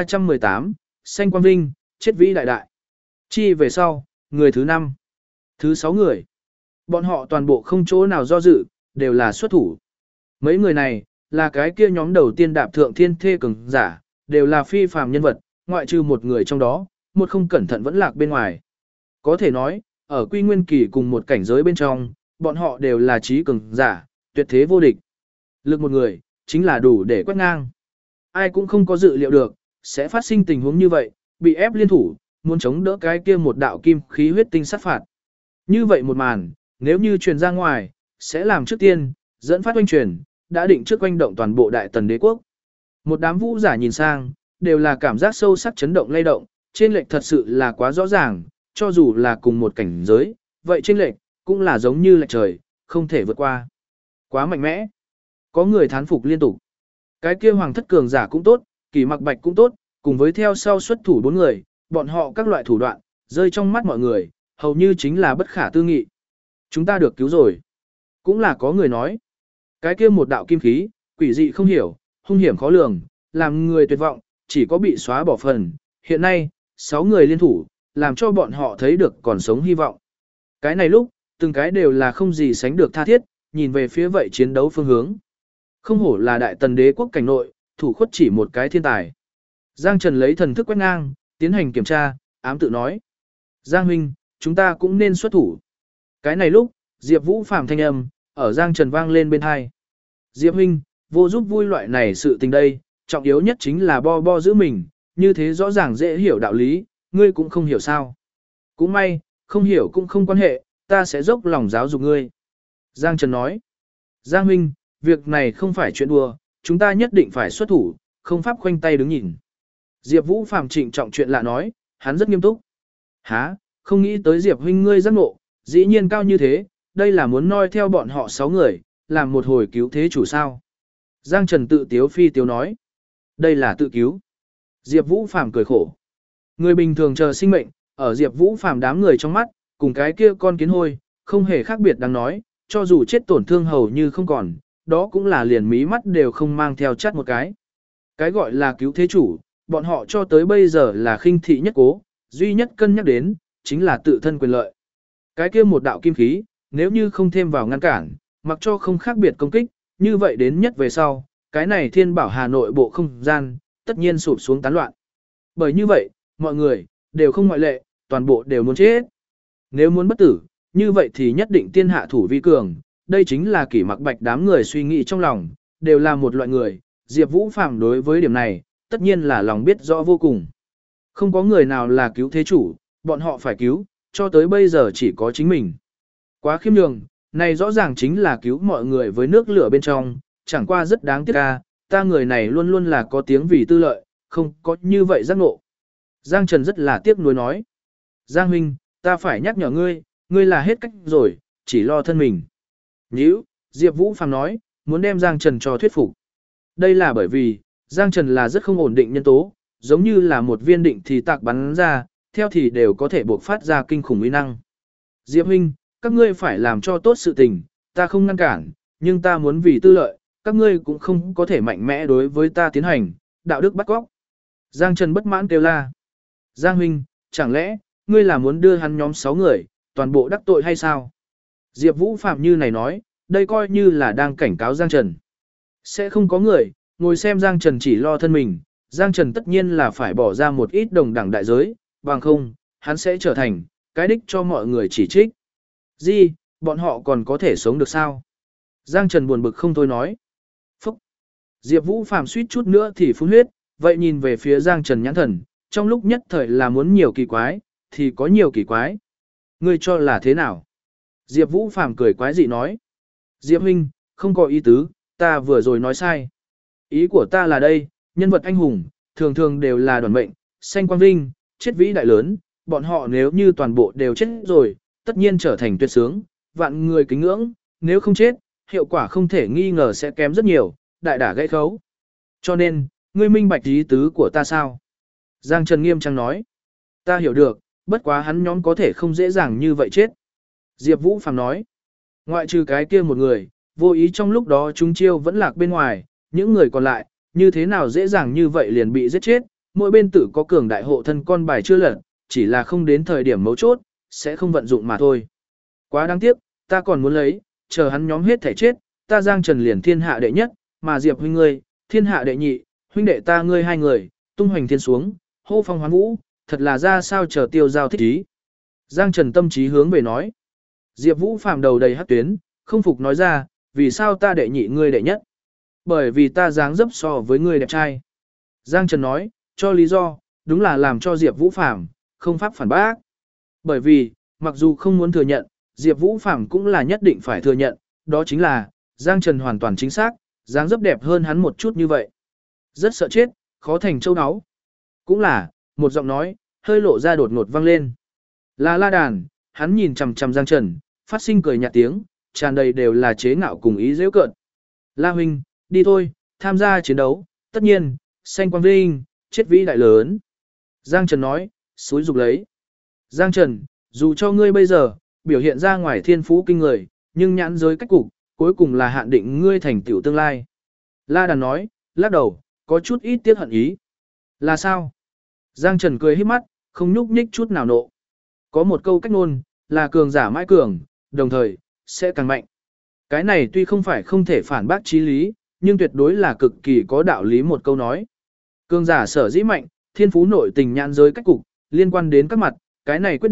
1318, Xanh Quang Vinh, chết vĩ đại đại. Chi về sau, người thứ 5, thứ 6 người. Bọn họ toàn bộ không chỗ nào do dự, đều là xuất thủ. Mấy người này, là cái kia nhóm đầu tiên đạp thượng thiên thê cường giả, đều là phi phàm nhân vật, ngoại trừ một người trong đó, một không cẩn thận vẫn lạc bên ngoài. Có thể nói, ở quy nguyên kỳ cùng một cảnh giới bên trong, bọn họ đều là trí cường giả, tuyệt thế vô địch. Lực một người, chính là đủ để quét ngang. Ai cũng không có dự liệu được, sẽ phát sinh tình huống như vậy, bị ép liên thủ, muốn chống đỡ cái kia một đạo kim khí huyết tinh sát phạt. Như vậy một màn, nếu như truyền ra ngoài, sẽ làm trước tiên, dẫn phát oanh truyền, đã định trước oanh động toàn bộ đại tần đế quốc. Một đám vũ giả nhìn sang, đều là cảm giác sâu sắc chấn động lay động, trên lệch thật sự là quá rõ ràng, cho dù là cùng một cảnh giới, vậy trên lệch cũng là giống như lệch trời, không thể vượt qua. Quá mạnh mẽ. Có người thán phục liên tục. Cái kia hoàng thất cường giả cũng tốt, Kỷ Mặc Bạch cũng tốt, cùng với theo sau xuất thủ 4 người, bọn họ các loại thủ đoạn, rơi trong mắt mọi người, hầu như chính là bất khả tư nghị. Chúng ta được cứu rồi. Cũng là có người nói. Cái kia một đạo kim khí, quỷ dị không hiểu, hung hiểm khó lường, làm người tuyệt vọng, chỉ có bị xóa bỏ phần. Hiện nay, 6 người liên thủ, làm cho bọn họ thấy được còn sống hy vọng. Cái này lúc, từng cái đều là không gì sánh được tha thiết, nhìn về phía vậy chiến đấu phương hướng. Không hổ là đại tần đế quốc cảnh nội, thủ khuất chỉ một cái thiên tài. Giang Trần lấy thần thức quét ngang, tiến hành kiểm tra, ám tự nói. Giang huynh, chúng ta cũng nên xuất thủ. Cái này lúc, Diệp Vũ Phàm thanh âm, ở Giang Trần vang lên bên hai. Diệp huynh, vô giúp vui loại này sự tình đây, trọng yếu nhất chính là bo giữ mình, như thế rõ ràng dễ hiểu đạo lý, ngươi cũng không hiểu sao. Cũng may, không hiểu cũng không quan hệ, ta sẽ dốc lòng giáo dục ngươi. Giang Trần nói, Giang huynh, việc này không phải chuyện đùa, chúng ta nhất định phải xuất thủ, không pháp khoanh tay đứng nhìn. Diệp Vũ Phàm trịnh trọng chuyện lạ nói, hắn rất nghiêm túc. Hả, không nghĩ tới Diệp huynh ngươi giác ngộ, dĩ nhiên cao như thế, đây là muốn noi theo bọn họ 6 người, làm một hồi cứu thế chủ sao. Giang Trần tự tiếu phi tiếu nói, đây là tự cứu. Diệp Vũ Phàm cười khổ. Người bình thường chờ sinh mệnh, ở Diệp Vũ Phàm đám người trong mắt, cùng cái kia con kiến hôi, không hề khác biệt đáng nói, cho dù chết tổn thương hầu như không còn, đó cũng là liền mí mắt đều không mang theo chắt một cái. Cái gọi là cứu thế chủ, bọn họ cho tới bây giờ là khinh thị nhất cố, duy nhất cân nhắc đến, chính là tự thân quyền lợi. Cái kia một đạo kim khí, nếu như không thêm vào ngăn cản, mặc cho không khác biệt công kích, như vậy đến nhất về sau, cái này thiên bảo Hà Nội bộ không gian, tất nhiên sụp xuống tán loạn. Bởi như vậy, mọi người, đều không ngoại lệ, toàn bộ đều muốn chết. Nếu muốn bất tử, như vậy thì nhất định tiên hạ thủ vi cường, đây chính là Kỷ Mặc Bạch đám người suy nghĩ trong lòng, đều là một loại người, Diệp Vũ Phàm đối với điểm này, tất nhiên là lòng biết rõ vô cùng. Không có người nào là cứu thế chủ, bọn họ phải cứu, cho tới bây giờ chỉ có chính mình. Quá khiêm nhường, này rõ ràng chính là cứu mọi người với nước lửa bên trong, chẳng qua rất đáng tiếc ta người này luôn luôn là có tiếng vì tư lợi, không có như vậy giác ngộ. Giang Trần rất là tiếc nuối nói. Giang huynh, ta phải nhắc nhở ngươi, ngươi là hết cách rồi, chỉ lo thân mình. Nhíu, Diệp Vũ Phàm nói, muốn đem Giang Trần cho thuyết phục. Đây là bởi vì, Giang Trần là rất không ổn định nhân tố, giống như là một viên định thì tạc bắn ra, theo thì đều có thể buộc phát ra kinh khủng uy năng. Diệp huynh, các ngươi phải làm cho tốt sự tình, ta không ngăn cản, nhưng ta muốn vì tư lợi, các ngươi cũng không có thể mạnh mẽ đối với ta tiến hành, đạo đức bắt cóc. Giang Trần bất mãn kêu la. Giang huynh, chẳng lẽ, ngươi là muốn đưa hắn nhóm 6 người, toàn bộ đắc tội hay sao? Diệp Vũ Phạm như này nói, đây coi như là đang cảnh cáo Giang Trần. Sẽ không có người, ngồi xem Giang Trần chỉ lo thân mình, Giang Trần tất nhiên là phải bỏ ra một ít đồng đẳng đại giới, bằng không, hắn sẽ trở thành, cái đích cho mọi người chỉ trích. Gì, bọn họ còn có thể sống được sao? Giang Trần buồn bực không thôi nói. Phúc! Diệp Vũ Phạm suýt chút nữa thì phun huyết, vậy nhìn về phía Giang Trần nhãn thần, trong lúc nhất thời là muốn nhiều kỳ quái, thì có nhiều kỳ quái. Ngươi cho là thế nào? Diệp Vũ Phàm cười quái dị nói. Diệp huynh, không có ý tứ, ta vừa rồi nói sai. Ý của ta là đây, nhân vật anh hùng, thường thường đều là đoàn mệnh, sanh quang vinh, chết vĩ đại lớn, bọn họ nếu như toàn bộ đều chết rồi, tất nhiên trở thành tuyệt sướng, vạn người kính ngưỡng, nếu không chết, hiệu quả không thể nghi ngờ sẽ kém rất nhiều, đại đả gãy khấu. Cho nên, ngươi minh bạch ý tứ của ta sao? Giang Trần nghiêm trang nói. Ta hiểu được, bất quá hắn nhóm có thể không dễ dàng như vậy chết. Diệp Vũ Phàm nói. Ngoại trừ cái kia một người, vô ý trong lúc đó chúng chiêu vẫn lạc bên ngoài, những người còn lại, như thế nào dễ dàng như vậy liền bị giết chết, mỗi bên tử có cường đại hộ thân con bài chưa lật, chỉ là không đến thời điểm mấu chốt, sẽ không vận dụng mà thôi. Quá đáng tiếc, ta còn muốn lấy, chờ hắn nhóm hết thể chết, ta Giang Trần liền thiên hạ đệ nhất, mà Diệp huynh ngươi, thiên hạ đệ nhị, huynh đệ ta ngươi hai người, tung hoành thiên xuống, hô phong hoán vũ, thật là ra sao chờ tiêu giao thích ý. Giang Trần tâm trí hướng về nói. Diệp Vũ Phàm đầu đầy hắc tuyến, không phục nói ra, vì sao ta đệ nhị ngươi đệ nhất? Bởi vì ta dáng dấp so với ngươi đẹp trai. Giang Trần nói, cho lý do, đúng là làm cho Diệp Vũ Phàm không pháp phản bác. Bởi vì, mặc dù không muốn thừa nhận, Diệp Vũ Phàm cũng là nhất định phải thừa nhận, đó chính là, Giang Trần hoàn toàn chính xác, dáng dấp đẹp hơn hắn một chút như vậy. Rất sợ chết, khó thành châu áo. Cũng là, một giọng nói, hơi lộ ra đột ngột vang lên. Là La Đàn, hắn nhìn chằm chằm Giang Trần, phát sinh cười nhạt tiếng, tràn đầy đều là chế ngạo cùng ý giễu cợt. La huynh, đi thôi, tham gia chiến đấu, tất nhiên, xanh quang vinh, chết vĩ đại lớn. Giang Trần nói, xúi dục lấy. Giang Trần, dù cho ngươi bây giờ, biểu hiện ra ngoài thiên phú kinh người, nhưng nhãn giới cách cục, cuối cùng là hạn định ngươi thành tựu tương lai. La Đàn nói, lắc đầu, có chút ít tiếc hận ý. Là sao? Giang Trần cười híp mắt, không nhúc nhích chút nào nộ. Có một câu cách ngôn, là cường giả mãi cường, đồng thời, sẽ càng mạnh. Cái này tuy không phải không thể phản bác chí lý, nhưng tuyệt đối là cực kỳ có đạo lý một câu nói. Cường giả sở dĩ mạnh, thiên phú nội tình nhãn giới cách cục, liên quan đến các mặt, cái này quyết định,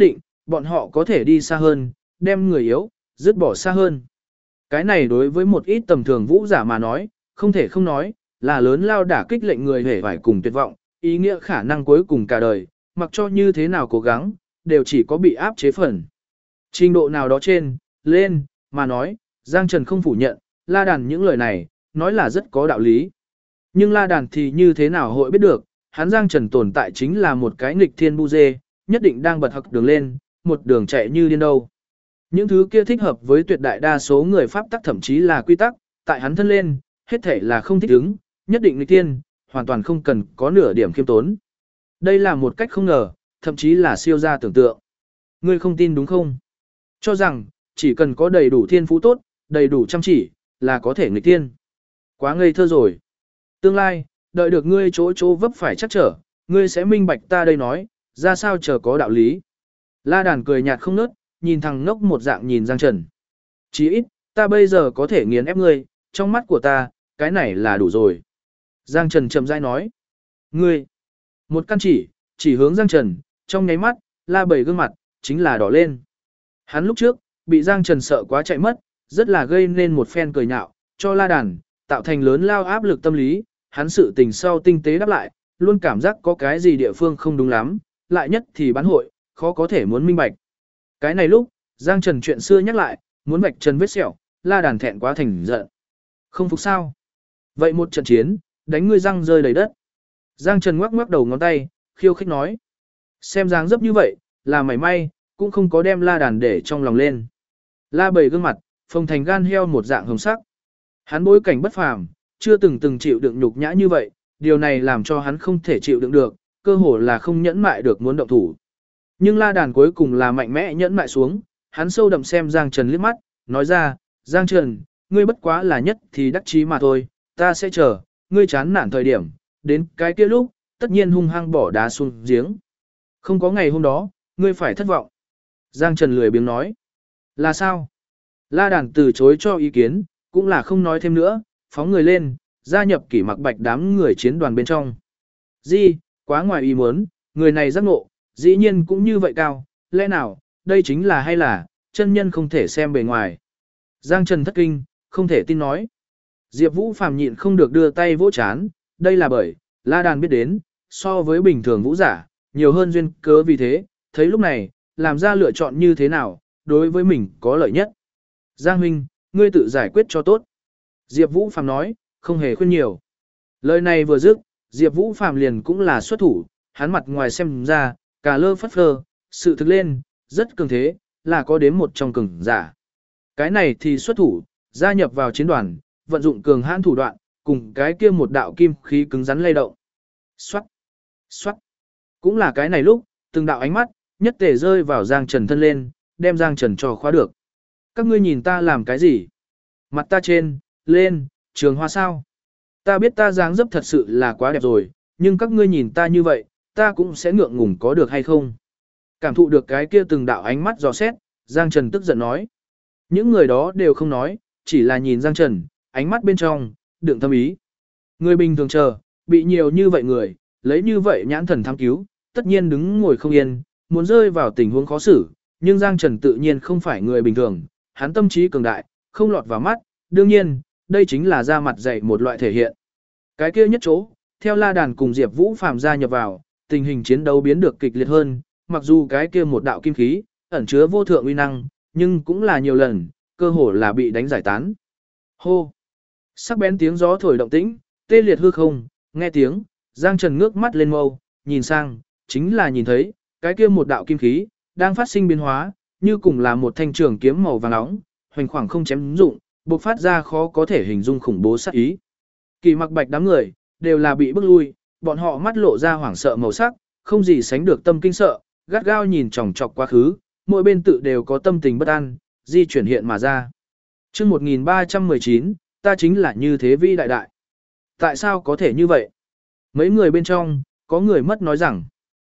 bọn họ có thể đi xa hơn, đem người yếu, dứt bỏ xa hơn. Cái này đối với một ít tầm thường vũ giả mà nói, không thể không nói, là lớn lao đả kích lệnh người hề phải cùng tuyệt vọng, ý nghĩa khả năng cuối cùng cả đời, mặc cho như thế nào cố gắng, đều chỉ có bị áp chế phần. Trình độ nào đó trên, lên, mà nói, Giang Trần không phủ nhận, La Đàn những lời này, nói là rất có đạo lý. Nhưng La Đàn thì như thế nào hội biết được, hắn Giang Trần tồn tại chính là một cái nghịch thiên bu dê, nhất định đang bật hặc đường lên, một đường chạy như điên đâu. Những thứ kia thích hợp với tuyệt đại đa số người pháp tắc thậm chí là quy tắc, tại hắn thân lên, hết thể là không thích ứng, nhất định nghịch thiên, hoàn toàn không cần có nửa điểm khiêm tốn. Đây là một cách không ngờ, thậm chí là siêu ra tưởng tượng. Ngươi không tin đúng không? Cho rằng, chỉ cần có đầy đủ thiên phú tốt, đầy đủ chăm chỉ, là có thể nghịch thiên. Quá ngây thơ rồi. Tương lai, đợi được ngươi chỗ chỗ vấp phải chắc trở, ngươi sẽ minh bạch ta đây nói, ra sao chờ có đạo lý. La Đàn cười nhạt không nớt, nhìn thằng ngốc một dạng nhìn Giang Trần. Chí ít, ta bây giờ có thể nghiền ép ngươi, trong mắt của ta, cái này là đủ rồi. Giang Trần chậm rãi nói. Ngươi, một căn chỉ hướng Giang Trần, trong nháy mắt, La Bảy gương mặt, chính là đỏ lên. Hắn lúc trước, bị Giang Trần sợ quá chạy mất, rất là gây nên một phen cười nhạo, cho La Đàn, tạo thành lớn lao áp lực tâm lý, hắn sự tình sau tinh tế đáp lại, luôn cảm giác có cái gì địa phương không đúng lắm, lại nhất thì bán hội, khó có thể muốn minh bạch. Cái này lúc, Giang Trần chuyện xưa nhắc lại, muốn vạch trần vết sẹo, La Đàn thẹn quá thành giận. Không phục sao? Vậy một trận chiến, đánh ngươi răng rơi đầy đất. Giang Trần ngoắc ngoắc đầu ngón tay, khiêu khích nói. Xem dáng dấp như vậy, là mảy may, cũng không có đem La Đàn để trong lòng lên. La Bảy gương mặt, phồng thành gan heo một dạng hồng sắc. Hắn bối cảnh bất phàm, chưa từng chịu đựng nhục nhã như vậy, điều này làm cho hắn không thể chịu đựng được, cơ hồ là không nhẫn mại được muốn động thủ. Nhưng La Đàn cuối cùng là mạnh mẽ nhẫn mại xuống, hắn sâu đậm xem Giang Trần liếc mắt, nói ra, Giang Trần, ngươi bất quá là nhất thì đắc chí mà thôi, ta sẽ chờ, ngươi chán nản thời điểm, đến cái kia lúc, tất nhiên hung hăng bỏ đá xuống giếng. Không có ngày hôm đó, ngươi phải thất vọng. Giang Trần lười biếng nói, là sao? La Đàn từ chối cho ý kiến, cũng là không nói thêm nữa, phóng người lên, gia nhập Kỷ Mặc Bạch đám người chiến đoàn bên trong. Di, quá ngoài ý muốn, người này giác ngộ, dĩ nhiên cũng như vậy cao, lẽ nào, đây chính là hay là, chân nhân không thể xem bề ngoài. Giang Trần thất kinh, không thể tin nói. Diệp Vũ phàm nhịn không được đưa tay vỗ chán, đây là bởi, La Đàn biết đến, so với bình thường vũ giả, nhiều hơn duyên cớ vì thế, thấy lúc này, làm ra lựa chọn như thế nào, đối với mình có lợi nhất. Giang huynh, ngươi tự giải quyết cho tốt. Diệp Vũ phàm nói, không hề khuyên nhiều. Lời này vừa dứt, Diệp Vũ phàm liền cũng là xuất thủ, hắn mặt ngoài xem ra, cả lơ phất phơ, sự thực lên, rất cường thế, là có đến một trong cường giả. Cái này thì xuất thủ, gia nhập vào chiến đoàn, vận dụng cường hãn thủ đoạn, cùng cái kia một đạo kim khí cứng rắn lay động. Xoát, xoát. Cũng là cái này lúc, từng đạo ánh mắt, nhất tề rơi vào Giang Trần thân lên, đem Giang Trần cho khóa được. Các ngươi nhìn ta làm cái gì? Mặt ta trên, lên, trường hoa sao? Ta biết ta dáng dấp thật sự là quá đẹp rồi, nhưng các ngươi nhìn ta như vậy, ta cũng sẽ ngượng ngùng có được hay không? Cảm thụ được cái kia từng đạo ánh mắt dò xét, Giang Trần tức giận nói. Những người đó đều không nói, chỉ là nhìn Giang Trần, ánh mắt bên trong, đựng thâm ý. Người bình thường chờ, bị nhiều như vậy người, lấy như vậy nhãn thần tham cứu, tất nhiên đứng ngồi không yên, muốn rơi vào tình huống khó xử, nhưng Giang Trần tự nhiên không phải người bình thường, hắn tâm trí cường đại, không lọt vào mắt, đương nhiên, đây chính là ra mặt dạy một loại thể hiện. Cái kia nhất chỗ, theo La Đàn cùng Diệp Vũ phàm gia nhập vào, tình hình chiến đấu biến được kịch liệt hơn, mặc dù cái kia một đạo kim khí, ẩn chứa vô thượng uy năng, nhưng cũng là nhiều lần, cơ hồ là bị đánh giải tán. Hô! Sắc bén tiếng gió thổi động tĩnh, tê liệt hư không, nghe tiếng, Giang Trần ngước mắt lên mâu, nhìn sang, chính là nhìn thấy, cái kia một đạo kim khí, đang phát sinh biến hóa, như cùng là một thanh trường kiếm màu vàng nóng, hoành khoảng không chém dụng, bộc phát ra khó có thể hình dung khủng bố sát ý. Kỳ Mặc Bạch đám người, đều là bị bức lui, bọn họ mắt lộ ra hoảng sợ màu sắc, không gì sánh được tâm kinh sợ, gắt gao nhìn chòng chọc quá khứ, mỗi bên tự đều có tâm tình bất an, di chuyển hiện mà ra. Chương 1319, ta chính là như thế vi đại đại. Tại sao có thể như vậy? Mấy người bên trong, có người mất nói rằng,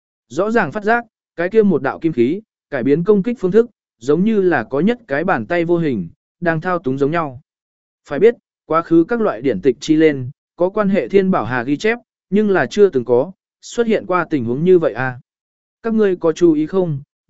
rõ ràng phát giác, cái kia một đạo kim khí, cải biến công kích phương thức, giống như là có nhất cái bàn tay vô hình, đang thao túng giống nhau. Phải biết, quá khứ các loại điển tịch chi lên, có quan hệ thiên bảo hà ghi chép, nhưng là chưa từng có, xuất hiện qua tình huống như vậy à. Các ngươi có chú ý không,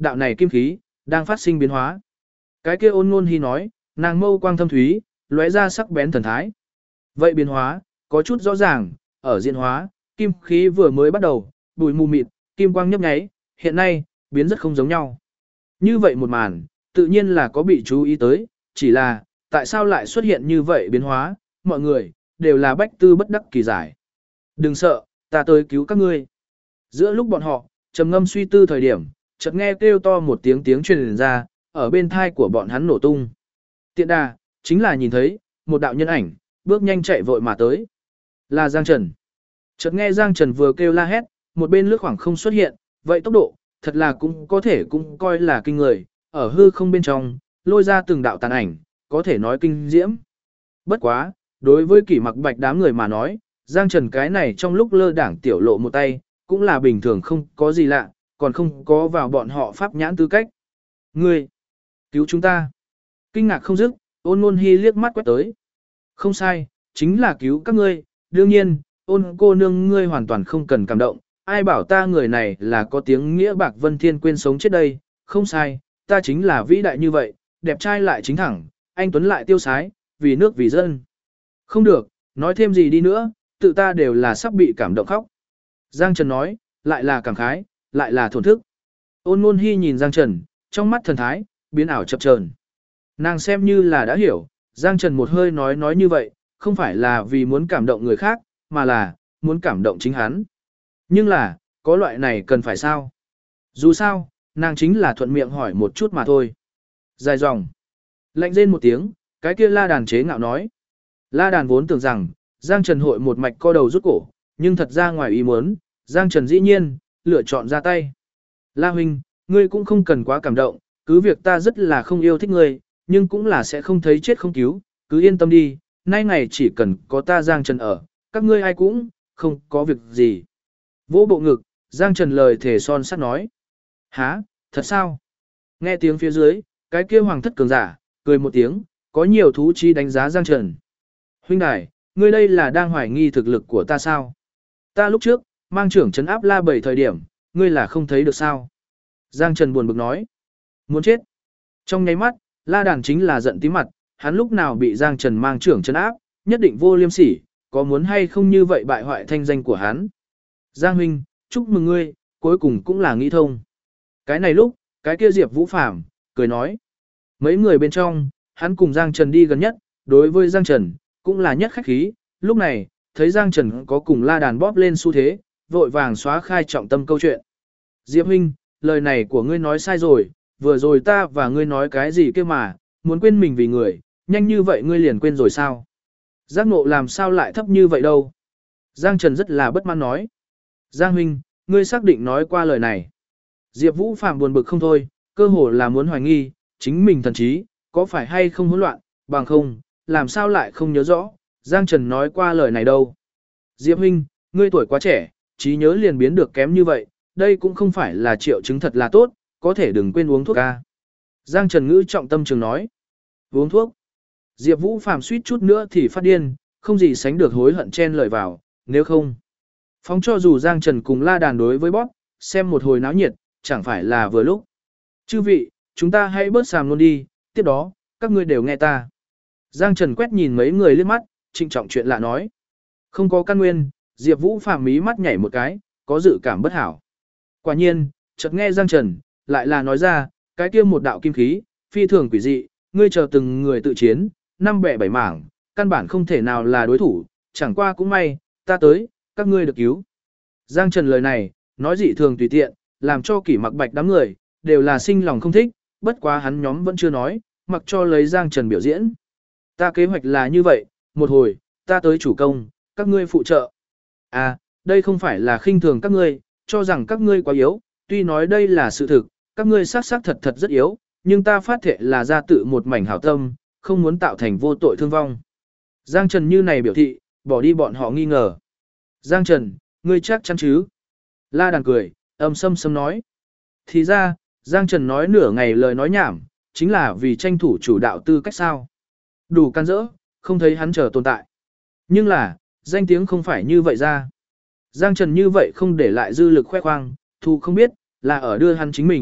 đạo này kim khí, đang phát sinh biến hóa. Cái kia Ôn Ngôn Hi nói, nàng mâu quang thâm thúy, lóe ra sắc bén thần thái. Vậy biến hóa, có chút rõ ràng, ở diễn hóa, kim khí vừa mới bắt đầu, bụi mù mịt, kim quang nhấp nháy, hiện nay, biến rất không giống nhau. Như vậy một màn, tự nhiên là có bị chú ý tới, chỉ là, tại sao lại xuất hiện như vậy biến hóa, mọi người, đều là bách tư bất đắc kỳ giải. Đừng sợ, ta tới cứu các ngươi. Giữa lúc bọn họ, trầm ngâm suy tư thời điểm, chợt nghe kêu to một tiếng tiếng truyền ra, ở bên thai của bọn hắn nổ tung. Tiện đà, chính là nhìn thấy, một đạo nhân ảnh, bước nhanh chạy vội mà tới. Là Giang Trần. Chợt nghe Giang Trần vừa kêu la hét, một bên lướt khoảng không xuất hiện, vậy tốc độ, thật là cũng có thể cũng coi là kinh người, ở hư không bên trong, lôi ra từng đạo tàn ảnh, có thể nói kinh diễm. Bất quá, đối với Kỷ Mặc Bạch đám người mà nói, Giang Trần cái này trong lúc lơ đảng tiểu lộ một tay, cũng là bình thường không có gì lạ, còn không có vào bọn họ pháp nhãn tư cách. Ngươi, cứu chúng ta. Kinh ngạc không dứt, Ôn Ngôn Hi liếc mắt quét tới. Không sai, chính là cứu các ngươi, đương nhiên, Ôn cô nương ngươi hoàn toàn không cần cảm động, ai bảo ta người này là có tiếng nghĩa bạc vân thiên quên sống chết đây, không sai, ta chính là vĩ đại như vậy, đẹp trai lại chính thẳng, anh tuấn lại tiêu sái, vì nước vì dân. Không được, nói thêm gì đi nữa, tự ta đều là sắp bị cảm động khóc. Giang Trần nói, lại là cảm khái, lại là thổn thức. Ôn Ngôn Hi nhìn Giang Trần, trong mắt thần thái, biến ảo chập chờn. Nàng xem như là đã hiểu, Giang Trần một hơi nói như vậy, không phải là vì muốn cảm động người khác, mà là muốn cảm động chính hắn. Nhưng là, có loại này cần phải sao? Dù sao, nàng chính là thuận miệng hỏi một chút mà thôi. Dài dòng. Lạnh rên một tiếng, cái kia La Đàn chế ngạo nói. La Đàn vốn tưởng rằng, Giang Trần hội một mạch co đầu rút cổ, nhưng thật ra ngoài ý muốn, Giang Trần dĩ nhiên, lựa chọn ra tay. La huynh, ngươi cũng không cần quá cảm động, cứ việc ta rất là không yêu thích ngươi, nhưng cũng là sẽ không thấy chết không cứu, cứ yên tâm đi, nay ngày chỉ cần có ta Giang Trần ở, các ngươi ai cũng, không có việc gì. Vỗ bộ ngực, Giang Trần lời thể son sắt nói. Hả, thật sao? Nghe tiếng phía dưới, cái kia hoàng thất cường giả, cười một tiếng, có nhiều thú chi đánh giá Giang Trần. Huynh đài, ngươi đây là đang hoài nghi thực lực của ta sao? Ta lúc trước, mang trưởng trấn áp La Bảy thời điểm, ngươi là không thấy được sao? Giang Trần buồn bực nói. Muốn chết. Trong nháy mắt, La Đàn chính là giận tím mặt, hắn lúc nào bị Giang Trần mang trưởng trấn áp, nhất định vô liêm sỉ, có muốn hay không như vậy bại hoại thanh danh của hắn. Giang huynh, chúc mừng ngươi, cuối cùng cũng là nghĩ thông. Cái này lúc, cái kia Diệp Vũ Phàm cười nói. Mấy người bên trong, hắn cùng Giang Trần đi gần nhất, đối với Giang Trần, cũng là nhất khách khí, lúc này, thấy Giang Trần có cùng La Đàn bóp lên xu thế, vội vàng xóa khai trọng tâm câu chuyện. Diệp huynh, lời này của ngươi nói sai rồi, vừa rồi ta và ngươi nói cái gì kia mà, muốn quên mình vì người, nhanh như vậy ngươi liền quên rồi sao? Giác ngộ làm sao lại thấp như vậy đâu? Giang Trần rất là bất mãn nói. Giang huynh, ngươi xác định nói qua lời này. Diệp Vũ Phạm buồn bực không thôi, cơ hồ là muốn hoài nghi, chính mình thần trí, có phải hay không hỗn loạn, bằng không, làm sao lại không nhớ rõ, Giang Trần nói qua lời này đâu. Diệp huynh, ngươi tuổi quá trẻ, trí nhớ liền biến được kém như vậy, đây cũng không phải là triệu chứng thật là tốt, có thể đừng quên uống thuốc ca. Giang Trần ngữ trọng tâm trường nói. Uống thuốc. Diệp Vũ Phàm suýt chút nữa thì phát điên, không gì sánh được hối hận chen lời vào, nếu không. Phóng cho dù Giang Trần cùng La Đàn đối với bóp, xem một hồi náo nhiệt, chẳng phải là vừa lúc. Chư vị, chúng ta hãy bớt xàm luôn đi, tiếp đó, các ngươi đều nghe ta. Giang Trần quét nhìn mấy người liếc mắt, trịnh trọng chuyện lạ nói. Không có căn nguyên, Diệp Vũ Phàm mí mắt nhảy một cái, có dự cảm bất hảo. Quả nhiên, chợt nghe Giang Trần, lại là nói ra, cái kia một đạo kim khí, phi thường quỷ dị, ngươi chờ từng người tự chiến, năm bẻ bảy mảng, căn bản không thể nào là đối thủ, chẳng qua cũng may, ta tới, các ngươi được cứu. Giang Trần lời này, nói dị thường tùy tiện, làm cho Kỷ Mặc Bạch đám người, đều là sinh lòng không thích, bất quá hắn nhóm vẫn chưa nói, mặc cho lấy Giang Trần biểu diễn. Ta kế hoạch là như vậy, một hồi, ta tới chủ công, các ngươi phụ trợ. À, đây không phải là khinh thường các ngươi, cho rằng các ngươi quá yếu, tuy nói đây là sự thực, các ngươi xác thật thật rất yếu, nhưng ta phát thệ là ra tự một mảnh hảo tâm, không muốn tạo thành vô tội thương vong. Giang Trần như này biểu thị, bỏ đi bọn họ nghi ngờ. Giang Trần, ngươi chắc chắn chứ? La Đàn cười, âm sâm sâm nói. Thì ra, Giang Trần nói nửa ngày lời nói nhảm, chính là vì tranh thủ chủ đạo tư cách sao. Đủ can dỡ, không thấy hắn chờ tồn tại. Nhưng là, danh tiếng không phải như vậy ra. Giang Trần như vậy không để lại dư lực khoe khoang, thu không biết, là ở đưa hắn chính mình,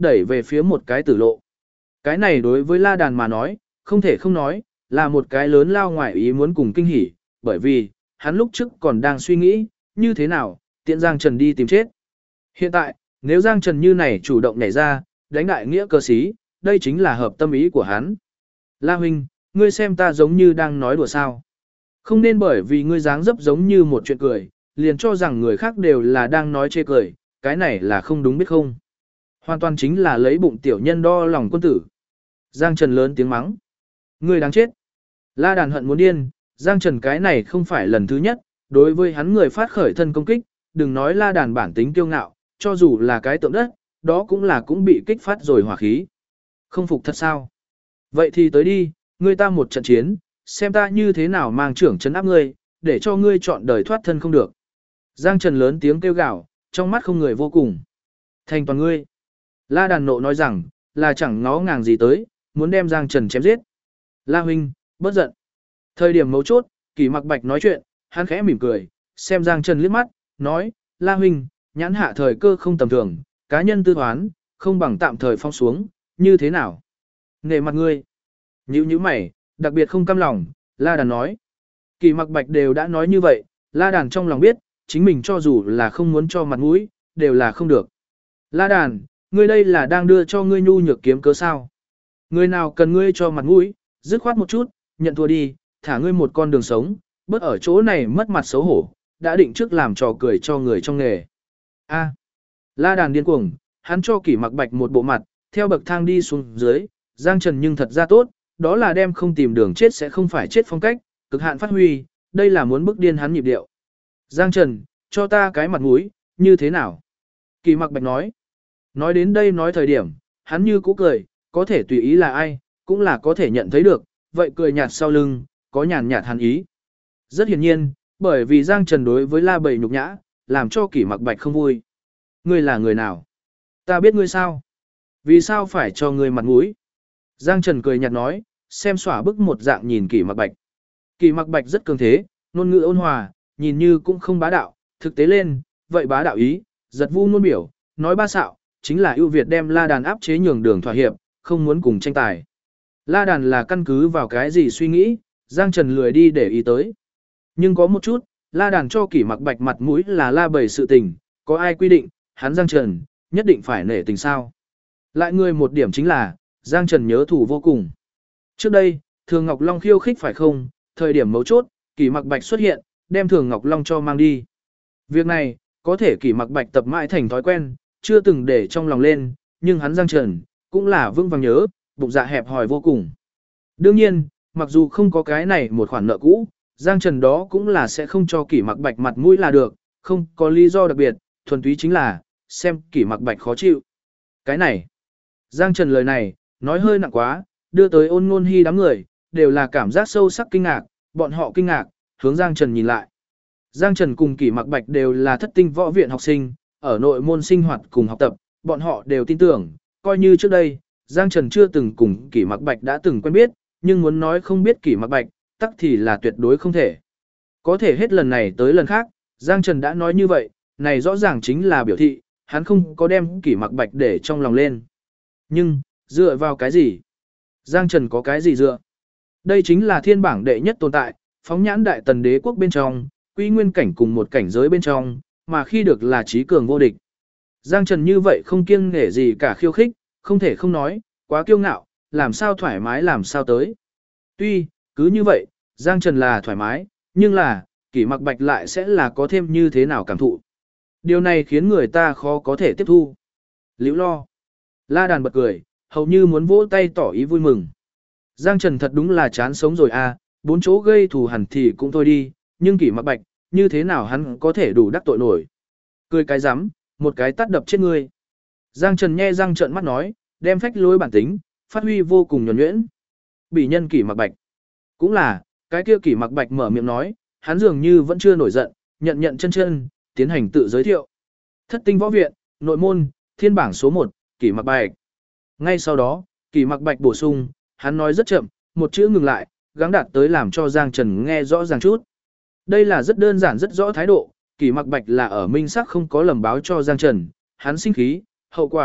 đẩy về phía một cái tử lộ. Cái này đối với La Đàn mà nói, không thể không nói, là một cái lớn lao ngoài ý muốn cùng kinh hỉ, bởi vì, hắn lúc trước còn đang suy nghĩ, như thế nào, tiện Giang Trần đi tìm chết. Hiện tại, nếu Giang Trần như này chủ động nhảy ra, đánh đại nghĩa cơ sĩ, đây chính là hợp tâm ý của hắn. La huynh, ngươi xem ta giống như đang nói đùa sao. Không nên bởi vì ngươi dáng dấp giống như một chuyện cười, liền cho rằng người khác đều là đang nói chê cười, cái này là không đúng biết không. Hoàn toàn chính là lấy bụng tiểu nhân đo lòng quân tử. Giang Trần lớn tiếng mắng. Ngươi đáng chết. La Đàn hận muốn điên, Giang Trần cái này không phải lần thứ nhất, đối với hắn người phát khởi thân công kích, đừng nói La Đàn bản tính kiêu ngạo, cho dù là cái tượng đất, đó cũng bị kích phát rồi hỏa khí. Không phục thật sao? Vậy thì tới đi, ngươi ta một trận chiến, xem ta như thế nào mang trưởng trấn áp ngươi, để cho ngươi chọn đời thoát thân không được. Giang Trần lớn tiếng kêu gào, trong mắt không người vô cùng. Thành toàn ngươi. La Đàn nộ nói rằng, là chẳng ngó ngàng gì tới, muốn đem Giang Trần chém giết. La huynh, bất giận. Thời điểm mấu chốt, Kỷ Mặc Bạch nói chuyện, hắn khẽ mỉm cười, xem Giang Trần liếc mắt, nói, La huynh, nhãn hạ thời cơ không tầm thường, cá nhân tư thoán, không bằng tạm thời phong xuống, như thế nào? Nể mặt ngươi. Nhíu mày, đặc biệt không cam lòng, La Đàn nói. Kỷ Mặc Bạch đều đã nói như vậy, La Đàn trong lòng biết, chính mình cho dù là không muốn cho mặt mũi, đều là không được. La Đàn, ngươi đây là đang đưa cho ngươi nhu nhược kiếm cớ sao? Người nào cần ngươi cho mặt mũi, dứt khoát một chút, nhận thua đi, thả ngươi một con đường sống, bớt ở chỗ này mất mặt xấu hổ, đã định trước làm trò cười cho người trong nghề. A. La Đàn điên cuồng, hắn cho Kỷ Mặc Bạch một bộ mặt, theo bậc thang đi xuống dưới, Giang Trần nhưng thật ra tốt, đó là đem không tìm đường chết sẽ không phải chết phong cách, cực hạn phát huy, đây là muốn bức điên hắn nhịp điệu. Giang Trần, cho ta cái mặt mũi, như thế nào? Kỷ Mặc Bạch nói. Nói đến đây nói thời điểm, hắn như cũ cười, có thể tùy ý là ai, cũng là có thể nhận thấy được, vậy cười nhạt sau lưng, có nhàn nhạt hắn ý. Rất hiển nhiên, bởi vì Giang Trần đối với La Bầy nhục nhã, làm cho Kỷ Mặc Bạch không vui. Ngươi là người nào? Ta biết ngươi sao? Vì sao phải cho ngươi mặt mũi? Giang Trần cười nhạt nói, xem xỏa bức một dạng nhìn Kỷ Mặc Bạch. Kỷ Mặc Bạch rất cường thế, ngôn ngữ ôn hòa, nhìn như cũng không bá đạo, thực tế lên, vậy bá đạo ý, giật vu ngôn biểu, nói ba xạo, chính là ưu việt đem La Đàn áp chế nhường đường thỏa hiệp, không muốn cùng tranh tài. La Đàn là căn cứ vào cái gì suy nghĩ, Giang Trần lười đi để ý tới. Nhưng có một chút, La Đàn cho Kỷ Mặc Bạch mặt mũi là La Bầy sự tình, có ai quy định, hắn Giang Trần, nhất định phải nể tình sao. Lại người một điểm chính là, Giang Trần nhớ thủ vô cùng. Trước đây, Thường Ngọc Long khiêu khích phải không, thời điểm mấu chốt, Kỷ Mặc Bạch xuất hiện, đem Thường Ngọc Long cho mang đi. Việc này, có thể Kỷ Mặc Bạch tập mãi thành thói quen, chưa từng để trong lòng lên, nhưng hắn Giang Trần, cũng là vững vàng nhớ, bụng dạ hẹp hòi vô cùng. Đương nhiên, mặc dù không có cái này một khoản nợ cũ, Giang Trần đó cũng là sẽ không cho Kỷ Mặc Bạch mặt mũi là được, không có lý do đặc biệt, thuần túy chính là, xem Kỷ Mặc Bạch khó chịu. Cái này, Giang Trần lời này, nói hơi nặng quá, đưa tới Ôn Ngôn Hi đám người, đều là cảm giác sâu sắc kinh ngạc, bọn họ kinh ngạc, hướng Giang Trần nhìn lại. Giang Trần cùng Kỷ Mặc Bạch đều là thất tinh võ viện học sinh, ở nội môn sinh hoạt cùng học tập, bọn họ đều tin tưởng, coi như trước đây, Giang Trần chưa từng cùng Kỷ Mặc Bạch đã từng quen biết, nhưng muốn nói không biết Kỷ Mặc Bạch, tắc thì là tuyệt đối không thể. Có thể hết lần này tới lần khác, Giang Trần đã nói như vậy, này rõ ràng chính là biểu thị, hắn không có đem Kỷ Mặc Bạch để trong lòng lên. Nhưng, dựa vào cái gì? Giang Trần có cái gì dựa? Đây chính là thiên bảng đệ nhất tồn tại, phóng nhãn đại tần đế quốc bên trong, quy nguyên cảnh cùng một cảnh giới bên trong, mà khi được là trí cường vô địch. Giang Trần như vậy không kiêng nể gì cả khiêu khích, không thể không nói, quá kiêu ngạo, làm sao thoải mái làm sao tới. Tuy, cứ như vậy, Giang Trần là thoải mái, nhưng là, Kỷ Mặc Bạch lại sẽ là có thêm như thế nào cảm thụ. Điều này khiến người ta khó có thể tiếp thu. Liễu lo. La Đàn bật cười, hầu như muốn vỗ tay tỏ ý vui mừng. Giang Trần thật đúng là chán sống rồi à, bốn chỗ gây thù hẳn thì cũng thôi đi, nhưng Kỷ Mặc Bạch, như thế nào hắn có thể đủ đắc tội nổi. Cười cái rắm, một cái tát đập chết ngươi. Giang Trần nhe răng trợn mắt nói, đem phách lối bản tính, phát huy vô cùng nhuần nhuyễn. Bị nhân Kỷ Mặc Bạch. Cũng là, cái kia Kỷ Mặc Bạch mở miệng nói, hắn dường như vẫn chưa nổi giận, nhận chân, tiến hành tự giới thiệu. Thất tinh võ viện, nội môn, thiên bảng số 1, Kỷ Mặc Bạch. Ngay sau đó, Kỷ Mặc Bạch bổ sung, hắn nói rất chậm, một chữ ngừng lại, gắng đạt tới làm cho Giang Trần nghe rõ ràng chút. Đây là rất đơn giản rất rõ thái độ, Kỷ Mặc Bạch là ở minh xác không có lầm báo cho Giang Trần, hắn sinh khí, hậu quả,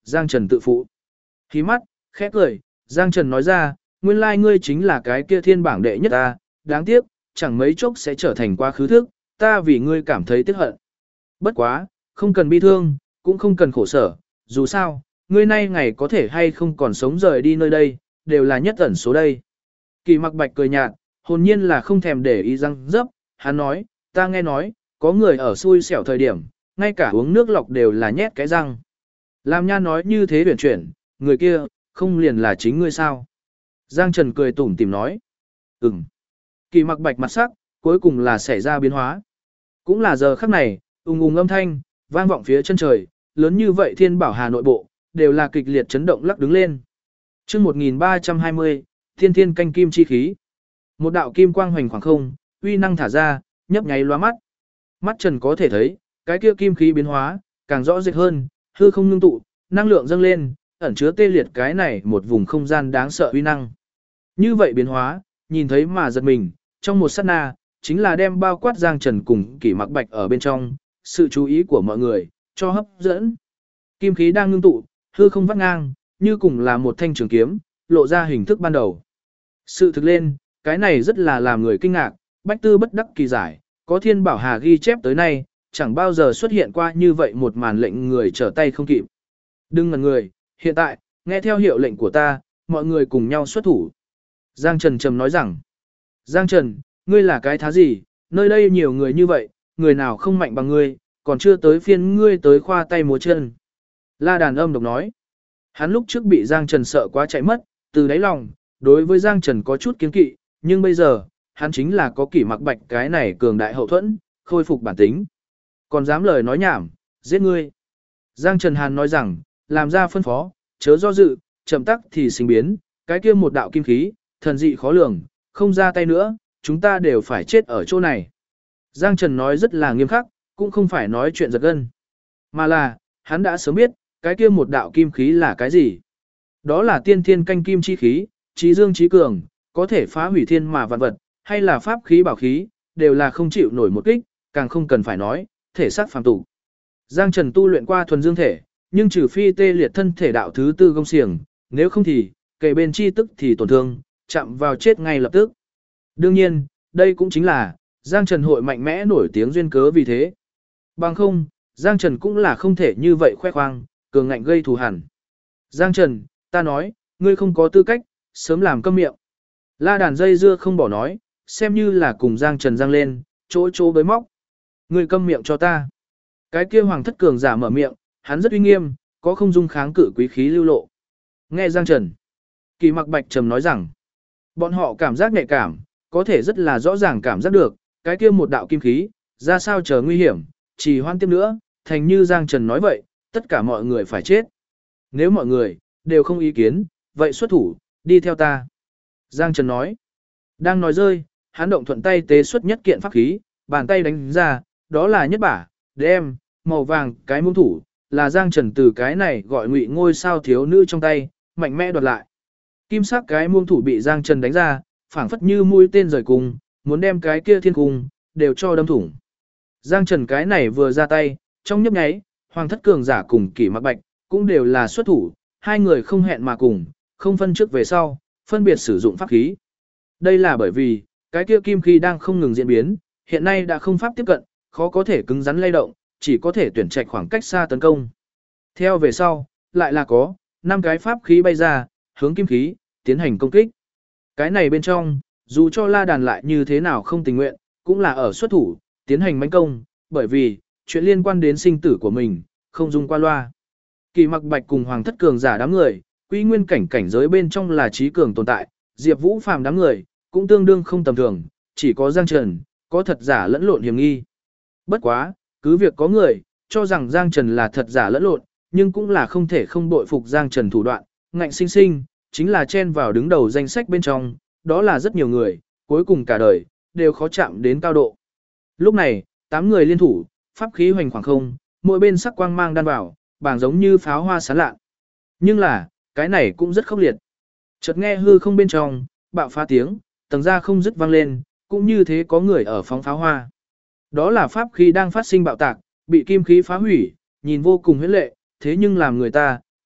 Giang Trần tự phụ. Hí mắt, khẽ cười, Giang Trần nói ra, nguyên lai ngươi chính là cái kia thiên bảng đệ nhất ta, đáng tiếc, chẳng mấy chốc sẽ trở thành quá khứ thức, ta vì ngươi cảm thấy tiếc hận. Bất quá, không cần bi thương, cũng không cần khổ sở, dù sao, ngươi nay ngày có thể hay không còn sống rời đi nơi đây, đều là nhất ẩn số đây. Kỳ Mặc Bạch cười nhạt, hồn nhiên là không thèm để ý răng dấp, hắn nói, ta nghe nói, có người ở xui xẻo thời điểm, ngay cả uống nước lọc đều là nhét cái răng. Lam Nha nói như thế huyền chuyển, người kia, không liền là chính ngươi sao? Giang Trần cười tủm tỉm nói, Kỳ Mặc Bạch mặt sắc, cuối cùng là xảy ra biến hóa. Cũng là giờ khắc này, ùng ùng âm thanh, vang vọng phía chân trời, lớn như vậy Thiên Bảo Hà nội bộ, đều là kịch liệt chấn động lắc đứng lên. Chương 1320, Thiên Thiên canh kim chi khí. Một đạo kim quang hoành khoảng không, uy năng thả ra, nhấp nháy lóa mắt. Mắt Trần có thể thấy, cái kia kim khí biến hóa, càng rõ rệt hơn, hư không ngưng tụ, năng lượng dâng lên, ẩn chứa tê liệt cái này một vùng không gian đáng sợ uy năng. Như vậy biến hóa, nhìn thấy mà giật mình, trong một sát na, chính là đem bao quát Giang Trần cùng Kỷ Mặc Bạch ở bên trong, sự chú ý của mọi người, cho hấp dẫn. Kim khí đang ngưng tụ, hư không vắt ngang, như cùng là một thanh trường kiếm, lộ ra hình thức ban đầu. Sự thực lên, cái này rất là làm người kinh ngạc, bách tư bất đắc kỳ giải, có Thiên Bảo Hà ghi chép tới nay, chẳng bao giờ xuất hiện qua như vậy một màn lệnh người trở tay không kịp. Đừng ngần người, hiện tại, nghe theo hiệu lệnh của ta, mọi người cùng nhau xuất thủ. Giang Trần trầm nói rằng, Giang Trần, ngươi là cái thá gì, nơi đây nhiều người như vậy, người nào không mạnh bằng ngươi, còn chưa tới phiên ngươi tới khoa tay múa chân. La Đàn âm độc nói, hắn lúc trước bị Giang Trần sợ quá chạy mất, từ đáy lòng, đối với Giang Trần có chút kiêng kỵ, nhưng bây giờ, hắn chính là có Kỷ Mặc Bạch cái này cường đại hậu thuẫn, khôi phục bản tính. Còn dám lời nói nhảm, giết ngươi. Giang Trần Hàn nói rằng, làm ra phân phó, chớ do dự, chậm tắc thì sinh biến, cái kia một đạo kim khí, thần dị khó lường, không ra tay nữa, chúng ta đều phải chết ở chỗ này. Giang Trần nói rất là nghiêm khắc, cũng không phải nói chuyện giật gân, mà là, hắn đã sớm biết, cái kia một đạo kim khí là cái gì. Đó là tiên thiên canh kim chi khí, trí dương trí cường, có thể phá hủy thiên mà vạn vật, hay là pháp khí bảo khí, đều là không chịu nổi một kích, càng không cần phải nói, thể xác phàm tục. Giang Trần tu luyện qua thuần dương thể, nhưng trừ phi tê liệt thân thể đạo thứ tư gông xiềng, nếu không thì, kể bên chi tức thì tổn thương, chạm vào chết ngay lập tức. Đương nhiên, đây cũng chính là, Giang Trần hội mạnh mẽ nổi tiếng duyên cớ vì thế. Bằng không, Giang Trần cũng là không thể như vậy khoe khoang, cường ngạnh gây thù hằn. Giang Trần, ta nói, ngươi không có tư cách, sớm làm câm miệng. La Đàn dây dưa không bỏ nói, xem như là cùng Giang Trần giang lên, chỗ chỗ bới móc. Ngươi câm miệng cho ta. Cái kia hoàng thất cường giả mở miệng, hắn rất uy nghiêm, có không dung kháng cự quý khí lưu lộ. Nghe Giang Trần, Kỷ Mặc Bạch trầm nói rằng, bọn họ cảm giác nhạy cảm, có thể rất là rõ ràng cảm giác được, cái kia một đạo kim khí, ra sao chờ nguy hiểm, chỉ hoan tiếp nữa, thành như Giang Trần nói vậy, tất cả mọi người phải chết. Nếu mọi người đều không ý kiến, vậy xuất thủ, đi theo ta. Giang Trần nói, đang nói rơi, hắn động thuận tay tế xuất nhất kiện pháp khí, bàn tay đánh ra, đó là nhất bả, đem, màu vàng, cái muông thủ, là Giang Trần từ cái này gọi ngụy ngôi sao thiếu nữ trong tay, mạnh mẽ đoạt lại. Kim sắc cái muông thủ bị Giang Trần đánh ra, phảng phất như mũi tên rời cung, muốn đem cái kia thiên cung, đều cho đâm thủng. Giang Trần cái này vừa ra tay, trong nhấp nháy, Hoàng thất cường giả cùng Kỷ Mặc Bạch, cũng đều là xuất thủ, hai người không hẹn mà cùng, không phân trước về sau, phân biệt sử dụng pháp khí. Đây là bởi vì, cái kia kim khí đang không ngừng diễn biến, hiện nay đã không pháp tiếp cận, khó có thể cứng rắn lay động, chỉ có thể tuyển trạch khoảng cách xa tấn công. Theo về sau, lại là có 5 cái pháp khí bay ra, hướng kim khí, tiến hành công kích. Cái này bên trong, dù cho La Đàn lại như thế nào không tình nguyện, cũng là ở xuất thủ, tiến hành mãnh công, bởi vì, chuyện liên quan đến sinh tử của mình, không dung qua loa. Kỷ Mặc Bạch cùng Hoàng thất cường giả đám người, quy nguyên cảnh cảnh giới bên trong là trí cường tồn tại, Diệp Vũ phàm đám người, cũng tương đương không tầm thường, chỉ có Giang Trần, có thật giả lẫn lộn hiểm nghi. Bất quá, cứ việc có người, cho rằng Giang Trần là thật giả lẫn lộn, nhưng cũng là không thể không bội phục Giang Trần thủ đoạn, ngạnh sinh sinh, chính là chen vào đứng đầu danh sách bên trong, đó là rất nhiều người, cuối cùng cả đời, đều khó chạm đến cao độ. Lúc này, 8 người liên thủ, pháp khí hoành khoảng không, mỗi bên sắc quang mang đan vào, bảng giống như pháo hoa sáng lạ. Nhưng là, cái này cũng rất khốc liệt. Chợt nghe hư không bên trong, bạo phá tiếng, tầng ra không dứt vang lên, cũng như thế có người ở phóng pháo hoa. Đó là pháp khí đang phát sinh bạo tạc, bị kim khí phá hủy, nhìn vô cùng huyễn lệ, thế nhưng làm người ta,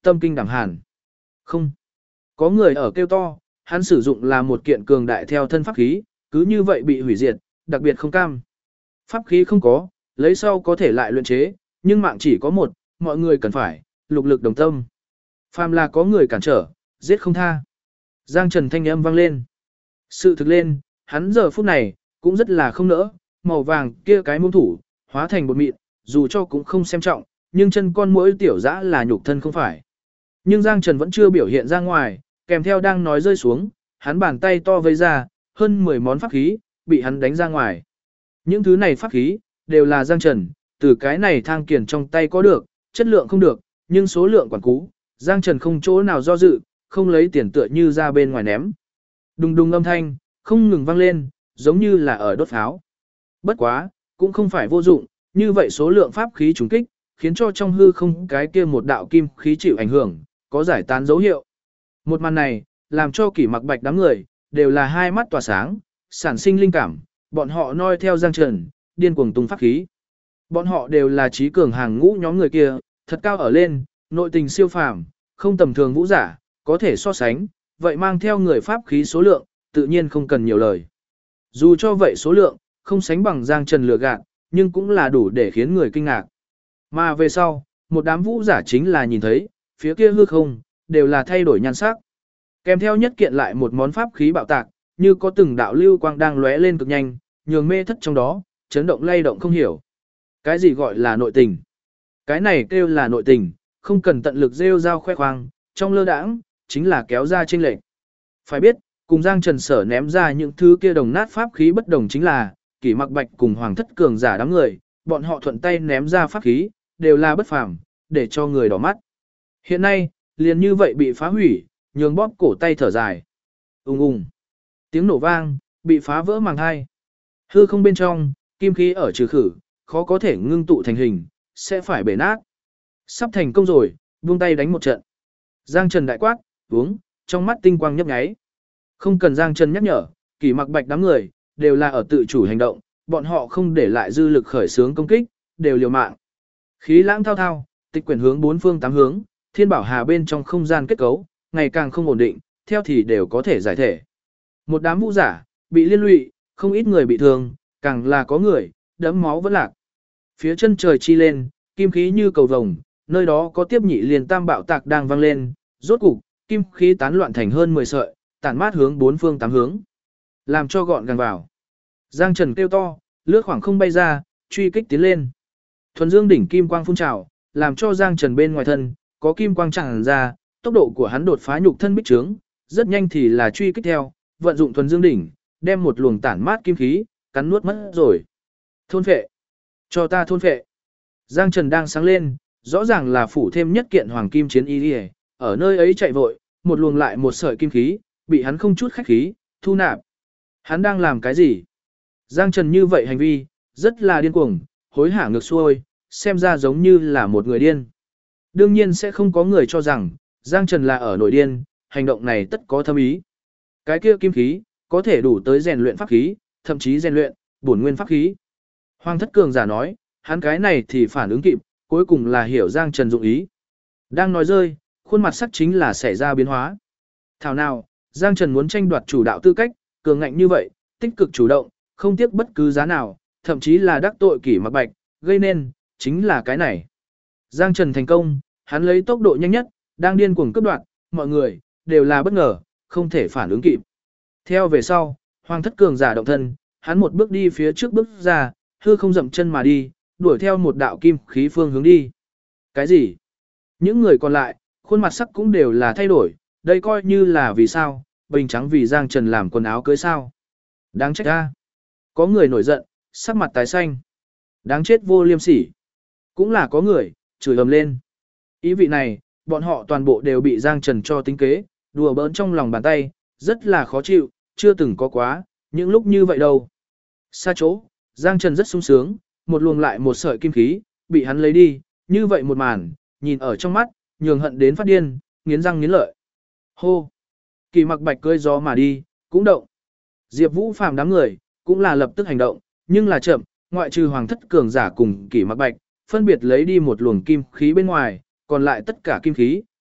tâm kinh đảm hàn. Không. Có người ở kêu to, hắn sử dụng là một kiện cường đại theo thân pháp khí, cứ như vậy bị hủy diệt, đặc biệt không cam. Pháp khí không có, lấy sau có thể lại luyện chế, nhưng mạng chỉ có một, mọi người cần phải, lục lực đồng tâm. Phàm là có người cản trở, giết không tha. Giang Trần thanh âm vang lên. Sự thực lên, hắn giờ phút này, cũng rất là không nỡ, màu vàng kia cái mông thủ, hóa thành bột mịn, dù cho cũng không xem trọng, nhưng chân con mỗi tiểu dã là nhục thân không phải. Nhưng Giang Trần vẫn chưa biểu hiện ra ngoài, kèm theo đang nói rơi xuống, hắn bàn tay to vây ra, hơn 10 món pháp khí, bị hắn đánh ra ngoài. Những thứ này pháp khí, đều là Giang Trần, từ cái này thang kiền trong tay có được, chất lượng không được, nhưng số lượng quản cú, Giang Trần không chỗ nào do dự, không lấy tiền tựa như ra bên ngoài ném. Đùng đùng âm thanh, không ngừng vang lên, giống như là ở đốt pháo. Bất quá, cũng không phải vô dụng, như vậy số lượng pháp khí trùng kích, khiến cho trong hư không cái kia một đạo kim khí chịu ảnh hưởng, có giải tán dấu hiệu. Một màn này, làm cho Kỷ Mặc Bạch đám người, đều là hai mắt tỏa sáng, sản sinh linh cảm, bọn họ noi theo Giang Trần, điên cuồng tung pháp khí. Bọn họ đều là trí cường hàng ngũ nhóm người kia, thật cao ở lên, nội tình siêu phàm, không tầm thường vũ giả, có thể so sánh, vậy mang theo người pháp khí số lượng, tự nhiên không cần nhiều lời. Dù cho vậy số lượng, không sánh bằng Giang Trần lừa gạt, nhưng cũng là đủ để khiến người kinh ngạc. Mà về sau, một đám vũ giả chính là nhìn thấy, phía kia hư không, đều là thay đổi nhan sắc. Kèm theo nhất kiện lại một món pháp khí bạo tạc, như có từng đạo lưu quang đang lóe lên cực nhanh, nhường mê thất trong đó, chấn động lay động không hiểu. Cái gì gọi là nội tình? Cái này kêu là nội tình, không cần tận lực rêu rao khoe khoang, trong lơ đãng, chính là kéo ra chênh lệch. Phải biết, cùng Giang Trần Sở ném ra những thứ kia đồng nát pháp khí bất đồng chính là, Kỷ Mặc Bạch cùng Hoàng Thất cường giả đám người, bọn họ thuận tay ném ra pháp khí, đều là bất phàm, để cho người đỏ mắt. Hiện nay, liền như vậy bị phá hủy, nhường bóp cổ tay thở dài. Ùng ùng. Tiếng nổ vang, bị phá vỡ màng hai. Hư không bên trong, kim khí ở trừ khử, khó có thể ngưng tụ thành hình, sẽ phải bể nát. Sắp thành công rồi, buông tay đánh một trận. Giang Trần đại quát, uống, trong mắt tinh quang nhấp nháy. Không cần Giang Trần nhắc nhở, Kỷ Mặc Bạch đám người, đều là ở tự chủ hành động, bọn họ không để lại dư lực khởi xướng công kích, đều liều mạng. Khí lãng thao thao, tịch quyển hướng bốn phương tám hướng, thiên bảo hà bên trong không gian kết cấu, ngày càng không ổn định, theo thì đều có thể giải thể. Một đám vũ giả, bị liên lụy, không ít người bị thương, càng là có người, đẫm máu vẫn lạc. Phía chân trời chi lên, kim khí như cầu vồng, nơi đó có tiếp nhị liền tam bạo tạc đang vang lên, rốt cục, kim khí tán loạn thành hơn 10 sợi, tản mát hướng bốn phương tám hướng. Làm cho gọn gàng vào. Giang Trần kêu to, lướt khoảng không bay ra, truy kích tiến lên. Thuần dương đỉnh kim quang phun trào, làm cho Giang Trần bên ngoài thân, có kim quang tràn ra, tốc độ của hắn đột phá nhục thân bích trướng, rất nhanh thì là truy kích theo, vận dụng thuần dương đỉnh, đem một luồng tản mát kim khí, cắn nuốt mất rồi. Thôn phệ. Cho ta thôn phệ. Giang Trần đang sáng lên, rõ ràng là phủ thêm nhất kiện hoàng kim chiến y, ở nơi ấy chạy vội, một luồng lại một sợi kim khí, bị hắn không chút khách khí, thu nạp. Hắn đang làm cái gì? Giang Trần như vậy hành vi, rất là điên cuồng, hối hả ngược xuôi, xem ra giống như là một người điên. Đương nhiên sẽ không có người cho rằng, Giang Trần là ở nội điên, hành động này tất có thâm ý. Cái kia kim khí, có thể đủ tới rèn luyện pháp khí, thậm chí rèn luyện, bổn nguyên pháp khí. Hoàng Thất cường giả nói, hắn cái này thì phản ứng kịp, cuối cùng là hiểu Giang Trần dụng ý. Đang nói rơi, khuôn mặt sắc chính là xảy ra biến hóa. Thảo nào, Giang Trần muốn tranh đoạt chủ đạo tư cách, cường ngạnh như vậy, tích cực chủ động, không tiếc bất cứ giá nào, thậm chí là đắc tội Kỷ Mặc Bạch, gây nên, chính là cái này. Giang Trần thành công, hắn lấy tốc độ nhanh nhất, đang điên cuồng cướp đoạt, mọi người, đều là bất ngờ, không thể phản ứng kịp. Theo về sau, Hoàng Thất cường giả động thân, hắn một bước đi phía trước bước ra, hư không dậm chân mà đi, đuổi theo một đạo kim khí phương hướng đi. Cái gì? Những người còn lại, khuôn mặt sắc cũng đều là thay đổi, đây coi như là vì sao, bình trắng vì Giang Trần làm quần áo cưới sao. Đáng trách ra. Có người nổi giận, sắc mặt tái xanh. Đáng chết vô liêm sỉ. Cũng là có người, chửi ầm lên. Ý vị này, bọn họ toàn bộ đều bị Giang Trần cho tính kế, đùa bỡn trong lòng bàn tay, rất là khó chịu, chưa từng có quá, những lúc như vậy đâu. Xa chỗ, Giang Trần rất sung sướng, một luồng lại một sợi kim khí, bị hắn lấy đi, như vậy một màn, nhìn ở trong mắt, nhường hận đến phát điên, nghiến răng nghiến lợi. Hô! Kỷ Mặc Bạch cơi gió mà đi, cũng động. Diệp Vũ Phàm đám người, cũng là lập tức hành động, nhưng là chậm, ngoại trừ Hoàng Thất cường giả cùng Kỷ Mặc Bạch, phân biệt lấy đi một luồng kim khí bên ngoài, còn lại tất cả kim khí,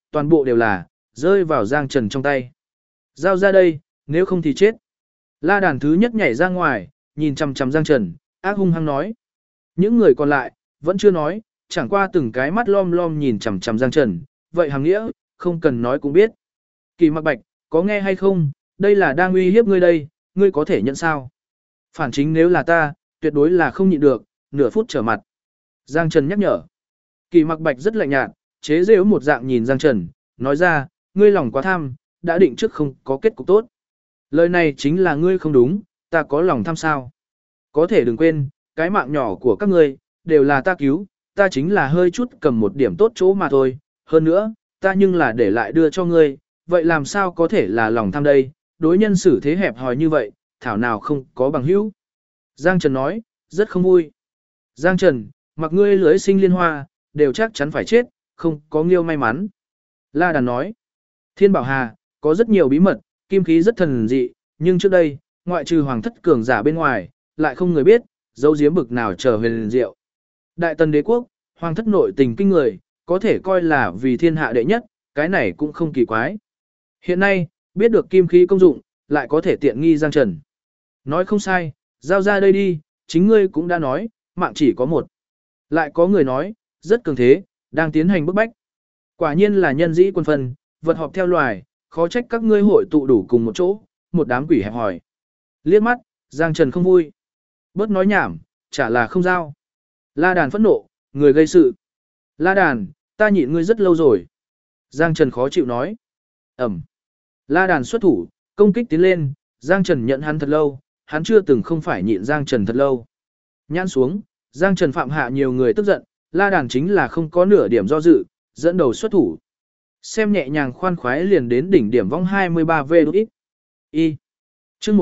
toàn bộ đều là, rơi vào Giang Trần trong tay. Giao ra đây, nếu không thì chết. La Đàn thứ nhất nhảy ra ngoài, nhìn chằm chằm Giang Trần, ác hung hăng nói. Những người còn lại, vẫn chưa nói, chẳng qua từng cái mắt lom lom nhìn chằm chằm Giang Trần, vậy hàng nghĩa, không cần nói cũng biết. Kỳ Mặc Bạch, có nghe hay không, đây là đang uy hiếp ngươi đây, ngươi có thể nhận sao? Phản chính nếu là ta, tuyệt đối là không nhịn được, nửa phút trở mặt. Giang Trần nhắc nhở. Kỳ Mặc Bạch rất lạnh nhạt, chế giễu một dạng nhìn Giang Trần, nói ra, ngươi lòng quá tham, đã định trước không có kết cục tốt. Lời này chính là ngươi không đúng, ta có lòng tham sao? Có thể đừng quên, cái mạng nhỏ của các ngươi, đều là ta cứu, ta chính là hơi chút cầm một điểm tốt chỗ mà thôi. Hơn nữa, ta nhưng là để lại đưa cho ngươi, vậy làm sao có thể là lòng tham đây, đối nhân xử thế hẹp hòi như vậy, thảo nào không có bằng hữu. Giang Trần nói, rất không vui. Giang Trần, mặc ngươi lưới sinh liên hoa, đều chắc chắn phải chết, không có nghiêu may mắn. La Đàn nói, Thiên Bảo Hà, có rất nhiều bí mật, kim khí rất thần dị, nhưng trước đây, ngoại trừ hoàng thất cường giả bên ngoài, lại không người biết, dấu giếm bực nào trở huyền diệu. Đại Tần Đế quốc, hoàng thất nội tình kinh người, có thể coi là vì thiên hạ đệ nhất, cái này cũng không kỳ quái. Hiện nay, biết được kim khí công dụng, lại có thể tiện nghi Giang Trần. Nói không sai, giao ra đây đi, chính ngươi cũng đã nói, mạng chỉ có một. Lại có người nói, rất cường thế, đang tiến hành bức bách. Quả nhiên là nhân dĩ quân phân, vật họp theo loài, khó trách các ngươi hội tụ đủ cùng một chỗ, một đám quỷ hẹp hòi. Liếc mắt, Giang Trần không vui. Bớt nói nhảm, chả là không giao. La Đàn phẫn nộ, người gây sự. La Đàn, ta nhịn ngươi rất lâu rồi. Giang Trần khó chịu nói. Ẩm. La Đàn xuất thủ, công kích tiến lên, Giang Trần nhận hắn thật lâu, hắn chưa từng không phải nhịn Giang Trần thật lâu. Nhãn xuống, Giang Trần phạm hạ nhiều người tức giận, La Đàn chính là không có nửa điểm do dự, dẫn đầu xuất thủ. Xem nhẹ nhàng khoan khoái liền đến đỉnh điểm vong 23V đút ít. Y. Chương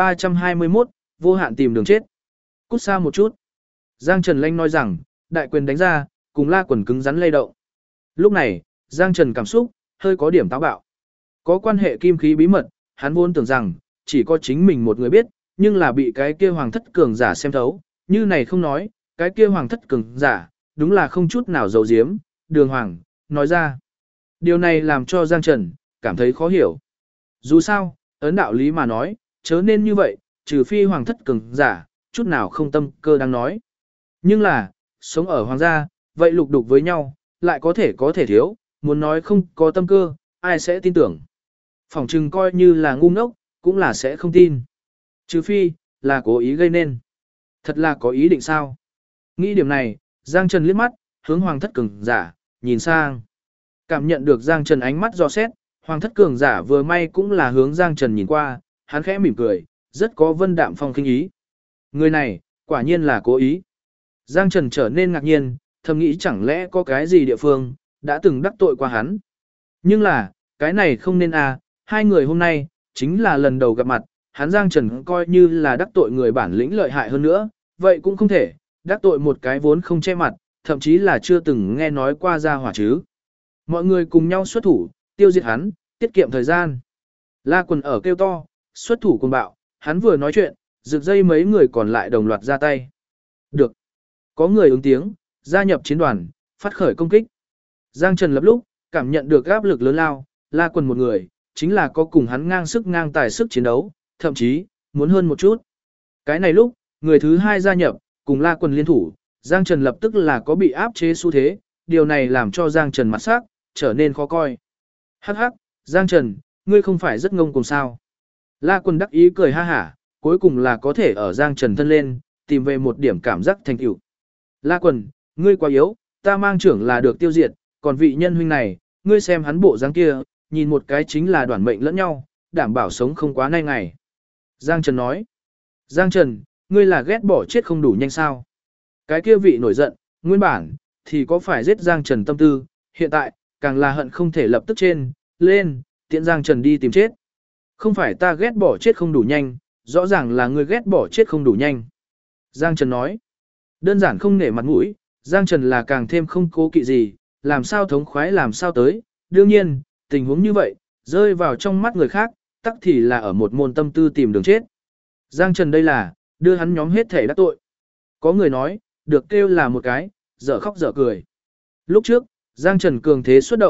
1321, vô hạn tìm đường chết. Cút xa một chút. Giang Trần Lanh nói rằng, đại quyền đánh ra, cùng La Quần cứng rắn lay động. Lúc này, Giang Trần cảm xúc, hơi có điểm táo bạo. Có quan hệ kim khí bí mật, hắn vốn tưởng rằng, chỉ có chính mình một người biết, nhưng là bị cái kia hoàng thất cường giả xem thấu. Như này không nói, cái kia hoàng thất cường giả, đúng là không chút nào giấu giếm, đường hoàng, nói ra. Điều này làm cho Giang Trần, cảm thấy khó hiểu. Dù sao, ấn đạo lý mà nói, chớ nên như vậy, trừ phi hoàng thất cường giả, chút nào không tâm cơ đang nói. Nhưng là, sống ở hoàng gia, vậy lục đục với nhau, lại có thể thiếu, muốn nói không có tâm cơ, ai sẽ tin tưởng. Phỏng chừng coi như là ngu ngốc, cũng là sẽ không tin. Trừ phi, là cố ý gây nên. Thật là có ý định sao? Nghĩ điểm này, Giang Trần liếc mắt, hướng hoàng thất cường giả, nhìn sang. Cảm nhận được Giang Trần ánh mắt dò xét, hoàng thất cường giả vừa may cũng là hướng Giang Trần nhìn qua, hắn khẽ mỉm cười, rất có vân đạm phong khinh ý. Người này, quả nhiên là cố ý. Giang Trần trở nên ngạc nhiên, thầm nghĩ chẳng lẽ có cái gì địa phương, đã từng đắc tội qua hắn. Nhưng là, cái này không nên à, hai người hôm nay, chính là lần đầu gặp mặt, hắn Giang Trần coi như là đắc tội người bản lĩnh lợi hại hơn nữa, vậy cũng không thể, đắc tội một cái vốn không che mặt, thậm chí là chưa từng nghe nói qua ra hỏa chứ. Mọi người cùng nhau xuất thủ, tiêu diệt hắn, tiết kiệm thời gian. La Quần ở kêu to, xuất thủ cùng bạo, hắn vừa nói chuyện, rực dây mấy người còn lại đồng loạt ra tay. Được. Có người ứng tiếng, gia nhập chiến đoàn, phát khởi công kích. Giang Trần lập lúc, cảm nhận được áp lực lớn lao, La Quần một người, chính là có cùng hắn ngang sức ngang tài sức chiến đấu, thậm chí, muốn hơn một chút. Cái này lúc, người thứ hai gia nhập, cùng La Quần liên thủ, Giang Trần lập tức là có bị áp chế xu thế, điều này làm cho Giang Trần mặt sắc, trở nên khó coi. Hắc hắc, Giang Trần, ngươi không phải rất ngông cuồng sao. La Quần đắc ý cười ha hả, cuối cùng là có thể ở Giang Trần thân lên, tìm về một điểm cảm giác thành tựu. La Quần, ngươi quá yếu, ta mang trưởng là được tiêu diệt, còn vị nhân huynh này, ngươi xem hắn bộ dáng kia, nhìn một cái chính là đoàn mệnh lẫn nhau, đảm bảo sống không quá nay ngày. Giang Trần nói, Giang Trần, ngươi là ghét bỏ chết không đủ nhanh sao. Cái kia vị nổi giận, nguyên bản, thì có phải giết Giang Trần tâm tư, hiện tại, càng là hận không thể lập tức lên, tiện Giang Trần đi tìm chết. Không phải ta ghét bỏ chết không đủ nhanh, rõ ràng là ngươi ghét bỏ chết không đủ nhanh. Giang Trần nói, đơn giản không nể mặt mũi, Giang Trần là càng thêm không cố kỵ gì, làm sao thống khoái làm sao tới, đương nhiên, tình huống như vậy, rơi vào trong mắt người khác, tắc thì là ở một môn tâm tư tìm đường chết. Giang Trần đây là, đưa hắn nhóm hết thể đắc tội. Có người nói, được kêu là một cái, dở khóc dở cười. Lúc trước, Giang Trần cường thế xuất động,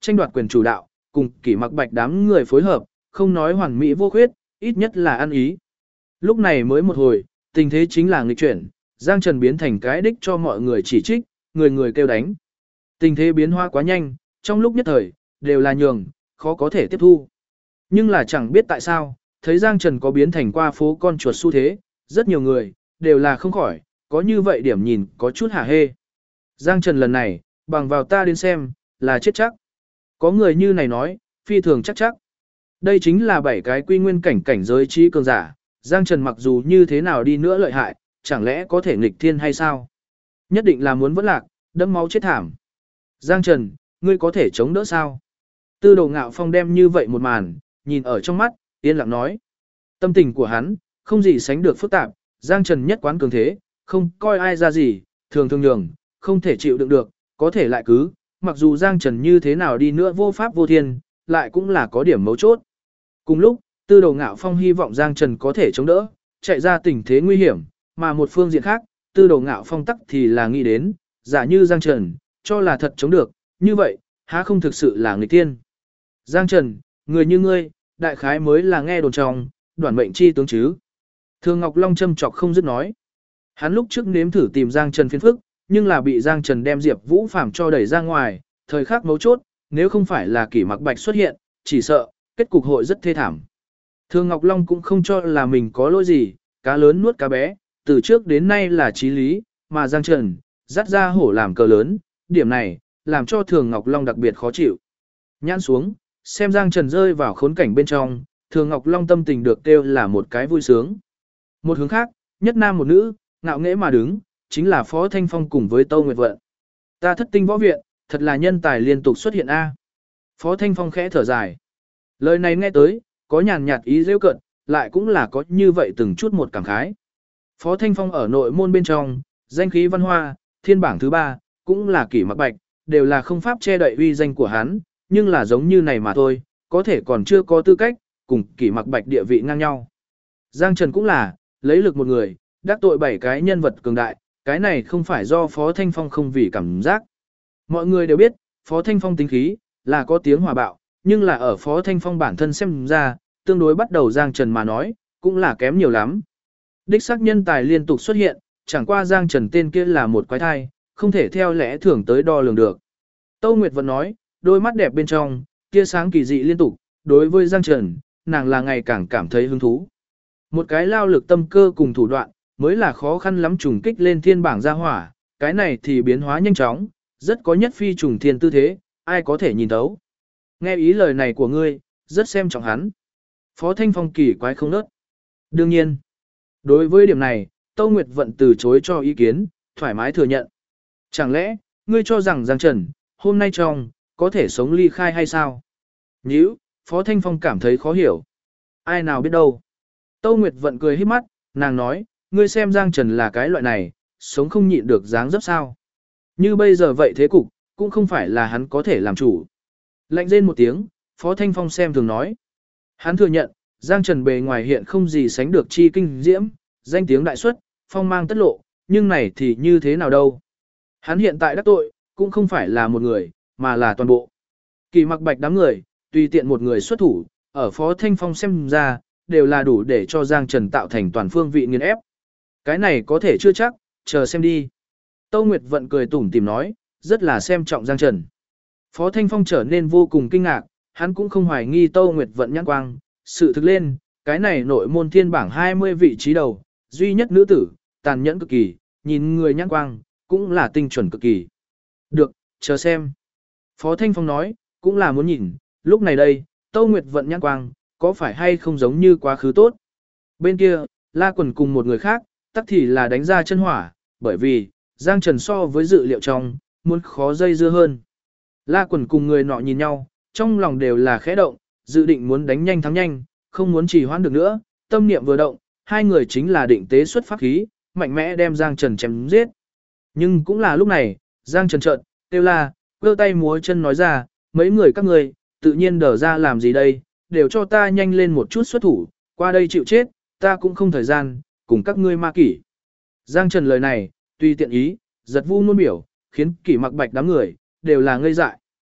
tranh đoạt quyền chủ đạo, cùng Kỷ Mặc Bạch đám người phối hợp, không nói hoàn mỹ vô khuyết, ít nhất là ăn ý. Lúc này mới một hồi, tình thế chính là nghịch chuyển, Giang Trần biến thành cái đích cho mọi người chỉ trích, người người kêu đánh. Tình thế biến hóa quá nhanh, trong lúc nhất thời, đều là nhường, khó có thể tiếp thu. Nhưng là chẳng biết tại sao, thấy Giang Trần có biến thành qua phố con chuột xu thế, rất nhiều người, đều là không khỏi, có như vậy điểm nhìn có chút hả hê. Giang Trần lần này, bằng vào ta đến xem, là chết chắc. Có người như này nói, phi thường chắc chắc. Đây chính là 7 cái quy nguyên cảnh giới trí cường giả, Giang Trần mặc dù như thế nào đi nữa lợi hại, chẳng lẽ có thể nghịch thiên hay sao? Nhất định là muốn vẫn lạc, đẫm máu chết thảm. Giang Trần, ngươi có thể chống đỡ sao? Tư Đồ Ngạo Phong đem như vậy một màn, nhìn ở trong mắt, yên lặng nói. Tâm tình của hắn, không gì sánh được phức tạp, Giang Trần nhất quán cường thế, không coi ai ra gì, thường thường nhường, không thể chịu đựng được, có thể lại cứ, mặc dù Giang Trần như thế nào đi nữa vô pháp vô thiên, lại cũng là có điểm mấu chốt. Cùng lúc, Tư Đồ Ngạo Phong hy vọng Giang Trần có thể chống đỡ, chạy ra tình thế nguy hiểm, mà một phương diện khác, Tư Đồ Ngạo Phong tắc thì là nghĩ đến, giả như Giang Trần, cho là thật chống được, như vậy, há không thực sự là nghịch thiên. Giang Trần, người như ngươi, đại khái mới là nghe đồn trong, đoản mệnh chi tướng chứ. Thường Ngọc Long châm chọc không dứt nói. Hắn lúc trước nếm thử tìm Giang Trần phiền phức, nhưng là bị Giang Trần đem Diệp Vũ Phàm cho đẩy ra ngoài, thời khắc mấu chốt, nếu không phải là Kỷ Mặc Bạch xuất hiện, chỉ sợ, kết cục hội rất thê thảm. Thường Ngọc Long cũng không cho là mình có lỗi gì, cá lớn nuốt cá bé, từ trước đến nay là chí lý, mà Giang Trần, dắt ra hổ làm cờ lớn, điểm này, làm cho Thường Ngọc Long đặc biệt khó chịu. Nhãn xuống, xem Giang Trần rơi vào khốn cảnh bên trong, Thường Ngọc Long tâm tình được kêu là một cái vui sướng. Một hướng khác, nhất nam một nữ, ngạo nghễ mà đứng, chính là Phó Thanh Phong cùng với Tâu Nguyệt Vận. Ta thất tinh võ viện, thật là nhân tài liên tục xuất hiện a. Phó Thanh Phong khẽ thở dài. Lời này nghe tới, có nhàn nhạt ý rêu cận, lại cũng là có như vậy từng chút một cảm khái. Phó Thanh Phong ở nội môn bên trong, danh khí văn hoa, thiên bảng thứ 3, cũng là Kỷ Mặc Bạch, đều là không pháp che đậy uy danh của hắn, nhưng là giống như này mà thôi, có thể còn chưa có tư cách, cùng Kỷ Mặc Bạch địa vị ngang nhau. Giang Trần cũng là, lấy lực một người, đắc tội 7 cái nhân vật cường đại, cái này không phải do Phó Thanh Phong không vì cảm giác. Mọi người đều biết, Phó Thanh Phong tính khí, là có tiếng hòa bạo, nhưng là ở Phó Thanh Phong bản thân xem ra, tương đối bắt đầu Giang Trần mà nói, cũng là kém nhiều lắm. Đích xác nhân tài liên tục xuất hiện, chẳng qua Giang Trần tên kia là một quái thai, không thể theo lẽ thường tới đo lường được. Tâu Nguyệt vẫn nói, đôi mắt đẹp bên trong, tia sáng kỳ dị liên tục, đối với Giang Trần, nàng là ngày càng cảm thấy hứng thú. Một cái lao lực tâm cơ cùng thủ đoạn, mới là khó khăn lắm trùng kích lên thiên bảng gia hỏa, cái này thì biến hóa nhanh chóng, rất có nhất phi trùng thiên tư thế, ai có thể nhìn thấu. Nghe ý lời này của ngươi, rất xem trọng hắn. Phó Thanh Phong kỳ quái không nớt. Đương nhiên, đối với điểm này, Tâu Nguyệt Vận từ chối cho ý kiến, thoải mái thừa nhận. Chẳng lẽ, ngươi cho rằng Giang Trần, hôm nay trong, có thể sống ly khai hay sao? Nhữ, Phó Thanh Phong cảm thấy khó hiểu. Ai nào biết đâu. Tâu Nguyệt Vận cười hít mắt, nàng nói, ngươi xem Giang Trần là cái loại này, sống không nhịn được dáng dấp sao. Như bây giờ vậy thế cục, cũng không phải là hắn có thể làm chủ. Lạnh rên một tiếng, Phó Thanh Phong xem thường nói. Hắn thừa nhận, Giang Trần bề ngoài hiện không gì sánh được chi kinh diễm, danh tiếng đại xuất, phong mang tất lộ, nhưng này thì như thế nào đâu. Hắn hiện tại đắc tội, cũng không phải là một người, mà là toàn bộ. Kỷ Mặc Bạch đám người, tùy tiện một người xuất thủ, ở Phó Thanh Phong xem ra, đều là đủ để cho Giang Trần tạo thành toàn phương vị nghiền ép. Cái này có thể chưa chắc, chờ xem đi. Tâu Nguyệt Vận cười tủm tìm nói, rất là xem trọng Giang Trần. Phó Thanh Phong trở nên vô cùng kinh ngạc, hắn cũng không hoài nghi Tâu Nguyệt Vận nhãn quang, sự thực lên, cái này nội môn thiên bảng 20 vị trí đầu, duy nhất nữ tử, tàn nhẫn cực kỳ, nhìn người nhãn quang, cũng là tinh chuẩn cực kỳ. Được, chờ xem. Phó Thanh Phong nói, cũng là muốn nhìn, lúc này đây, Tâu Nguyệt Vận nhãn quang, có phải hay không giống như quá khứ tốt. Bên kia, La Quần cùng một người khác, tắc thì là đánh ra chân hỏa, bởi vì, Giang Trần so với dự liệu trong, muốn khó dây dưa hơn. La Quần cùng người nọ nhìn nhau, trong lòng đều là khẽ động, dự định muốn đánh nhanh thắng nhanh, không muốn trì hoãn được nữa, tâm niệm vừa động, hai người chính là định tế xuất pháp khí, mạnh mẽ đem Giang Trần chém giết. Nhưng cũng là lúc này, Giang Trần trợn, kêu la, cơ tay múa chân nói ra, mấy người các người, tự nhiên đờ ra làm gì đây, đều cho ta nhanh lên một chút xuất thủ, qua đây chịu chết, ta cũng không thời gian, cùng các ngươi ma kỷ. Giang Trần lời này, tuy tiện ý, giật vu luôn biểu, khiến Kỷ Mặc Bạch đám người, đều là ngây dại.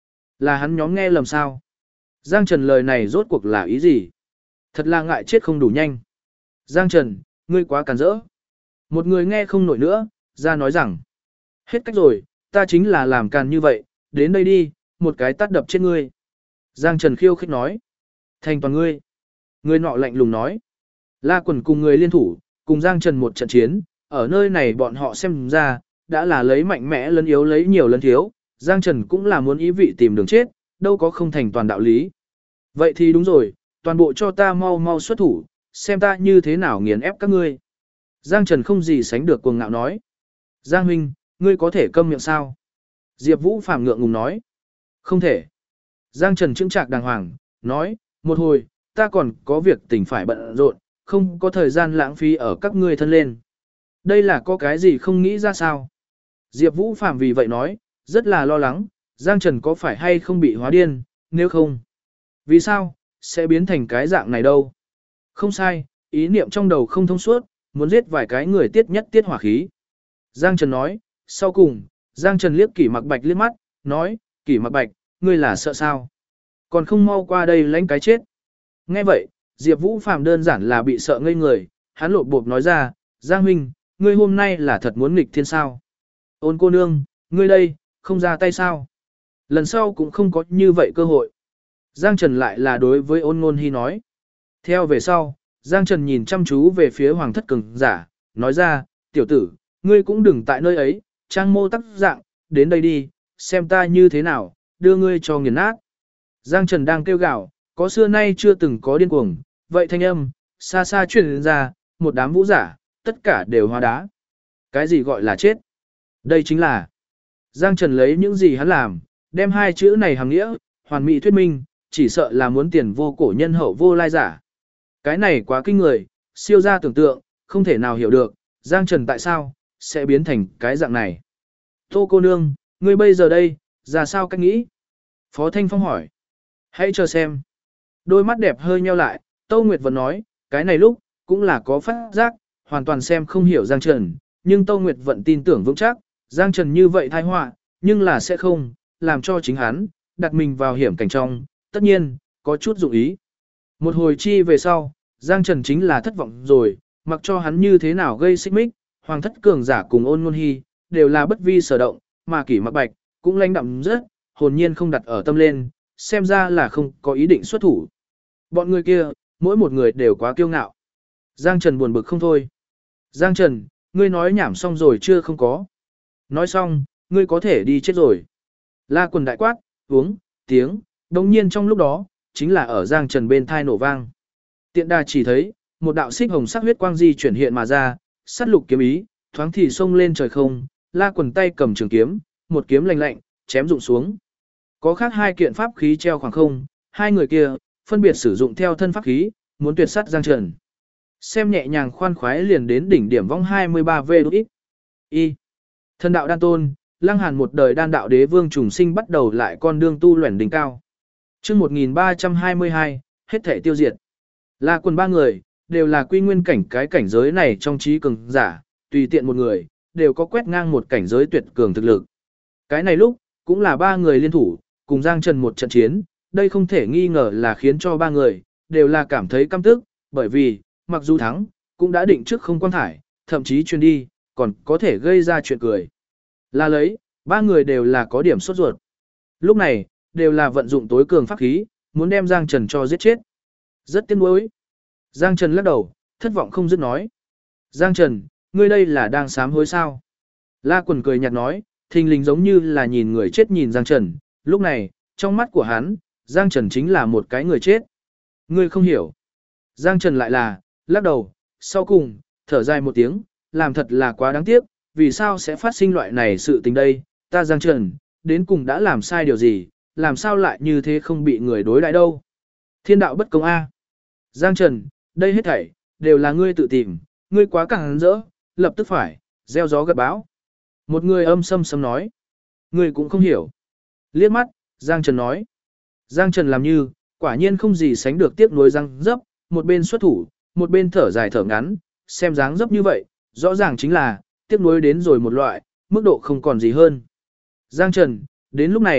Là hắn nhóm nghe lầm sao? Giang Trần lời này rốt cuộc là ý gì? Thật là ngại chết không đủ nhanh. Giang Trần, ngươi quá càn rỡ. Một người nghe không nổi nữa, ra nói rằng. Hết cách rồi, ta chính là làm càn như vậy, đến đây đi, một cái tát đập chết ngươi. Giang Trần khiêu khích nói. Thành toàn ngươi. Người nọ lạnh lùng nói. La Quần cùng người liên thủ, cùng Giang Trần một trận chiến, ở nơi này bọn họ xem ra, đã là lấy mạnh mẽ lấn yếu lấy nhiều lấn thiếu, Giang Trần cũng là muốn ý vị tìm đường chết, đâu có không thành toàn đạo lý. Vậy thì đúng rồi, toàn bộ cho ta mau mau xuất thủ, xem ta như thế nào nghiền ép các ngươi. Giang Trần không gì sánh được cuồng ngạo nói. Giang huynh, ngươi có thể câm miệng sao? Diệp Vũ Phàm ngượng ngùng nói. Không thể. Giang Trần chững chạc đàng hoàng, nói, một hồi, ta còn có việc tỉnh phải bận rộn, không có thời gian lãng phí ở các ngươi thân lên. Đây là có cái gì không nghĩ ra sao? Diệp Vũ Phàm vì vậy nói, rất là lo lắng, Giang Trần có phải hay không bị hóa điên, nếu không. Vì sao, sẽ biến thành cái dạng này đâu? Không sai, ý niệm trong đầu không thông suốt, muốn giết vài cái người tiết nhất tiết hỏa khí. Giang Trần nói, sau cùng, Giang Trần liếc Kỷ Mặc Bạch liếc mắt, nói, Kỷ Mặc Bạch, ngươi là sợ sao? Còn không mau qua đây lãnh cái chết. Nghe vậy, Diệp Vũ Phàm đơn giản là bị sợ ngây người, hắn lột bộp nói ra, Giang huynh, ngươi hôm nay là thật muốn nghịch thiên sao? Ôn cô nương, ngươi đây, không ra tay sao? Lần sau cũng không có như vậy cơ hội. Giang Trần lại là đối với Ôn Ngôn Hi nói. Theo về sau, Giang Trần nhìn chăm chú về phía Hoàng thất cường giả, nói ra, tiểu tử, ngươi cũng đừng tại nơi ấy, trang mô tắc dạng, đến đây đi, xem ta như thế nào, đưa ngươi cho nghiền nát. Giang Trần đang kêu gào, có xưa nay chưa từng có điên cuồng, vậy thanh âm, xa xa truyền ra, một đám vũ giả, tất cả đều hóa đá. Cái gì gọi là chết? Đây chính là Giang Trần lấy những gì hắn làm, đem hai chữ này hàng nghĩa, hoàn mỹ thuyết minh, chỉ sợ là muốn tiền vô cổ nhân hậu vô lai giả. Cái này quá kinh người, siêu ra tưởng tượng, không thể nào hiểu được, Giang Trần tại sao sẽ biến thành cái dạng này. Tô cô nương, ngươi bây giờ đây, ra sao cách nghĩ? Phó Thanh Phong hỏi. Hãy chờ xem. Đôi mắt đẹp hơi nheo lại, Tô Nguyệt vẫn nói, cái này lúc, cũng là có phát giác, hoàn toàn xem không hiểu Giang Trần, nhưng Tô Nguyệt vẫn tin tưởng vững chắc, Giang Trần như vậy thai họa, nhưng là sẽ không, làm cho chính hắn, đặt mình vào hiểm cảnh trong, tất nhiên, có chút dụng ý. Một hồi chi về sau, Giang Trần chính là thất vọng rồi, mặc cho hắn như thế nào gây xích mích, Hoàng thất cường giả cùng Ôn Ngôn Hi, đều là bất vi sở động, mà Kỷ Mặc Bạch, cũng lãnh đạm rất, hồn nhiên không đặt ở tâm lên, xem ra là không có ý định xuất thủ. Bọn người kia, mỗi một người đều quá kiêu ngạo. Giang Trần buồn bực không thôi. Giang Trần, ngươi nói nhảm xong rồi chưa không có? Nói xong, ngươi có thể đi chết rồi. La Quần đại quát, uống, tiếng, đồng nhiên trong lúc đó, chính là ở Giang Trần bên thai nổ vang. Tiện đà chỉ thấy, một đạo xích hồng sắc huyết quang di chuyển hiện mà ra, sát lục kiếm ý, thoáng thì xông lên trời không, La Quần tay cầm trường kiếm, một kiếm lạnh lạnh, chém rụng xuống. Có khác hai kiện pháp khí treo khoảng không, hai người kia, phân biệt sử dụng theo thân pháp khí, muốn tuyệt sát Giang Trần. Xem nhẹ nhàng khoan khoái liền đến đỉnh điểm vong 23V đút ít. Y. Thần đạo đan tôn, Lăng Hàn một đời đan đạo đế vương trùng sinh bắt đầu lại con đường tu luyện đỉnh cao. Chương 1322, hết thể tiêu diệt. La Quần ba người, đều là quy nguyên cảnh cái cảnh giới này trong trí cường giả, tùy tiện một người, đều có quét ngang một cảnh giới tuyệt cường thực lực. Cái này lúc, cũng là ba người liên thủ, cùng Giang Trần một trận chiến, đây không thể nghi ngờ là khiến cho ba người, đều là cảm thấy căm tức, bởi vì, mặc dù thắng, cũng đã định trước không quan thải, thậm chí chuyên đi, còn có thể gây ra chuyện cười. Là lấy, ba người đều là có điểm sốt ruột. Lúc này, đều là vận dụng tối cường pháp khí, muốn đem Giang Trần cho giết chết. Rất tiếc nuối. Giang Trần lắc đầu, thất vọng không dứt nói. Giang Trần, ngươi đây là đang sám hối sao? La Quần cười nhạt nói, thình lình giống như là nhìn người chết nhìn Giang Trần. Lúc này, trong mắt của hắn, Giang Trần chính là một cái người chết. Ngươi không hiểu. Giang Trần lại là, lắc đầu, sau cùng, thở dài một tiếng, làm thật là quá đáng tiếc, vì sao sẽ phát sinh loại này sự tình đây, ta Giang Trần, đến cùng đã làm sai điều gì, làm sao lại như thế không bị người đối đãi đâu. Thiên đạo bất công a. Giang Trần, đây hết thảy, đều là ngươi tự tìm, ngươi quá càng rỡ, lập tức phải, gieo gió gặt bão. Một người âm sâm sâm nói, ngươi cũng không hiểu. Liếc mắt, Giang Trần nói, Giang Trần làm như, quả nhiên không gì sánh được tiếc nuối răng dấp, một bên xuất thủ, một bên thở dài thở ngắn, xem dáng dấp như vậy, rõ ràng chính là, tiếc nuối đến rồi một loại, mức độ không còn gì hơn. Giang Trần, đến lúc này,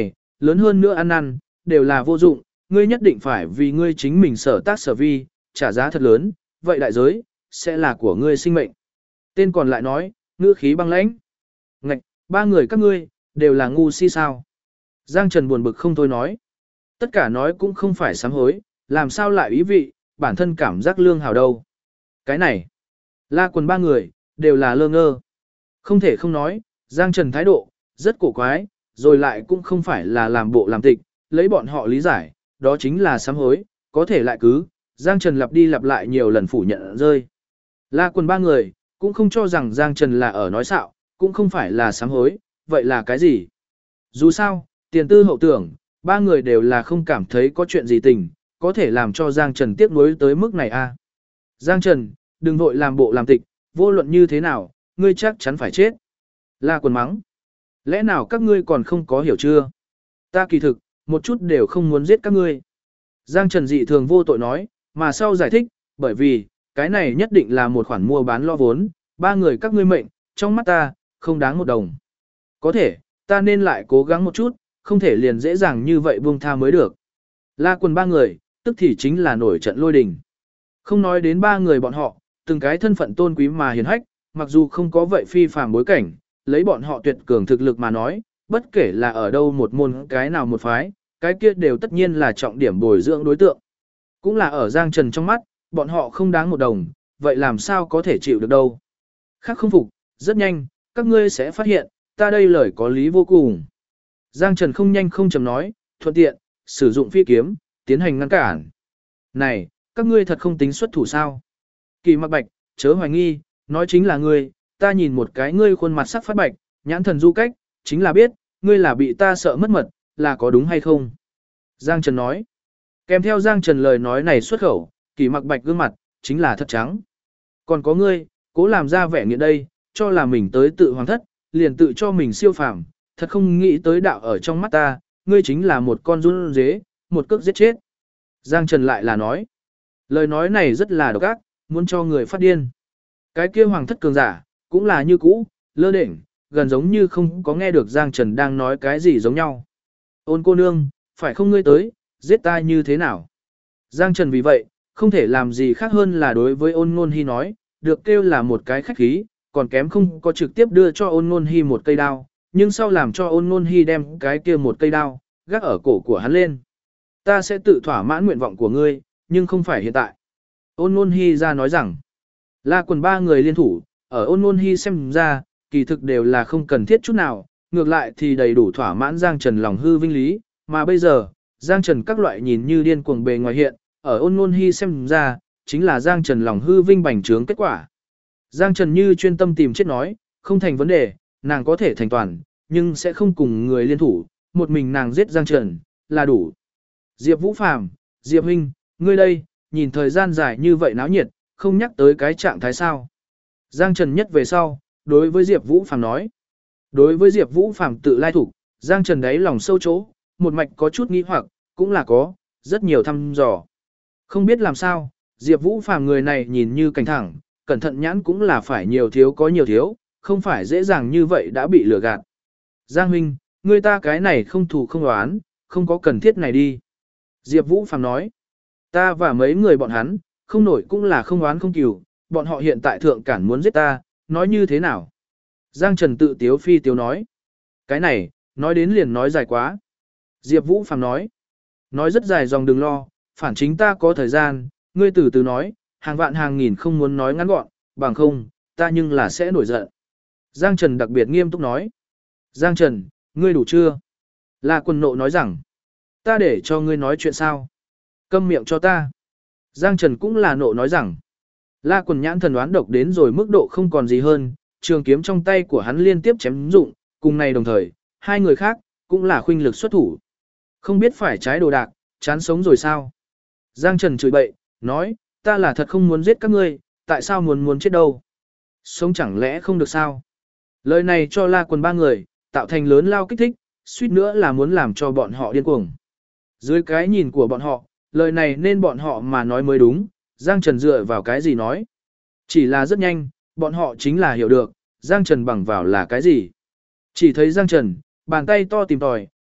lớn hơn nữa ăn năn, đều là vô dụng, ngươi nhất định phải vì ngươi chính mình sở tác sở vi, trả giá thật lớn, vậy đại giới, sẽ là của ngươi sinh mệnh. Tên còn lại nói, ngữ khí băng lãnh. Ngạch, ba người các ngươi, đều là ngu si sao. Giang Trần buồn bực không thôi nói. Tất cả nói cũng không phải sám hối, làm sao lại ý vị, bản thân cảm giác lương hào đâu. Cái này, La Quần ba người, đều là lơ ngơ. Không thể không nói, Giang Trần thái độ, rất cổ quái, rồi lại cũng không phải là làm bộ làm tịch, lấy bọn họ lý giải, đó chính là sám hối, có thể lại cứ, Giang Trần lặp đi lặp lại nhiều lần phủ nhận rơi. La Quần ba người, cũng không cho rằng Giang Trần là ở nói xạo, cũng không phải là sám hối, vậy là cái gì? Dù sao, tiền tư hậu tưởng, ba người đều là không cảm thấy có chuyện gì tình, có thể làm cho Giang Trần tiếc nuối tới mức này a. Giang Trần, đừng vội làm bộ làm tịch, vô luận như thế nào, ngươi chắc chắn phải chết. La Quần mắng. Lẽ nào các ngươi còn không có hiểu chưa? Ta kỳ thực, một chút đều không muốn giết các ngươi. Giang Trần dị thường vô tội nói, mà sau giải thích, bởi vì, cái này nhất định là một khoản mua bán lo vốn, ba người các ngươi mệnh, trong mắt ta, không đáng một đồng. Có thể, ta nên lại cố gắng một chút, không thể liền dễ dàng như vậy buông tha mới được. La Quần ba người, tức thì chính là nổi trận lôi đình. Không nói đến ba người bọn họ, từng cái thân phận tôn quý mà hiền hách, mặc dù không có vậy phi phàm bối cảnh, lấy bọn họ tuyệt cường thực lực mà nói, bất kể là ở đâu một môn cái nào một phái, cái kia đều tất nhiên là trọng điểm bồi dưỡng đối tượng. Cũng là ở Giang Trần trong mắt, bọn họ không đáng một đồng, vậy làm sao có thể chịu được đâu. Khác không phục, rất nhanh, các ngươi sẽ phát hiện, ta đây lời có lý vô cùng. Giang Trần không nhanh không chậm nói, thuận tiện, sử dụng phi kiếm, tiến hành ngăn cản. Này, các ngươi thật không tính xuất thủ sao? Kỳ Mặc Bạch, chớ hoài nghi, nói chính là ngươi, ta nhìn một cái ngươi khuôn mặt sắc phát bạch, nhãn thần du cách, chính là biết, ngươi là bị ta sợ mất mật, là có đúng hay không? Giang Trần nói. Kèm theo Giang Trần lời nói này xuất khẩu, Kỳ Mặc Bạch gương mặt, chính là thật trắng. Còn có ngươi, cố làm ra vẻ nghiện đây, cho là mình tới tự hoàng thất, liền tự cho mình siêu phàm, thật không nghĩ tới đạo ở trong mắt ta, ngươi chính là một con run dế, một cước giết chết. Giang Trần lại là nói. Lời nói này rất là độc ác, muốn cho người phát điên. Cái kia hoàng thất cường giả, cũng là như cũ, lơ đễnh, gần giống như không có nghe được Giang Trần đang nói cái gì giống nhau. Ôn cô nương, phải không ngươi tới, giết ta như thế nào? Giang Trần vì vậy, không thể làm gì khác hơn là đối với ôn ngôn hy nói, được kêu là một cái khách khí, còn kém không có trực tiếp đưa cho ôn ngôn hy một cây đao, nhưng sau làm cho ôn ngôn hy đem cái kia một cây đao, gác ở cổ của hắn lên. Ta sẽ tự thỏa mãn nguyện vọng của ngươi, nhưng không phải hiện tại. Ôn ngôn hy ra nói rằng, La Quần ba người liên thủ, ở ôn ngôn hy xem ra, kỳ thực đều là không cần thiết chút nào, ngược lại thì đầy đủ thỏa mãn Giang Trần lòng hư vinh lý, mà bây giờ, Giang Trần các loại nhìn như điên cuồng bề ngoài hiện, ở ôn ngôn hy xem ra, chính là Giang Trần lòng hư vinh bành trướng kết quả. Giang Trần như chuyên tâm tìm chết nói, không thành vấn đề, nàng có thể thành toàn, nhưng sẽ không cùng người liên thủ, một mình nàng giết Giang Trần, là đủ. Diệp Vũ Phàm, Diệp Huynh, ngươi đây, nhìn thời gian dài như vậy náo nhiệt, không nhắc tới cái trạng thái sao. Giang Trần nhất về sau, đối với Diệp Vũ Phàm nói. Đối với Diệp Vũ Phàm tự lai thủ, Giang Trần đáy lòng sâu chỗ, một mạch có chút nghi hoặc, cũng là có, rất nhiều thăm dò. Không biết làm sao, Diệp Vũ Phàm người này nhìn như cảnh thẳng, cẩn thận nhãn cũng là phải nhiều thiếu có nhiều thiếu, không phải dễ dàng như vậy đã bị lừa gạt. Giang huynh, người ta cái này không thù không oán, không có cần thiết này đi. Diệp Vũ Phàm nói, ta và mấy người bọn hắn, không nổi cũng là không oán không cừu, bọn họ hiện tại thượng cản muốn giết ta, nói như thế nào? Giang Trần tự tiếu phi tiếu nói, cái này, nói đến liền nói dài quá. Diệp Vũ Phàm nói rất dài dòng đừng lo, phản chính ta có thời gian, ngươi từ từ nói, hàng vạn hàng nghìn không muốn nói ngắn gọn, bằng không, ta nhưng là sẽ nổi giận. Giang Trần đặc biệt nghiêm túc nói, Giang Trần, ngươi đủ chưa? La Quân nộ nói rằng, ta để cho ngươi nói chuyện sao? Câm miệng cho ta. Giang Trần cũng là nộ nói rằng, La Quần nhãn thần đoán độc đến rồi mức độ không còn gì hơn, trường kiếm trong tay của hắn liên tiếp chém dụng, cùng này đồng thời, hai người khác, cũng là khuynh lực xuất thủ. Không biết phải trái đồ đạc, chán sống rồi sao? Giang Trần chửi bậy, nói, ta là thật không muốn giết các ngươi, tại sao muốn chết đâu? Sống chẳng lẽ không được sao? Lời này cho La Quần ba người, tạo thành lớn lao kích thích, suýt nữa là muốn làm cho bọn họ điên cuồng. Dưới cái nhìn của bọn họ, lời này nên bọn họ mà nói mới đúng, Giang Trần dựa vào cái gì nói. Chỉ là rất nhanh, bọn họ chính là hiểu được, Giang Trần bằng vào là cái gì. Chỉ thấy Giang Trần, bàn tay to tìm tòi,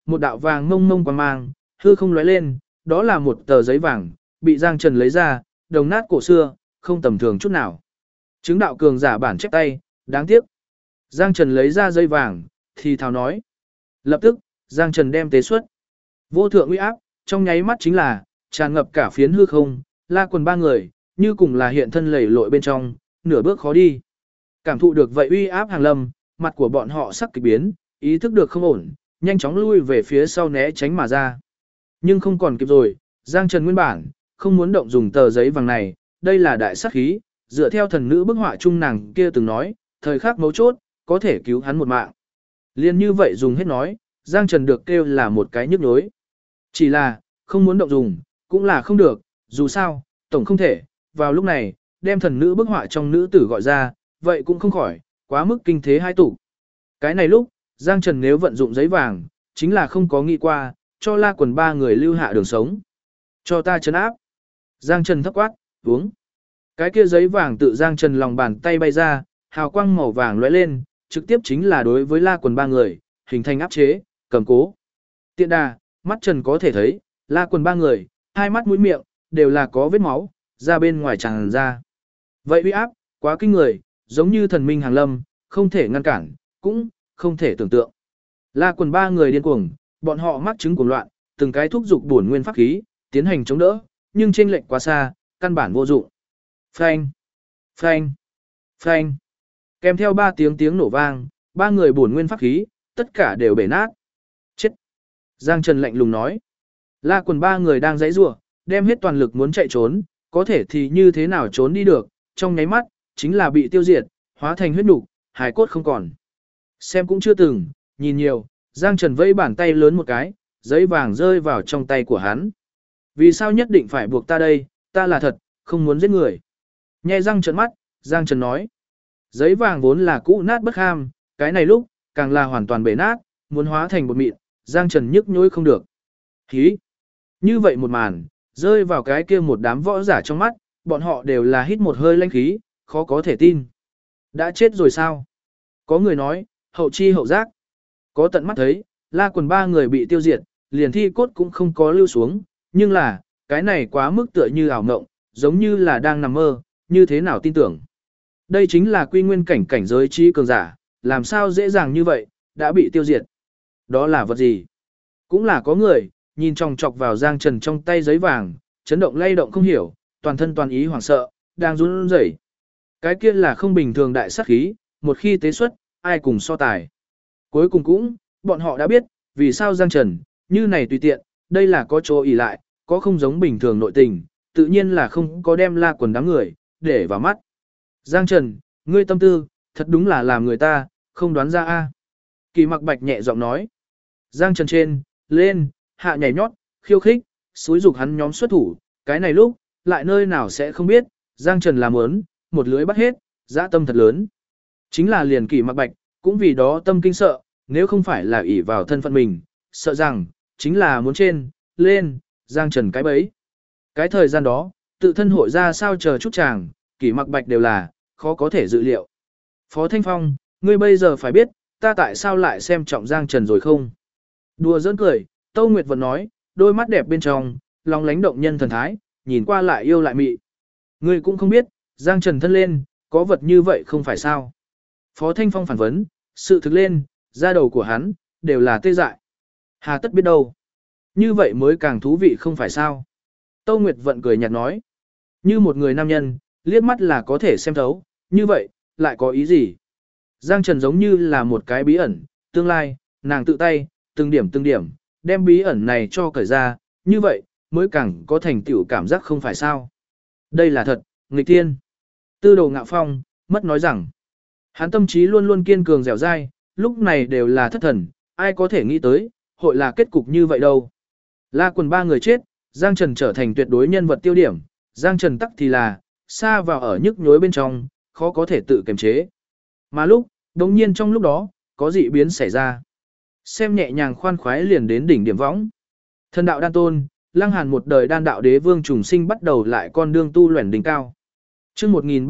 một đạo vàng mông mông quang mang, hư không lóe lên, đó là một tờ giấy vàng, bị Giang Trần lấy ra, đồng nát cổ xưa, không tầm thường chút nào. Chứng đạo cường giả bản chép tay, đáng tiếc. Giang Trần lấy ra giấy vàng, thì thào nói. Lập tức, Giang Trần đem tế xuất. Vô thượng uy áp, trong nháy mắt chính là, tràn ngập cả phiến hư không, La Quần ba người, như cùng là hiện thân lầy lội bên trong, nửa bước khó đi. Cảm thụ được vậy uy áp hàng lâm, mặt của bọn họ sắc kỳ biến, ý thức được không ổn, nhanh chóng lui về phía sau né tránh mà ra. Nhưng không còn kịp rồi, Giang Trần nguyên bản, không muốn động dùng tờ giấy vàng này, đây là đại sát khí, dựa theo thần nữ bức họa trung nàng kia từng nói, thời khắc mấu chốt, có thể cứu hắn một mạng. Liên như vậy dùng hết nói, Giang Trần được kêu là một cái nhức nhối. Chỉ là, không muốn động dùng, cũng là không được, dù sao, tổng không thể, vào lúc này, đem thần nữ bức họa trong nữ tử gọi ra, vậy cũng không khỏi, quá mức kinh thế hai tủ. Cái này lúc, Giang Trần nếu vận dụng giấy vàng, chính là không có nghĩ qua, cho La Quần ba người lưu hạ đường sống. Cho ta trấn áp. Giang Trần thấp quát, uống. Cái kia giấy vàng tự Giang Trần lòng bàn tay bay ra, hào quang màu vàng lóe lên, trực tiếp chính là đối với La Quần ba người, hình thành áp chế, cầm cố. Tiện đà, mắt Trần có thể thấy, La Quần ba người, hai mắt mũi miệng, đều là có vết máu, ra bên ngoài tràn ra. Vậy uy áp, quá kinh người, giống như thần minh hàng lâm, không thể ngăn cản, cũng không thể tưởng tượng. La Quần ba người điên cuồng, bọn họ mắc chứng cuồng loạn, từng cái thúc dục bổn nguyên pháp khí, tiến hành chống đỡ, nhưng chênh lệch quá xa, căn bản vô dụng. Phanh, phanh, phanh. Kèm theo ba tiếng nổ vang, ba người bổn nguyên pháp khí, tất cả đều bể nát. Chết. Giang Trần lạnh lùng nói. La Quần ba người đang giãy giụa, đem hết toàn lực muốn chạy trốn, có thể thì như thế nào trốn đi được, trong nháy mắt, chính là bị tiêu diệt, hóa thành huyết nục, hài cốt không còn. Xem cũng chưa từng, nhìn nhiều, Giang Trần vẫy bàn tay lớn một cái, giấy vàng rơi vào trong tay của hắn. Vì sao nhất định phải buộc ta đây, ta là thật, không muốn giết người. Nhe răng trợn mắt, Giang Trần nói. Giấy vàng vốn là cũ nát bất ham, cái này lúc, càng là hoàn toàn bể nát, muốn hóa thành bột mịn, Giang Trần nhức nhối không được. Hí! Như vậy một màn, rơi vào cái kia một đám võ giả trong mắt, bọn họ đều là hít một hơi lanh khí, khó có thể tin. Đã chết rồi sao? Có người nói, hậu chi hậu giác. Có tận mắt thấy, La Quần ba người bị tiêu diệt, liền thi cốt cũng không có lưu xuống, nhưng là, cái này quá mức tựa như ảo mộng, giống như là đang nằm mơ, như thế nào tin tưởng. Đây chính là quy nguyên cảnh cảnh giới trí cường giả, làm sao dễ dàng như vậy, đã bị tiêu diệt. Đó là vật gì? Cũng là có người, nhìn chòng chọc vào Giang Trần trong tay giấy vàng, chấn động lay động không hiểu, toàn thân toàn ý hoảng sợ, đang run rẩy. Cái kia là không bình thường đại sát khí, một khi tế xuất, ai cùng so tài. Cuối cùng cũng, bọn họ đã biết, vì sao Giang Trần, như này tùy tiện, đây là có chỗ ỷ lại, có không giống bình thường nội tình, tự nhiên là không có đem La Quần đám người, để vào mắt. Giang Trần, ngươi tâm tư, thật đúng là làm người ta, không đoán ra a. Kỳ Mặc Bạch nhẹ giọng nói. Giang Trần trên, lên, hạ nhảy nhót, khiêu khích, xúi dục hắn nhóm xuất thủ, cái này lúc, lại nơi nào sẽ không biết, Giang Trần làm ớn, một lưới bắt hết, dã tâm thật lớn. Chính là liền Kỳ Mặc Bạch, cũng vì đó tâm kinh sợ, nếu không phải là ỷ vào thân phận mình, sợ rằng, chính là muốn trên, lên, Giang Trần cái bấy. Cái thời gian đó, tự thân hội ra sao chờ chút chàng, Kỳ Mặc Bạch đều là, khó có thể dự liệu. Phó Thanh Phong, ngươi bây giờ phải biết, ta tại sao lại xem trọng Giang Trần rồi không? Đùa giỡn cười, Tâu Nguyệt vẫn nói, đôi mắt đẹp bên trong, lòng lánh động nhân thần thái, nhìn qua lại yêu lại mị. Ngươi cũng không biết, Giang Trần thân lên, có vật như vậy không phải sao? Phó Thanh Phong phản vấn, sự thực lên, da đầu của hắn, đều là tê dại. Hà tất biết đâu. Như vậy mới càng thú vị không phải sao? Tâu Nguyệt vận cười nhạt nói. Như một người nam nhân, liếc mắt là có thể xem thấu, như vậy, lại có ý gì? Giang Trần giống như là một cái bí ẩn, tương lai, nàng tự tay, từng điểm, đem bí ẩn này cho cởi ra, như vậy, mới càng có thành tựu cảm giác không phải sao? Đây là thật, nghịch thiên. Tư Đồ Ngạo Phong, mất nói rằng, hắn tâm trí luôn luôn kiên cường dẻo dai, lúc này đều là thất thần, ai có thể nghĩ tới, hội là kết cục như vậy đâu. La Quần ba người chết, Giang Trần trở thành tuyệt đối nhân vật tiêu điểm, Giang Trần tắc thì là, xa vào ở nhức nhối bên trong, khó có thể tự kiềm chế. Mà lúc, đồng nhiên trong lúc đó, có dị biến xảy ra. Xem nhẹ nhàng khoan khoái liền đến đỉnh điểm võng. Thần đạo đan tôn, Lăng Hàn một đời đan đạo đế vương trùng sinh bắt đầu lại con đường tu luyện đỉnh cao. Chương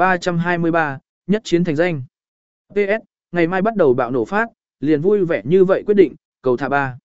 1323, nhất chiến thành danh. PS, ngày mai bắt đầu bạo nổ phát, liền vui vẻ như vậy quyết định, cầu thả 3.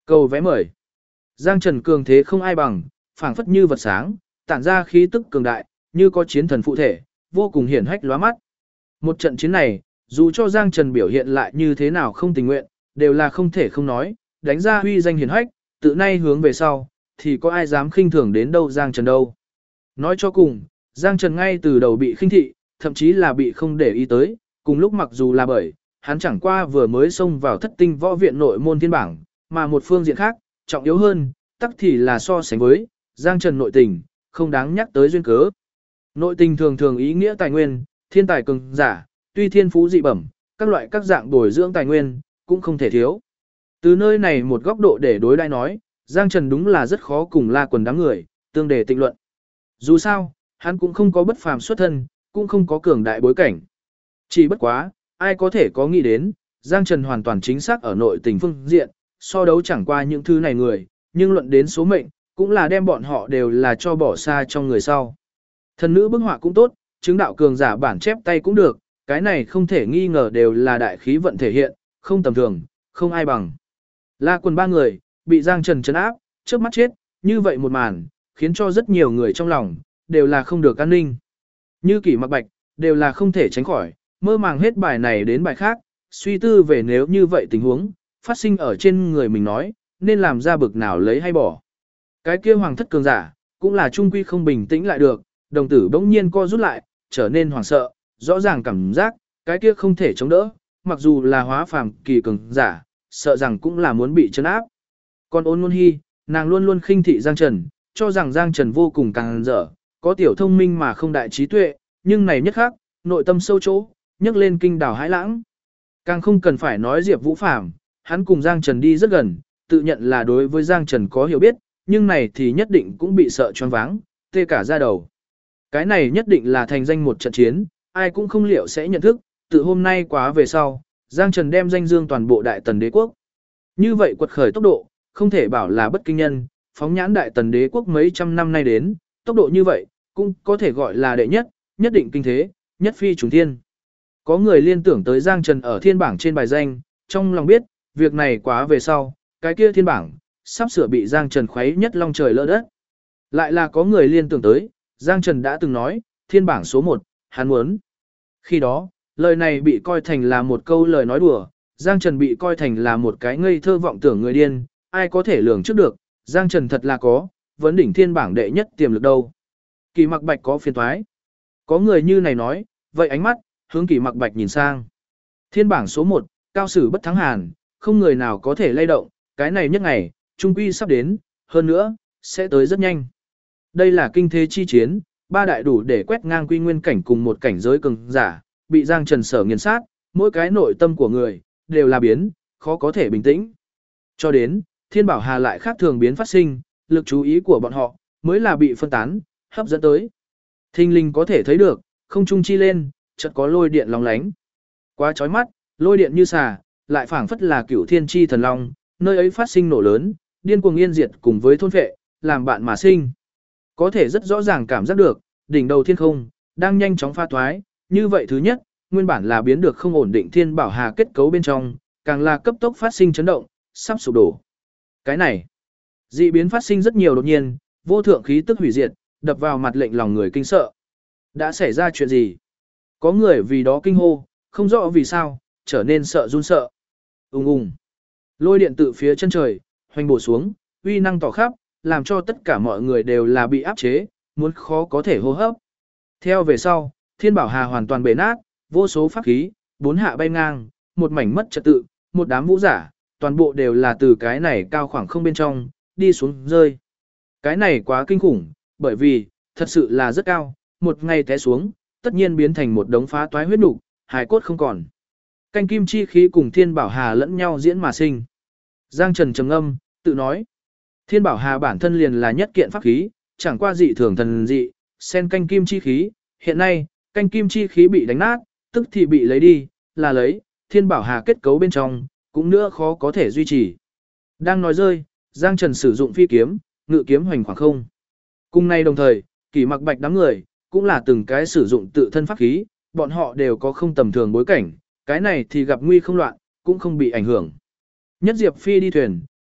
Cầu vé mời. Giang Trần cường thế không ai bằng, phảng phất như vật sáng, tản ra khí tức cường đại, như có chiến thần phụ thể, vô cùng hiển hách lóa mắt. Một trận chiến này, dù cho Giang Trần biểu hiện lại như thế nào không tình nguyện, đều là không thể không nói, đánh ra huy danh hiển hách, tự nay hướng về sau, thì có ai dám khinh thường đến đâu Giang Trần đâu. Nói cho cùng, Giang Trần ngay từ đầu bị khinh thị, thậm chí là bị không để ý tới, cùng lúc mặc dù là bởi, hắn chẳng qua vừa mới xông vào thất tinh võ viện nội môn thiên bảng, mà một phương diện khác, trọng yếu hơn, tắc thì là so sánh với, Giang Trần nội tình, không đáng nhắc tới duyên cớ. Nội tình thường thường ý nghĩa tài nguyên, thiên tài cường giả, tuy thiên phú dị bẩm, các loại các dạng bồi dưỡng tài nguyên, cũng không thể thiếu. Từ nơi này một góc độ để đối đãi nói, Giang Trần đúng là rất khó cùng La Quần đám người, tương đề tịnh luận. Dù sao, hắn cũng không có bất phàm xuất thân, cũng không có cường đại bối cảnh. Chỉ bất quá, ai có thể có nghĩ đến, Giang Trần hoàn toàn chính xác ở nội tình phương diện, so đấu chẳng qua những thứ này người, nhưng luận đến số mệnh, cũng là đem bọn họ đều là cho bỏ xa trong người sau. Thần nữ bức họa cũng tốt, chứng đạo cường giả bản chép tay cũng được, cái này không thể nghi ngờ đều là đại khí vận thể hiện, không tầm thường, không ai bằng. La Quần ba người, bị Giang Trần trấn áp, trước mắt chết, như vậy một màn, khiến cho rất nhiều người trong lòng, đều là không được an ninh. Như Kỷ Mặc Bạch, đều là không thể tránh khỏi, mơ màng hết bài này đến bài khác, suy tư về nếu như vậy tình huống, phát sinh ở trên người mình nói, nên làm ra bực nào lấy hay bỏ. Cái kia hoàng thất cường giả, cũng là trung quy không bình tĩnh lại được, đồng tử bỗng nhiên co rút lại, trở nên hoảng sợ, rõ ràng cảm giác, cái kia không thể chống đỡ, mặc dù là hóa phàm kỳ cường giả, sợ rằng cũng là muốn bị trấn áp. Còn Ôn Ngôn Hi, nàng luôn luôn khinh thị Giang Trần, cho rằng Giang Trần vô cùng càng dở, có tiểu thông minh mà không đại trí tuệ, nhưng này nhất khác, nội tâm sâu chỗ, nhấc lên kinh đảo hãi lãng. Càng không cần phải nói Diệp Vũ Phàm, hắn cùng Giang Trần đi rất gần, tự nhận là đối với Giang Trần có hiểu biết, nhưng này thì nhất định cũng bị sợ choáng váng, tê cả da đầu. Cái này nhất định là thành danh một trận chiến, ai cũng không liệu sẽ nhận thức, từ hôm nay quá về sau, Giang Trần đem danh dương toàn bộ Đại Tần Đế quốc. Như vậy quật khởi tốc độ, không thể bảo là bất kinh nhân, phóng nhãn Đại Tần Đế quốc mấy trăm năm nay đến, tốc độ như vậy, cũng có thể gọi là đệ nhất, nhất định kinh thế, nhất phi trùng thiên. Có người liên tưởng tới Giang Trần ở thiên bảng trên bài danh, trong lòng biết, việc này quá về sau, cái kia thiên bảng, sắp sửa bị Giang Trần khuấy nhất long trời lỡ đất. Lại là có người liên tưởng tới, Giang Trần đã từng nói, thiên bảng số 1, hắn muốn. Khi đó, lời này bị coi thành là một câu lời nói đùa, Giang Trần bị coi thành là một cái ngây thơ vọng tưởng người điên, ai có thể lường trước được, Giang Trần thật là có, vấn đỉnh thiên bảng đệ nhất tiềm lực đâu. Kỷ Mặc Bạch có phiền toái. Có người như này nói, vậy ánh mắt, hướng Kỷ Mặc Bạch nhìn sang. Thiên bảng số 1, cao sử bất thắng hàn, không người nào có thể lay động, cái này nhất ngày, trung quy sắp đến, hơn nữa, sẽ tới rất nhanh. Đây là kinh thế chi chiến, ba đại đủ để quét ngang quy nguyên cảnh cùng một cảnh giới cường giả, bị Giang Trần sở nghiền sát, mỗi cái nội tâm của người, đều là biến, khó có thể bình tĩnh. Cho đến, Thiên Bảo Hà lại khác thường biến phát sinh, lực chú ý của bọn họ, mới là bị phân tán, hấp dẫn tới. Thinh linh có thể thấy được, không trung chi lên, chợt có lôi điện lóng lánh. Quá chói mắt, lôi điện như xà, lại phảng phất là cửu thiên chi thần long, nơi ấy phát sinh nổ lớn, điên cuồng yên diệt cùng với thôn phệ, làm bạn mà sinh. Có thể rất rõ ràng cảm giác được, đỉnh đầu thiên không, đang nhanh chóng pha thoái, như vậy thứ nhất, nguyên bản là biến được không ổn định Thiên Bảo Hà kết cấu bên trong, càng là cấp tốc phát sinh chấn động, sắp sụp đổ. Cái này, dị biến phát sinh rất nhiều đột nhiên, vô thượng khí tức hủy diệt, đập vào mặt lệnh lòng người kinh sợ. Đã xảy ra chuyện gì? Có người vì đó kinh hô, không rõ vì sao, trở nên sợ run sợ. Ùng ùng. Lôi điện tự phía chân trời, hoành bổ xuống, uy năng tỏ khắp, làm cho tất cả mọi người đều là bị áp chế, muốn khó có thể hô hấp. Theo về sau, Thiên Bảo Hà hoàn toàn bể nát, vô số pháp khí, bốn hạ bay ngang, một mảnh mất trật tự, một đám vũ giả, toàn bộ đều là từ cái này cao khoảng không bên trong, đi xuống rơi. Cái này quá kinh khủng, bởi vì, thật sự là rất cao, một ngày té xuống, tất nhiên biến thành một đống phá toái huyết nục, hài cốt không còn. Canh kim chi khí cùng Thiên Bảo Hà lẫn nhau diễn mà sinh. Giang Trần trầm ngâm, tự nói. Thiên Bảo Hà bản thân liền là nhất kiện pháp khí, chẳng qua dị thường thần dị, xen canh kim chi khí, hiện nay, canh kim chi khí bị đánh nát, tức thì bị lấy đi, là lấy, Thiên Bảo Hà kết cấu bên trong, cũng nữa khó có thể duy trì. Đang nói rơi, Giang Trần sử dụng phi kiếm, ngự kiếm hoành khoảng không. Cùng nay đồng thời, Kỷ Mặc Bạch đám người, cũng là từng cái sử dụng tự thân pháp khí, bọn họ đều có không tầm thường bối cảnh, cái này thì gặp nguy không loạn, cũng không bị ảnh hưởng. Nhất Diệp Phi đi thuyền,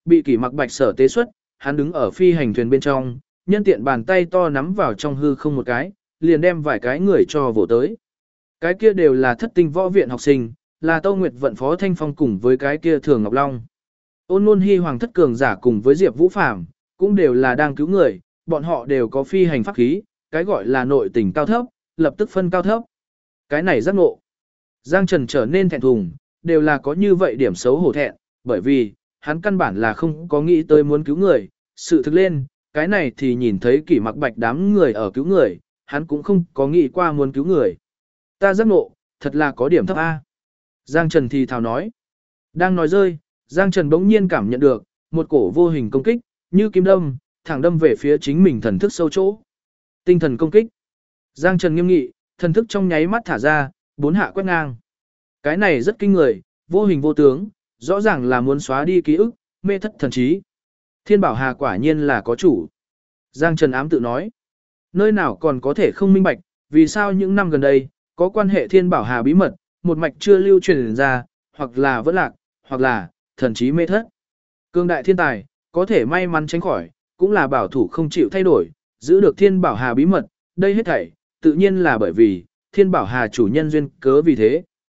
bị Kỷ Mặc Bạch sở tế xuất, hắn đứng ở phi hành thuyền bên trong, nhân tiện bàn tay to nắm vào trong hư không một cái, liền đem vài cái người cho vỗ tới. Cái kia đều là thất tinh võ viện học sinh, là Tâu Nguyệt vận Phó Thanh Phong cùng với cái kia Thường Ngọc Long. Ôn Nôn Hi Hoàng thất cường giả cùng với Diệp Vũ Phàm cũng đều là đang cứu người, bọn họ đều có phi hành pháp khí, cái gọi là nội tình cao thấp, lập tức phân cao thấp. Cái này giác ngộ. Giang Trần trở nên thẹn thùng, đều là có như vậy điểm xấu hổ thẹn, bởi vì, hắn căn bản là không có nghĩ tới muốn cứu người, sự thực lên, cái này thì nhìn thấy Kỷ Mặc Bạch đám người ở cứu người, hắn cũng không có nghĩ qua muốn cứu người. Ta giác ngộ, thật là có điểm thấp A. Giang Trần thì thào nói. Đang nói rơi, Giang Trần bỗng nhiên cảm nhận được, một cổ vô hình công kích, như kim đâm, thẳng đâm về phía chính mình thần thức sâu chỗ. Tinh thần công kích. Giang Trần nghiêm nghị, thần thức trong nháy mắt thả ra, 4 hạ quét ngang. Cái này rất kinh người, vô hình vô tướng, rõ ràng là muốn xóa đi ký ức, mê thất thần trí. Thiên Bảo Hà quả nhiên là có chủ. Giang Trần ám tự nói. Nơi nào còn có thể không minh bạch, vì sao những năm gần đây, có quan hệ Thiên Bảo Hà bí mật, một mạch chưa lưu truyền ra, hoặc là vẫn lạc, hoặc là thần trí mê thất. Cương đại thiên tài, có thể may mắn tránh khỏi, cũng là bảo thủ không chịu thay đổi, giữ được Thiên Bảo Hà bí mật, đây hết thảy, tự nhiên là bởi vì, Thiên Bảo Hà chủ nhân duyên cớ vì thế.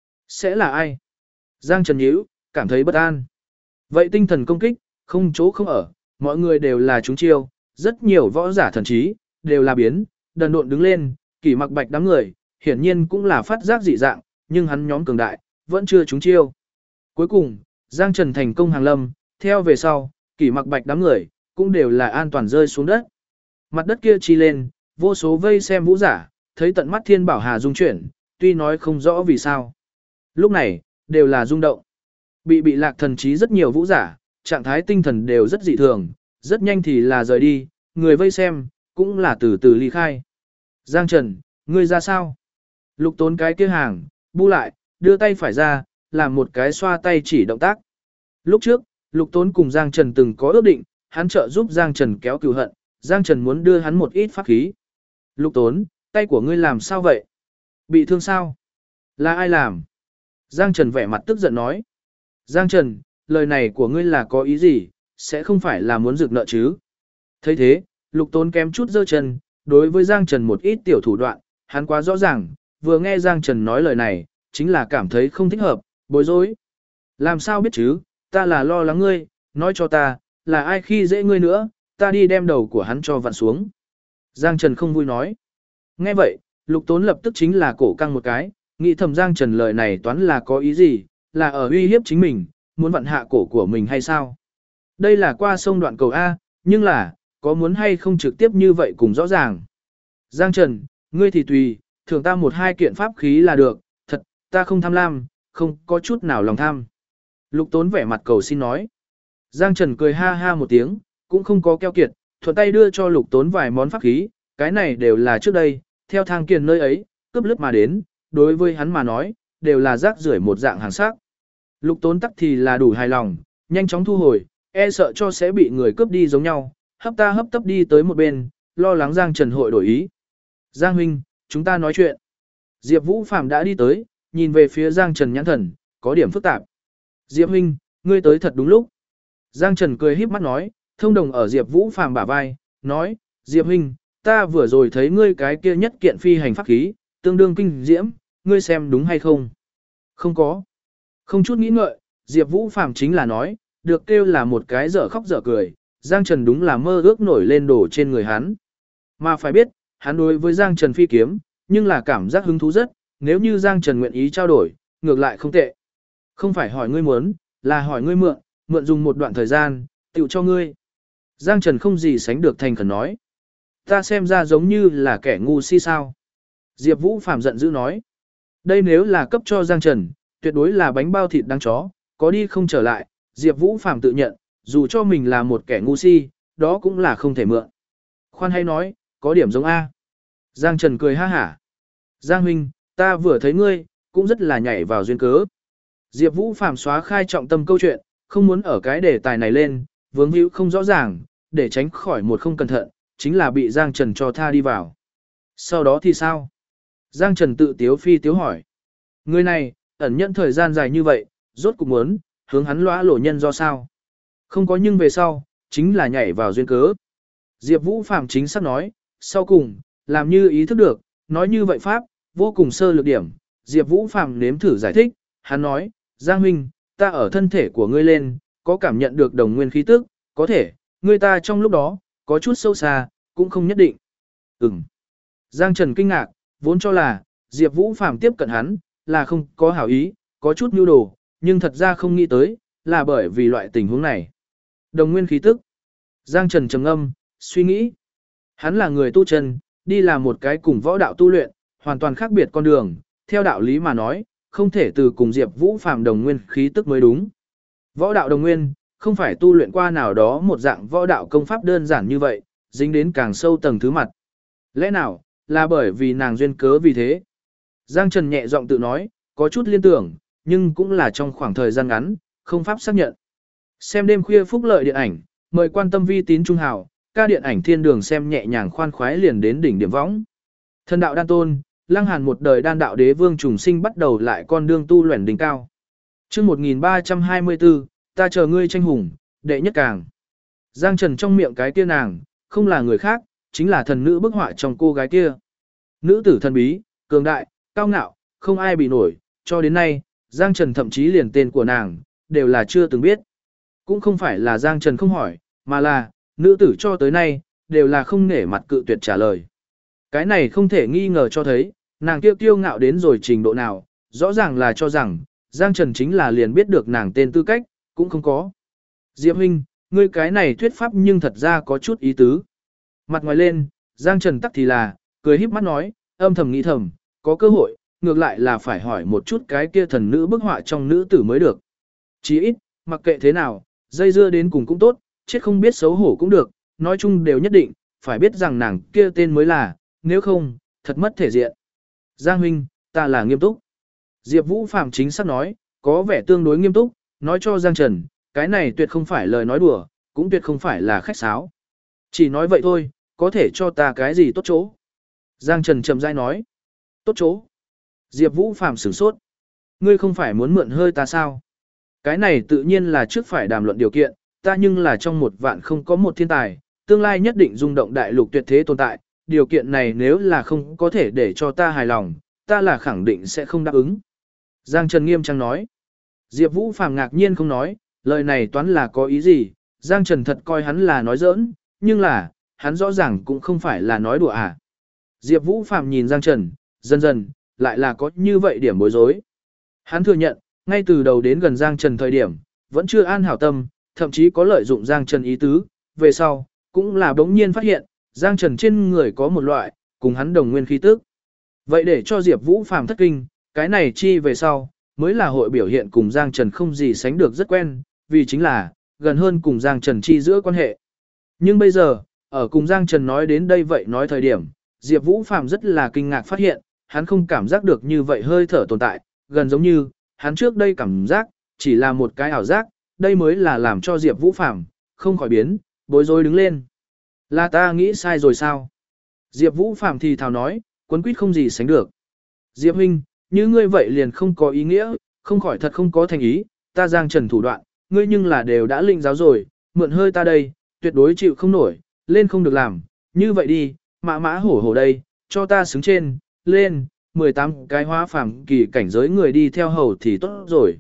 Sẽ là ai? Giang Trần nhíu, cảm thấy bất an. Vậy tinh thần công kích, không chỗ không ở, mọi người đều là chúng chiêu, rất nhiều võ giả thần trí, đều là biến, đần độn đứng lên, Kỷ Mặc Bạch đám người, hiển nhiên cũng là phát giác dị dạng, nhưng hắn nhóm cường đại, vẫn chưa chúng chiêu. Cuối cùng, Giang Trần thành công hàng lâm, theo về sau, Kỷ Mặc Bạch đám người, cũng đều là an toàn rơi xuống đất. Mặt đất kia chi lên, vô số vây xem vũ giả, thấy tận mắt Thiên Bảo Hà rung chuyển, tuy nói không rõ vì sao. Lúc này, đều là rung động. Bị lạc thần trí rất nhiều vũ giả, trạng thái tinh thần đều rất dị thường, rất nhanh thì là rời đi, người vây xem, cũng là từ từ ly khai. Giang Trần, ngươi ra sao? Lục Tốn cái kia hàng, bu lại, đưa tay phải ra, làm một cái xoa tay chỉ động tác. Lúc trước, Lục Tốn cùng Giang Trần từng có ước định, hắn trợ giúp Giang Trần kéo cừu hận, Giang Trần muốn đưa hắn một ít pháp khí. Lục Tốn, tay của ngươi làm sao vậy? Bị thương sao? Là ai làm? Giang Trần vẻ mặt tức giận nói. Giang Trần, lời này của ngươi là có ý gì, sẽ không phải là muốn rực nợ chứ? Thấy thế, Lục Tốn kém chút giơ chân, đối với Giang Trần một ít tiểu thủ đoạn, hắn quá rõ ràng, vừa nghe Giang Trần nói lời này, chính là cảm thấy không thích hợp, bối rối. Làm sao biết chứ, ta là lo lắng ngươi, nói cho ta, là ai khi dễ ngươi nữa, ta đi đem đầu của hắn cho vặn xuống. Giang Trần không vui nói. Nghe vậy, Lục Tốn lập tức chính là cổ căng một cái, nghĩ thầm Giang Trần lời này toán là có ý gì, là ở uy hiếp chính mình, muốn vặn hạ cổ của mình hay sao? Đây là qua sông đoạn cầu A, nhưng là, có muốn hay không trực tiếp như vậy cũng rõ ràng. Giang Trần, ngươi thì tùy, thưởng ta một hai kiện pháp khí là được, thật, ta không tham lam, không có chút nào lòng tham. Lục Tốn vẻ mặt cầu xin nói. Giang Trần cười ha ha một tiếng, cũng không có keo kiệt, thuận tay đưa cho Lục Tốn vài món pháp khí, cái này đều là trước đây, theo thang kiền nơi ấy, cướp lướt mà đến, đối với hắn mà nói, đều là rác rưởi một dạng hàng sắc. Lục Tốn tắc thì là đủ hài lòng, nhanh chóng thu hồi, e sợ cho sẽ bị người cướp đi giống nhau, hấp ta hấp tấp đi tới một bên, lo lắng Giang Trần hội đổi ý. Giang huynh, chúng ta nói chuyện. Diệp Vũ Phàm đã đi tới, nhìn về phía Giang Trần nhãn thần, có điểm phức tạp. Diệp huynh, ngươi tới thật đúng lúc. Giang Trần cười híp mắt nói, thông đồng ở Diệp Vũ Phàm bả vai, nói, Diệp huynh, ta vừa rồi thấy ngươi cái kia nhất kiện phi hành pháp khí, tương đương kinh diễm, ngươi xem đúng hay không? Không có. Không chút nghĩ ngợi, Diệp Vũ Phàm chính là nói, được kêu là một cái dở khóc dở cười, Giang Trần đúng là mơ ước nổi lên đổ trên người hắn. Mà phải biết, hắn đối với Giang Trần phi kiếm, nhưng là cảm giác hứng thú rất, nếu như Giang Trần nguyện ý trao đổi, ngược lại không tệ. Không phải hỏi ngươi muốn, là hỏi ngươi mượn, mượn dùng một đoạn thời gian, tựu cho ngươi. Giang Trần không gì sánh được thành khẩn nói. Ta xem ra giống như là kẻ ngu si sao. Diệp Vũ Phàm giận dữ nói. Đây nếu là cấp cho Giang Trần, tuyệt đối là bánh bao thịt đáng chó, có đi không trở lại, Diệp Vũ Phàm tự nhận, dù cho mình là một kẻ ngu si, đó cũng là không thể mượn. Khoan hay nói, có điểm giống A. Giang Trần cười ha hả. Giang huynh, ta vừa thấy ngươi, cũng rất là nhảy vào duyên cớ. Diệp Vũ Phàm xóa khai trọng tâm câu chuyện, không muốn ở cái đề tài này lên, vướng víu không rõ ràng, để tránh khỏi một không cẩn thận, chính là bị Giang Trần cho tha đi vào. Sau đó thì sao? Giang Trần tự tiếu phi tiếu hỏi. Người này, ẩn nhận thời gian dài như vậy, rốt cuộc muốn, hướng hắn lõa lộ nhân do sao? Không có nhưng về sau, chính là nhảy vào duyên cớ. Diệp Vũ Phàm chính xác nói, sau cùng, làm như ý thức được, nói như vậy pháp, vô cùng sơ lược điểm. Diệp Vũ Phàm nếm thử giải thích, hắn nói, Giang huynh, ta ở thân thể của ngươi lên, có cảm nhận được đồng nguyên khí tức, có thể, ngươi ta trong lúc đó, có chút sâu xa, cũng không nhất định. Giang Trần kinh ngạc, vốn cho là, Diệp Vũ Phàm tiếp cận hắn, là không có hảo ý, có chút mưu đồ, nhưng thật ra không nghĩ tới, là bởi vì loại tình huống này. Đồng nguyên khí tức. Giang Trần trầm ngâm, suy nghĩ. Hắn là người tu chân, đi làm một cái cùng võ đạo tu luyện, hoàn toàn khác biệt con đường, theo đạo lý mà nói, không thể từ cùng Diệp Vũ Phàm đồng nguyên khí tức mới đúng. Võ đạo đồng nguyên, không phải tu luyện qua nào đó một dạng võ đạo công pháp đơn giản như vậy, dính đến càng sâu tầng thứ mặt. Lẽ nào, là bởi vì nàng duyên cớ vì thế? Giang Trần nhẹ giọng tự nói, có chút liên tưởng, nhưng cũng là trong khoảng thời gian ngắn, không pháp xác nhận. Xem đêm khuya phúc lợi điện ảnh, mời quan tâm vi tín trung hào, ca điện ảnh thiên đường xem nhẹ nhàng khoan khoái liền đến đỉnh điểm võng. Thần đạo đan tôn, Lăng Hàn một đời đan đạo đế vương trùng sinh bắt đầu lại con đường tu luyện đỉnh cao. Chương 1324, ta chờ ngươi tranh hùng, đệ nhất càng. Giang Trần trong miệng cái kia nàng, không là người khác, chính là thần nữ bức họa trong cô gái kia. Nữ tử thần bí, cường đại, cao ngạo, không ai bị nổi, cho đến nay, Giang Trần thậm chí liền tên của nàng, đều là chưa từng biết. Cũng không phải là Giang Trần không hỏi, mà là, nữ tử cho tới nay, đều là không nể mặt cự tuyệt trả lời. Cái này không thể nghi ngờ cho thấy, nàng kiêu ngạo đến rồi trình độ nào, rõ ràng là cho rằng, Giang Trần chính là liền biết được nàng tên tư cách, cũng không có. Diệp huynh, ngươi cái này thuyết pháp nhưng thật ra có chút ý tứ. Mặt ngoài lên, Giang Trần tắc thì là, cười híp mắt nói, âm thầm nghĩ thầm, có cơ hội, ngược lại là phải hỏi một chút cái kia thần nữ bức họa trong nữ tử mới được. Chỉ ít, mặc kệ thế nào, dây dưa đến cùng cũng tốt, chết không biết xấu hổ cũng được, nói chung đều nhất định, phải biết rằng nàng kia tên mới là, nếu không, thật mất thể diện. Giang huynh, ta là nghiêm túc. Diệp Vũ Phạm chính xác nói, có vẻ tương đối nghiêm túc, nói cho Giang Trần, cái này tuyệt không phải lời nói đùa, cũng tuyệt không phải là khách sáo. Chỉ nói vậy thôi, có thể cho ta cái gì tốt chỗ. Giang Trần chậm rãi nói, tốt chỗ. Diệp Vũ Phạm sửng sốt. Ngươi không phải muốn mượn hơi ta sao? Cái này tự nhiên là trước phải đàm luận điều kiện, ta nhưng là trong một vạn không có một thiên tài, tương lai nhất định rung động đại lục tuyệt thế tồn tại, điều kiện này nếu là không có thể để cho ta hài lòng, ta là khẳng định sẽ không đáp ứng. Giang Trần nghiêm trang nói. Diệp Vũ Phàm ngạc nhiên không nói, lời này toán là có ý gì, Giang Trần thật coi hắn là nói giỡn, nhưng là, hắn rõ ràng cũng không phải là nói đùa à. Diệp Vũ Phàm nhìn Giang Trần, dần dần, lại là có như vậy điểm bối rối. Hắn thừa nhận, ngay từ đầu đến gần Giang Trần thời điểm, vẫn chưa an hảo tâm, thậm chí có lợi dụng Giang Trần ý tứ, về sau, cũng là bỗng nhiên phát hiện, Giang Trần trên người có một loại, cùng hắn đồng nguyên khí tức. Vậy để cho Diệp Vũ Phàm thất kinh, cái này chi về sau, mới là hội biểu hiện cùng Giang Trần không gì sánh được rất quen, vì chính là, gần hơn cùng Giang Trần chi giữa quan hệ. Nhưng bây giờ, ở cùng Giang Trần nói đến đây vậy nói thời điểm, Diệp Vũ Phàm rất là kinh ngạc phát hiện, hắn không cảm giác được như vậy hơi thở tồn tại, gần giống như, hắn trước đây cảm giác, chỉ là một cái ảo giác, đây mới là làm cho Diệp Vũ Phàm không khỏi biến, bối rối đứng lên. Là ta nghĩ sai rồi sao? Diệp Vũ Phàm thì thào nói, quấn quýt không gì sánh được. Diệp huynh, như ngươi vậy liền không có ý nghĩa, không khỏi thật không có thành ý, ta Giang Trần thủ đoạn, ngươi nhưng là đều đã linh giáo rồi, mượn hơi ta đây, tuyệt đối chịu không nổi, lên không được làm, như vậy đi, mã mã hổ hổ đây, cho ta xứng trên, lên, 18 cái hóa phàm kỳ cảnh giới người đi theo hầu thì tốt rồi.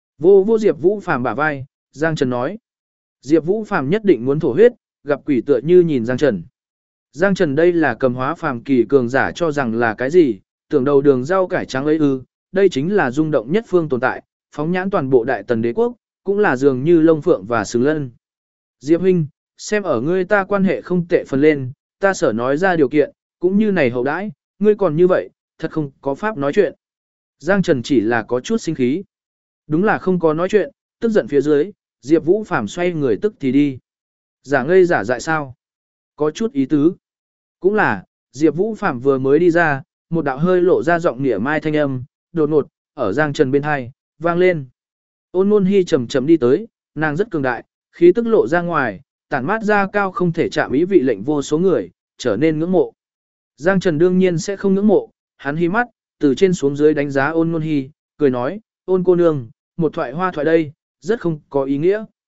Vô Diệp Vũ Phàm bả vai, Giang Trần nói. Diệp Vũ Phàm nhất định muốn thổ huyết, gặp quỷ tựa như nhìn Giang Trần. Giang Trần đây là cầm hóa phàm kỳ cường giả cho rằng là cái gì, tưởng đầu đường rau cải trắng ấy ư, đây chính là rung động nhất phương tồn tại, phóng nhãn toàn bộ đại tần đế quốc, cũng là dường như lông phượng và sừng lân. Diệp huynh, xem ở ngươi ta quan hệ không tệ phần lên, ta sở nói ra điều kiện, cũng như này hậu đãi, ngươi còn như vậy, thật không có pháp nói chuyện. Giang Trần chỉ là có chút sinh khí. Đúng là không có nói chuyện, tức giận phía dưới, Diệp Vũ Phàm xoay người tức thì đi. Giả ngây giả dại sao? Có chút ý tứ. Cũng là, Diệp Vũ Phàm vừa mới đi ra, một đạo hơi lộ ra giọng nịa mai thanh âm, đột ngột, ở Giang Trần bên hai, vang lên. Ôn Nôn Hi chậm chậm đi tới, nàng rất cường đại, khí tức lộ ra ngoài, tản mát ra cao không thể chạm ý vị lệnh vô số người, trở nên ngưỡng mộ. Giang Trần đương nhiên sẽ không ngưỡng mộ, hắn hí mắt, từ trên xuống dưới đánh giá Ôn Nôn Hi, cười nói, Ôn cô nương, một thoại hoa thoại đây, rất không có ý nghĩa.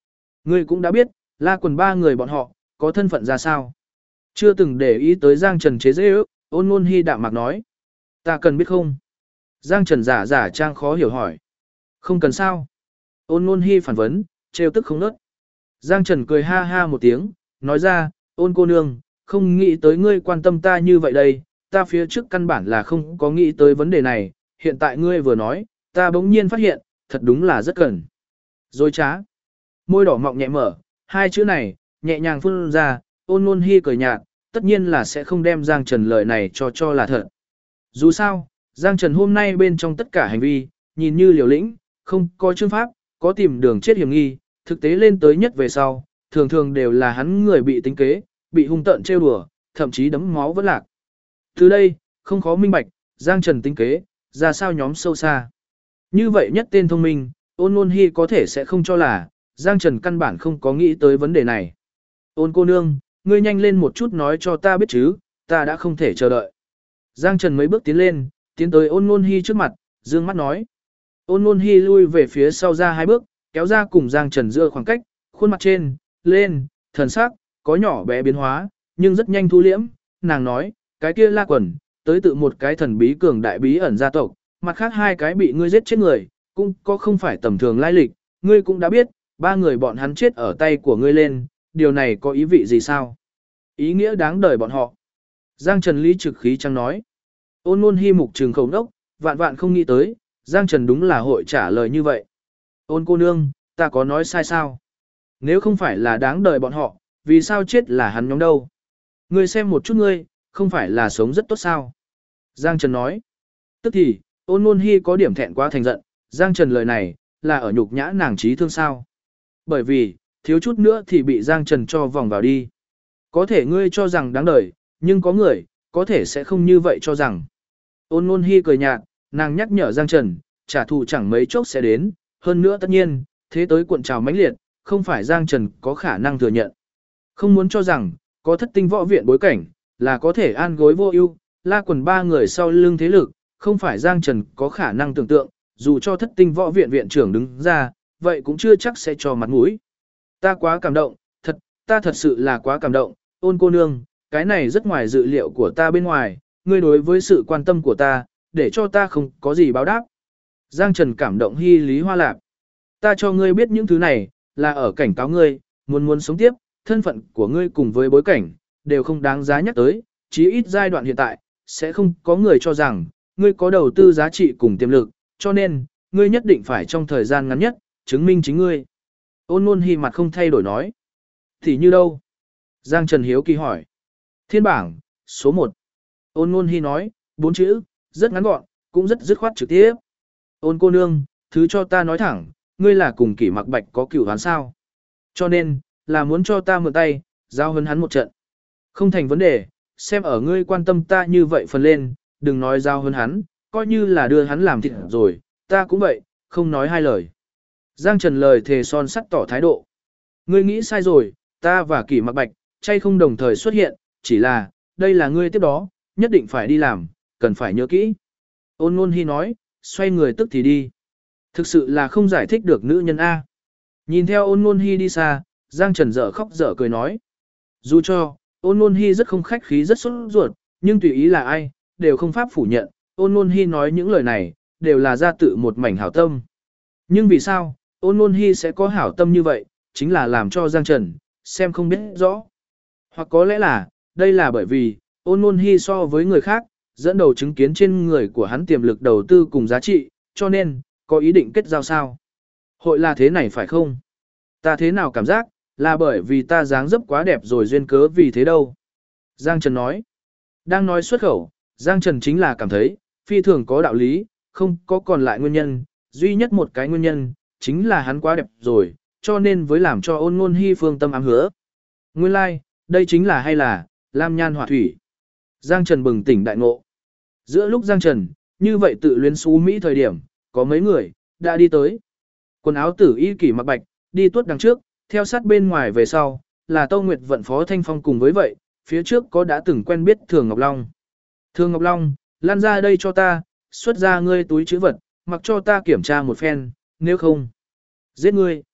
Ngươi cũng đã biết, La Quần ba người bọn họ, có thân phận ra sao. Chưa từng để ý tới Giang Trần chế dễ ước, Ôn Nôn Hi đạm mạc nói. Ta cần biết không? Giang Trần giả giả trang khó hiểu hỏi. Không cần sao? Ôn Nôn Hi phản vấn, trêu tức không nớt. Giang Trần cười ha ha một tiếng, nói ra, Ôn cô nương, không nghĩ tới ngươi quan tâm ta như vậy đây, ta phía trước căn bản là không có nghĩ tới vấn đề này, hiện tại ngươi vừa nói, ta bỗng nhiên phát hiện, thật đúng là rất cần. Dối trá. Môi đỏ mọng nhẹ mở, hai chữ này, nhẹ nhàng phun ra, Ôn Nôn Hi cười nhạt, tất nhiên là sẽ không đem Giang Trần lời này cho là thật. Dù sao, Giang Trần hôm nay bên trong tất cả hành vi, nhìn như liều lĩnh, không có chương pháp, có tìm đường chết hiểm nghi, thực tế lên tới nhất về sau, thường thường đều là hắn người bị tính kế, bị hung tợn trêu đùa, thậm chí đấm máu vẫn lạc. Từ đây, không khó minh bạch, Giang Trần tính kế, ra sao nhóm sâu xa. Như vậy nhất tên thông minh, Ôn Nôn Hi có thể sẽ không cho là, Giang Trần căn bản không có nghĩ tới vấn đề này. Ôn cô nương, ngươi nhanh lên một chút nói cho ta biết chứ, ta đã không thể chờ đợi. Giang Trần mấy bước tiến lên, tiến tới Ôn Nôn Hi trước mặt, dương mắt nói. Ôn Nôn Hi lui về phía sau ra hai bước, kéo ra cùng Giang Trần giữa khoảng cách, khuôn mặt trên, lên, thần sắc, có nhỏ bé biến hóa, nhưng rất nhanh thu liễm, nàng nói, cái kia La Quần, tới tự một cái thần bí cường đại bí ẩn gia tộc, mặt khác hai cái bị ngươi giết chết người, cũng có không phải tầm thường lai lịch, ngươi cũng đã biết, ba người bọn hắn chết ở tay của ngươi lên, điều này có ý vị gì sao? Ý nghĩa đáng đời bọn họ. Giang Trần lý trực khí trăng nói. Ôn Nôn Hi mục trừng khẩu nốc, vạn vạn không nghĩ tới, Giang Trần đúng là hội trả lời như vậy. Ôn cô nương, ta có nói sai sao? Nếu không phải là đáng đời bọn họ, vì sao chết là hắn nhóm đâu? Ngươi xem một chút ngươi, không phải là sống rất tốt sao? Giang Trần nói. Tức thì, Ôn Nôn Hi có điểm thẹn quá thành giận, Giang Trần lời này, là ở nhục nhã nàng trí thương sao? Bởi vì, thiếu chút nữa thì bị Giang Trần cho vòng vào đi. Có thể ngươi cho rằng đáng đời, nhưng có người, có thể sẽ không như vậy cho rằng. Ôn Nôn Hi cười nhạt, nàng nhắc nhở Giang Trần, trả thù chẳng mấy chốc sẽ đến, hơn nữa tất nhiên, thế tới cuộn trào mãnh liệt, không phải Giang Trần có khả năng thừa nhận. Không muốn cho rằng, có thất tinh võ viện bối cảnh, là có thể an gối vô ưu, La Quần ba người sau lưng thế lực, không phải Giang Trần có khả năng tưởng tượng, dù cho thất tinh võ viện viện trưởng đứng ra, vậy cũng chưa chắc sẽ cho mặt mũi. Ta quá cảm động, ta thật sự là quá cảm động, Ôn cô nương, cái này rất ngoài dự liệu của ta bên ngoài, ngươi đối với sự quan tâm của ta, để cho ta không có gì báo đáp. Giang Trần cảm động hy lý hoa lạp. Ta cho ngươi biết những thứ này, là ở cảnh cáo ngươi, muốn sống tiếp, thân phận của ngươi cùng với bối cảnh, đều không đáng giá nhắc tới, chí ít giai đoạn hiện tại, sẽ không có người cho rằng, ngươi có đầu tư giá trị cùng tiềm lực, cho nên, ngươi nhất định phải trong thời gian ngắn nhất, chứng minh chính ngươi. Ôn Nôn Hi mặt không thay đổi nói. Thì như đâu? Giang Trần hiếu kỳ hỏi. Thiên bảng, số 1. Ôn Nôn Hi nói, 4 chữ, rất ngắn gọn, cũng rất dứt khoát trực tiếp. Ôn cô nương, thứ cho ta nói thẳng, ngươi là cùng Kỷ Mặc Bạch có cửu hắn sao? Cho nên, là muốn cho ta mượn tay, giao hấn hắn một trận. Không thành vấn đề, xem ở ngươi quan tâm ta như vậy phần lên, đừng nói giao hấn hắn, coi như là đưa hắn làm thịt rồi, ta cũng vậy, không nói hai lời. Giang Trần lời thề son sắt tỏ thái độ. Ngươi nghĩ sai rồi, ta và Kỷ Mặc Bạch, chay không đồng thời xuất hiện, chỉ là, đây là ngươi tiếp đó, nhất định phải đi làm, cần phải nhớ kỹ. Ôn Nôn Hi nói, xoay người tức thì đi. Thực sự là không giải thích được nữ nhân A. Nhìn theo Ôn Nôn Hi đi xa, Giang Trần dở khóc dở cười nói. Dù cho, Ôn Nôn Hi rất không khách khí rất sốt ruột, nhưng tùy ý là ai, đều không pháp phủ nhận, Ôn Nôn Hi nói những lời này, đều là ra tự một mảnh hảo tâm. Nhưng vì sao, Ôn Nôn Hi sẽ có hảo tâm như vậy, chính là làm cho Giang Trần, xem không biết rõ. Hoặc có lẽ là, đây là bởi vì, Ôn Nôn Hi so với người khác, dẫn đầu chứng kiến trên người của hắn tiềm lực đầu tư cùng giá trị, cho nên, có ý định kết giao sao. Hội là thế này phải không? Ta thế nào cảm giác, là bởi vì ta dáng dấp quá đẹp rồi duyên cớ vì thế đâu. Giang Trần nói. Đang nói xuất khẩu, Giang Trần chính là cảm thấy, phi thường có đạo lý, không có còn lại nguyên nhân, duy nhất một cái nguyên nhân, chính là hắn quá đẹp rồi, cho nên với làm cho Ôn Nôn Hi phương tâm ám hứa. Nguyên lai, like, đây chính là hay là, lam nhan hỏa thủy. Giang Trần bừng tỉnh đại ngộ. Giữa lúc Giang Trần, như vậy tự luyến xú Mỹ thời điểm, có mấy người, đã đi tới. Quần áo tử y Kỷ Mặc Bạch, đi tuốt đằng trước, theo sát bên ngoài về sau, là Tâu Nguyệt vận Phó Thanh Phong cùng với vậy, phía trước có đã từng quen biết Thường Ngọc Long. Thường Ngọc Long, lan ra đây cho ta, xuất ra ngươi túi trữ vật, mặc cho ta kiểm tra một phen, nếu không, giết ngươi.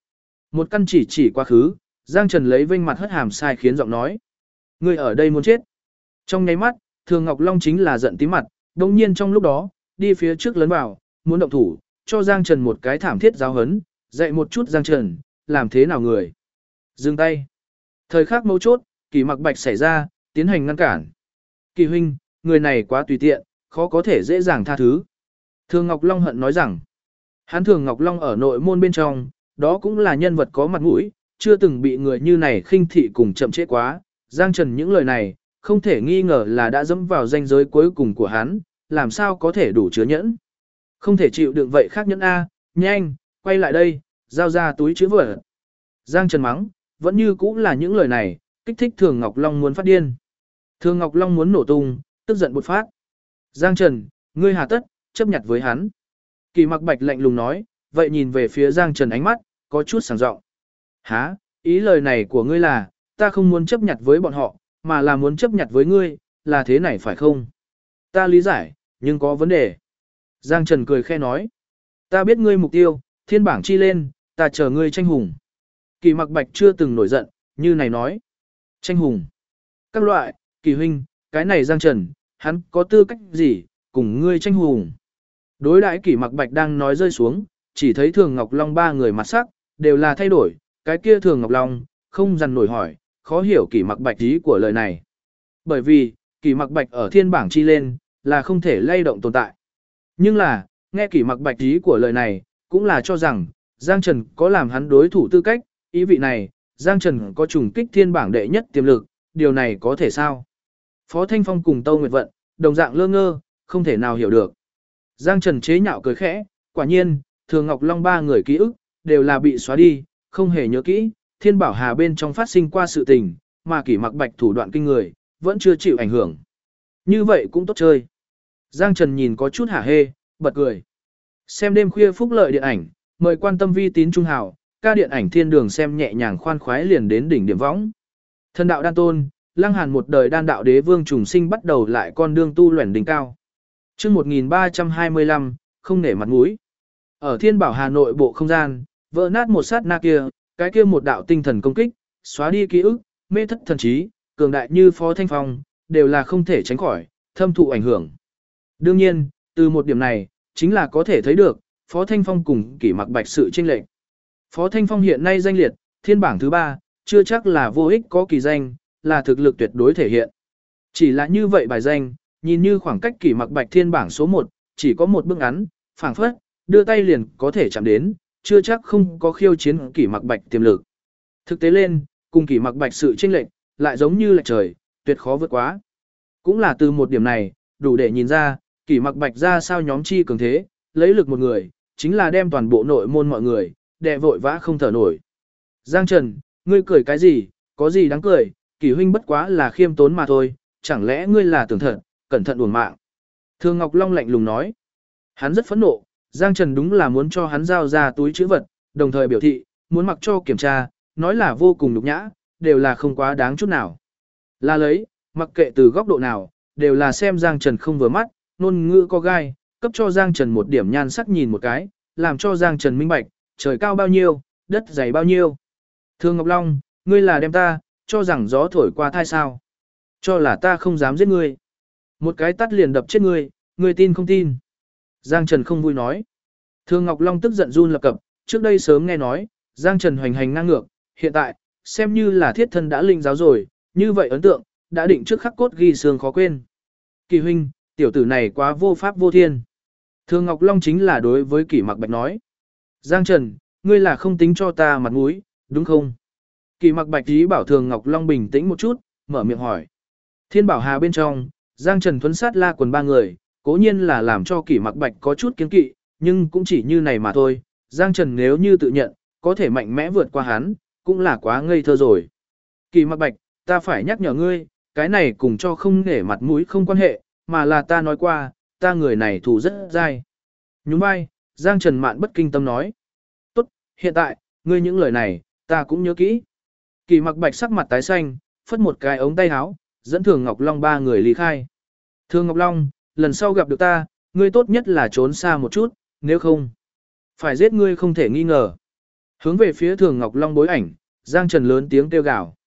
Một căn chỉ quá khứ, Giang Trần lấy vênh mặt hất hàm sai khiến giọng nói. Ngươi ở đây muốn chết. Trong nháy mắt, Thường Ngọc Long chính là giận tím mặt, đồng nhiên trong lúc đó, đi phía trước lấn vào, muốn động thủ, cho Giang Trần một cái thảm thiết giáo hấn, dạy một chút Giang Trần, làm thế nào người. Dừng tay. Thời khắc mấu chốt, Kỳ Mặc Bạch xảy ra, tiến hành ngăn cản. Kỳ huynh, người này quá tùy tiện, khó có thể dễ dàng tha thứ. Thường Ngọc Long hận nói rằng, hắn Thường Ngọc Long ở nội môn bên trong, đó cũng là nhân vật có mặt mũi, chưa từng bị người như này khinh thị cùng chậm trễ quá. Giang Trần những lời này, không thể nghi ngờ là đã dẫm vào ranh giới cuối cùng của hắn, làm sao có thể đủ chứa nhẫn. Không thể chịu đựng vậy khác nhẫn A, nhanh, quay lại đây, giao ra túi chứa vật. Giang Trần mắng, vẫn như cũng là những lời này, kích thích Thường Ngọc Long muốn phát điên. Thường Ngọc Long muốn nổ tung, tức giận bột phát. Giang Trần, ngươi hà tất, chấp nhặt với hắn. Kỳ Mặc Bạch lạnh lùng nói, vậy nhìn về phía Giang Trần ánh mắt, có chút sảng giọng. Hả, ý lời này của ngươi là, ta không muốn chấp nhặt với bọn họ, mà là muốn chấp nhặt với ngươi, là thế này phải không? Ta lý giải, nhưng có vấn đề. Giang Trần cười khe nói. Ta biết ngươi mục tiêu, thiên bảng chi lên, ta chờ ngươi tranh hùng. Kỳ Mặc Bạch chưa từng nổi giận, như này nói. Tranh hùng. Các loại, Kỳ huynh, cái này Giang Trần, hắn có tư cách gì, cùng ngươi tranh hùng. Đối đãi Kỳ Mặc Bạch đang nói rơi xuống, chỉ thấy Thường Ngọc Long ba người mặt sắc, đều là thay đổi, cái kia Thường Ngọc Long, không dằn nổi hỏi, khó hiểu Kỳ Mặc Bạch ý của lời này. Bởi vì, Kỳ Mặc Bạch ở thiên bảng chi lên, là không thể lay động tồn tại. Nhưng là, nghe Kỳ Mặc Bạch ý của lời này, cũng là cho rằng, Giang Trần có làm hắn đối thủ tư cách, ý vị này, Giang Trần có trùng kích thiên bảng đệ nhất tiềm lực, điều này có thể sao? Phó Thanh Phong cùng Tâu Nguyệt Vận, đồng dạng lơ ngơ, không thể nào hiểu được. Giang Trần chế nhạo cười khẽ, quả nhiên, Thường Ngọc Long ba người ký ức, đều là bị xóa đi, không hề nhớ kỹ, Thiên Bảo Hà bên trong phát sinh qua sự tình, mà Kỳ Mặc Bạch thủ đoạn kinh người, vẫn chưa chịu ảnh hưởng. Như vậy cũng tốt chơi. Giang Trần nhìn có chút hả hê, bật cười. Xem đêm khuya phúc lợi điện ảnh, mời quan tâm vi tín trung hào, ca điện ảnh thiên đường xem nhẹ nhàng khoan khoái liền đến đỉnh điểm võng. Thần đạo đan tôn, Lăng Hàn một đời đan đạo đế vương trùng sinh bắt đầu lại con đường tu luyện đỉnh cao. Chương 1325, không nể mặt mũi. Ở Thiên Bảo Hà Nội bộ không gian, vỡ nát một sát na kia, cái kia một đạo tinh thần công kích, xóa đi ký ức, mê thất thần trí, cường đại như Phó Thanh Phong, đều là không thể tránh khỏi, thâm thụ ảnh hưởng. Đương nhiên, từ một điểm này, chính là có thể thấy được, Phó Thanh Phong cùng Kỳ Mặc Bạch sự chênh lệch. Phó Thanh Phong hiện nay danh liệt, thiên bảng thứ 3, chưa chắc là vô ích có kỳ danh, là thực lực tuyệt đối thể hiện. Chỉ là như vậy bài danh, nhìn như khoảng cách Kỳ Mặc Bạch thiên bảng số 1, chỉ có một bước ngắn, phảng phất, đưa tay liền có thể chạm đến, chưa chắc không có khiêu chiến Kỳ Mặc Bạch tiềm lực. Thực tế lên, cùng Kỳ Mặc Bạch sự chênh lệch, lại giống như lệch trời, tuyệt khó vượt quá. Cũng là từ một điểm này, đủ để nhìn ra, Kỳ Mặc Bạch ra sao nhóm chi cường thế, lấy lực một người, chính là đem toàn bộ nội môn mọi người, đè vội vã không thở nổi. Giang Trần, ngươi cười cái gì, có gì đáng cười, Kỳ huynh bất quá là khiêm tốn mà thôi, chẳng lẽ ngươi là tưởng thật, cẩn thận uổng mạng. Thường Ngọc Long lạnh lùng nói. Hắn rất phẫn nộ, Giang Trần đúng là muốn cho hắn giao ra túi chữ vật, đồng thời biểu thị, muốn mặc cho kiểm tra, nói là vô cùng nhục nhã, đều là không quá đáng chút nào. Là lấy, mặc kệ từ góc độ nào, đều là xem Giang Trần không vừa mắt, ngôn ngữ có gai, cấp cho Giang Trần một điểm nhan sắc nhìn một cái, làm cho Giang Trần minh bạch, trời cao bao nhiêu, đất dày bao nhiêu. Thường Ngọc Long, ngươi là đem ta, cho rằng gió thổi qua thai sao. Cho là ta không dám giết ngươi. Một cái tắt liền đập chết ngươi, ngươi tin không tin. Giang Trần không vui nói. Thường Ngọc Long tức giận run lập cập, trước đây sớm nghe nói, Giang Trần hoành hành ngang ngược, hiện tại, xem như là thiết thân đã linh giáo rồi, như vậy ấn tượng, đã định trước khắc cốt ghi xương khó quên. Kỳ huynh, tiểu tử này quá vô pháp vô thiên. Thường Ngọc Long chính là đối với Kỳ Mặc Bạch nói. Giang Trần, ngươi là không tính cho ta mặt mũi, đúng không? Kỳ Mặc Bạch ý bảo Thường Ngọc Long bình tĩnh một chút, mở miệng hỏi. Thiên Bảo Hà bên trong, Giang Trần thuấn sát la quần ba người, cố nhiên là làm cho Kỳ Mặc Bạch có chút kiêng kỵ, nhưng cũng chỉ như này mà thôi. Giang Trần nếu như tự nhận, có thể mạnh mẽ vượt qua hắn, cũng là quá ngây thơ rồi. Kỳ Mặc Bạch, ta phải nhắc nhở ngươi, cái này cùng cho không nể mặt mũi không quan hệ, mà là ta nói qua, ta người này thù rất dai. Nhún vai, Giang Trần Mạn bất kinh tâm nói. Tốt, hiện tại, ngươi những lời này, ta cũng nhớ kỹ. Kỳ Mặc Bạch sắc mặt tái xanh, phất một cái ống tay áo, dẫn Thường Ngọc Long ba người ly khai. Thường Ngọc Long, lần sau gặp được ta, ngươi tốt nhất là trốn xa một chút, nếu không, phải giết ngươi không thể nghi ngờ. Hướng về phía Thường Ngọc Long bối ảnh, Giang Trần lớn tiếng kêu gào.